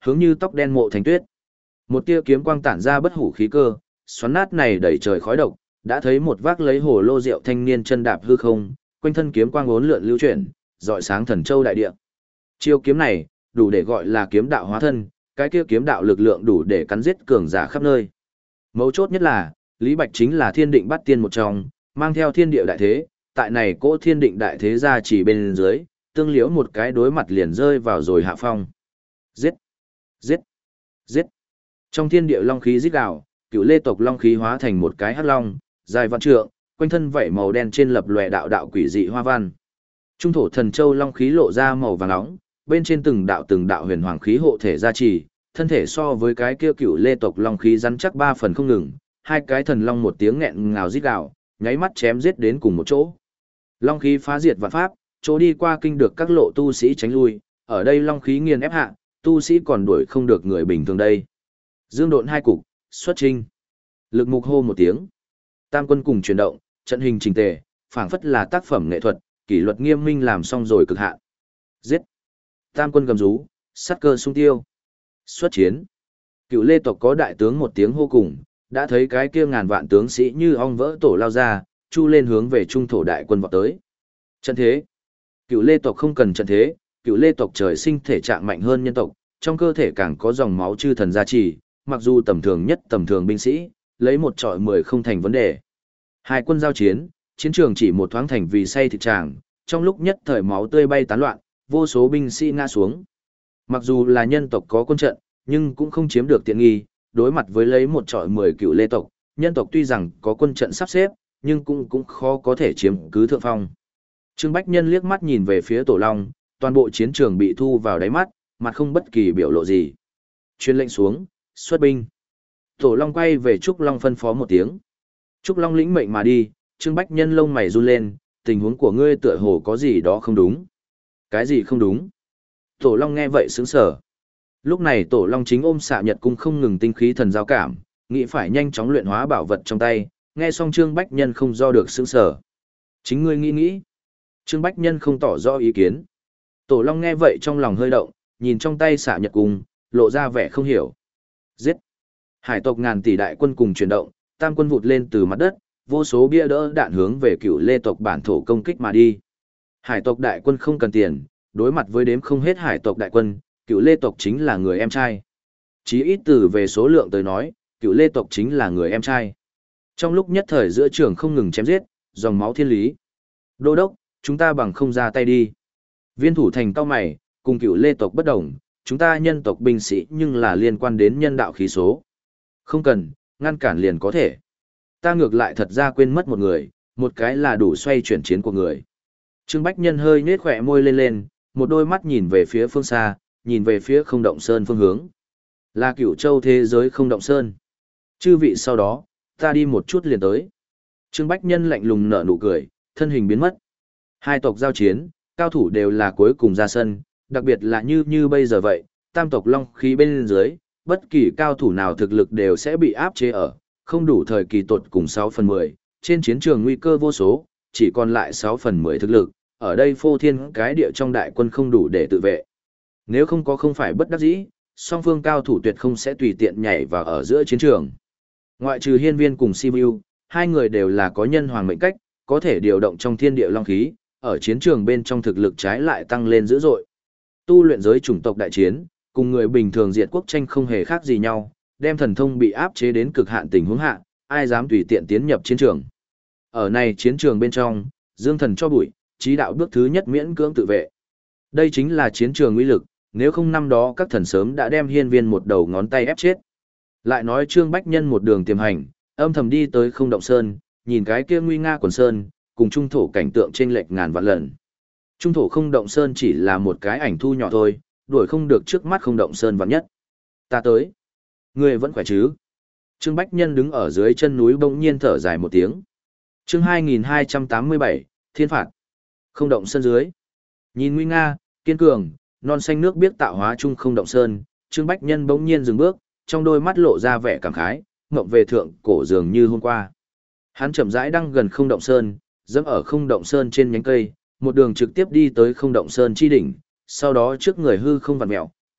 hướng như tóc đen Mộ Thành Tuyết. Một tia kiếm quang tản ra bất hủ khí cơ, xoắn nát này đẩy trời khói độc, đã thấy một vác lấy hồ lô rượu thanh niên chân đạp hư không, quanh thân kiếm quang uốn lượn lưu chuyển, rọi sáng thần châu đại địa. Chiêu kiếm này, đủ để gọi là kiếm đạo hóa thân, cái kia kiếm đạo lực lượng đủ để cắn giết cường giả khắp nơi. Mấu chốt nhất là, Lý Bạch chính là thiên định bát tiên một trong, mang theo thiên địa đại thế, tại này cỗ thiên định đại thế ra chỉ bên dưới, tương liễu một cái đối mặt liền rơi vào rồi hạ phong. Giết! Giết! Giết! Trong thiên địa long khí rít gào, Cửu Lê tộc long khí hóa thành một cái hắc long, dài vạn trượng, quanh thân vảy màu đen trên lập lòe đạo đạo quỷ dị hoa văn. Trung thổ thần châu long khí lộ ra màu vàng nóng, bên trên từng đạo từng đạo huyền hoàng khí hộ thể gia trì, thân thể so với cái kia Cửu Lê tộc long khí rắn chắc ba phần không ngừng, hai cái thần long một tiếng nghẹn ngào rít gào, nháy mắt chém giết đến cùng một chỗ. Long khí phá diệt vạn pháp, chỗ đi qua kinh được các lộ tu sĩ tránh lui, ở đây long khí nghiền ép hạ, tu sĩ còn đuổi không được người bình thường đây. Dương độn hai cục, xuất trinh. Lực mục hô một tiếng. Tam quân cùng chuyển động, trận hình chỉnh tề, phảng phất là tác phẩm nghệ thuật, kỷ luật nghiêm minh làm xong rồi cực hạn. Giết. Tam quân gầm rú, sát cơ sung tiêu. Xuất chiến. Cựu Lê tộc có đại tướng một tiếng hô cùng, đã thấy cái kia ngàn vạn tướng sĩ như ong vỡ tổ lao ra, chu lên hướng về trung thổ đại quân vọt tới. Trận thế. Cựu Lê tộc không cần trận thế, Cựu Lê tộc trời sinh thể trạng mạnh hơn nhân tộc, trong cơ thể càng có dòng máu chư thần gia trì, mặc dù tầm thường nhất tầm thường binh sĩ, lấy một trọi mười không thành vấn đề. Hai quân giao chiến, chiến trường chỉ một thoáng thành vì say thịt tràng, trong lúc nhất thời máu tươi bay tán loạn, vô số binh sĩ ngã xuống. Mặc dù là nhân tộc có quân trận, nhưng cũng không chiếm được tiện nghi, đối mặt với lấy một trọi mười Cựu Lê tộc, nhân tộc tuy rằng có quân trận sắp xếp, nhưng cũng cũng khó có thể chiếm cứ thượng phong. Trương Bách Nhân liếc mắt nhìn về phía Tổ Long, toàn bộ chiến trường bị thu vào đáy mắt, mặt không bất kỳ biểu lộ gì. Truyền lệnh xuống, xuất binh. Tổ Long quay về Trúc Long phân phó một tiếng. Trúc Long lĩnh mệnh mà đi, Trương Bách Nhân lông mày run lên, tình huống của ngươi tựa hồ có gì đó không đúng. Cái gì không đúng? Tổ Long nghe vậy sững sờ. Lúc này Tổ Long chính ôm Xạ Nhật cung không ngừng tinh khí thần giao cảm, nghĩ phải nhanh chóng luyện hóa bảo vật trong tay, nghe xong Trương Bách Nhân không do được sững sờ. Chính ngươi nghĩ nghĩ. Trương Bách Nhân không tỏ rõ ý kiến. Tổ Long nghe vậy trong lòng hơi động, nhìn trong tay Xạ Nhật cung, lộ ra vẻ không hiểu. Giết! Hải tộc ngàn tỷ đại quân cùng chuyển động, tam quân vụt lên từ mặt đất, vô số bia đỡ đạn hướng về Cựu Lê tộc bản thổ công kích mà đi. Hải tộc đại quân không cần tiền, đối mặt với đếm không hết hải tộc đại quân, Cựu Lê tộc chính là người em trai. Chí ít từ về số lượng tới nói, Cựu Lê tộc chính là người em trai. Trong lúc nhất thời giữa trường không ngừng chém giết, dòng máu thiên lý. Đô đốc, chúng ta bằng không ra tay đi. Viên thủ thành cao mày, cùng Cựu Lê tộc bất đồng, chúng ta nhân tộc binh sĩ nhưng là liên quan đến nhân đạo khí số. Không cần, ngăn cản liền có thể. Ta ngược lại thật ra quên mất một người, một cái là đủ xoay chuyển chiến của người. Trương Bách Nhân hơi nhếch khỏe môi lên lên, một đôi mắt nhìn về phía phương xa, nhìn về phía không động sơn phương hướng. Là Cửu Châu thế giới không động sơn. Chư vị sau đó, ta đi một chút liền tới. Trương Bách Nhân lạnh lùng nở nụ cười, thân hình biến mất. Hai tộc giao chiến, cao thủ đều là cuối cùng ra sân, đặc biệt là như như bây giờ vậy, tam tộc long khí bên dưới, bất kỳ cao thủ nào thực lực đều sẽ bị áp chế ở, không đủ thời kỳ tột cùng sáu phần mười, trên chiến trường nguy cơ vô số, chỉ còn lại sáu phần mười thực lực, ở đây phô thiên cái địa trong đại quân không đủ để tự vệ. Nếu không có không phải bất đắc dĩ, song phương cao thủ tuyệt không sẽ tùy tiện nhảy vào ở giữa chiến trường. Ngoại trừ Hiên Viên cùng Sibiu, hai người đều là có nhân hoàng mệnh cách, có thể điều động trong thiên địa long khí, ở chiến trường bên trong thực lực trái lại tăng lên dữ dội. Tu luyện giới chủng tộc đại chiến, cùng người bình thường diệt quốc tranh không hề khác gì nhau, đem thần thông bị áp chế đến cực hạn tình huống hạ, ai dám tùy tiện tiến nhập chiến trường. Ở này chiến trường bên trong, dương thần cho bụi, chí đạo bước thứ nhất miễn cưỡng tự vệ. Đây chính là chiến trường uy lực, nếu không năm đó các thần sớm đã đem Hiên Viên một đầu ngón tay ép chết. Lại nói Trương Bách Nhân một đường tiềm hành, âm thầm đi tới không động sơn, nhìn cái kia nguy nga quần sơn, cùng trung thổ cảnh tượng chênh lệch ngàn vạn lần. Trung thổ không động sơn chỉ là một cái ảnh thu nhỏ thôi, đuổi không được trước mắt không động sơn vạn nhất. Ta tới. Ngươi vẫn khỏe chứ? Trương Bách Nhân đứng ở dưới chân núi bỗng nhiên thở dài một tiếng. Chương hai nghìn hai trăm tám mươi bảy, Thiên phạt. Không động sơn dưới. Nhìn nguy nga, kiên cường, non xanh nước biếc tạo hóa chung không động sơn, Trương Bách Nhân bỗng nhiên dừng bước, trong đôi mắt lộ ra vẻ cảm khái, ngậm về thượng cổ dường như hôm qua. Hắn chậm rãi đang gần không động sơn, dẫm ở không động sơn trên nhánh cây, một đường trực tiếp đi tới không động sơn chi đỉnh, sau đó trước người hư không vặn mèo,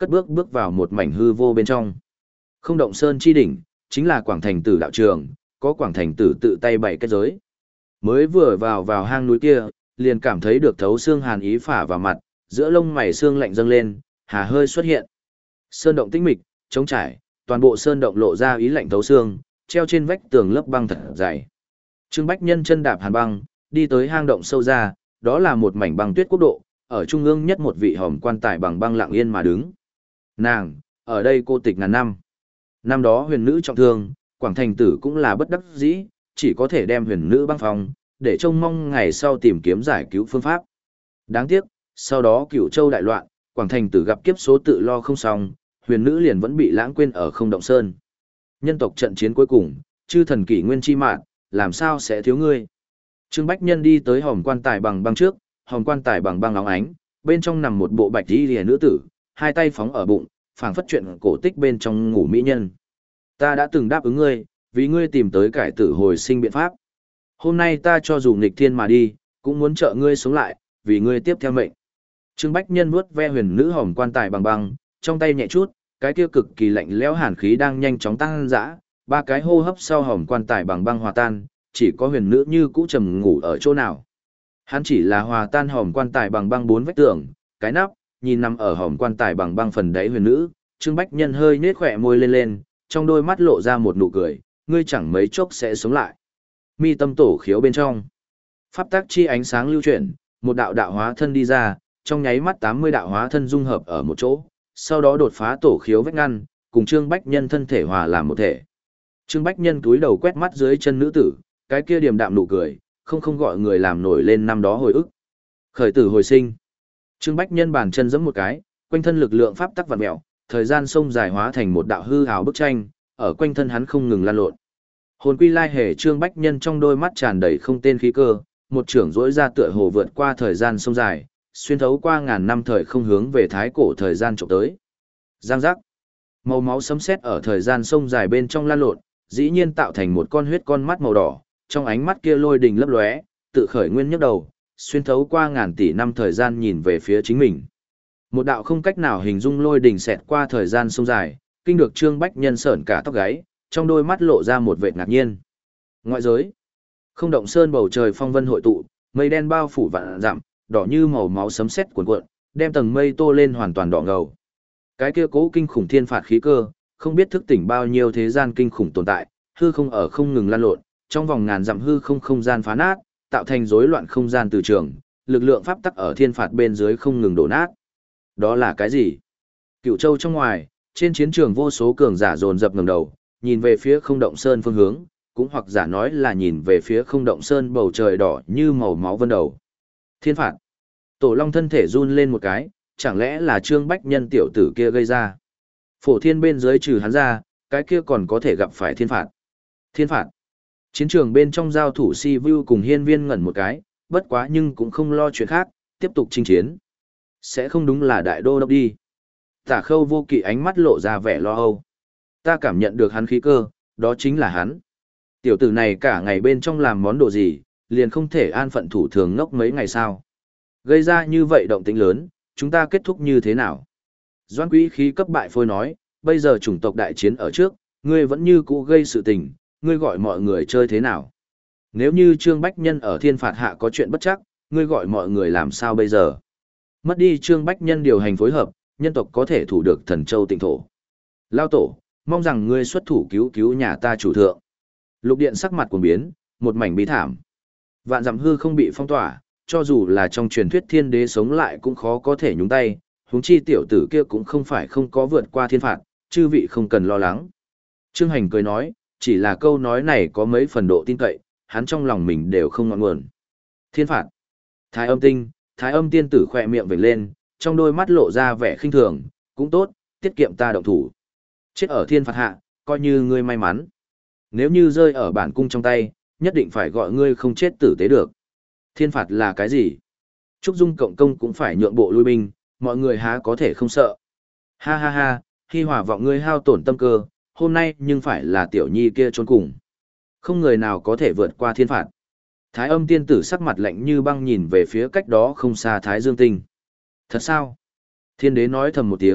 cất bước bước vào một mảnh hư vô bên trong. Không động sơn chi đỉnh, chính là Quảng Thành Tử đạo trường, có Quảng Thành Tử tự tay bày kết giới. Mới vừa vào vào hang núi kia, liền cảm thấy được thấu xương hàn ý phả vào mặt, giữa lông mày xương lạnh dâng lên, hà hơi xuất hiện. Sơn động tĩnh mịch, trống trải, toàn bộ sơn động lộ ra ý lạnh thấu xương, treo trên vách tường lớp băng thật dày. Trương Bách Nhân chân đạp hàn băng, đi tới hang động sâu ra, đó là một mảnh băng tuyết quốc độ, ở trung ương nhất một vị hòm quan tài bằng băng lặng yên mà đứng. Nàng, ở đây cô tịch ngàn năm. Năm đó huyền nữ trọng thương, Quảng Thành Tử cũng là bất đắc dĩ, chỉ có thể đem huyền nữ băng phòng, để trông mong ngày sau tìm kiếm giải cứu phương pháp. Đáng tiếc, sau đó Cửu Châu đại loạn, Quảng Thành Tử gặp kiếp số tự lo không xong, huyền nữ liền vẫn bị lãng quên ở Không Động Sơn. Nhân tộc trận chiến cuối cùng, chư thần kỷ nguyên chi mạng, làm sao sẽ thiếu ngươi? Trương Bách Nhân đi tới hòm quan tài bằng băng trước, hòm quan tài bằng băng óng ánh, bên trong nằm một bộ bạch y liễu nữ tử, hai tay phóng ở bụng, phảng phất chuyện cổ tích bên trong ngủ mỹ nhân. Ta đã từng đáp ứng ngươi, vì ngươi tìm tới cải tử hồi sinh biện pháp. Hôm nay ta cho dù nghịch thiên mà đi, cũng muốn trợ ngươi sống lại, vì ngươi tiếp theo mệnh. Trương Bách Nhân vuốt ve huyền nữ hòm quan tài bằng băng, trong tay nhẹ chút, cái kia cực kỳ lạnh lẽo hàn khí đang nhanh chóng tăng dã, ba cái hô hấp sau hòm quan tài bằng băng hòa tan, chỉ có huyền nữ như cũ trầm ngủ ở chỗ nào. Hắn chỉ là hòa tan hòm quan tài bằng băng bốn vách tường, cái nắp, nhìn nằm ở hòm quan tài bằng băng phần đáy huyền nữ, Trương Bách Nhân hơi nhếch khỏe môi lên lên, trong đôi mắt lộ ra một nụ cười, ngươi chẳng mấy chốc sẽ sống lại. Mi tâm tổ khiếu bên trong, pháp tắc chi ánh sáng lưu chuyển, một đạo đạo hóa thân đi ra, trong nháy mắt tám mươi đạo hóa thân dung hợp ở một chỗ, sau đó đột phá tổ khiếu vách ngăn, cùng Trương Bách Nhân thân thể hòa làm một thể. Trương Bách Nhân túi đầu quét mắt dưới chân nữ tử, cái kia điềm đạm nụ cười, không không gọi người làm nổi lên năm đó hồi ức. Khởi tử hồi sinh. Trương Bách Nhân bàn chân giẫm một cái, quanh thân lực lượng pháp tắc vặn mèo, thời gian sông dài hóa thành một đạo hư ảo bức tranh, ở quanh thân hắn không ngừng lan lộn. Hồn quy lai hề Trương Bách Nhân trong đôi mắt tràn đầy không tên khí cơ, một trưởng rỗi ra tựa hồ vượt qua thời gian sông dài, xuyên thấu qua ngàn năm thời không hướng về thái cổ thời gian trộm tới. Giang giác. Màu máu sấm sét ở thời gian sông dài bên trong lan lộn, dĩ nhiên tạo thành một con huyết con mắt màu đỏ, trong ánh mắt kia lôi đình lấp lóe, tự khởi nguyên nhức đầu, xuyên thấu qua ngàn tỷ năm thời gian nhìn về phía chính mình. Một đạo không cách nào hình dung lôi đình xẹt qua thời gian sông dài, kinh được Trương Bách Nhân sởn cả tóc gáy, trong đôi mắt lộ ra một vệt ngạc nhiên. Ngoại giới, Không Động Sơn bầu trời phong vân hội tụ, mây đen bao phủ vạn dặm, đỏ như màu máu sấm sét cuồn cuộn, đem tầng mây tô lên hoàn toàn đỏ ngầu. Cái kia cố kinh khủng thiên phạt khí cơ, không biết thức tỉnh bao nhiêu thế gian kinh khủng tồn tại, hư không ở không ngừng lan lộn, trong vòng ngàn dặm hư không không gian phá nát, tạo thành rối loạn không gian từ trường, lực lượng pháp tắc ở thiên phạt bên dưới không ngừng đổ nát. Đó là cái gì? Cửu Châu trong ngoài, trên chiến trường vô số cường giả dồn dập ngẩng đầu, nhìn về phía Không Động Sơn phương hướng, cũng hoặc giả nói là nhìn về phía Không Động Sơn bầu trời đỏ như màu máu vân đầu. Thiên phạt. Tổ Long thân thể run lên một cái, chẳng lẽ là Trương Bách Nhân tiểu tử kia gây ra? Phổ thiên bên dưới trừ hắn ra, cái kia còn có thể gặp phải thiên phạt. Thiên phạt. Chiến trường bên trong giao thủ Si Vu cùng Hiên Viên ngẩn một cái, bất quá nhưng cũng không lo chuyện khác, tiếp tục chinh chiến. Sẽ không đúng là đại đô đốc đi. Tả Khâu Vô Kỵ ánh mắt lộ ra vẻ lo âu. Ta cảm nhận được hắn khí cơ, đó chính là hắn. Tiểu tử này cả ngày bên trong làm món đồ gì, liền không thể an phận thủ thường ngốc mấy ngày sao. Gây ra như vậy động tĩnh lớn, chúng ta kết thúc như thế nào? Doãn Quý khí cấp bại phôi nói, bây giờ chủng tộc đại chiến ở trước, ngươi vẫn như cũ gây sự tình, ngươi gọi mọi người chơi thế nào? Nếu như Trương Bách Nhân ở thiên phạt hạ có chuyện bất chắc, ngươi gọi mọi người làm sao bây giờ? Mất đi Trương Bách Nhân điều hành phối hợp, nhân tộc có thể thủ được Thần Châu Tịnh Thổ. Lao tổ, mong rằng ngươi xuất thủ cứu cứu nhà ta chủ thượng. Lục Điện sắc mặt cuồng biến, một mảnh bí thảm. Vạn dặm hư không bị phong tỏa, cho dù là trong truyền thuyết thiên đế sống lại cũng khó có thể nhúng tay, huống chi tiểu tử kia cũng không phải không có vượt qua thiên phạt, chư vị không cần lo lắng. Trương Hành cười nói, chỉ là câu nói này có mấy phần độ tin cậy, hắn trong lòng mình đều không ngọn nguồn. Thiên phạt. Thái Âm Tinh, Thái Âm tiên tử khỏe miệng vểnh lên, trong đôi mắt lộ ra vẻ khinh thường, cũng tốt, tiết kiệm ta động thủ. Chết ở thiên phạt hạ, coi như ngươi may mắn. Nếu như rơi ở bản cung trong tay, nhất định phải gọi ngươi không chết tử tế được. Thiên phạt là cái gì? Trúc Dung cộng công cũng phải nhượng bộ lui binh, mọi người há có thể không sợ. Ha ha ha, khi hòa vọng ngươi hao tổn tâm cơ, hôm nay nhưng phải là tiểu nhi kia trốn cùng. Không người nào có thể vượt qua thiên phạt. Thái Âm tiên tử sắc mặt lạnh như băng nhìn về phía cách đó không xa Thái Dương Tinh. Thật sao? Thiên đế nói thầm một tiếng,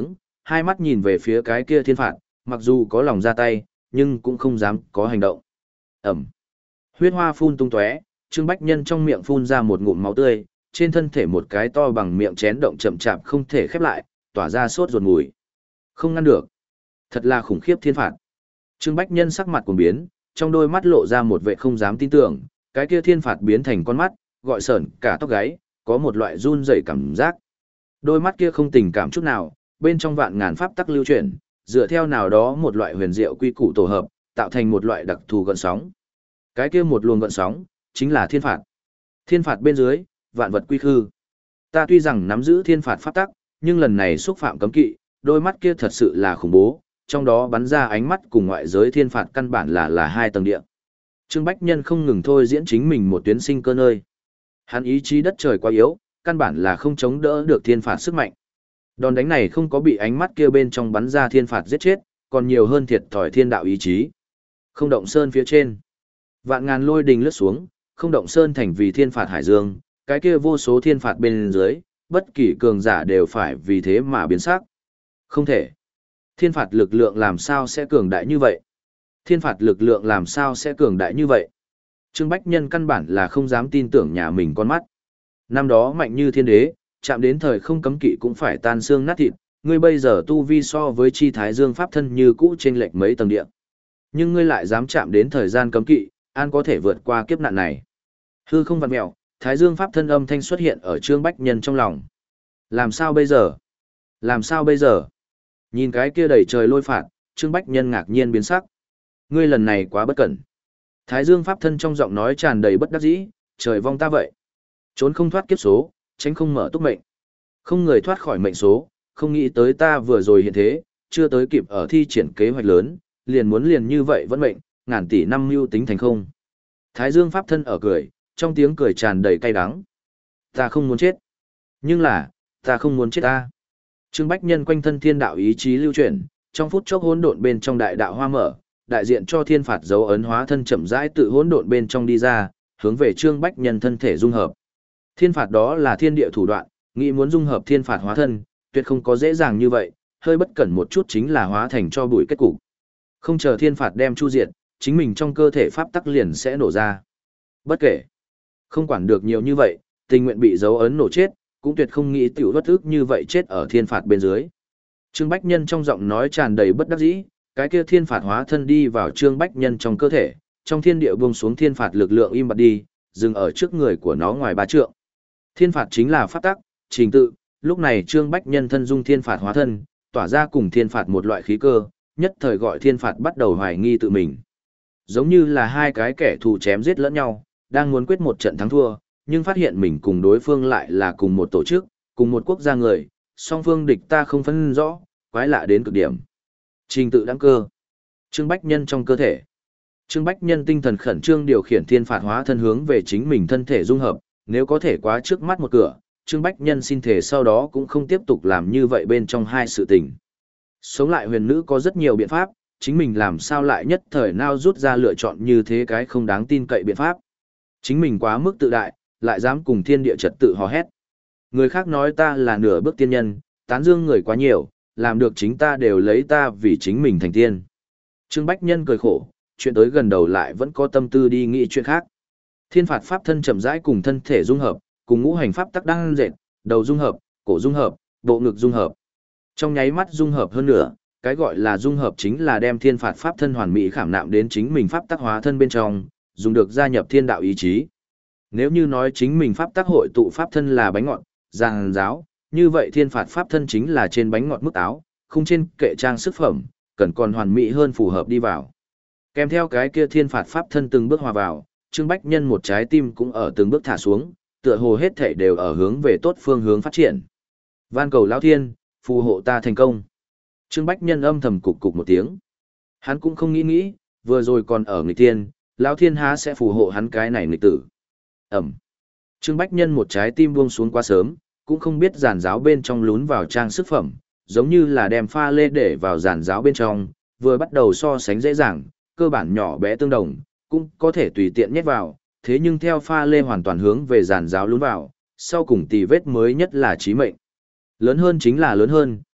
hai mắt nhìn về phía cái kia thiên phạt, mặc dù có lòng ra tay, nhưng cũng không dám có hành động. Ẩm. Huyết hoa phun tung tóe, Trương Bách Nhân trong miệng phun ra một ngụm máu tươi, trên thân thể một cái to bằng miệng chén động chậm chạp không thể khép lại, tỏa ra sốt ruột mùi. Không ngăn được. Thật là khủng khiếp thiên phạt. Trương Bách Nhân sắc mặt cuồng biến, trong đôi mắt lộ ra một vẻ không dám tin tưởng, cái kia thiên phạt biến thành con mắt, gọi sởn cả tóc gáy, có một loại run rẩy cảm giác. Đôi mắt kia không tình cảm chút nào, bên trong vạn ngàn pháp tắc lưu chuyển, dựa theo nào đó một loại huyền diệu quy củ tổ hợp, tạo thành một loại đặc thù gợn sóng. Cái kia một luồng gợn sóng, chính là thiên phạt. Thiên phạt bên dưới, vạn vật quy khư. Ta tuy rằng nắm giữ thiên phạt pháp tắc, nhưng lần này xúc phạm cấm kỵ, đôi mắt kia thật sự là khủng bố, trong đó bắn ra ánh mắt cùng ngoại giới thiên phạt căn bản là là hai tầng địa. Trương Bách Nhân không ngừng thôi diễn chính mình một tuyến sinh cơ nơi. Hắn ý chí đất trời quá yếu, căn bản là không chống đỡ được thiên phạt sức mạnh. Đòn đánh này không có bị ánh mắt kia bên trong bắn ra thiên phạt giết chết, còn nhiều hơn thiệt thòi thiên đạo ý chí. Không động sơn phía trên, vạn ngàn lôi đình lướt xuống, không động sơn thành vì thiên phạt hải dương, cái kia vô số thiên phạt bên dưới, bất kỳ cường giả đều phải vì thế mà biến sắc. Không thể. Thiên phạt lực lượng làm sao sẽ cường đại như vậy? Thiên phạt lực lượng làm sao sẽ cường đại như vậy? Trương Bách Nhân căn bản là không dám tin tưởng nhà mình con mắt. Năm đó mạnh như thiên đế, chạm đến thời không cấm kỵ cũng phải tan xương nát thịt, ngươi bây giờ tu vi so với chi thái dương pháp thân như cũ trên lệch mấy tầng địa. Nhưng ngươi lại dám chạm đến thời gian cấm kỵ, an có thể vượt qua kiếp nạn này. Hư không vặn mẹo, thái dương pháp thân âm thanh xuất hiện ở Trương Bách Nhân trong lòng. Làm sao bây giờ? Làm sao bây giờ? Nhìn cái kia đầy trời lôi phạt, Trương Bách Nhân ngạc nhiên biến sắc. Ngươi lần này quá bất cẩn. Thái dương pháp thân trong giọng nói tràn đầy bất đắc dĩ, trời vong ta vậy. Trốn không thoát kiếp số, tránh không mở túc mệnh. Không người thoát khỏi mệnh số, không nghĩ tới ta vừa rồi hiện thế, chưa tới kịp ở thi triển kế hoạch lớn, liền muốn liền như vậy vẫn mệnh, ngàn tỷ năm mưu tính thành không. Thái dương pháp thân ở cười, trong tiếng cười tràn đầy cay đắng. Ta không muốn chết. Nhưng là, ta không muốn chết ta. Trương Bách Nhân quanh thân thiên đạo ý chí lưu chuyển, trong phút chốc hỗn độn bên trong đại đạo hoa mở, đại diện cho thiên phạt dấu ấn hóa thân chậm rãi tự hỗn độn bên trong đi ra, hướng về Trương Bách Nhân thân thể dung hợp. Thiên phạt đó là thiên địa thủ đoạn, nghĩ muốn dung hợp thiên phạt hóa thân, tuyệt không có dễ dàng như vậy, hơi bất cẩn một chút chính là hóa thành cho bụi kết cục. Không chờ thiên phạt đem chu diệt, chính mình trong cơ thể pháp tắc liền sẽ nổ ra. Bất kể, không quản được nhiều như vậy, tình nguyện bị dấu ấn nổ chết, cũng tuyệt không nghĩ tiểu bất ức như vậy chết ở thiên phạt bên dưới. Trương Bách Nhân trong giọng nói tràn đầy bất đắc dĩ, cái kia thiên phạt hóa thân đi vào Trương Bách Nhân trong cơ thể, trong thiên địa buông xuống thiên phạt lực lượng im bặt đi, dừng ở trước người của nó ngoài ba trượng. Thiên phạt chính là pháp tắc, trình tự, lúc này Trương Bách Nhân thân dung thiên phạt hóa thân, tỏa ra cùng thiên phạt một loại khí cơ, nhất thời gọi thiên phạt bắt đầu hoài nghi tự mình. Giống như là hai cái kẻ thù chém giết lẫn nhau, đang muốn quyết một trận thắng thua, nhưng phát hiện mình cùng đối phương lại là cùng một tổ chức, cùng một quốc gia người, song phương địch ta không phân rõ, quái lạ đến cực điểm. Trình tự đăng cơ. Trương Bách Nhân trong cơ thể. Trương Bách Nhân tinh thần khẩn trương điều khiển thiên phạt hóa thân hướng về chính mình thân thể dung hợp, nếu có thể quá trước mắt một cửa, Trương Bách Nhân xin thể sau đó cũng không tiếp tục làm như vậy bên trong hai sự tình. Sống lại huyền nữ có rất nhiều biện pháp, chính mình làm sao lại nhất thời nào rút ra lựa chọn như thế cái không đáng tin cậy biện pháp. Chính mình quá mức tự đại, lại dám cùng thiên địa trật tự hò hét. Người khác nói ta là nửa bước tiên nhân, tán dương người quá nhiều, làm được chính ta đều lấy ta vì chính mình thành tiên. Trương Bách Nhân cười khổ, chuyện tới gần đầu lại vẫn có tâm tư đi nghĩ chuyện khác. Thiên phạt pháp thân chậm rãi cùng thân thể dung hợp, cùng ngũ hành pháp tắc đang dệt, đầu dung hợp, cổ dung hợp, bộ ngực dung hợp. Trong nháy mắt dung hợp hơn nữa, cái gọi là dung hợp chính là đem thiên phạt pháp thân hoàn mỹ khảm nạm đến chính mình pháp tắc hóa thân bên trong, dùng được gia nhập thiên đạo ý chí. Nếu như nói chính mình pháp tác hội tụ pháp thân là bánh ngọt, giàn giáo, như vậy thiên phạt pháp thân chính là trên bánh ngọt mức áo, không trên kệ trang sức phẩm, cần còn hoàn mỹ hơn phù hợp đi vào. Kèm theo cái kia thiên phạt pháp thân từng bước hòa vào, Trương Bách Nhân một trái tim cũng ở từng bước thả xuống, tựa hồ hết thảy đều ở hướng về tốt phương hướng phát triển. Van cầu lão thiên, phù hộ ta thành công. Trương Bách Nhân âm thầm cục cục một tiếng. Hắn cũng không nghĩ nghĩ, vừa rồi còn ở nghịch tiên, lão thiên há sẽ phù hộ hắn cái này nghịch tử. Ẩm. Trương Bách Nhân một trái tim buông xuống quá sớm, cũng không biết giàn giáo bên trong lún vào trang sức phẩm, giống như là đem pha lê để vào giàn giáo bên trong, vừa bắt đầu so sánh dễ dàng, cơ bản nhỏ bé tương đồng, cũng có thể tùy tiện nhét vào, thế nhưng theo pha lê hoàn toàn hướng về giàn giáo lún vào, sau cùng tì vết mới nhất là chí mệnh. Lớn hơn chính là lớn hơn,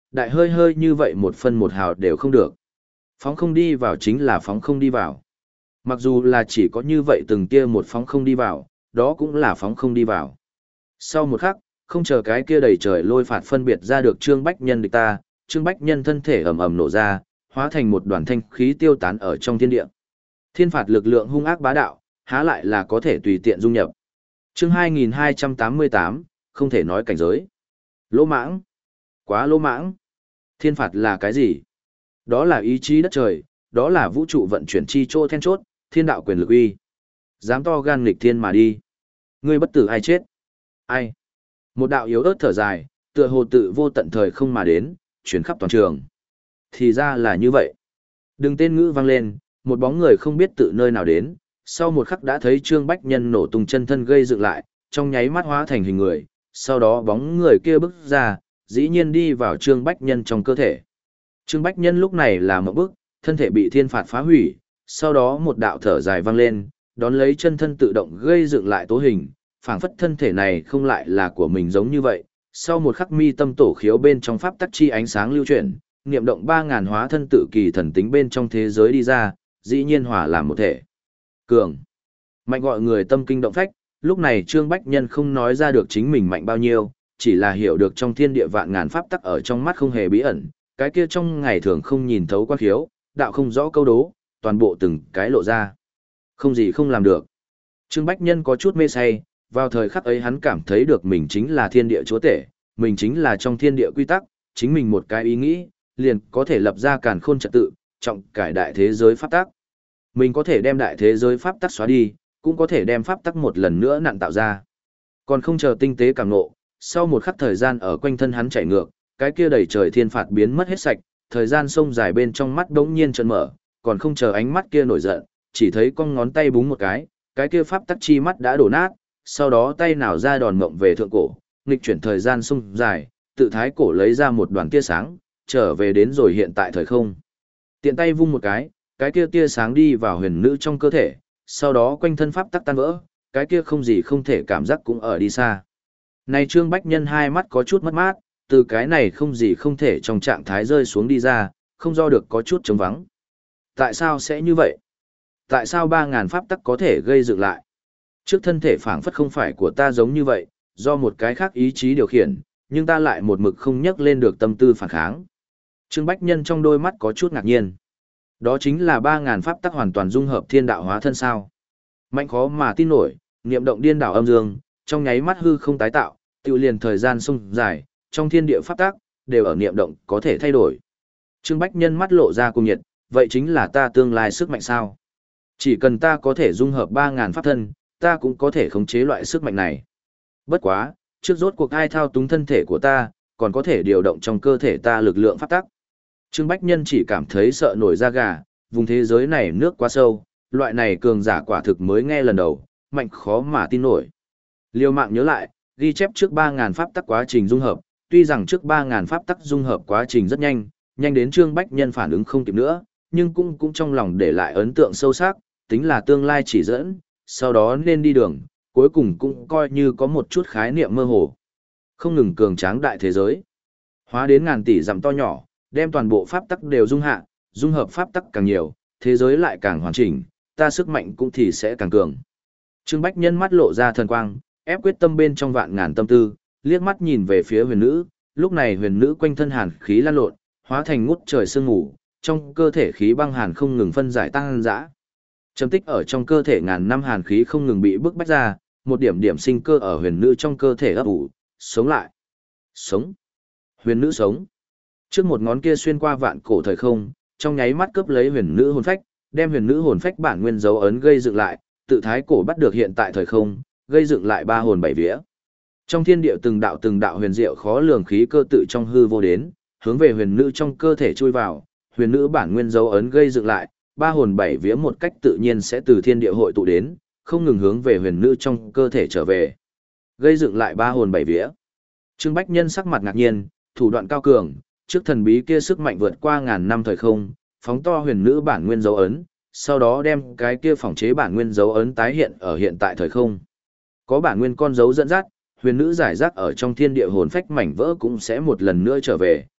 Đại hơi hơi như vậy một phân một hào đều không được. Phóng không đi vào chính là phóng không đi vào. Mặc dù là chỉ có như vậy từng kia một phóng không đi vào, đó cũng là phóng không đi vào. Sau một khắc, không chờ cái kia đầy trời lôi phạt phân biệt ra được Trương Bách Nhân địch ta, Trương Bách Nhân thân thể ầm ầm nổ ra, hóa thành một đoàn thanh khí tiêu tán ở trong thiên địa. Thiên phạt lực lượng hung ác bá đạo, há lại là có thể tùy tiện dung nhập. Chương hai nghìn hai trăm tám mươi tám, không thể nói cảnh giới. Lỗ mãng. Quá lỗ mãng. Thiên phạt là cái gì? Đó là ý chí đất trời, đó là vũ trụ vận chuyển chi chỗ then chốt, thiên đạo quyền lực uy. Dám to gan nghịch thiên mà đi. Ngươi bất tử ai chết? Ai? Một đạo yếu ớt thở dài, tựa hồ tự vô tận thời không mà đến, chuyển khắp toàn trường. Thì ra là như vậy. Đừng tên ngữ vang lên, một bóng người không biết tự nơi nào đến, sau một khắc đã thấy Trương Bách Nhân nổ tung chân thân gây dựng lại, trong nháy mắt hóa thành hình người, sau đó bóng người kia bước ra, dĩ nhiên đi vào Trương Bách Nhân trong cơ thể. Trương Bách Nhân lúc này là một bước, thân thể bị thiên phạt phá hủy, sau đó một đạo thở dài vang lên, đón lấy chân thân tự động gây dựng lại tố hình, phảng phất thân thể này không lại là của mình giống như vậy. Sau một khắc mi tâm tổ khiếu bên trong pháp tắc chi ánh sáng lưu chuyển, niệm động ba ngàn hóa thân tự kỳ thần tính bên trong thế giới đi ra, dĩ nhiên hòa làm một thể. Cường. Mạnh gọi người tâm kinh động phách, lúc này Trương Bách Nhân không nói ra được chính mình mạnh bao nhiêu, chỉ là hiểu được trong thiên địa vạn ngàn pháp tắc ở trong mắt không hề bí ẩn, cái kia trong ngày thường không nhìn thấu quan khiếu, đạo không rõ câu đố, toàn bộ từng cái lộ ra. Không gì không làm được. Trương Bách Nhân có chút mê say, vào thời khắc ấy hắn cảm thấy được mình chính là thiên địa chúa tể, mình chính là trong thiên địa quy tắc, chính mình một cái ý nghĩ, liền có thể lập ra càn khôn trật tự, trọng cải đại thế giới pháp tắc. Mình có thể đem đại thế giới pháp tắc xóa đi, cũng có thể đem pháp tắc một lần nữa nặn tạo ra. Còn không chờ tinh tế cảm ngộ, sau một khắc thời gian ở quanh thân hắn chạy ngược, cái kia đầy trời thiên phạt biến mất hết sạch, thời gian sông dài bên trong mắt bỗng nhiên trợn mở, còn không chờ ánh mắt kia nổi giận, chỉ thấy con ngón tay búng một cái, cái kia pháp tắc chi mắt đã đổ nát, sau đó tay nào ra đòn ngộng về thượng cổ, nghịch chuyển thời gian sông dài, tự thái cổ lấy ra một đoàn tia sáng, trở về đến rồi hiện tại thời không. Tiện tay vung một cái, cái kia tia sáng đi vào huyền nữ trong cơ thể, sau đó quanh thân pháp tắc tan vỡ, cái kia không gì không thể cảm giác cũng ở đi xa. Này Trương Bách Nhân hai mắt có chút mất mát, từ cái này không gì không thể trong trạng thái rơi xuống đi ra, không do được có chút trống vắng. Tại sao sẽ như vậy? Tại sao ba ngàn pháp tắc có thể gây dựng lại? Trước thân thể phảng phất không phải của ta giống như vậy, do một cái khác ý chí điều khiển, nhưng ta lại một mực không nhắc lên được tâm tư phản kháng. Trương Bách Nhân trong đôi mắt có chút ngạc nhiên. Đó chính là ba ngàn pháp tắc hoàn toàn dung hợp thiên đạo hóa thân sao? Mạnh khó mà tin nổi, niệm động điên đảo âm dương, trong nháy mắt hư không tái tạo, tiêu liền thời gian sông dài, trong thiên địa pháp tắc đều ở niệm động có thể thay đổi. Trương Bách Nhân mắt lộ ra cung nhiệt, vậy chính là ta tương lai sức mạnh sao? Chỉ cần ta có thể dung hợp ba ngàn pháp thân, ta cũng có thể khống chế loại sức mạnh này. Bất quá, trước rốt cuộc ai thao túng thân thể của ta, còn có thể điều động trong cơ thể ta lực lượng pháp tắc. Trương Bách Nhân chỉ cảm thấy sợ nổi da gà, vùng thế giới này nước quá sâu, loại này cường giả quả thực mới nghe lần đầu, mạnh khó mà tin nổi. Liêu mạng nhớ lại, ghi chép trước ba ngàn pháp tắc quá trình dung hợp, tuy rằng trước ba ngàn pháp tắc dung hợp quá trình rất nhanh, nhanh đến Trương Bách Nhân phản ứng không kịp nữa, nhưng cũng cũng trong lòng để lại ấn tượng sâu sắc, tính là tương lai chỉ dẫn, sau đó nên đi đường, cuối cùng cũng coi như có một chút khái niệm mơ hồ. Không ngừng cường tráng đại thế giới, hóa đến ngàn tỷ dặm to nhỏ, đem toàn bộ pháp tắc đều dung hạ, dung hợp pháp tắc càng nhiều, thế giới lại càng hoàn chỉnh, ta sức mạnh cũng thì sẽ càng cường. Trương Bách Nhân mắt lộ ra thần quang, ép quyết tâm bên trong vạn ngàn tâm tư, liếc mắt nhìn về phía huyền nữ, lúc này huyền nữ quanh thân hàn khí lan lộn, hóa thành ngút trời sương ngủ, trong cơ thể khí băng hàn không ngừng phân giải tăng dã. Trầm tích ở trong cơ thể ngàn năm hàn khí không ngừng bị bức bách ra, một điểm điểm sinh cơ ở huyền nữ trong cơ thể ấp ủ, sống lại. Sống. Huyền nữ sống. Trước một ngón kia xuyên qua vạn cổ thời không, trong nháy mắt cướp lấy huyền nữ hồn phách, đem huyền nữ hồn phách bản nguyên dấu ấn gây dựng lại, tự thái cổ bắt được hiện tại thời không, gây dựng lại ba hồn bảy vía. Trong thiên địa từng đạo từng đạo huyền diệu khó lường khí cơ tự trong hư vô đến, hướng về huyền nữ trong cơ thể chui vào, huyền nữ bản nguyên dấu ấn gây dựng lại, ba hồn bảy vía một cách tự nhiên sẽ từ thiên địa hội tụ đến, không ngừng hướng về huyền nữ trong cơ thể trở về. Gây dựng lại ba hồn bảy vía. Trương Bách Nhân sắc mặt ngạc nhiên, thủ đoạn cao cường, trước thần bí kia sức mạnh vượt qua ngàn năm thời không, phóng to huyền nữ bản nguyên dấu ấn, sau đó đem cái kia phỏng chế bản nguyên dấu ấn tái hiện ở hiện tại thời không. Có bản nguyên con dấu dẫn dắt, huyền nữ giải rác ở trong thiên địa hồn phách mảnh vỡ cũng sẽ một lần nữa trở về,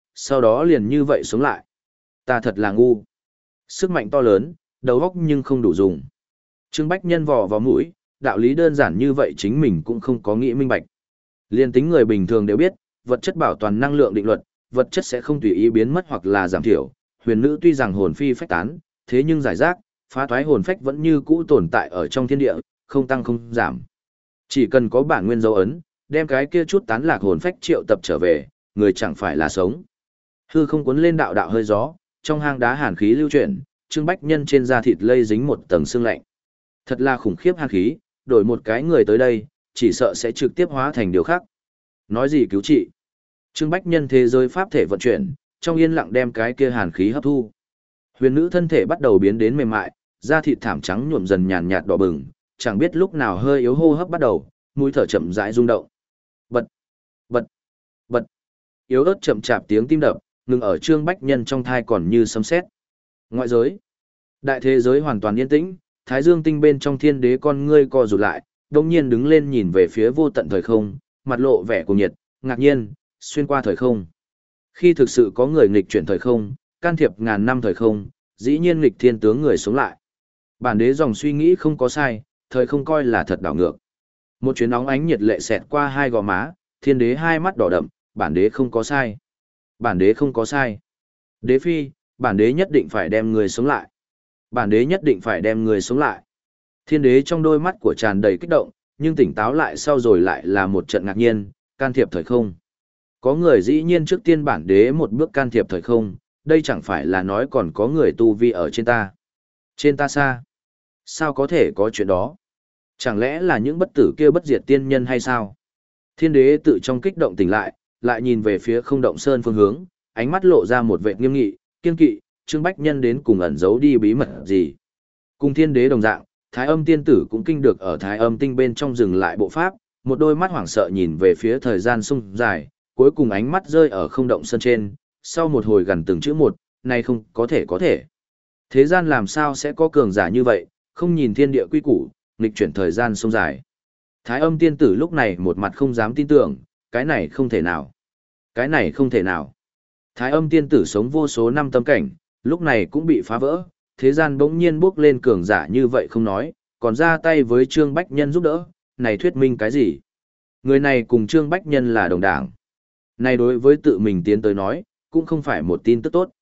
sau đó liền như vậy sống lại. Ta thật là ngu. Sức mạnh to lớn, đầu óc nhưng không đủ dùng. Trương Bách Nhân vò vào mũi, đạo lý đơn giản như vậy chính mình cũng không có nghĩ minh bạch. Liên tính người bình thường đều biết, vật chất bảo toàn năng lượng định luật, vật chất sẽ không tùy ý biến mất hoặc là giảm thiểu. Huyền nữ tuy rằng hồn phi phách tán, thế nhưng giải rác, phá thoái hồn phách vẫn như cũ tồn tại ở trong thiên địa, không tăng không giảm. Chỉ cần có bản nguyên dấu ấn, đem cái kia chút tán lạc hồn phách triệu tập trở về, người chẳng phải là sống. Hư không cuốn lên đạo đạo hơi gió, trong hang đá hàn khí lưu chuyển, Trương Bách Nhân trên da thịt lây dính một tầng sương lạnh. Thật là khủng khiếp hàn khí, đổi một cái người tới đây, chỉ sợ sẽ trực tiếp hóa thành điều khác. Nói gì cứu trị? Trương Bách Nhân thế giới pháp thể vận chuyển, trong yên lặng đem cái kia hàn khí hấp thu. Huyền nữ thân thể bắt đầu biến đến mềm mại, da thịt thảm trắng nhuộm dần nhàn nhạt đỏ bừng, chẳng biết lúc nào hơi yếu hô hấp bắt đầu, mũi thở chậm rãi rung động. Bật, bật, bật. Yếu ớt chậm chạp tiếng tim đập, ngừng ở Trương Bách Nhân trong thai còn như sấm sét. Ngoại giới, đại thế giới hoàn toàn yên tĩnh, Thái Dương tinh bên trong thiên đế con ngươi co rụt lại, đột nhiên đứng lên nhìn về phía vô tận thời không, mặt lộ vẻ cuồng nhiệt, ngạc nhiên, xuyên qua thời không. Khi thực sự có người nghịch chuyển thời không, can thiệp ngàn năm thời không, dĩ nhiên nghịch thiên tướng người sống lại. Bản đế dòng suy nghĩ không có sai, thời không coi là thật đảo ngược. Một chuyến nóng ánh nhiệt lệ xẹt qua hai gò má, thiên đế hai mắt đỏ đậm, bản đế không có sai. Bản đế không có sai. Đế phi, bản đế nhất định phải đem người sống lại. Bản đế nhất định phải đem người sống lại. Thiên đế trong đôi mắt của tràn đầy kích động, nhưng tỉnh táo lại sau rồi lại là một trận ngạc nhiên, can thiệp thời không. Có người dĩ nhiên trước tiên bản đế một bước can thiệp thời không, đây chẳng phải là nói còn có người tu vi ở trên ta. Trên ta xa. Sao có thể có chuyện đó? Chẳng lẽ là những bất tử kia bất diệt tiên nhân hay sao? Thiên đế tự trong kích động tỉnh lại, lại nhìn về phía không động sơn phương hướng, ánh mắt lộ ra một vẻ nghiêm nghị, kiên kỵ, Trương Bách Nhân đến cùng ẩn giấu đi bí mật gì. Cùng thiên đế đồng dạng, Thái Âm tiên tử cũng kinh được ở Thái Âm tinh bên trong dừng lại bộ pháp, một đôi mắt hoảng sợ nhìn về phía thời gian sung dài, cuối cùng ánh mắt rơi ở không động sơn trên, sau một hồi gần từng chữ một, này không có thể có thể. Thế gian làm sao sẽ có cường giả như vậy, không nhìn thiên địa quy củ, nghịch chuyển thời gian sung dài. Thái Âm tiên tử lúc này một mặt không dám tin tưởng, cái này không thể nào. Cái này không thể nào. Thái Âm tiên tử sống vô số năm tâm cảnh, lúc này cũng bị phá vỡ, thế gian bỗng nhiên bước lên cường giả như vậy không nói, còn ra tay với Trương Bách Nhân giúp đỡ, này thuyết minh cái gì? Người này cùng Trương Bách Nhân là đồng đảng. Này đối với tự mình tiến tới nói, cũng không phải một tin tức tốt.